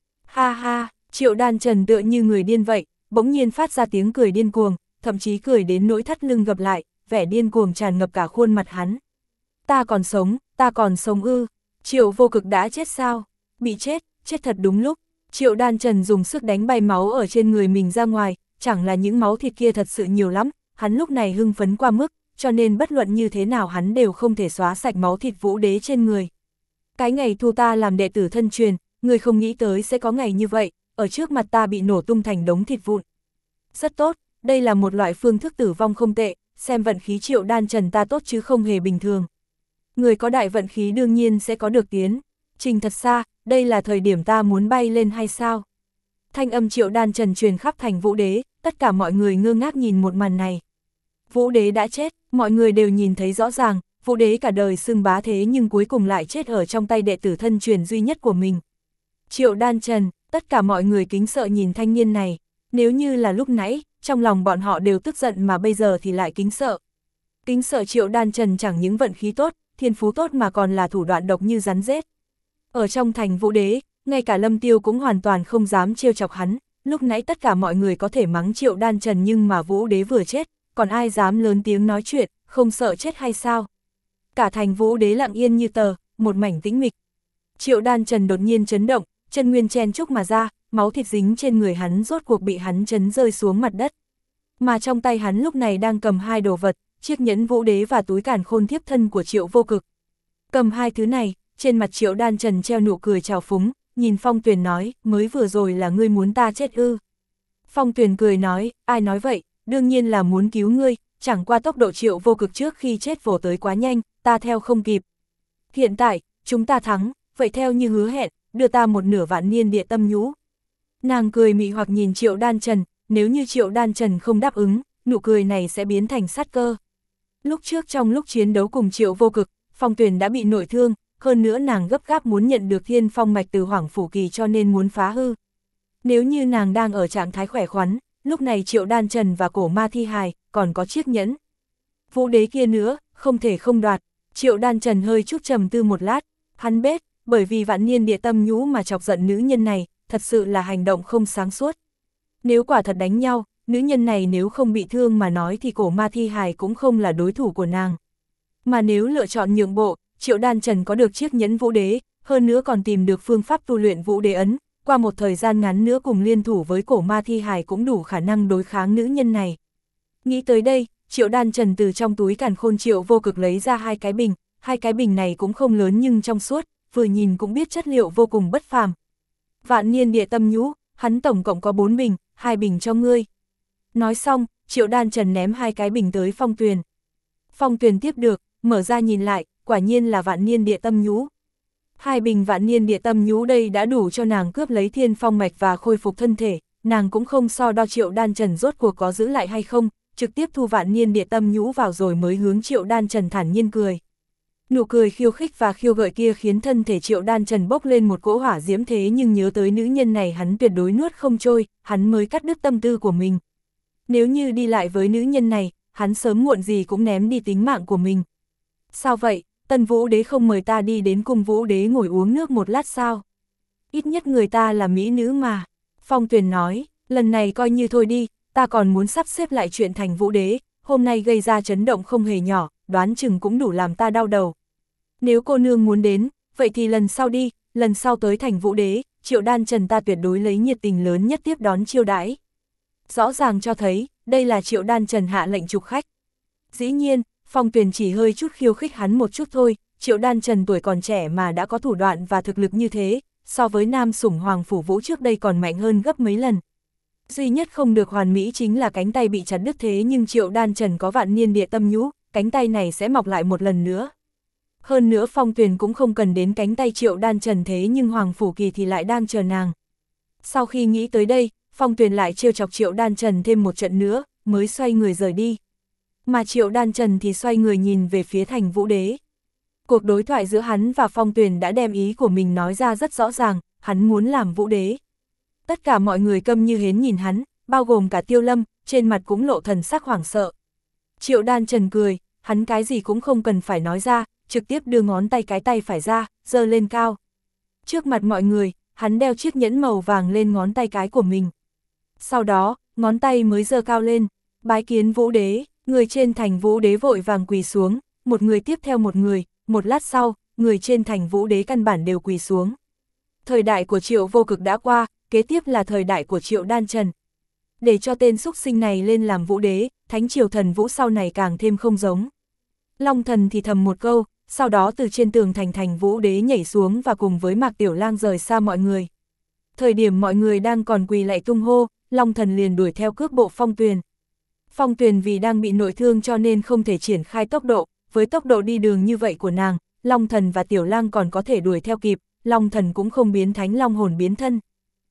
Ha ha, Triệu Đan Trần tựa như người điên vậy, bỗng nhiên phát ra tiếng cười điên cuồng, thậm chí cười đến nỗi thắt lưng gập lại, vẻ điên cuồng tràn ngập cả khuôn mặt hắn. Ta còn sống, ta còn sống ư, Triệu Vô Cực đã chết sao? Bị chết, chết thật đúng lúc. Triệu Đan Trần dùng sức đánh bay máu ở trên người mình ra ngoài, chẳng là những máu thịt kia thật sự nhiều lắm, hắn lúc này hưng phấn qua mức, cho nên bất luận như thế nào hắn đều không thể xóa sạch máu thịt Vũ Đế trên người. Cái ngày thu ta làm đệ tử thân truyền, người không nghĩ tới sẽ có ngày như vậy, ở trước mặt ta bị nổ tung thành đống thịt vụn. Rất tốt, đây là một loại phương thức tử vong không tệ, xem vận khí Triệu Đan Trần ta tốt chứ không hề bình thường. Người có đại vận khí đương nhiên sẽ có được tiến trình thật xa, đây là thời điểm ta muốn bay lên hay sao? Thanh âm Triệu Đan Trần truyền khắp thành Vũ Đế, tất cả mọi người ngơ ngác nhìn một màn này. Vũ Đế đã chết, mọi người đều nhìn thấy rõ ràng, Vũ Đế cả đời xưng bá thế nhưng cuối cùng lại chết ở trong tay đệ tử thân truyền duy nhất của mình. Triệu Đan Trần, tất cả mọi người kính sợ nhìn thanh niên này, nếu như là lúc nãy, trong lòng bọn họ đều tức giận mà bây giờ thì lại kính sợ. Kính sợ Triệu Đan Trần chẳng những vận khí tốt, thiên phú tốt mà còn là thủ đoạn độc như rắn rết. Ở trong thành Vũ Đế, ngay cả Lâm Tiêu cũng hoàn toàn không dám trêu chọc hắn, lúc nãy tất cả mọi người có thể mắng Triệu Đan Trần nhưng mà Vũ Đế vừa chết, còn ai dám lớn tiếng nói chuyện, không sợ chết hay sao? Cả thành Vũ Đế lặng yên như tờ, một mảnh tĩnh mịch. Triệu Đan Trần đột nhiên chấn động, chân nguyên chen chúc mà ra, máu thịt dính trên người hắn rốt cuộc bị hắn chấn rơi xuống mặt đất. Mà trong tay hắn lúc này đang cầm hai đồ vật, chiếc nhẫn Vũ Đế và túi càn khôn thiếp thân của Triệu Vô Cực. Cầm hai thứ này, trên mặt Triệu Đan Trần treo nụ cười trào phúng, nhìn Phong Tuyền nói, mới vừa rồi là ngươi muốn ta chết ư. Phong Tuyền cười nói, ai nói vậy, đương nhiên là muốn cứu ngươi, chẳng qua tốc độ Triệu Vô Cực trước khi chết vồ tới quá nhanh, ta theo không kịp. Hiện tại, chúng ta thắng, vậy theo như hứa hẹn, đưa ta một nửa vạn niên địa tâm nhũ. Nàng cười mị hoặc nhìn Triệu Đan Trần, nếu như Triệu Đan Trần không đáp ứng, nụ cười này sẽ biến thành sát cơ. Lúc trước trong lúc chiến đấu cùng Triệu Vô Cực, Phong Tuyền đã bị nội thương, hơn nữa nàng gấp gáp muốn nhận được thiên phong mạch từ Hoàng Phủ Kỳ cho nên muốn phá hư. Nếu như nàng đang ở trạng thái khỏe khoắn, lúc này Triệu Đan Trần và cổ ma thi hài, còn có chiếc nhẫn. Vũ đế kia nữa, không thể không đoạt. Triệu Đan Trần hơi chút trầm tư một lát, hắn biết, bởi vì vạn niên địa tâm nhũ mà chọc giận nữ nhân này, thật sự là hành động không sáng suốt. Nếu quả thật đánh nhau, nữ nhân này nếu không bị thương mà nói thì cổ ma thi hài cũng không là đối thủ của nàng. Mà nếu lựa chọn nhượng bộ, Triệu Đan Trần có được chiếc nhẫn vũ đế, hơn nữa còn tìm được phương pháp tu luyện vũ đế ấn, qua một thời gian ngắn nữa cùng liên thủ với cổ ma thi hài cũng đủ khả năng đối kháng nữ nhân này. Nghĩ tới đây, Triệu Đan Trần từ trong túi càn khôn Triệu Vô Cực lấy ra hai cái bình, hai cái bình này cũng không lớn nhưng trong suốt, vừa nhìn cũng biết chất liệu vô cùng bất phàm. Vạn niên địa tâm nhũ, hắn tổng cộng có bốn bình, hai bình cho ngươi. Nói xong, Triệu Đan Trần ném hai cái bình tới Phong Tuyền. Phong Tuyền tiếp được, mở ra nhìn lại, quả nhiên là vạn niên địa tâm nhũ. Hai bình vạn niên địa tâm nhũ đây đã đủ cho nàng cướp lấy thiên phong mạch và khôi phục thân thể, nàng cũng không so đo Triệu Đan Trần rốt cuộc có giữ lại hay không, trực tiếp thu vạn niên địa tâm nhũ vào rồi mới hướng Triệu Đan Trần thản nhiên cười. Nụ cười khiêu khích và khiêu gợi kia khiến thân thể Triệu Đan Trần bốc lên một cỗ hỏa diễm, thế nhưng nhớ tới nữ nhân này hắn tuyệt đối nuốt không trôi, hắn mới cắt đứt tâm tư của mình. Nếu như đi lại với nữ nhân này, hắn sớm muộn gì cũng ném đi tính mạng của mình. Sao vậy, Tân Vũ Đế không mời ta đi đến cung Vũ Đế ngồi uống nước một lát sao? Ít nhất người ta là mỹ nữ mà. Phong Tuyền nói, lần này coi như thôi đi, ta còn muốn sắp xếp lại chuyện thành Vũ Đế, hôm nay gây ra chấn động không hề nhỏ, đoán chừng cũng đủ làm ta đau đầu. Nếu cô nương muốn đến, vậy thì lần sau đi, lần sau tới thành Vũ Đế, Triệu Đan Trần ta tuyệt đối lấy nhiệt tình lớn nhất tiếp đón chiêu đãi. Rõ ràng cho thấy, đây là Triệu Đan Trần hạ lệnh trục khách. Dĩ nhiên, Phong Tuyền chỉ hơi chút khiêu khích hắn một chút thôi, Triệu Đan Trần tuổi còn trẻ mà đã có thủ đoạn và thực lực như thế, so với nam sủng Hoàng Phủ Vũ trước đây còn mạnh hơn gấp mấy lần. Duy nhất không được hoàn mỹ chính là cánh tay bị chặt đứt, thế nhưng Triệu Đan Trần có vạn niên địa tâm nhũ, cánh tay này sẽ mọc lại một lần nữa. Hơn nữa Phong Tuyền cũng không cần đến cánh tay Triệu Đan Trần, thế nhưng Hoàng Phủ Kỳ thì lại đang chờ nàng. Sau khi nghĩ tới đây, Phong Tuyền lại trêu chọc Triệu Đan Trần thêm một trận nữa, mới xoay người rời đi. Mà Triệu Đan Trần thì xoay người nhìn về phía thành Vũ Đế. Cuộc đối thoại giữa hắn và Phong Tuyền đã đem ý của mình nói ra rất rõ ràng, hắn muốn làm Vũ Đế. Tất cả mọi người câm như hến nhìn hắn, bao gồm cả Tiêu Lâm, trên mặt cũng lộ thần sắc hoảng sợ. Triệu Đan Trần cười, hắn cái gì cũng không cần phải nói ra, trực tiếp đưa ngón tay cái tay phải ra, giơ lên cao. Trước mặt mọi người, hắn đeo chiếc nhẫn màu vàng lên ngón tay cái của mình. Sau đó, ngón tay mới giơ cao lên, bái kiến Vũ Đế, người trên thành Vũ Đế vội vàng quỳ xuống, một người tiếp theo một người, một lát sau, người trên thành Vũ Đế căn bản đều quỳ xuống. Thời đại của Triệu Vô Cực đã qua, kế tiếp là thời đại của Triệu Đan Trần. Để cho tên xúc sinh này lên làm Vũ Đế, Thánh Triều Thần Vũ sau này càng thêm không giống. Long Thần thì thầm một câu, sau đó từ trên tường thành thành Vũ Đế nhảy xuống và cùng với Mạc Tiểu Lang rời xa mọi người. Thời điểm mọi người đang còn quỳ lạy tung hô, Long Thần liền đuổi theo cước bộ Phong Tuyền. Phong Tuyền vì đang bị nội thương cho nên không thể triển khai tốc độ, với tốc độ đi đường như vậy của nàng, Long Thần và Tiểu Lang còn có thể đuổi theo kịp, Long Thần cũng không biến thánh long hồn biến thân.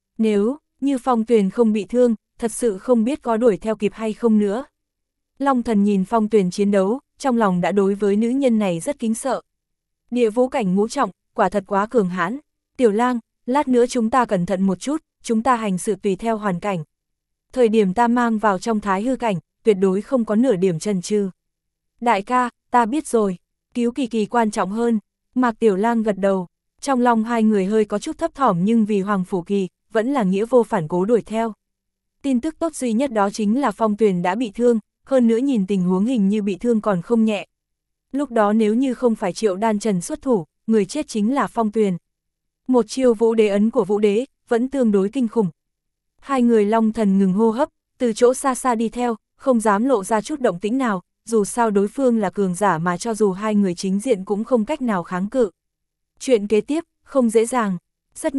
Nếu như Phong Tuyền không bị thương, thật sự không biết có đuổi theo kịp hay không nữa. Long Thần nhìn Phong Tuyền chiến đấu, trong lòng đã đối với nữ nhân này rất kính sợ. Địa vũ cảnh ngũ trọng, quả thật quá cường hãn. Tiểu Lang, lát nữa chúng ta cẩn thận một chút, chúng ta hành sự tùy theo hoàn cảnh. Thời điểm ta mang vào trong thái hư cảnh, tuyệt đối không có nửa điểm chần chừ. Đại ca, ta biết rồi, cứu Kỳ Kỳ quan trọng hơn. Mạc Tiểu Lang gật đầu, trong lòng hai người hơi có chút thấp thỏm nhưng vì Hoàng Phủ Kỳ, vẫn là nghĩa vô phản cố đuổi theo. Tin tức tốt duy nhất đó chính là Phong Tuyền đã bị thương, hơn nữa nhìn tình huống hình như bị thương còn không nhẹ. Lúc đó nếu như không phải Triệu Đan Trần xuất thủ, người chết chính là Phong Tuyền. Một chiêu Vũ Đế ấn của Vũ Đế, vẫn tương đối kinh khủng. Hai người Long Thần ngừng hô hấp, từ chỗ xa xa đi theo, không dám lộ ra chút động tĩnh nào, dù sao đối phương là cường giả mà cho dù hai người chính diện cũng không cách nào kháng cự. Chuyện kế tiếp, không dễ dàng. Rất nhanh,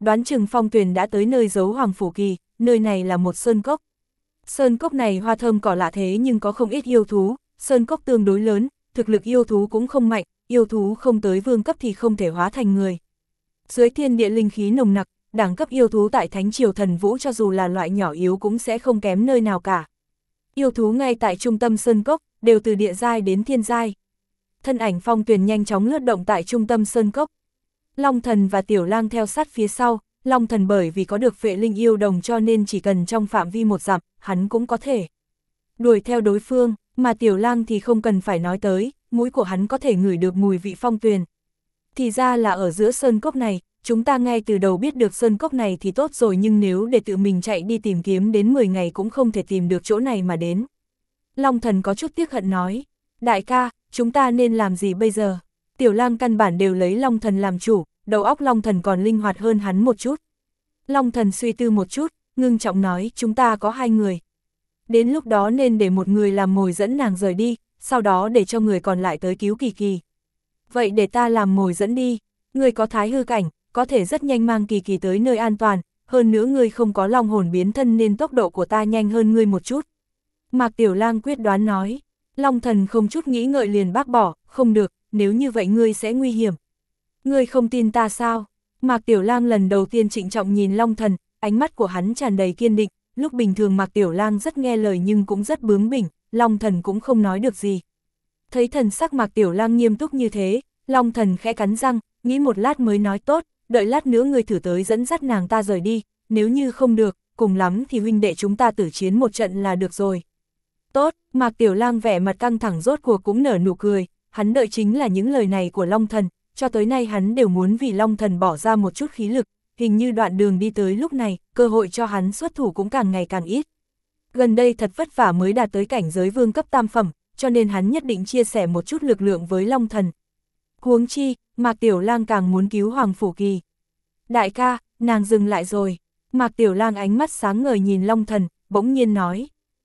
đoán chừng Phong Tuyền đã tới nơi giấu Hoàng Phủ Kỳ, nơi này là một sơn cốc. Sơn cốc này hoa thơm cỏ lạ thế nhưng có không ít yêu thú, sơn cốc tương đối lớn, thực lực yêu thú cũng không mạnh, yêu thú không tới vương cấp thì không thể hóa thành người. Dưới thiên địa linh khí nồng nặc, đẳng cấp yêu thú tại Thánh Triều Thần Vũ cho dù là loại nhỏ yếu cũng sẽ không kém nơi nào cả. Yêu thú ngay tại trung tâm sơn cốc, đều từ địa giai đến thiên giai. Thân ảnh Phong Tuyền nhanh chóng lướt động tại trung tâm sơn cốc. Long Thần và Tiểu Lang theo sát phía sau, Long Thần bởi vì có được phệ linh yêu đồng cho nên chỉ cần trong phạm vi một dặm, hắn cũng có thể đuổi theo đối phương, mà Tiểu Lang thì không cần phải nói tới, mũi của hắn có thể ngửi được mùi vị Phong Tuyền. Thì ra là ở giữa sơn cốc này, chúng ta ngay từ đầu biết được sơn cốc này thì tốt rồi, nhưng nếu để tự mình chạy đi tìm kiếm đến mười ngày cũng không thể tìm được chỗ này mà đến. Long Thần có chút tiếc hận nói, đại ca, chúng ta nên làm gì bây giờ? Tiểu Lang căn bản đều lấy Long Thần làm chủ, đầu óc Long Thần còn linh hoạt hơn hắn một chút. Long Thần suy tư một chút, ngưng trọng nói, chúng ta có hai người. Đến lúc đó nên để một người làm mồi dẫn nàng rời đi, sau đó để cho người còn lại tới cứu Kỳ Kỳ. Vậy để ta làm mồi dẫn đi, người có thái hư cảnh, có thể rất nhanh mang Kỳ Kỳ tới nơi an toàn, hơn nữa ngươi không có long hồn biến thân nên tốc độ của ta nhanh hơn ngươi một chút. Mạc Tiểu Lang quyết đoán nói. Long Thần không chút nghĩ ngợi liền bác bỏ, không được, nếu như vậy ngươi sẽ nguy hiểm. Ngươi không tin ta sao? Mạc Tiểu Lang lần đầu tiên trịnh trọng nhìn Long Thần, ánh mắt của hắn tràn đầy kiên định, lúc bình thường Mạc Tiểu Lang rất nghe lời nhưng cũng rất bướng bỉnh, Long Thần cũng không nói được gì. Thấy thần sắc Mạc Tiểu Lang nghiêm túc như thế, Long Thần khẽ cắn răng, nghĩ một lát mới nói tốt, đợi lát nữa ngươi thử tới dẫn dắt nàng ta rời đi, nếu như không được, cùng lắm thì huynh đệ chúng ta tử chiến một trận là được rồi. Tốt, Mạc Tiểu Lang vẻ mặt căng thẳng rốt cuộc cũng nở nụ cười, hắn đợi chính là những lời này của Long Thần, cho tới nay hắn đều muốn vì Long Thần bỏ ra một chút khí lực, hình như đoạn đường đi tới lúc này, cơ hội cho hắn xuất thủ cũng càng ngày càng ít. Gần đây thật vất vả mới đạt tới cảnh giới vương cấp tam phẩm, cho nên hắn nhất định chia sẻ một chút lực lượng với Long Thần. Huống chi, Mạc Tiểu Lang càng muốn cứu Hoàng Phủ Kỳ. Đại ca, nàng dừng lại rồi. Mạc Tiểu Lang ánh mắt sáng ngời nhìn Long Thần, bỗng nhiên nói.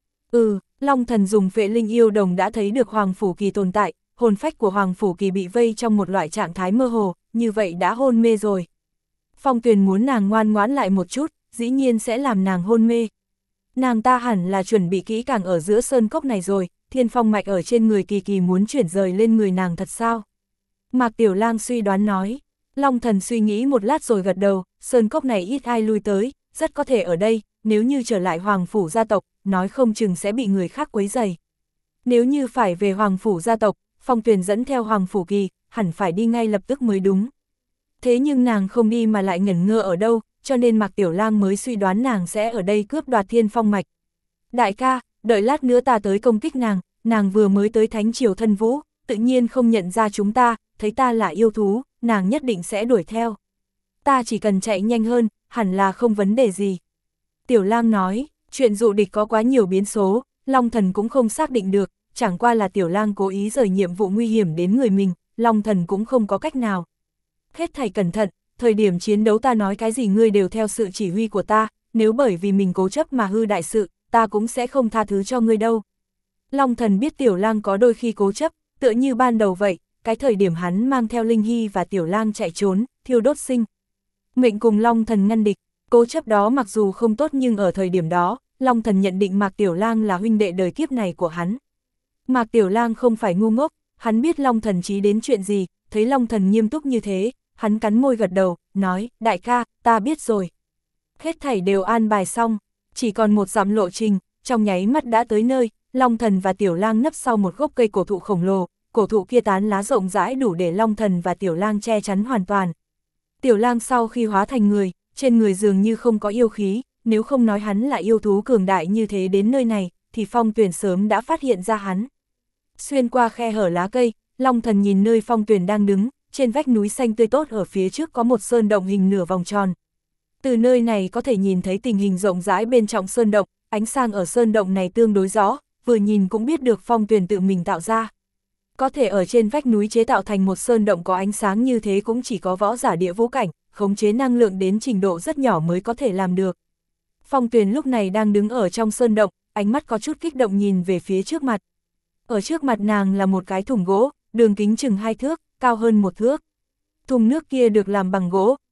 Ừ, Long Thần dùng phệ linh yêu đồng đã thấy được Hoàng Phủ Kỳ tồn tại, hồn phách của Hoàng Phủ Kỳ bị vây trong một loại trạng thái mơ hồ, như vậy đã hôn mê rồi. Phong Tuyền muốn nàng ngoan ngoãn lại một chút, dĩ nhiên sẽ làm nàng hôn mê. Nàng ta hẳn là chuẩn bị kỹ càng ở giữa sơn cốc này rồi, thiên phong mạch ở trên người Kỳ Kỳ muốn chuyển rời lên người nàng thật sao? Mạc Tiểu Lang suy đoán nói. Long Thần suy nghĩ một lát rồi gật đầu, sơn cốc này ít ai lui tới, rất có thể ở đây, nếu như trở lại Hoàng Phủ gia tộc, nói không chừng sẽ bị người khác quấy rầy. Nếu như phải về Hoàng Phủ gia tộc, Phong Tuyền dẫn theo Hoàng Phủ Kỳ, hẳn phải đi ngay lập tức mới đúng. Thế nhưng nàng không đi mà lại ngẩn ngơ ở đâu, cho nên Mạc Tiểu Lang mới suy đoán nàng sẽ ở đây cướp đoạt thiên phong mạch. Đại ca, đợi lát nữa ta tới công kích nàng, nàng vừa mới tới Thánh Triều Thần Vũ, tự nhiên không nhận ra chúng ta, thấy ta là yêu thú, nàng nhất định sẽ đuổi theo. Ta chỉ cần chạy nhanh hơn, hẳn là không vấn đề gì. Tiểu Lang nói, chuyện dụ địch có quá nhiều biến số, Long Thần cũng không xác định được, chẳng qua là Tiểu Lang cố ý rời nhiệm vụ nguy hiểm đến người mình, Long Thần cũng không có cách nào. Hết thảy cẩn thận, thời điểm chiến đấu ta nói cái gì ngươi đều theo sự chỉ huy của ta, nếu bởi vì mình cố chấp mà hư đại sự, ta cũng sẽ không tha thứ cho ngươi đâu. Long Thần biết Tiểu Lang có đôi khi cố chấp, tựa như ban đầu vậy, cái thời điểm hắn mang theo Linh Hy và Tiểu Lang chạy trốn, thiêu đốt sinh mệnh cùng Long Thần ngăn địch, cố chấp đó mặc dù không tốt nhưng ở thời điểm đó, Long Thần nhận định Mạc Tiểu Lang là huynh đệ đời kiếp này của hắn. Mạc Tiểu Lang không phải ngu ngốc, hắn biết Long Thần chí đến chuyện gì, thấy Long Thần nghiêm túc như thế, hắn cắn môi gật đầu, nói, đại ca, ta biết rồi. Hết thảy đều an bài xong, chỉ còn một dặm lộ trình, trong nháy mắt đã tới nơi, Long Thần và Tiểu Lang nấp sau một gốc cây cổ thụ khổng lồ, cổ thụ kia tán lá rộng rãi đủ để Long Thần và Tiểu Lang che chắn hoàn toàn. Tiểu Lang sau khi hóa thành người, trên người dường như không có yêu khí, nếu không nói hắn là yêu thú cường đại như thế đến nơi này, thì Phong Tuyền sớm đã phát hiện ra hắn. Xuyên qua khe hở lá cây, Long Thần nhìn nơi Phong Tuyền đang đứng, trên vách núi xanh tươi tốt ở phía trước có một sơn động hình nửa vòng tròn. Từ nơi này có thể nhìn thấy tình hình rộng rãi bên trong sơn động, ánh sáng ở sơn động này tương đối rõ, vừa nhìn cũng biết được Phong Tuyền tự mình tạo ra. Có thể ở trên vách núi chế tạo thành một sơn động có ánh sáng như thế cũng chỉ có võ giả địa vũ cảnh, khống chế năng lượng đến trình độ rất nhỏ mới có thể làm được. Phong Tuyền lúc này đang đứng ở trong sơn động, ánh mắt có chút kích động nhìn về phía trước mặt. Ở trước mặt nàng là một cái thùng gỗ, đường kính chừng hai thước, cao hơn một thước. Thùng nước kia được làm bằng gỗ,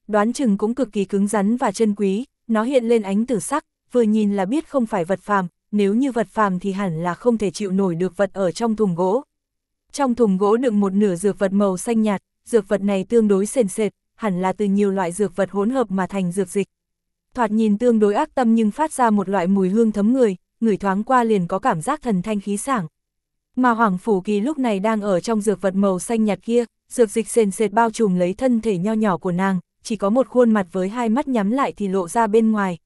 đoán chừng cũng cực kỳ cứng rắn và chân quý, nó hiện lên ánh tử sắc, vừa nhìn là biết không phải vật phàm, nếu như vật phàm thì hẳn là không thể chịu nổi được vật ở trong thùng gỗ. Trong thùng gỗ đựng một nửa dược vật màu xanh nhạt, dược vật này tương đối sền sệt, hẳn là từ nhiều loại dược vật hỗn hợp mà thành dược dịch. Thoạt nhìn tương đối ác tâm nhưng phát ra một loại mùi hương thấm người, ngửi thoáng qua liền có cảm giác thần thanh khí sảng. Mà Hoàng Phủ Kỳ lúc này đang ở trong dược vật màu xanh nhạt kia, dược dịch sền sệt bao trùm lấy thân thể nho nhỏ của nàng, chỉ có một khuôn mặt với hai mắt nhắm lại thì lộ ra bên ngoài.